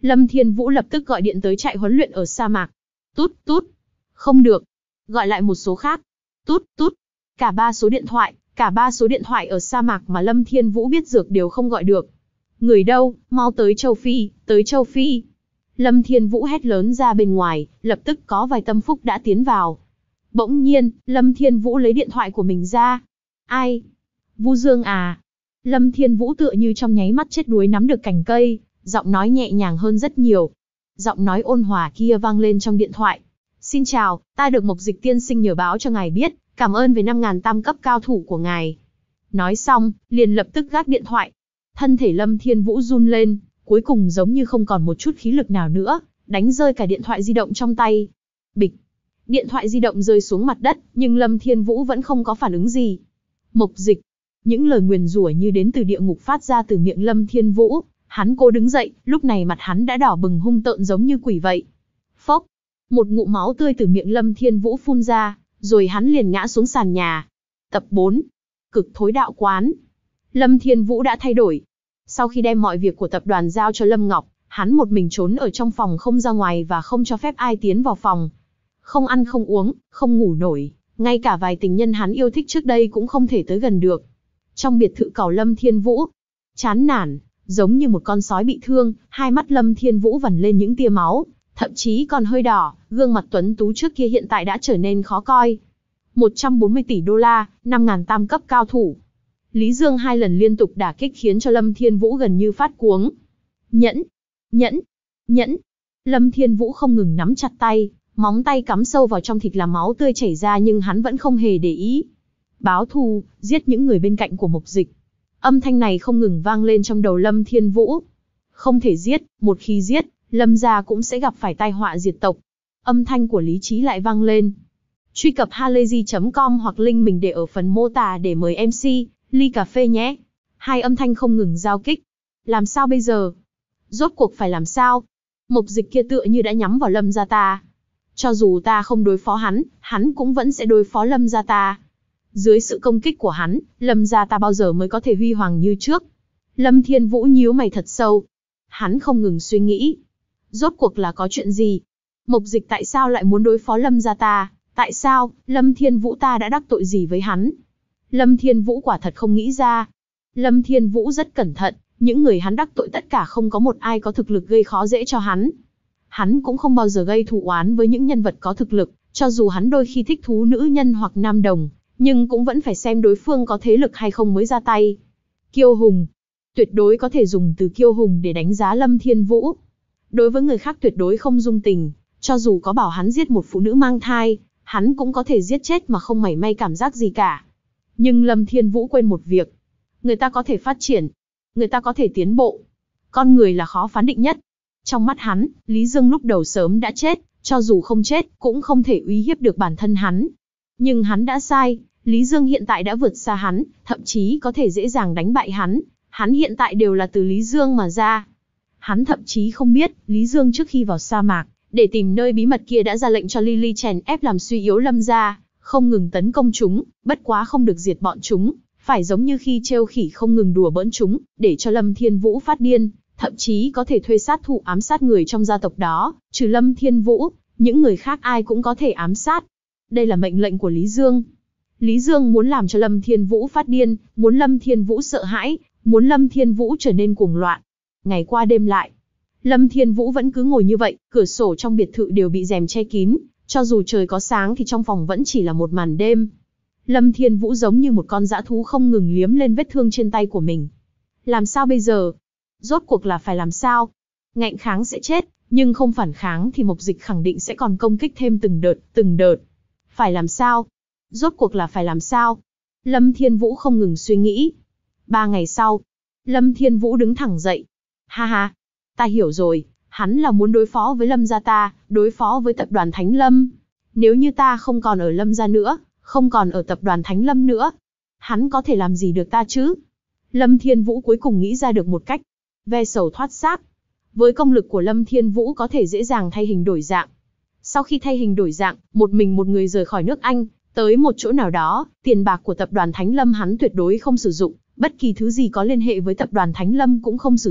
Lâm Thiên Vũ lập tức gọi điện tới trại huấn luyện ở sa mạc. Tút tút. Không được. Gọi lại một số khác. Tút tút. Cả ba số điện thoại, cả ba số điện thoại ở sa mạc mà Lâm Thiên Vũ biết dược đều không gọi được. Người đâu, mau tới châu Phi, tới châu Phi. Lâm Thiên Vũ hét lớn ra bên ngoài, lập tức có vài tâm phúc đã tiến vào. Bỗng nhiên, Lâm Thiên Vũ lấy điện thoại của mình ra. Ai? Vu Dương à? Lâm Thiên Vũ tựa như trong nháy mắt chết đuối nắm được cành cây, giọng nói nhẹ nhàng hơn rất nhiều. Giọng nói ôn hòa kia vang lên trong điện thoại. Xin chào, ta được Mộc Dịch tiên sinh nhờ báo cho ngài biết, cảm ơn về năm ngàn tam cấp cao thủ của ngài. Nói xong, liền lập tức gác điện thoại. Thân thể Lâm Thiên Vũ run lên, cuối cùng giống như không còn một chút khí lực nào nữa, đánh rơi cả điện thoại di động trong tay. Bịch. Điện thoại di động rơi xuống mặt đất, nhưng Lâm Thiên Vũ vẫn không có phản ứng gì. Mộc Dịch. Những lời nguyền rủa như đến từ địa ngục phát ra từ miệng Lâm Thiên Vũ. Hắn cố đứng dậy, lúc này mặt hắn đã đỏ bừng hung tợn giống như quỷ vậy. Phốc. Một ngụm máu tươi từ miệng Lâm Thiên Vũ phun ra, rồi hắn liền ngã xuống sàn nhà. Tập bốn. Cực thối đạo quán. Lâm Thiên Vũ đã thay đổi. Sau khi đem mọi việc của tập đoàn giao cho Lâm Ngọc, hắn một mình trốn ở trong phòng không ra ngoài và không cho phép ai tiến vào phòng. Không ăn không uống, không ngủ nổi, ngay cả vài tình nhân hắn yêu thích trước đây cũng không thể tới gần được. Trong biệt thự cẩu Lâm Thiên Vũ, chán nản, giống như một con sói bị thương, hai mắt Lâm Thiên Vũ vằn lên những tia máu, thậm chí còn hơi đỏ, gương mặt tuấn tú trước kia hiện tại đã trở nên khó coi. một trăm bốn mươi tỷ đô la, năm ngàn tam cấp cao thủ. Lý Dương hai lần liên tục đả kích khiến cho Lâm Thiên Vũ gần như phát cuống. Nhẫn, nhẫn, nhẫn. Lâm Thiên Vũ không ngừng nắm chặt tay, móng tay cắm sâu vào trong thịt làm máu tươi chảy ra nhưng hắn vẫn không hề để ý. Báo thù, giết những người bên cạnh của Mộc Dịch. Âm thanh này không ngừng vang lên trong đầu Lâm Thiên Vũ. Không thể giết, một khi giết, Lâm gia cũng sẽ gặp phải tai họa diệt tộc. Âm thanh của lý trí lại vang lên. Truy cập halayzi chấm com hoặc link mình để ở phần mô tả để mời em xê, ly cà phê nhé. Hai âm thanh không ngừng giao kích. Làm sao bây giờ? Rốt cuộc phải làm sao? Mộc Dịch kia tựa như đã nhắm vào Lâm gia ta. Cho dù ta không đối phó hắn, hắn cũng vẫn sẽ đối phó Lâm gia ta. Dưới sự công kích của hắn, Lâm gia ta bao giờ mới có thể huy hoàng như trước? Lâm Thiên Vũ nhíu mày thật sâu. Hắn không ngừng suy nghĩ. Rốt cuộc là có chuyện gì? Mộc Dịch tại sao lại muốn đối phó Lâm gia ta? Tại sao, Lâm Thiên Vũ ta đã đắc tội gì với hắn? Lâm Thiên Vũ quả thật không nghĩ ra. Lâm Thiên Vũ rất cẩn thận, những người hắn đắc tội tất cả không có một ai có thực lực gây khó dễ cho hắn. Hắn cũng không bao giờ gây thù oán với những nhân vật có thực lực, cho dù hắn đôi khi thích thú nữ nhân hoặc nam đồng, nhưng cũng vẫn phải xem đối phương có thế lực hay không mới ra tay. Kiêu hùng. Tuyệt đối có thể dùng từ kiêu hùng để đánh giá Lâm Thiên Vũ. Đối với người khác tuyệt đối không dung tình, cho dù có bảo hắn giết một phụ nữ mang thai, hắn cũng có thể giết chết mà không mảy may cảm giác gì cả. Nhưng Lâm Thiên Vũ quên một việc. Người ta có thể phát triển, người ta có thể tiến bộ. Con người là khó phán định nhất. Trong mắt hắn, Lý Dương lúc đầu sớm đã chết, cho dù không chết, cũng không thể uy hiếp được bản thân hắn. Nhưng hắn đã sai, Lý Dương hiện tại đã vượt xa hắn, thậm chí có thể dễ dàng đánh bại hắn. Hắn hiện tại đều là từ Lý Dương mà ra. Hắn thậm chí không biết, Lý Dương trước khi vào sa mạc, để tìm nơi bí mật kia đã ra lệnh cho Lily chèn ép làm suy yếu Lâm gia, không ngừng tấn công chúng, bất quá không được diệt bọn chúng, phải giống như khi trêu khỉ không ngừng đùa bỡn chúng, để cho Lâm Thiên Vũ phát điên, thậm chí có thể thuê sát thủ ám sát người trong gia tộc đó, trừ Lâm Thiên Vũ, những người khác ai cũng có thể ám sát. Đây là mệnh lệnh của Lý Dương. Lý Dương muốn làm cho Lâm Thiên Vũ phát điên, muốn Lâm Thiên Vũ sợ hãi, muốn Lâm Thiên Vũ trở nên cuồng loạn. Ngày qua đêm lại, Lâm Thiên Vũ vẫn cứ ngồi như vậy, cửa sổ trong biệt thự đều bị rèm che kín, cho dù trời có sáng thì trong phòng vẫn chỉ là một màn đêm. Lâm Thiên Vũ giống như một con dã thú không ngừng liếm lên vết thương trên tay của mình. Làm sao bây giờ? Rốt cuộc là phải làm sao? Ngạnh kháng sẽ chết, nhưng không phản kháng thì Mộc Dịch khẳng định sẽ còn công kích thêm từng đợt, từng đợt. Phải làm sao? Rốt cuộc là phải làm sao? Lâm Thiên Vũ không ngừng suy nghĩ. Ba ngày sau, Lâm Thiên Vũ đứng thẳng dậy. Ha ha, ta hiểu rồi, hắn là muốn đối phó với Lâm gia ta, đối phó với tập đoàn Thánh Lâm. Nếu như ta không còn ở Lâm gia nữa, không còn ở tập đoàn Thánh Lâm nữa, hắn có thể làm gì được ta chứ? Lâm Thiên Vũ cuối cùng nghĩ ra được một cách. Ve sầu thoát xác. Với công lực của Lâm Thiên Vũ có thể dễ dàng thay hình đổi dạng. Sau khi thay hình đổi dạng, một mình một người rời khỏi nước Anh, tới một chỗ nào đó, tiền bạc của tập đoàn Thánh Lâm hắn tuyệt đối không sử dụng, bất kỳ thứ gì có liên hệ với tập đoàn Thánh Lâm cũng không sử dụng,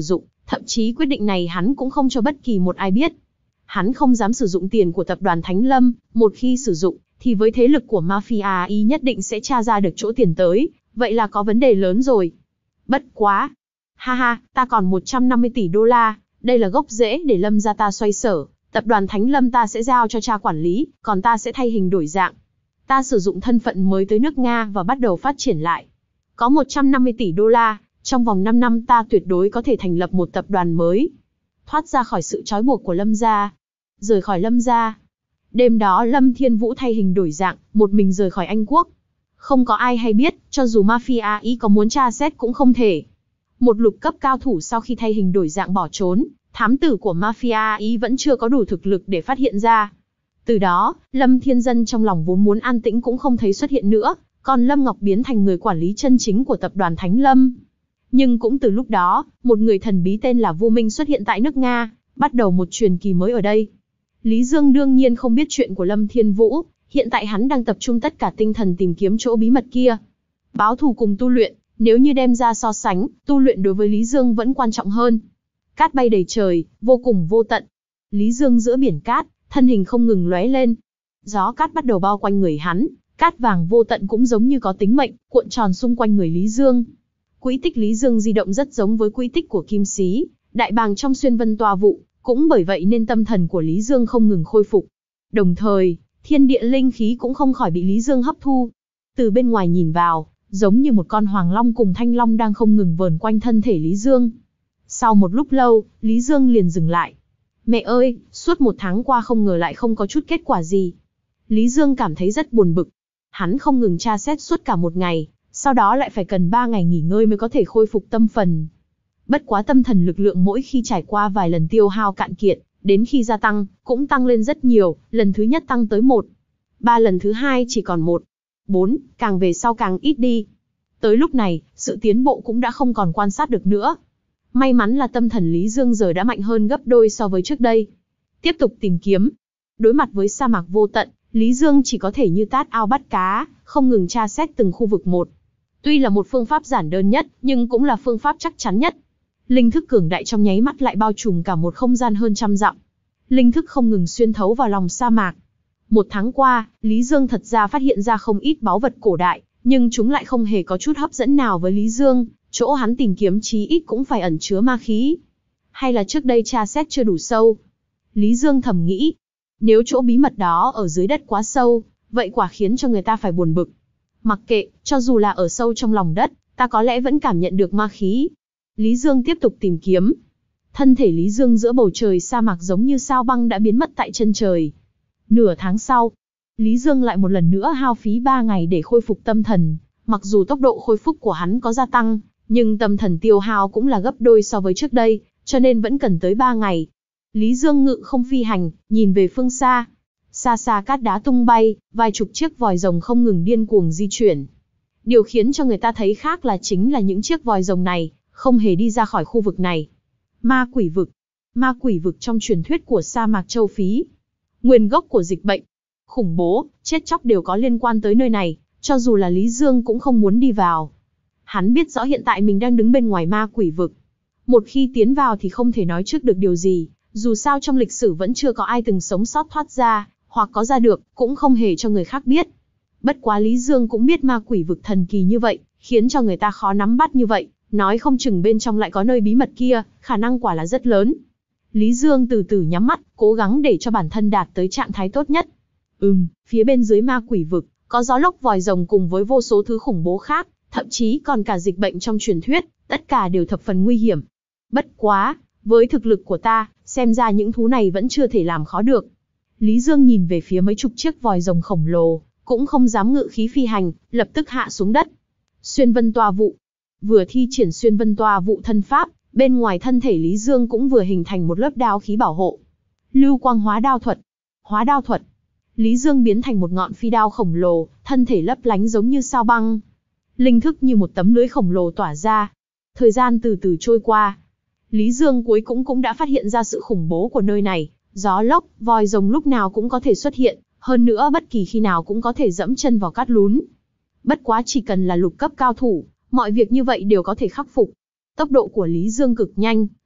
Thậm chí quyết định này hắn cũng không cho bất kỳ một ai biết. Hắn không dám sử dụng tiền của tập đoàn Thánh Lâm, một khi sử dụng, thì với thế lực của Mafia y nhất định sẽ tra ra được chỗ tiền tới, vậy là có vấn đề lớn rồi. Bất quá. Ha ha, ta còn một trăm năm mươi tỷ đô la, đây là gốc rễ để Lâm gia ta xoay sở, tập đoàn Thánh Lâm ta sẽ giao cho cha quản lý, còn ta sẽ thay hình đổi dạng. Ta sử dụng thân phận mới tới nước Nga và bắt đầu phát triển lại. Có một trăm năm mươi tỷ đô la, trong vòng năm năm ta tuyệt đối có thể thành lập một tập đoàn mới. Thoát ra khỏi sự trói buộc của Lâm gia. Rời khỏi Lâm gia. Đêm đó Lâm Thiên Vũ thay hình đổi dạng, một mình rời khỏi Anh Quốc. Không có ai hay biết, cho dù Mafia y có muốn tra xét cũng không thể. Một lục cấp cao thủ sau khi thay hình đổi dạng bỏ trốn, thám tử của Mafia y vẫn chưa có đủ thực lực để phát hiện ra. Từ đó, Lâm Thiên Dân trong lòng vốn muốn an tĩnh cũng không thấy xuất hiện nữa, còn Lâm Ngọc biến thành người quản lý chân chính của tập đoàn Thánh Lâm. Nhưng cũng từ lúc đó, một người thần bí tên là Vu Minh xuất hiện tại nước Nga, bắt đầu một truyền kỳ mới ở đây. Lý Dương đương nhiên không biết chuyện của Lâm Thiên Vũ, hiện tại hắn đang tập trung tất cả tinh thần tìm kiếm chỗ bí mật kia. Báo thù cùng tu luyện, nếu như đem ra so sánh, tu luyện đối với Lý Dương vẫn quan trọng hơn. Cát bay đầy trời, vô cùng vô tận. Lý Dương giữa biển cát, thân hình không ngừng lóe lên. Gió cát bắt đầu bao quanh người hắn, cát vàng vô tận cũng giống như có tính mệnh, cuộn tròn xung quanh người Lý Dương. Quỹ tích Lý Dương di động rất giống với quỹ tích của Kim Xí, đại bàng trong xuyên vân toa vụ, cũng bởi vậy nên tâm thần của Lý Dương không ngừng khôi phục. Đồng thời, thiên địa linh khí cũng không khỏi bị Lý Dương hấp thu. Từ bên ngoài nhìn vào, giống như một con hoàng long cùng thanh long đang không ngừng vờn quanh thân thể Lý Dương. Sau một lúc lâu, Lý Dương liền dừng lại. Mẹ ơi, suốt một tháng qua không ngờ lại không có chút kết quả gì. Lý Dương cảm thấy rất buồn bực. Hắn không ngừng tra xét suốt cả một ngày, sau đó lại phải cần ba ngày nghỉ ngơi mới có thể khôi phục tâm phần. Bất quá tâm thần lực lượng mỗi khi trải qua vài lần tiêu hao cạn kiệt, đến khi gia tăng, cũng tăng lên rất nhiều, lần thứ nhất tăng tới một. Ba lần thứ hai chỉ còn một. Bốn, càng về sau càng ít đi. Tới lúc này, sự tiến bộ cũng đã không còn quan sát được nữa. May mắn là tâm thần Lý Dương giờ đã mạnh hơn gấp đôi so với trước đây. Tiếp tục tìm kiếm. Đối mặt với sa mạc vô tận, Lý Dương chỉ có thể như tát ao bắt cá, không ngừng tra xét từng khu vực một. Tuy là một phương pháp giản đơn nhất, nhưng cũng là phương pháp chắc chắn nhất. Linh thức cường đại trong nháy mắt lại bao trùm cả một không gian hơn trăm dặm. Linh thức không ngừng xuyên thấu vào lòng sa mạc. Một tháng qua, Lý Dương thật ra phát hiện ra không ít báu vật cổ đại, nhưng chúng lại không hề có chút hấp dẫn nào với Lý Dương, chỗ hắn tìm kiếm chí ít cũng phải ẩn chứa ma khí. Hay là trước đây tra xét chưa đủ sâu? Lý Dương thầm nghĩ, nếu chỗ bí mật đó ở dưới đất quá sâu, vậy quả khiến cho người ta phải buồn bực. Mặc kệ, cho dù là ở sâu trong lòng đất, ta có lẽ vẫn cảm nhận được ma khí. Lý Dương tiếp tục tìm kiếm. Thân thể Lý Dương giữa bầu trời sa mạc giống như sao băng đã biến mất tại chân trời. Nửa tháng sau, Lý Dương lại một lần nữa hao phí ba ngày để khôi phục tâm thần. Mặc dù tốc độ khôi phục của hắn có gia tăng, nhưng tâm thần tiêu hao cũng là gấp đôi so với trước đây, cho nên vẫn cần tới ba ngày. Lý Dương ngự không phi hành, nhìn về phương xa. Xa xa cát đá tung bay, vài chục chiếc vòi rồng không ngừng điên cuồng di chuyển. Điều khiến cho người ta thấy khác là chính là những chiếc vòi rồng này không hề đi ra khỏi khu vực này. Ma quỷ vực. Ma quỷ vực trong truyền thuyết của sa mạc châu Phi. Nguyên gốc của dịch bệnh, khủng bố, chết chóc đều có liên quan tới nơi này, cho dù là Lý Dương cũng không muốn đi vào. Hắn biết rõ hiện tại mình đang đứng bên ngoài ma quỷ vực. Một khi tiến vào thì không thể nói trước được điều gì, dù sao trong lịch sử vẫn chưa có ai từng sống sót thoát ra, hoặc có ra được, cũng không hề cho người khác biết. Bất quá Lý Dương cũng biết ma quỷ vực thần kỳ như vậy, khiến cho người ta khó nắm bắt như vậy, nói không chừng bên trong lại có nơi bí mật kia, khả năng quả là rất lớn. Lý Dương từ từ nhắm mắt, cố gắng để cho bản thân đạt tới trạng thái tốt nhất. Ừm, phía bên dưới ma quỷ vực, có gió lốc vòi rồng cùng với vô số thứ khủng bố khác, thậm chí còn cả dịch bệnh trong truyền thuyết, tất cả đều thập phần nguy hiểm. Bất quá, với thực lực của ta, xem ra những thú này vẫn chưa thể làm khó được. Lý Dương nhìn về phía mấy chục chiếc vòi rồng khổng lồ, cũng không dám ngự khí phi hành, lập tức hạ xuống đất. Xuyên vân toa vụ. Vừa thi triển xuyên vân toa vụ thân pháp, bên ngoài thân thể Lý Dương cũng vừa hình thành một lớp đao khí bảo hộ. Lưu quang hóa đao thuật. Hóa đao thuật. Lý Dương biến thành một ngọn phi đao khổng lồ, thân thể lấp lánh giống như sao băng. Linh thức như một tấm lưới khổng lồ tỏa ra. Thời gian từ từ trôi qua. Lý Dương cuối cùng cũng đã phát hiện ra sự khủng bố của nơi này. Gió lốc, vòi rồng lúc nào cũng có thể xuất hiện, hơn nữa bất kỳ khi nào cũng có thể dẫm chân vào cát lún. Bất quá chỉ cần là lục cấp cao thủ, mọi việc như vậy đều có thể khắc phục. Tốc độ của Lý Dương cực nhanh,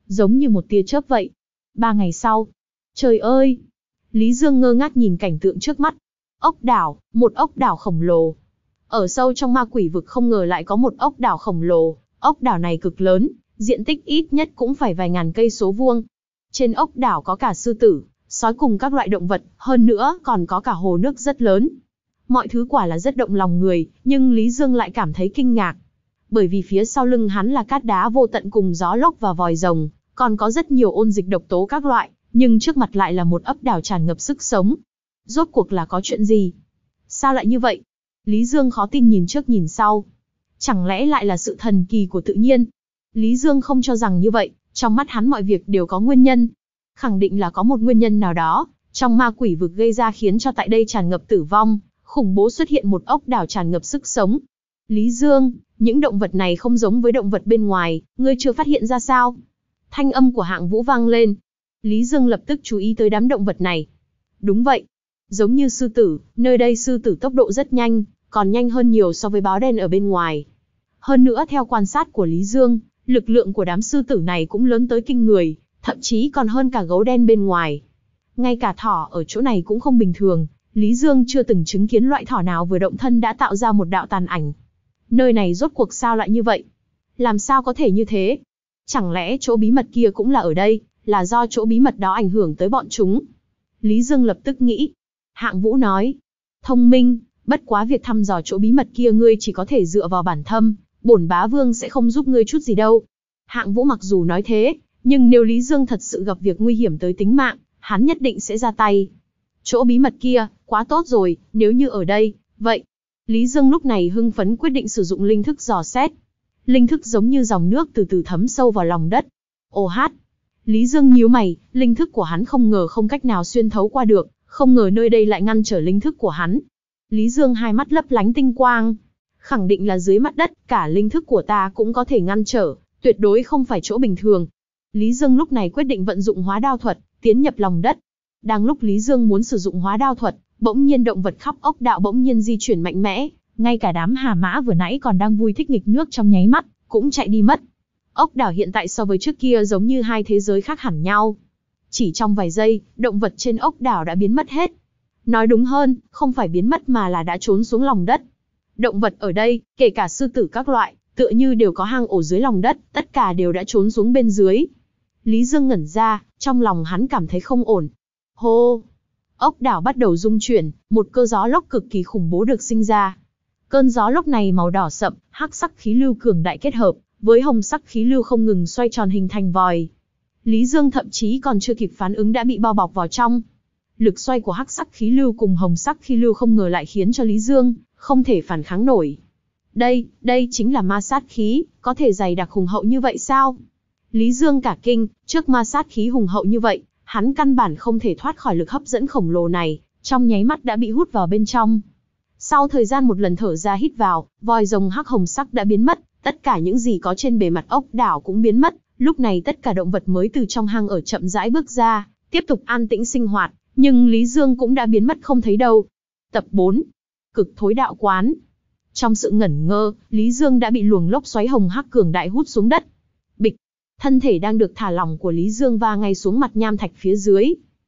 giống như một tia chớp vậy. Ba ngày sau. Trời ơi! Lý Dương ngơ ngác nhìn cảnh tượng trước mắt. Ốc đảo, một ốc đảo khổng lồ. Ở sâu trong ma quỷ vực không ngờ lại có một ốc đảo khổng lồ. Ốc đảo này cực lớn, diện tích ít nhất cũng phải vài ngàn cây số vuông. Trên ốc đảo có cả sư tử, sói cùng các loại động vật, hơn nữa còn có cả hồ nước rất lớn. Mọi thứ quả là rất động lòng người, nhưng Lý Dương lại cảm thấy kinh ngạc. Bởi vì phía sau lưng hắn là cát đá vô tận cùng gió lốc và vòi rồng, còn có rất nhiều ôn dịch độc tố các loại, nhưng trước mặt lại là một ốc đảo tràn ngập sức sống. Rốt cuộc là có chuyện gì? Sao lại như vậy? Lý Dương khó tin nhìn trước nhìn sau. Chẳng lẽ lại là sự thần kỳ của tự nhiên? Lý Dương không cho rằng như vậy, trong mắt hắn mọi việc đều có nguyên nhân. Khẳng định là có một nguyên nhân nào đó, trong ma quỷ vực gây ra khiến cho tại đây tràn ngập tử vong, khủng bố xuất hiện một ốc đảo tràn ngập sức sống. Lý Dương, những động vật này không giống với động vật bên ngoài, ngươi chưa phát hiện ra sao? Thanh âm của Hạng Vũ vang lên. Lý Dương lập tức chú ý tới đám động vật này. Đúng vậy. Giống như sư tử, nơi đây sư tử tốc độ rất nhanh, còn nhanh hơn nhiều so với báo đen ở bên ngoài. Hơn nữa theo quan sát của Lý Dương, lực lượng của đám sư tử này cũng lớn tới kinh người, thậm chí còn hơn cả gấu đen bên ngoài. Ngay cả thỏ ở chỗ này cũng không bình thường, Lý Dương chưa từng chứng kiến loại thỏ nào vừa động thân đã tạo ra một đạo tàn ảnh. Nơi này rốt cuộc sao lại như vậy? Làm sao có thể như thế? Chẳng lẽ chỗ bí mật kia cũng là ở đây, là do chỗ bí mật đó ảnh hưởng tới bọn chúng? Lý Dương lập tức nghĩ. Hạng Vũ nói, thông minh, bất quá việc thăm dò chỗ bí mật kia ngươi chỉ có thể dựa vào bản thân, bổn bá vương sẽ không giúp ngươi chút gì đâu. Hạng Vũ mặc dù nói thế, nhưng nếu Lý Dương thật sự gặp việc nguy hiểm tới tính mạng, hắn nhất định sẽ ra tay. Chỗ bí mật kia, quá tốt rồi, nếu như ở đây, vậy. Lý Dương lúc này hưng phấn quyết định sử dụng linh thức dò xét. Linh thức giống như dòng nước từ từ thấm sâu vào lòng đất. Ồ hát! Lý Dương nhíu mày, linh thức của hắn không ngờ không cách nào xuyên thấu qua được, không ngờ nơi đây lại ngăn trở linh thức của hắn. Lý Dương hai mắt lấp lánh tinh quang. Khẳng định là dưới mặt đất, cả linh thức của ta cũng có thể ngăn trở, tuyệt đối không phải chỗ bình thường. Lý Dương lúc này quyết định vận dụng hóa đao thuật, tiến nhập lòng đất. Đang lúc Lý Dương muốn sử dụng hóa đao thuật, bỗng nhiên động vật khắp ốc đạo bỗng nhiên di chuyển mạnh mẽ, ngay cả đám hà mã vừa nãy còn đang vui thích nghịch nước trong nháy mắt, cũng chạy đi mất. Ốc đảo hiện tại so với trước kia giống như hai thế giới khác hẳn nhau. Chỉ trong vài giây, động vật trên ốc đảo đã biến mất hết. Nói đúng hơn, không phải biến mất mà là đã trốn xuống lòng đất. Động vật ở đây, kể cả sư tử các loại, tựa như đều có hang ổ dưới lòng đất, tất cả đều đã trốn xuống bên dưới. Lý Dương ngẩn ra, trong lòng hắn cảm thấy không ổn. Hô! Ốc đảo bắt đầu rung chuyển, một cơn gió lốc cực kỳ khủng bố được sinh ra. Cơn gió lốc này màu đỏ sậm, hắc sắc khí lưu cường đại kết hợp, với hồng sắc khí lưu không ngừng xoay tròn hình thành vòi. Lý Dương thậm chí còn chưa kịp phản ứng đã bị bao bọc vào trong. Lực xoay của hắc sắc khí lưu cùng hồng sắc khí lưu không ngờ lại khiến cho Lý Dương không thể phản kháng nổi. Đây, đây chính là ma sát khí, có thể dày đặc hùng hậu như vậy sao? Lý Dương cả kinh, trước ma sát khí hùng hậu như vậy, hắn căn bản không thể thoát khỏi lực hấp dẫn khổng lồ này, trong nháy mắt đã bị hút vào bên trong. Sau thời gian một lần thở ra hít vào, vòi rồng hắc hồng sắc đã biến mất, tất cả những gì có trên bề mặt ốc đảo cũng biến mất. Lúc này tất cả động vật mới từ trong hang ở chậm rãi bước ra, tiếp tục an tĩnh sinh hoạt, nhưng Lý Dương cũng đã biến mất không thấy đâu. Tập bốn. Cực thối đạo quán. Trong sự ngẩn ngơ, Lý Dương đã bị luồng lốc xoáy hồng hắc cường đại hút xuống đất. Bịch. Thân thể đang được thả lỏng của Lý Dương va ngay xuống mặt nham thạch phía dưới.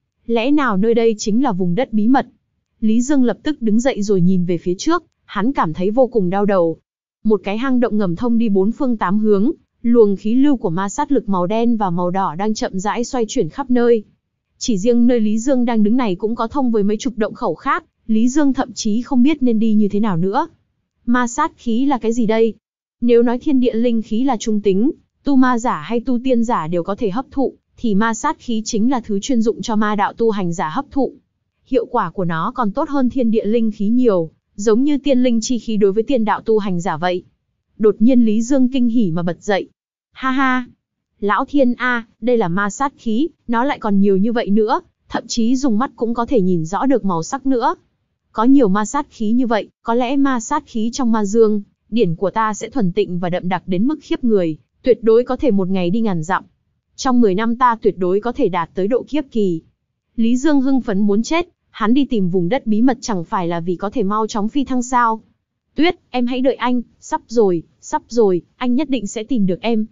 Lẽ nào nơi đây chính là vùng đất bí mật? Lý Dương lập tức đứng dậy rồi nhìn về phía trước, hắn cảm thấy vô cùng đau đầu. Một cái hang động ngầm thông đi bốn phương tám hướng, luồng khí lưu của ma sát lực màu đen và màu đỏ đang chậm rãi xoay chuyển khắp nơi. Chỉ riêng nơi Lý Dương đang đứng này cũng có thông với mấy chục động khẩu khác, Lý Dương thậm chí không biết nên đi như thế nào nữa. Ma sát khí là cái gì đây? Nếu nói thiên địa linh khí là trung tính, tu ma giả hay tu tiên giả đều có thể hấp thụ, thì ma sát khí chính là thứ chuyên dụng cho ma đạo tu hành giả hấp thụ. Hiệu quả của nó còn tốt hơn thiên địa linh khí nhiều, giống như tiên linh chi khí đối với tiên đạo tu hành giả vậy. Đột nhiên Lý Dương kinh hỉ mà bật dậy. Ha ha! Lão thiên a, đây là ma sát khí, nó lại còn nhiều như vậy nữa, thậm chí dùng mắt cũng có thể nhìn rõ được màu sắc nữa. Có nhiều ma sát khí như vậy, có lẽ ma sát khí trong ma dương, điển của ta sẽ thuần tịnh và đậm đặc đến mức khiếp người, tuyệt đối có thể một ngày đi ngàn dặm. Trong mười năm ta tuyệt đối có thể đạt tới độ kiếp kỳ. Lý Dương hưng phấn muốn chết, hắn đi tìm vùng đất bí mật chẳng phải là vì có thể mau chóng phi thăng sao? Tuyết, em hãy đợi anh, sắp rồi, sắp rồi, anh nhất định sẽ tìm được em.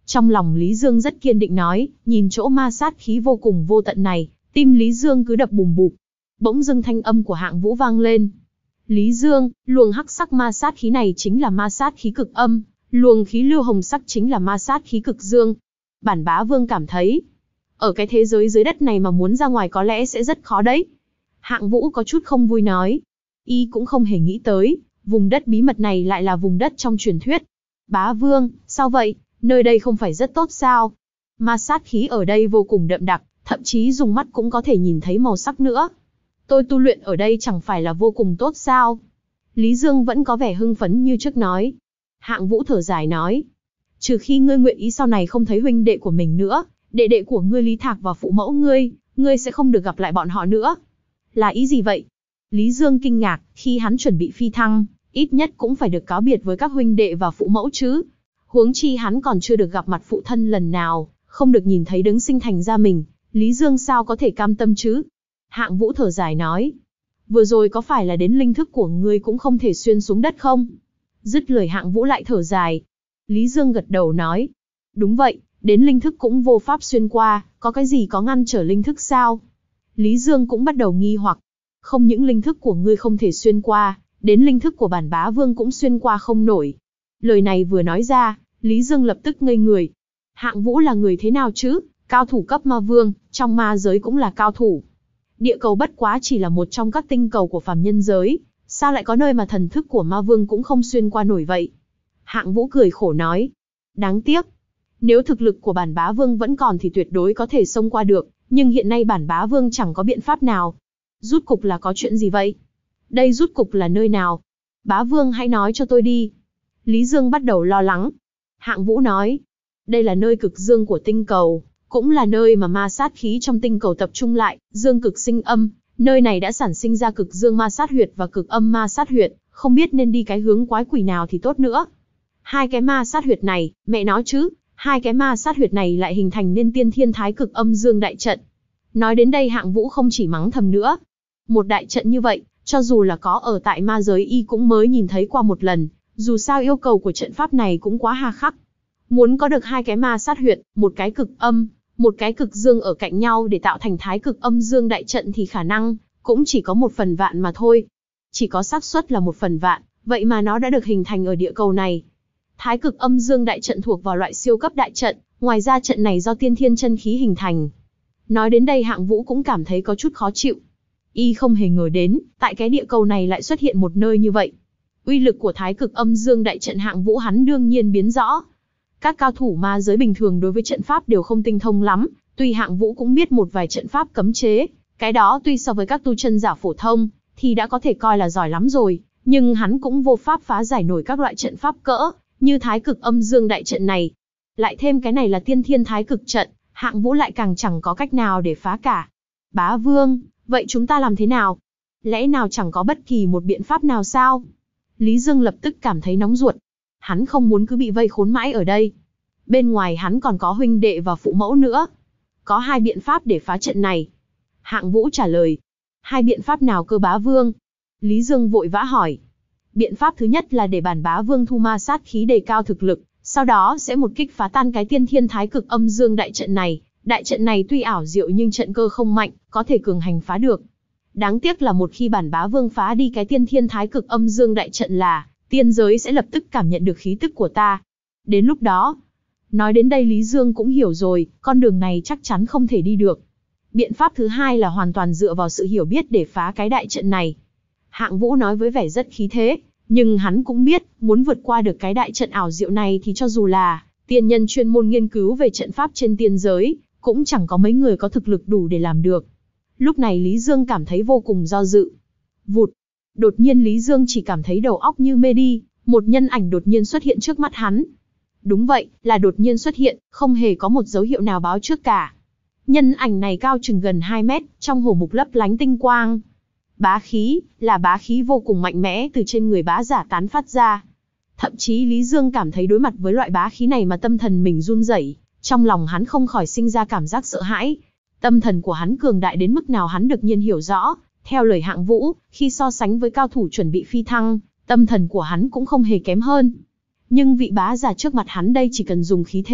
Trong lòng Lý Dương rất kiên định nói, nhìn chỗ ma sát khí vô cùng vô tận này, tim Lý Dương cứ đập bùm bụp. Bỗng dưng thanh âm của Hạng Vũ vang lên. Lý Dương, luồng hắc sắc ma sát khí này chính là ma sát khí cực âm, luồng khí lưu hồng sắc chính là ma sát khí cực dương. Bản Bá Vương cảm thấy, ở cái thế giới dưới đất này mà muốn ra ngoài có lẽ sẽ rất khó đấy. Hạng Vũ có chút không vui nói. Y cũng không hề nghĩ tới, vùng đất bí mật này lại là vùng đất trong truyền thuyết. Bá Vương, sao vậy, nơi đây không phải rất tốt sao? Ma sát khí ở đây vô cùng đậm đặc, thậm chí dùng mắt cũng có thể nhìn thấy màu sắc nữa. Tôi tu luyện ở đây chẳng phải là vô cùng tốt sao? Lý Dương vẫn có vẻ hưng phấn như trước nói. Hạng Vũ thở dài nói. Trừ khi ngươi nguyện ý sau này không thấy huynh đệ của mình nữa, đệ đệ của ngươi Lý Thạc và phụ mẫu ngươi, ngươi sẽ không được gặp lại bọn họ nữa. Là ý gì vậy? Lý Dương kinh ngạc, khi hắn chuẩn bị phi thăng, ít nhất cũng phải được cáo biệt với các huynh đệ và phụ mẫu chứ. Huống chi hắn còn chưa được gặp mặt phụ thân lần nào, không được nhìn thấy đấng sinh thành ra mình, Lý Dương sao có thể cam tâm chứ? Hạng Vũ thở dài nói. Vừa rồi có phải là đến linh thức của ngươi cũng không thể xuyên xuống đất không? Dứt lời Hạng Vũ lại thở dài. Lý Dương gật đầu nói. Đúng vậy, đến linh thức cũng vô pháp xuyên qua, có cái gì có ngăn trở linh thức sao? Lý Dương cũng bắt đầu nghi hoặc. Không những linh thức của ngươi không thể xuyên qua, đến linh thức của bản Bá Vương cũng xuyên qua không nổi. Lời này vừa nói ra, Lý Dương lập tức ngây người. Hạng Vũ là người thế nào chứ? Cao thủ cấp ma vương, trong ma giới cũng là cao thủ. Địa cầu bất quá chỉ là một trong các tinh cầu của phàm nhân giới, sao lại có nơi mà thần thức của ma vương cũng không xuyên qua nổi vậy? Hạng Vũ cười khổ nói. Đáng tiếc. Nếu thực lực của bản Bá Vương vẫn còn thì tuyệt đối có thể xông qua được, nhưng hiện nay bản Bá Vương chẳng có biện pháp nào. Rút cục là có chuyện gì vậy? Đây rút cục là nơi nào? Bá Vương hãy nói cho tôi đi. Lý Dương bắt đầu lo lắng. Hạng Vũ nói. Đây là nơi cực dương của tinh cầu, cũng là nơi mà ma sát khí trong tinh cầu tập trung lại, dương cực sinh âm. Nơi này đã sản sinh ra cực dương ma sát huyệt và cực âm ma sát huyệt, không biết nên đi cái hướng quái quỷ nào thì tốt nữa. Hai cái ma sát huyệt này, mẹ nói chứ, hai cái ma sát huyệt này lại hình thành nên tiên thiên thái cực âm dương đại trận. Nói đến đây Hạng Vũ không chỉ mắng thầm nữa. Một đại trận như vậy, cho dù là có ở tại ma giới y cũng mới nhìn thấy qua một lần, dù sao yêu cầu của trận pháp này cũng quá hà khắc. Muốn có được hai cái ma sát huyệt, một cái cực âm, một cái cực dương ở cạnh nhau để tạo thành thái cực âm dương đại trận thì khả năng cũng chỉ có một phần vạn mà thôi. Chỉ có xác suất là một phần vạn, vậy mà nó đã được hình thành ở địa cầu này. Thái cực âm dương đại trận thuộc vào loại siêu cấp đại trận, ngoài ra trận này do tiên thiên chân khí hình thành. Nói đến đây Hạng Vũ cũng cảm thấy có chút khó chịu. Y không hề ngờ đến, tại cái địa cầu này lại xuất hiện một nơi như vậy. Uy lực của thái cực âm dương đại trận Hạng Vũ hắn đương nhiên biến rõ. Các cao thủ ma giới bình thường đối với trận pháp đều không tinh thông lắm, tuy Hạng Vũ cũng biết một vài trận pháp cấm chế, cái đó tuy so với các tu chân giả phổ thông, thì đã có thể coi là giỏi lắm rồi, nhưng hắn cũng vô pháp phá giải nổi các loại trận pháp cỡ, như thái cực âm dương đại trận này. Lại thêm cái này là tiên thiên thái cực trận, Hạng Vũ lại càng chẳng có cách nào để phá cả. Bá Vương, vậy chúng ta làm thế nào? Lẽ nào chẳng có bất kỳ một biện pháp nào sao? Lý Dương lập tức cảm thấy nóng ruột. Hắn không muốn cứ bị vây khốn mãi ở đây. Bên ngoài hắn còn có huynh đệ và phụ mẫu nữa. Có hai biện pháp để phá trận này. Hạng Vũ trả lời. Hai biện pháp nào cơ Bá Vương? Lý Dương vội vã hỏi. Biện pháp thứ nhất là để bản Bá Vương thu ma sát khí đề cao thực lực, sau đó sẽ một kích phá tan cái tiên thiên thái cực âm dương đại trận này. Đại trận này tuy ảo diệu nhưng trận cơ không mạnh, có thể cường hành phá được. Đáng tiếc là một khi bản Bá Vương phá đi cái tiên thiên thái cực âm dương đại trận là, tiên giới sẽ lập tức cảm nhận được khí tức của ta. Đến lúc đó, nói đến đây Lý Dương cũng hiểu rồi, con đường này chắc chắn không thể đi được. Biện pháp thứ hai là hoàn toàn dựa vào sự hiểu biết để phá cái đại trận này. Hạng Vũ nói với vẻ rất khí thế, nhưng hắn cũng biết, muốn vượt qua được cái đại trận ảo diệu này thì cho dù là tiên nhân chuyên môn nghiên cứu về trận pháp trên tiên giới, cũng chẳng có mấy người có thực lực đủ để làm được. Lúc này Lý Dương cảm thấy vô cùng do dự. Vụt! Đột nhiên Lý Dương chỉ cảm thấy đầu óc như mê đi, một nhân ảnh đột nhiên xuất hiện trước mắt hắn. Đúng vậy, là đột nhiên xuất hiện, không hề có một dấu hiệu nào báo trước cả. Nhân ảnh này cao chừng gần hai mét, trong hổ mục lấp lánh tinh quang. Bá khí, là bá khí vô cùng mạnh mẽ từ trên người bá giả tán phát ra. Thậm chí Lý Dương cảm thấy đối mặt với loại bá khí này mà tâm thần mình run rẩy, trong lòng hắn không khỏi sinh ra cảm giác sợ hãi. Tâm thần của hắn cường đại đến mức nào hắn được nhiên hiểu rõ, theo lời Hạng Vũ, khi so sánh với cao thủ chuẩn bị phi thăng, tâm thần của hắn cũng không hề kém hơn. Nhưng vị bá giả trước mặt hắn đây chỉ cần dùng khí thế,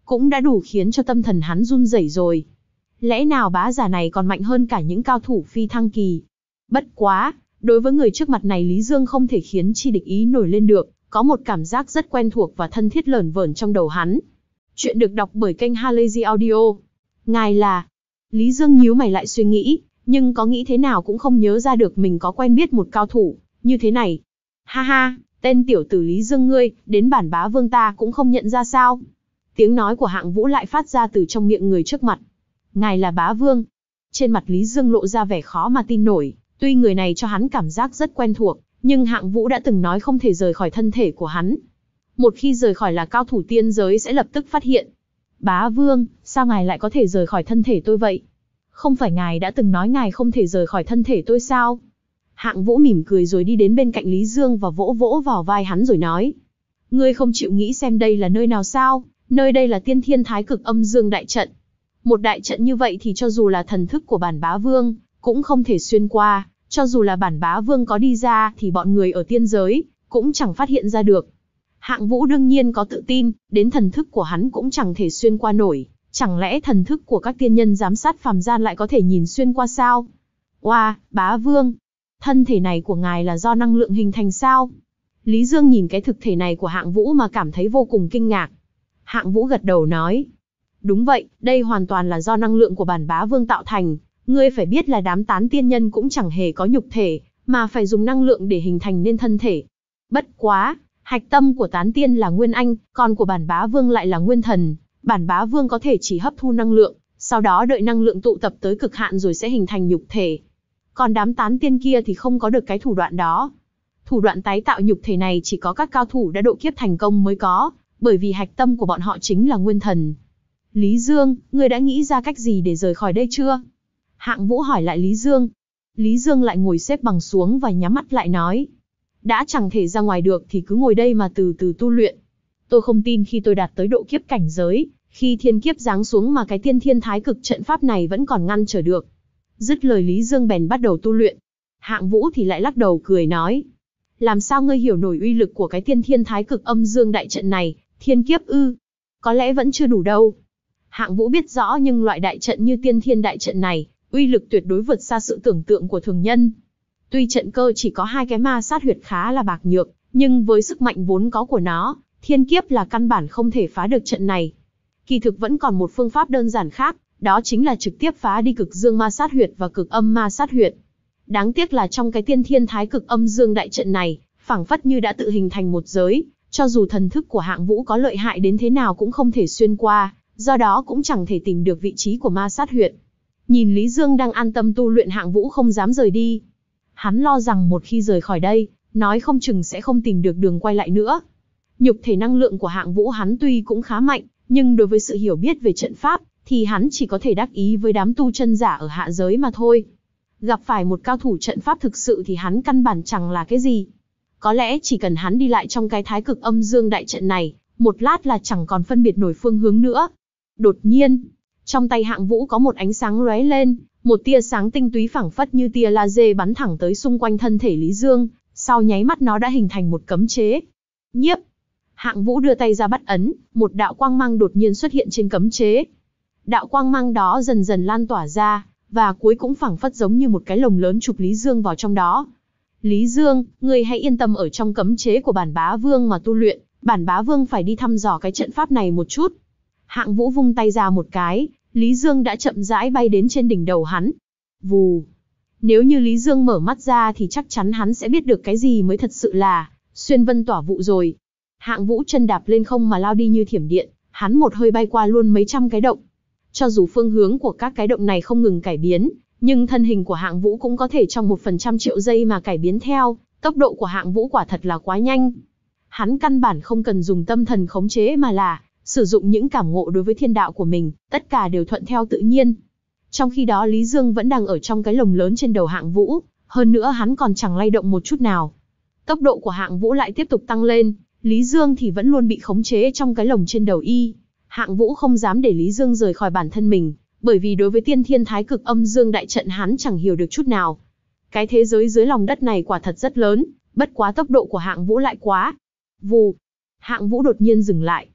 cũng đã đủ khiến cho tâm thần hắn run rẩy rồi. Lẽ nào bá giả này còn mạnh hơn cả những cao thủ phi thăng kỳ? Bất quá, đối với người trước mặt này Lý Dương không thể khiến chi địch ý nổi lên được, có một cảm giác rất quen thuộc và thân thiết lởn vởn trong đầu hắn. Chuyện được đọc bởi kênh Halazy Audio. Ngài là... Lý Dương nhíu mày lại suy nghĩ, nhưng có nghĩ thế nào cũng không nhớ ra được mình có quen biết một cao thủ như thế này. Ha ha, tên tiểu tử Lý Dương ngươi, đến bản bá vương ta cũng không nhận ra sao? Tiếng nói của Hạng Vũ lại phát ra từ trong miệng người trước mặt. Ngài là bá vương. Trên mặt Lý Dương lộ ra vẻ khó mà tin nổi, tuy người này cho hắn cảm giác rất quen thuộc, nhưng Hạng Vũ đã từng nói không thể rời khỏi thân thể của hắn. Một khi rời khỏi là cao thủ tiên giới sẽ lập tức phát hiện. Bá vương, sao ngài lại có thể rời khỏi thân thể tôi vậy? Không phải ngài đã từng nói ngài không thể rời khỏi thân thể tôi sao? Hạng Vũ mỉm cười rồi đi đến bên cạnh Lý Dương và vỗ vỗ vào vai hắn rồi nói. Ngươi không chịu nghĩ xem đây là nơi nào sao? Nơi đây là Tiên Thiên Thái Cực Âm Dương Đại Trận. Một đại trận như vậy thì cho dù là thần thức của bản bá vương, cũng không thể xuyên qua, cho dù là bản bá vương có đi ra thì bọn người ở tiên giới, cũng chẳng phát hiện ra được. Hạng Vũ đương nhiên có tự tin, đến thần thức của hắn cũng chẳng thể xuyên qua nổi, chẳng lẽ thần thức của các tiên nhân giám sát phàm gian lại có thể nhìn xuyên qua sao? Oa, wow, bá vương, thân thể này của ngài là do năng lượng hình thành sao? Lý Dương nhìn cái thực thể này của Hạng Vũ mà cảm thấy vô cùng kinh ngạc. Hạng Vũ gật đầu nói. Đúng vậy, đây hoàn toàn là do năng lượng của bản bá vương tạo thành. Ngươi phải biết là đám tán tiên nhân cũng chẳng hề có nhục thể, mà phải dùng năng lượng để hình thành nên thân thể. Bất quá, hạch tâm của tán tiên là nguyên anh, còn của bản bá vương lại là nguyên thần. Bản bá vương có thể chỉ hấp thu năng lượng, sau đó đợi năng lượng tụ tập tới cực hạn rồi sẽ hình thành nhục thể. Còn đám tán tiên kia thì không có được cái thủ đoạn đó. Thủ đoạn tái tạo nhục thể này chỉ có các cao thủ đã độ kiếp thành công mới có, bởi vì hạch tâm của bọn họ chính là nguyên thần. Lý Dương, ngươi đã nghĩ ra cách gì để rời khỏi đây chưa? Hạng Vũ hỏi lại Lý Dương. Lý Dương lại ngồi xếp bằng xuống và nhắm mắt lại nói. Đã chẳng thể ra ngoài được thì cứ ngồi đây mà từ từ tu luyện. Tôi không tin khi tôi đạt tới độ kiếp cảnh giới, khi thiên kiếp giáng xuống mà cái tiên thiên thái cực trận pháp này vẫn còn ngăn trở được. Dứt lời Lý Dương bèn bắt đầu tu luyện. Hạng Vũ thì lại lắc đầu cười nói. Làm sao ngươi hiểu nổi uy lực của cái tiên thiên thái cực âm dương đại trận này, thiên kiếp ư? Có lẽ vẫn chưa đủ đâu. Hạng Vũ biết rõ nhưng loại đại trận như tiên thiên đại trận này, uy lực tuyệt đối vượt xa sự tưởng tượng của thường nhân. Tuy trận cơ chỉ có hai cái ma sát huyệt khá là bạc nhược, nhưng với sức mạnh vốn có của nó, thiên kiếp là căn bản không thể phá được trận này. Kỳ thực vẫn còn một phương pháp đơn giản khác, đó chính là trực tiếp phá đi cực dương ma sát huyệt và cực âm ma sát huyệt. Đáng tiếc là trong cái tiên thiên thái cực âm dương đại trận này, phảng phất như đã tự hình thành một giới, cho dù thần thức của Hạng Vũ có lợi hại đến thế nào cũng không thể xuyên qua, do đó cũng chẳng thể tìm được vị trí của ma sát huyệt. Nhìn Lý Dương đang an tâm tu luyện, Hạng Vũ không dám rời đi. Hắn lo rằng một khi rời khỏi đây, nói không chừng sẽ không tìm được đường quay lại nữa. Nhục thể năng lượng của Hạng Vũ hắn tuy cũng khá mạnh, nhưng đối với sự hiểu biết về trận pháp, thì hắn chỉ có thể đắc ý với đám tu chân giả ở hạ giới mà thôi. Gặp phải một cao thủ trận pháp thực sự thì hắn căn bản chẳng là cái gì. Có lẽ chỉ cần hắn đi lại trong cái thái cực âm dương đại trận này, một lát là chẳng còn phân biệt nổi phương hướng nữa. Đột nhiên, trong tay Hạng Vũ có một ánh sáng lóe lên, một tia sáng tinh túy phảng phất như tia laser bắn thẳng tới xung quanh thân thể Lý Dương, sau nháy mắt nó đã hình thành một cấm chế. Nhiếp! Hạng Vũ đưa tay ra bắt ấn, một đạo quang mang đột nhiên xuất hiện trên cấm chế. Đạo quang mang đó dần dần lan tỏa ra, và cuối cũng phảng phất giống như một cái lồng lớn chụp Lý Dương vào trong đó. Lý Dương, ngươi hãy yên tâm ở trong cấm chế của bản bá vương mà tu luyện, bản bá vương phải đi thăm dò cái trận pháp này một chút. Hạng Vũ vung tay ra một cái, Lý Dương đã chậm rãi bay đến trên đỉnh đầu hắn. Vù! Nếu như Lý Dương mở mắt ra thì chắc chắn hắn sẽ biết được cái gì mới thật sự là xuyên vân tỏa vụ rồi. Hạng Vũ chân đạp lên không mà lao đi như thiểm điện, hắn một hơi bay qua luôn mấy trăm cái động. Cho dù phương hướng của các cái động này không ngừng cải biến, nhưng thân hình của Hạng Vũ cũng có thể trong một phần trăm triệu giây mà cải biến theo, tốc độ của Hạng Vũ quả thật là quá nhanh. Hắn căn bản không cần dùng tâm thần khống chế mà là sử dụng những cảm ngộ đối với thiên đạo của mình, tất cả đều thuận theo tự nhiên. Trong khi đó Lý Dương vẫn đang ở trong cái lồng lớn trên đầu Hạng Vũ, hơn nữa hắn còn chẳng lay động một chút nào. Tốc độ của Hạng Vũ lại tiếp tục tăng lên, Lý Dương thì vẫn luôn bị khống chế trong cái lồng trên đầu y. Hạng Vũ không dám để Lý Dương rời khỏi bản thân mình, bởi vì đối với tiên thiên thái cực âm dương đại trận hắn chẳng hiểu được chút nào. Cái thế giới dưới lòng đất này quả thật rất lớn, bất quá tốc độ của Hạng Vũ lại quá. Vù! Hạng Vũ đột nhiên dừng lại.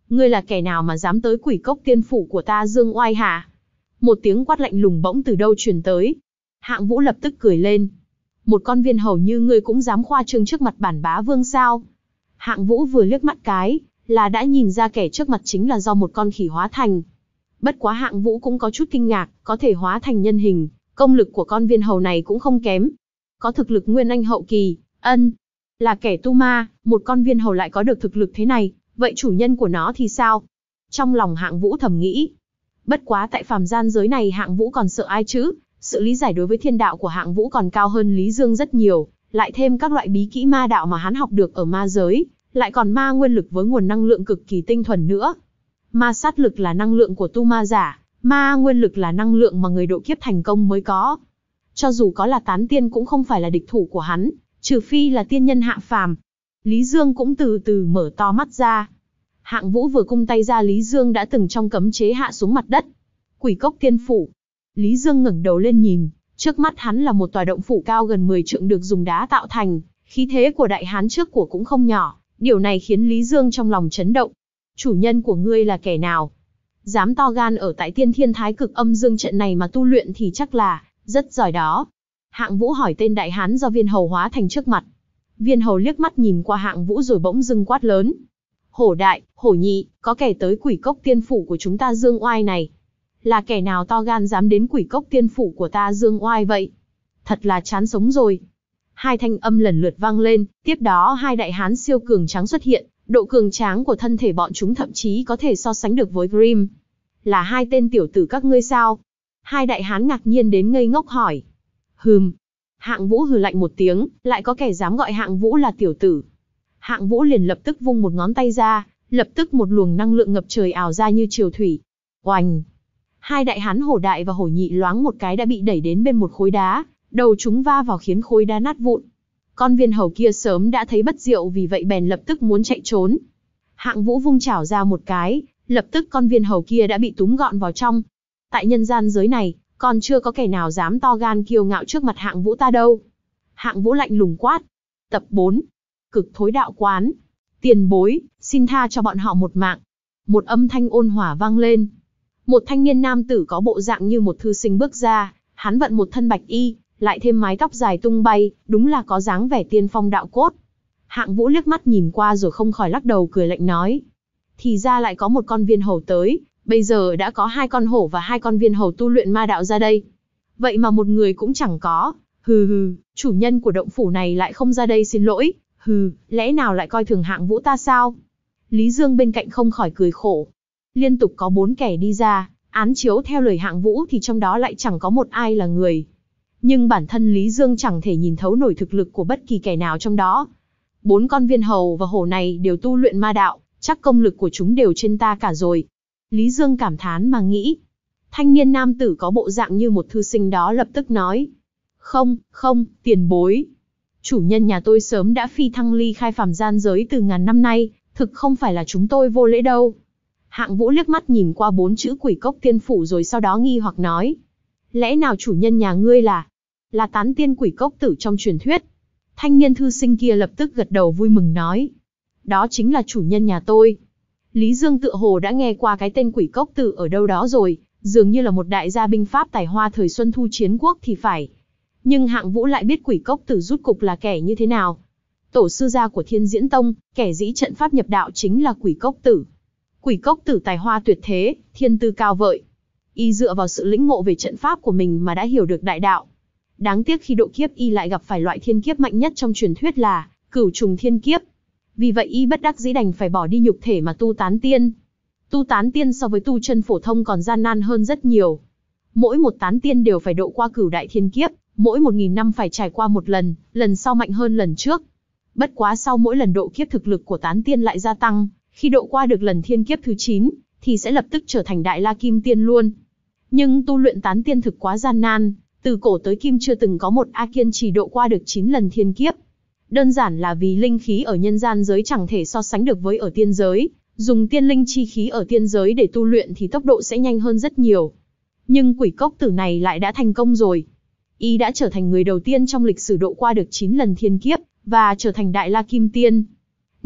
Ngươi là kẻ nào mà dám tới Quỷ Cốc Tiên phủ của ta Dương Oai hả? Một tiếng quát lạnh lùng bỗng từ đâu truyền tới. Hạng Vũ lập tức cười lên. Một con viên hầu như ngươi cũng dám khoa trương trước mặt bản bá vương sao? Hạng Vũ vừa liếc mắt cái, là đã nhìn ra kẻ trước mặt chính là do một con khỉ hóa thành. Bất quá Hạng Vũ cũng có chút kinh ngạc, có thể hóa thành nhân hình, công lực của con viên hầu này cũng không kém. Có thực lực nguyên anh hậu kỳ, ân, là kẻ tu ma, một con viên hầu lại có được thực lực thế này, vậy chủ nhân của nó thì sao? Trong lòng Hạng Vũ thầm nghĩ. Bất quá tại phàm gian giới này Hạng Vũ còn sợ ai chứ? Sự lý giải đối với thiên đạo của Hạng Vũ còn cao hơn Lý Dương rất nhiều, lại thêm các loại bí kỹ ma đạo mà hắn học được ở ma giới, lại còn ma nguyên lực với nguồn năng lượng cực kỳ tinh thuần nữa. Ma sát lực là năng lượng của tu ma giả, ma nguyên lực là năng lượng mà người độ kiếp thành công mới có. Cho dù có là tán tiên cũng không phải là địch thủ của hắn, trừ phi là tiên nhân hạ phàm. Lý Dương cũng từ từ mở to mắt ra. Hạng Vũ vừa cung tay ra Lý Dương đã từng trong cấm chế hạ xuống mặt đất. Quỷ Cốc Tiên phủ. Lý Dương ngẩng đầu lên nhìn, trước mắt hắn là một tòa động phủ cao gần mười trượng được dùng đá tạo thành, khí thế của đại hán trước của cũng không nhỏ, điều này khiến Lý Dương trong lòng chấn động. Chủ nhân của ngươi là kẻ nào? Dám to gan ở tại Tiên Thiên Thái Cực Âm Dương trận này mà tu luyện thì chắc là rất giỏi đó. Hạng Vũ hỏi tên đại hán do viên hầu hóa thành trước mặt. Viên hầu liếc mắt nhìn qua Hạng Vũ rồi bỗng dưng quát lớn. Hổ đại, hổ nhị, có kẻ tới Quỷ Cốc Tiên phủ của chúng ta Dương Oai này. Là kẻ nào to gan dám đến Quỷ Cốc Tiên phủ của ta Dương Oai vậy? Thật là chán sống rồi. Hai thanh âm lần lượt vang lên, tiếp đó hai đại hán siêu cường tráng xuất hiện, độ cường tráng của thân thể bọn chúng thậm chí có thể so sánh được với Grimm. Là hai tên tiểu tử các ngươi sao? Hai đại hán ngạc nhiên đến ngây ngốc hỏi. Hừm. Hạng Vũ hừ lạnh một tiếng, lại có kẻ dám gọi Hạng Vũ là tiểu tử. Hạng Vũ liền lập tức vung một ngón tay ra, lập tức một luồng năng lượng ngập trời ảo ra như triều thủy. Oành! Hai đại hán hổ đại và hổ nhị loáng một cái đã bị đẩy đến bên một khối đá, đầu chúng va vào khiến khối đá nát vụn. Con viên hầu kia sớm đã thấy bất diệu vì vậy bèn lập tức muốn chạy trốn. Hạng Vũ vung chảo ra một cái, lập tức con viên hầu kia đã bị túm gọn vào trong. Tại nhân gian giới này, còn chưa có kẻ nào dám to gan kiêu ngạo trước mặt Hạng Vũ ta đâu. Hạng Vũ lạnh lùng quát. Tập bốn. Cực Thối Đạo Quán. Tiền bối, xin tha cho bọn họ một mạng. Một âm thanh ôn hòa vang lên. Một thanh niên nam tử có bộ dạng như một thư sinh bước ra, hắn vận một thân bạch y, lại thêm mái tóc dài tung bay, đúng là có dáng vẻ tiên phong đạo cốt. Hạng Vũ liếc mắt nhìn qua rồi không khỏi lắc đầu cười lạnh nói. Thì ra lại có một con viên hầu tới, bây giờ đã có hai con hổ và hai con viên hầu tu luyện ma đạo ra đây. Vậy mà một người cũng chẳng có, hừ hừ, chủ nhân của động phủ này lại không ra đây xin lỗi, hừ, lẽ nào lại coi thường Hạng Vũ ta sao? Lý Dương bên cạnh không khỏi cười khổ. Liên tục có bốn kẻ đi ra, án chiếu theo lời Hạng Vũ thì trong đó lại chẳng có một ai là người. Nhưng bản thân Lý Dương chẳng thể nhìn thấu nổi thực lực của bất kỳ kẻ nào trong đó. Bốn con viên hầu và hổ này đều tu luyện ma đạo, chắc công lực của chúng đều trên ta cả rồi. Lý Dương cảm thán mà nghĩ. Thanh niên nam tử có bộ dạng như một thư sinh đó lập tức nói. Không, không, tiền bối. Chủ nhân nhà tôi sớm đã phi thăng ly khai phàm gian giới từ ngàn năm nay, thực không phải là chúng tôi vô lễ đâu. Hạng Vũ liếc mắt nhìn qua bốn chữ Quỷ Cốc Tiên phủ rồi sau đó nghi hoặc nói. Lẽ nào chủ nhân nhà ngươi là, là tán tiên quỷ cốc tử trong truyền thuyết? Thanh niên thư sinh kia lập tức gật đầu vui mừng nói. Đó chính là chủ nhân nhà tôi. Lý Dương tựa hồ đã nghe qua cái tên quỷ cốc tử ở đâu đó rồi, dường như là một đại gia binh pháp tài hoa thời Xuân Thu Chiến Quốc thì phải. Nhưng Hạng Vũ lại biết quỷ cốc tử rút cục là kẻ như thế nào. Tổ sư gia của Thiên Diễn Tông, kẻ dĩ trận pháp nhập đạo chính là quỷ cốc tử. Quỷ cốc tử tài hoa tuyệt thế, thiên tư cao vợi. Y dựa vào sự lĩnh ngộ về trận pháp của mình mà đã hiểu được đại đạo. Đáng tiếc khi độ kiếp y lại gặp phải loại thiên kiếp mạnh nhất trong truyền thuyết là Cửu Trùng Thiên Kiếp. Vì vậy y bất đắc dĩ đành phải bỏ đi nhục thể mà tu tán tiên. Tu tán tiên so với tu chân phổ thông còn gian nan hơn rất nhiều. Mỗi một tán tiên đều phải độ qua cửu đại thiên kiếp, mỗi một nghìn năm phải trải qua một lần, lần sau mạnh hơn lần trước. Bất quá sau mỗi lần độ kiếp thực lực của tán tiên lại gia tăng, khi độ qua được lần thiên kiếp thứ chín, thì sẽ lập tức trở thành đại la kim tiên luôn. Nhưng tu luyện tán tiên thực quá gian nan, từ cổ tới kim chưa từng có một A kiên trì độ qua được chín lần thiên kiếp. Đơn giản là vì linh khí ở nhân gian giới chẳng thể so sánh được với ở tiên giới, dùng tiên linh chi khí ở tiên giới để tu luyện thì tốc độ sẽ nhanh hơn rất nhiều. Nhưng quỷ cốc tử này lại đã thành công rồi. Y đã trở thành người đầu tiên trong lịch sử độ qua được chín lần thiên kiếp, và trở thành đại la kim tiên.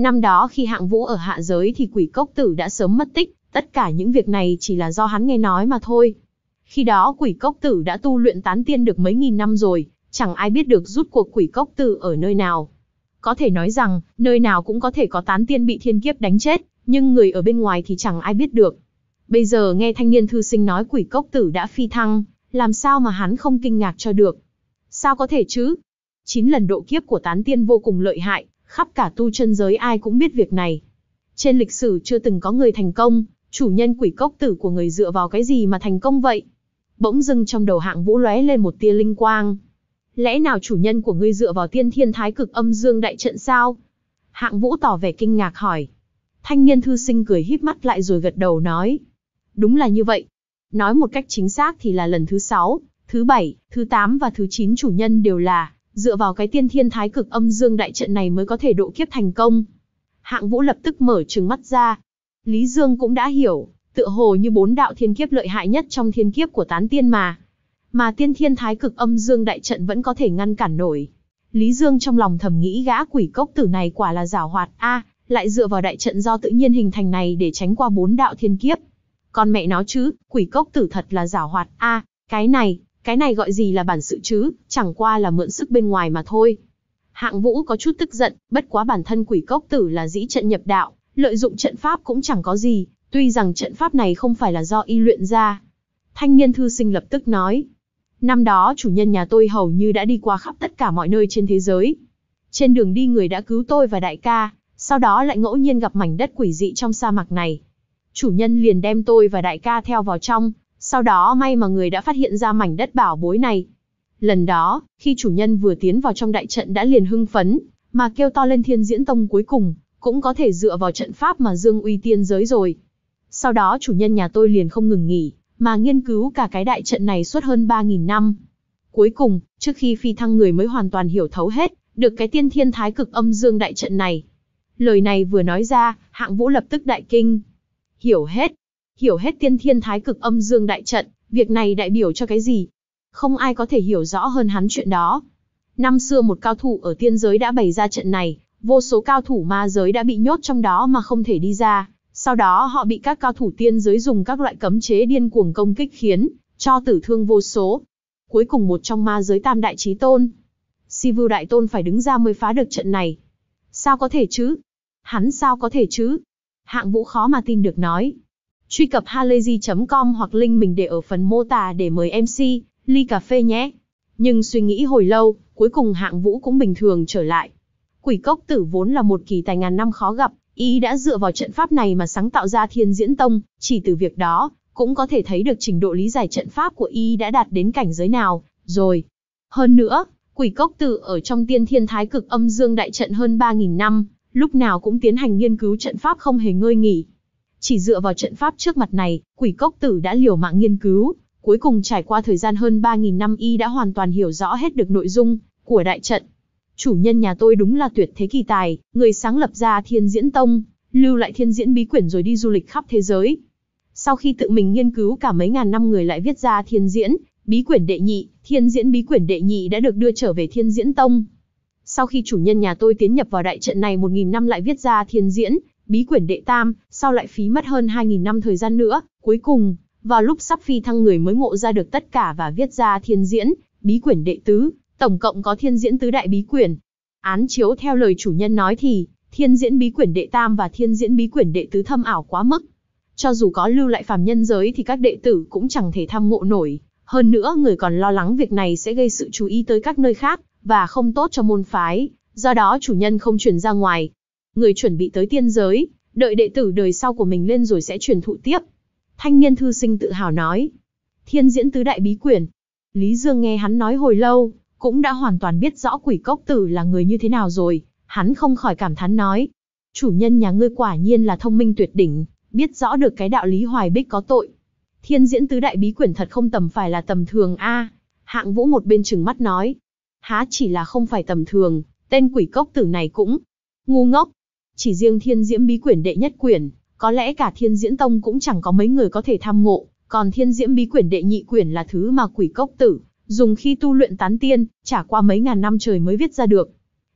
Năm đó khi Hạng Vũ ở hạ giới thì Quỷ Cốc Tử đã sớm mất tích, tất cả những việc này chỉ là do hắn nghe nói mà thôi. Khi đó Quỷ Cốc Tử đã tu luyện tán tiên được mấy nghìn năm rồi, chẳng ai biết được rút cuộc Quỷ Cốc Tử ở nơi nào. Có thể nói rằng, nơi nào cũng có thể có tán tiên bị thiên kiếp đánh chết, nhưng người ở bên ngoài thì chẳng ai biết được. Bây giờ nghe thanh niên thư sinh nói Quỷ Cốc Tử đã phi thăng, làm sao mà hắn không kinh ngạc cho được. Sao có thể chứ? Chín lần độ kiếp của tán tiên vô cùng lợi hại, khắp cả tu chân giới ai cũng biết việc này. Trên lịch sử chưa từng có người thành công, chủ nhân Quỷ Cốc Tử của người dựa vào cái gì mà thành công vậy? Bỗng dưng trong đầu Hạng Vũ lóe lên một tia linh quang. Lẽ nào chủ nhân của ngươi dựa vào tiên thiên thái cực âm dương đại trận sao? Hạng Vũ tỏ vẻ kinh ngạc hỏi. Thanh niên thư sinh cười híp mắt lại rồi gật đầu nói. Đúng là như vậy. Nói một cách chính xác thì là lần thứ sáu, thứ bảy, thứ tám và thứ chín chủ nhân đều là dựa vào cái tiên thiên thái cực âm dương đại trận này mới có thể độ kiếp thành công. Hạng Vũ lập tức mở trừng mắt ra. Lý Dương cũng đã hiểu, tựa hồ như bốn đạo thiên kiếp lợi hại nhất trong thiên kiếp của tán tiên mà. Mà tiên thiên thái cực âm dương đại trận vẫn có thể ngăn cản nổi. Lý Dương trong lòng thầm nghĩ gã Quỷ Cốc Tử này quả là giảo hoạt a, à, lại dựa vào đại trận do tự nhiên hình thành này để tránh qua bốn đạo thiên kiếp. Con mẹ nó chứ, Quỷ Cốc Tử thật là giảo hoạt a, à, cái này, cái này gọi gì là bản sự chứ, chẳng qua là mượn sức bên ngoài mà thôi. Hạng Vũ có chút tức giận, bất quá bản thân Quỷ Cốc Tử là dĩ trận nhập đạo, lợi dụng trận pháp cũng chẳng có gì, tuy rằng trận pháp này không phải là do y luyện ra. Thanh niên thư sinh lập tức nói. Năm đó chủ nhân nhà tôi hầu như đã đi qua khắp tất cả mọi nơi trên thế giới. Trên đường đi người đã cứu tôi và đại ca, sau đó lại ngẫu nhiên gặp mảnh đất quỷ dị trong sa mạc này. Chủ nhân liền đem tôi và đại ca theo vào trong, sau đó may mà người đã phát hiện ra mảnh đất bảo bối này. Lần đó, khi chủ nhân vừa tiến vào trong đại trận đã liền hưng phấn, mà kêu to lên Thiên Diễn Tông cuối cùng, cũng có thể dựa vào trận pháp mà dương uy tiên giới rồi. Sau đó chủ nhân nhà tôi liền không ngừng nghỉ, mà nghiên cứu cả cái đại trận này suốt hơn ba nghìn năm. Cuối cùng, trước khi phi thăng người mới hoàn toàn hiểu thấu hết, được cái tiên thiên thái cực âm dương đại trận này. Lời này vừa nói ra, Hạng Vũ lập tức đại kinh. Hiểu hết. Hiểu hết tiên thiên thái cực âm dương đại trận, việc này đại biểu cho cái gì? Không ai có thể hiểu rõ hơn hắn chuyện đó. Năm xưa một cao thủ ở tiên giới đã bày ra trận này, vô số cao thủ ma giới đã bị nhốt trong đó mà không thể đi ra. Sau đó họ bị các cao thủ tiên giới dùng các loại cấm chế điên cuồng công kích khiến cho tử thương vô số. Cuối cùng một trong ma giới tam đại chí tôn, Si Vưu đại tôn phải đứng ra mới phá được trận này. Sao có thể chứ? Hắn sao có thể chứ? Hạng Vũ khó mà tin được nói. Truy cập halayzi chấm com hoặc link mình để ở phần mô tả để mời em xê ly cà phê nhé. Nhưng suy nghĩ hồi lâu, cuối cùng Hạng Vũ cũng bình thường trở lại. Quỷ Cốc Tử vốn là một kỳ tài ngàn năm khó gặp, y đã dựa vào trận pháp này mà sáng tạo ra Thiên Diễn Tông, chỉ từ việc đó, cũng có thể thấy được trình độ lý giải trận pháp của y đã đạt đến cảnh giới nào, rồi. Hơn nữa, Quỷ Cốc Tử ở trong tiên thiên thái cực âm dương đại trận hơn ba nghìn năm, lúc nào cũng tiến hành nghiên cứu trận pháp không hề ngơi nghỉ. Chỉ dựa vào trận pháp trước mặt này, Quỷ Cốc Tử đã liều mạng nghiên cứu, cuối cùng trải qua thời gian hơn ba nghìn năm y đã hoàn toàn hiểu rõ hết được nội dung của đại trận. Chủ nhân nhà tôi đúng là tuyệt thế kỳ tài, người sáng lập ra Thiên Diễn Tông, lưu lại Thiên Diễn bí quyển rồi đi du lịch khắp thế giới. Sau khi tự mình nghiên cứu cả mấy ngàn năm người lại viết ra Thiên Diễn bí quyển đệ nhị, Thiên Diễn bí quyển đệ nhị đã được đưa trở về Thiên Diễn Tông. Sau khi chủ nhân nhà tôi tiến nhập vào đại trận này một nghìn năm lại viết ra Thiên Diễn bí quyển đệ tam, sau lại phí mất hơn hai nghìn năm thời gian nữa, cuối cùng, vào lúc sắp phi thăng người mới ngộ ra được tất cả và viết ra Thiên Diễn bí quyển đệ tứ. Tổng cộng có Thiên Diễn tứ đại bí quyển. Án chiếu theo lời chủ nhân nói thì, Thiên Diễn bí quyển đệ tam và Thiên Diễn bí quyển đệ tứ thâm ảo quá mức. Cho dù có lưu lại phàm nhân giới thì các đệ tử cũng chẳng thể tham ngộ nổi. Hơn nữa người còn lo lắng việc này sẽ gây sự chú ý tới các nơi khác, và không tốt cho môn phái. Do đó chủ nhân không truyền ra ngoài. Người chuẩn bị tới tiên giới, đợi đệ tử đời sau của mình lên rồi sẽ truyền thụ tiếp. Thanh niên thư sinh tự hào nói. Thiên Diễn tứ đại bí quyển. Lý Dương nghe hắn nói hồi lâu, cũng đã hoàn toàn biết rõ Quỷ Cốc Tử là người như thế nào rồi, hắn không khỏi cảm thán nói. Chủ nhân nhà ngươi quả nhiên là thông minh tuyệt đỉnh, biết rõ được cái đạo lý hoài bích có tội. Thiên Diễn tứ đại bí quyển thật không tầm phải là tầm thường a. À, Hạng Vũ một bên trừng mắt nói. Há chỉ là không phải tầm thường, tên Quỷ Cốc Tử này cũng ngu ngốc. Chỉ riêng Thiên Diễn bí quyển đệ nhất quyển, có lẽ cả Thiên Diễn Tông cũng chẳng có mấy người có thể tham ngộ, còn Thiên Diễn bí quyển đệ nhị quyển là thứ mà Quỷ Cốc Tử dùng khi tu luyện tán tiên, trả qua mấy ngàn năm trời mới viết ra được.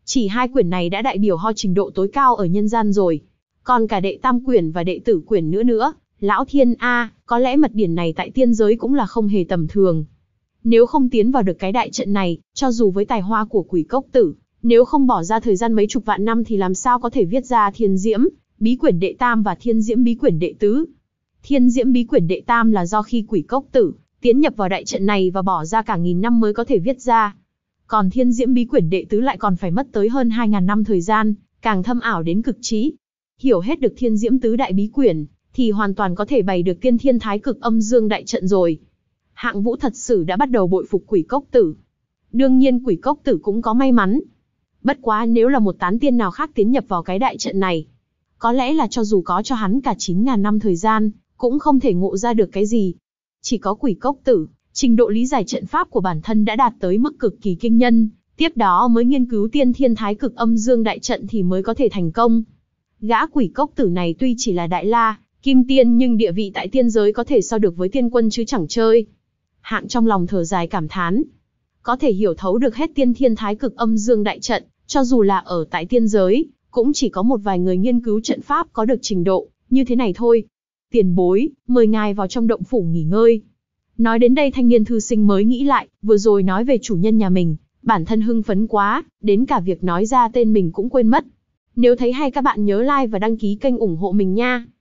Chỉ hai quyển này đã đại biểu ho trình độ tối cao ở nhân gian rồi. Còn cả đệ tam quyển và đệ tử quyển nữa nữa, lão thiên a, có lẽ mật điển này tại tiên giới cũng là không hề tầm thường. Nếu không tiến vào được cái đại trận này, cho dù với tài hoa của Quỷ Cốc Tử, nếu không bỏ ra thời gian mấy chục vạn năm thì làm sao có thể viết ra Thiên Diễm bí quyển đệ tam và Thiên Diễm bí quyển đệ tứ. Thiên Diễm bí quyển đệ tam là do khi Quỷ Cốc Tử tiến nhập vào đại trận này và bỏ ra cả nghìn năm mới có thể viết ra. Còn Thiên Diễm bí quyển đệ tứ lại còn phải mất tới hơn hai nghìn năm thời gian, càng thâm ảo đến cực trí. Hiểu hết được Thiên Diễm tứ đại bí quyển, thì hoàn toàn có thể bày được Tiên Thiên Thái Cực Âm Dương đại trận rồi. Hạng Vũ thật sự đã bắt đầu bội phục Quỷ Cốc Tử. Đương nhiên Quỷ Cốc Tử cũng có may mắn. Bất quá nếu là một tán tiên nào khác tiến nhập vào cái đại trận này, có lẽ là cho dù có cho hắn cả chín nghìn năm thời gian, cũng không thể ngộ ra được cái gì. Chỉ có Quỷ Cốc Tử, trình độ lý giải trận pháp của bản thân đã đạt tới mức cực kỳ kinh nhân, tiếp đó mới nghiên cứu Tiên Thiên Thái Cực Âm Dương đại trận thì mới có thể thành công. Gã Quỷ Cốc Tử này tuy chỉ là đại la, kim tiên nhưng địa vị tại tiên giới có thể so được với tiên quân chứ chẳng chơi. Hạng trong lòng thở dài cảm thán. Có thể hiểu thấu được hết Tiên Thiên Thái Cực Âm Dương đại trận, cho dù là ở tại tiên giới, cũng chỉ có một vài người nghiên cứu trận pháp có được trình độ như thế này thôi. Tiền bối, mời ngài vào trong động phủ nghỉ ngơi. Nói đến đây thanh niên thư sinh mới nghĩ lại, vừa rồi nói về chủ nhân nhà mình, bản thân hưng phấn quá, đến cả việc nói ra tên mình cũng quên mất. Nếu thấy hay các bạn nhớ like và đăng ký kênh ủng hộ mình nha.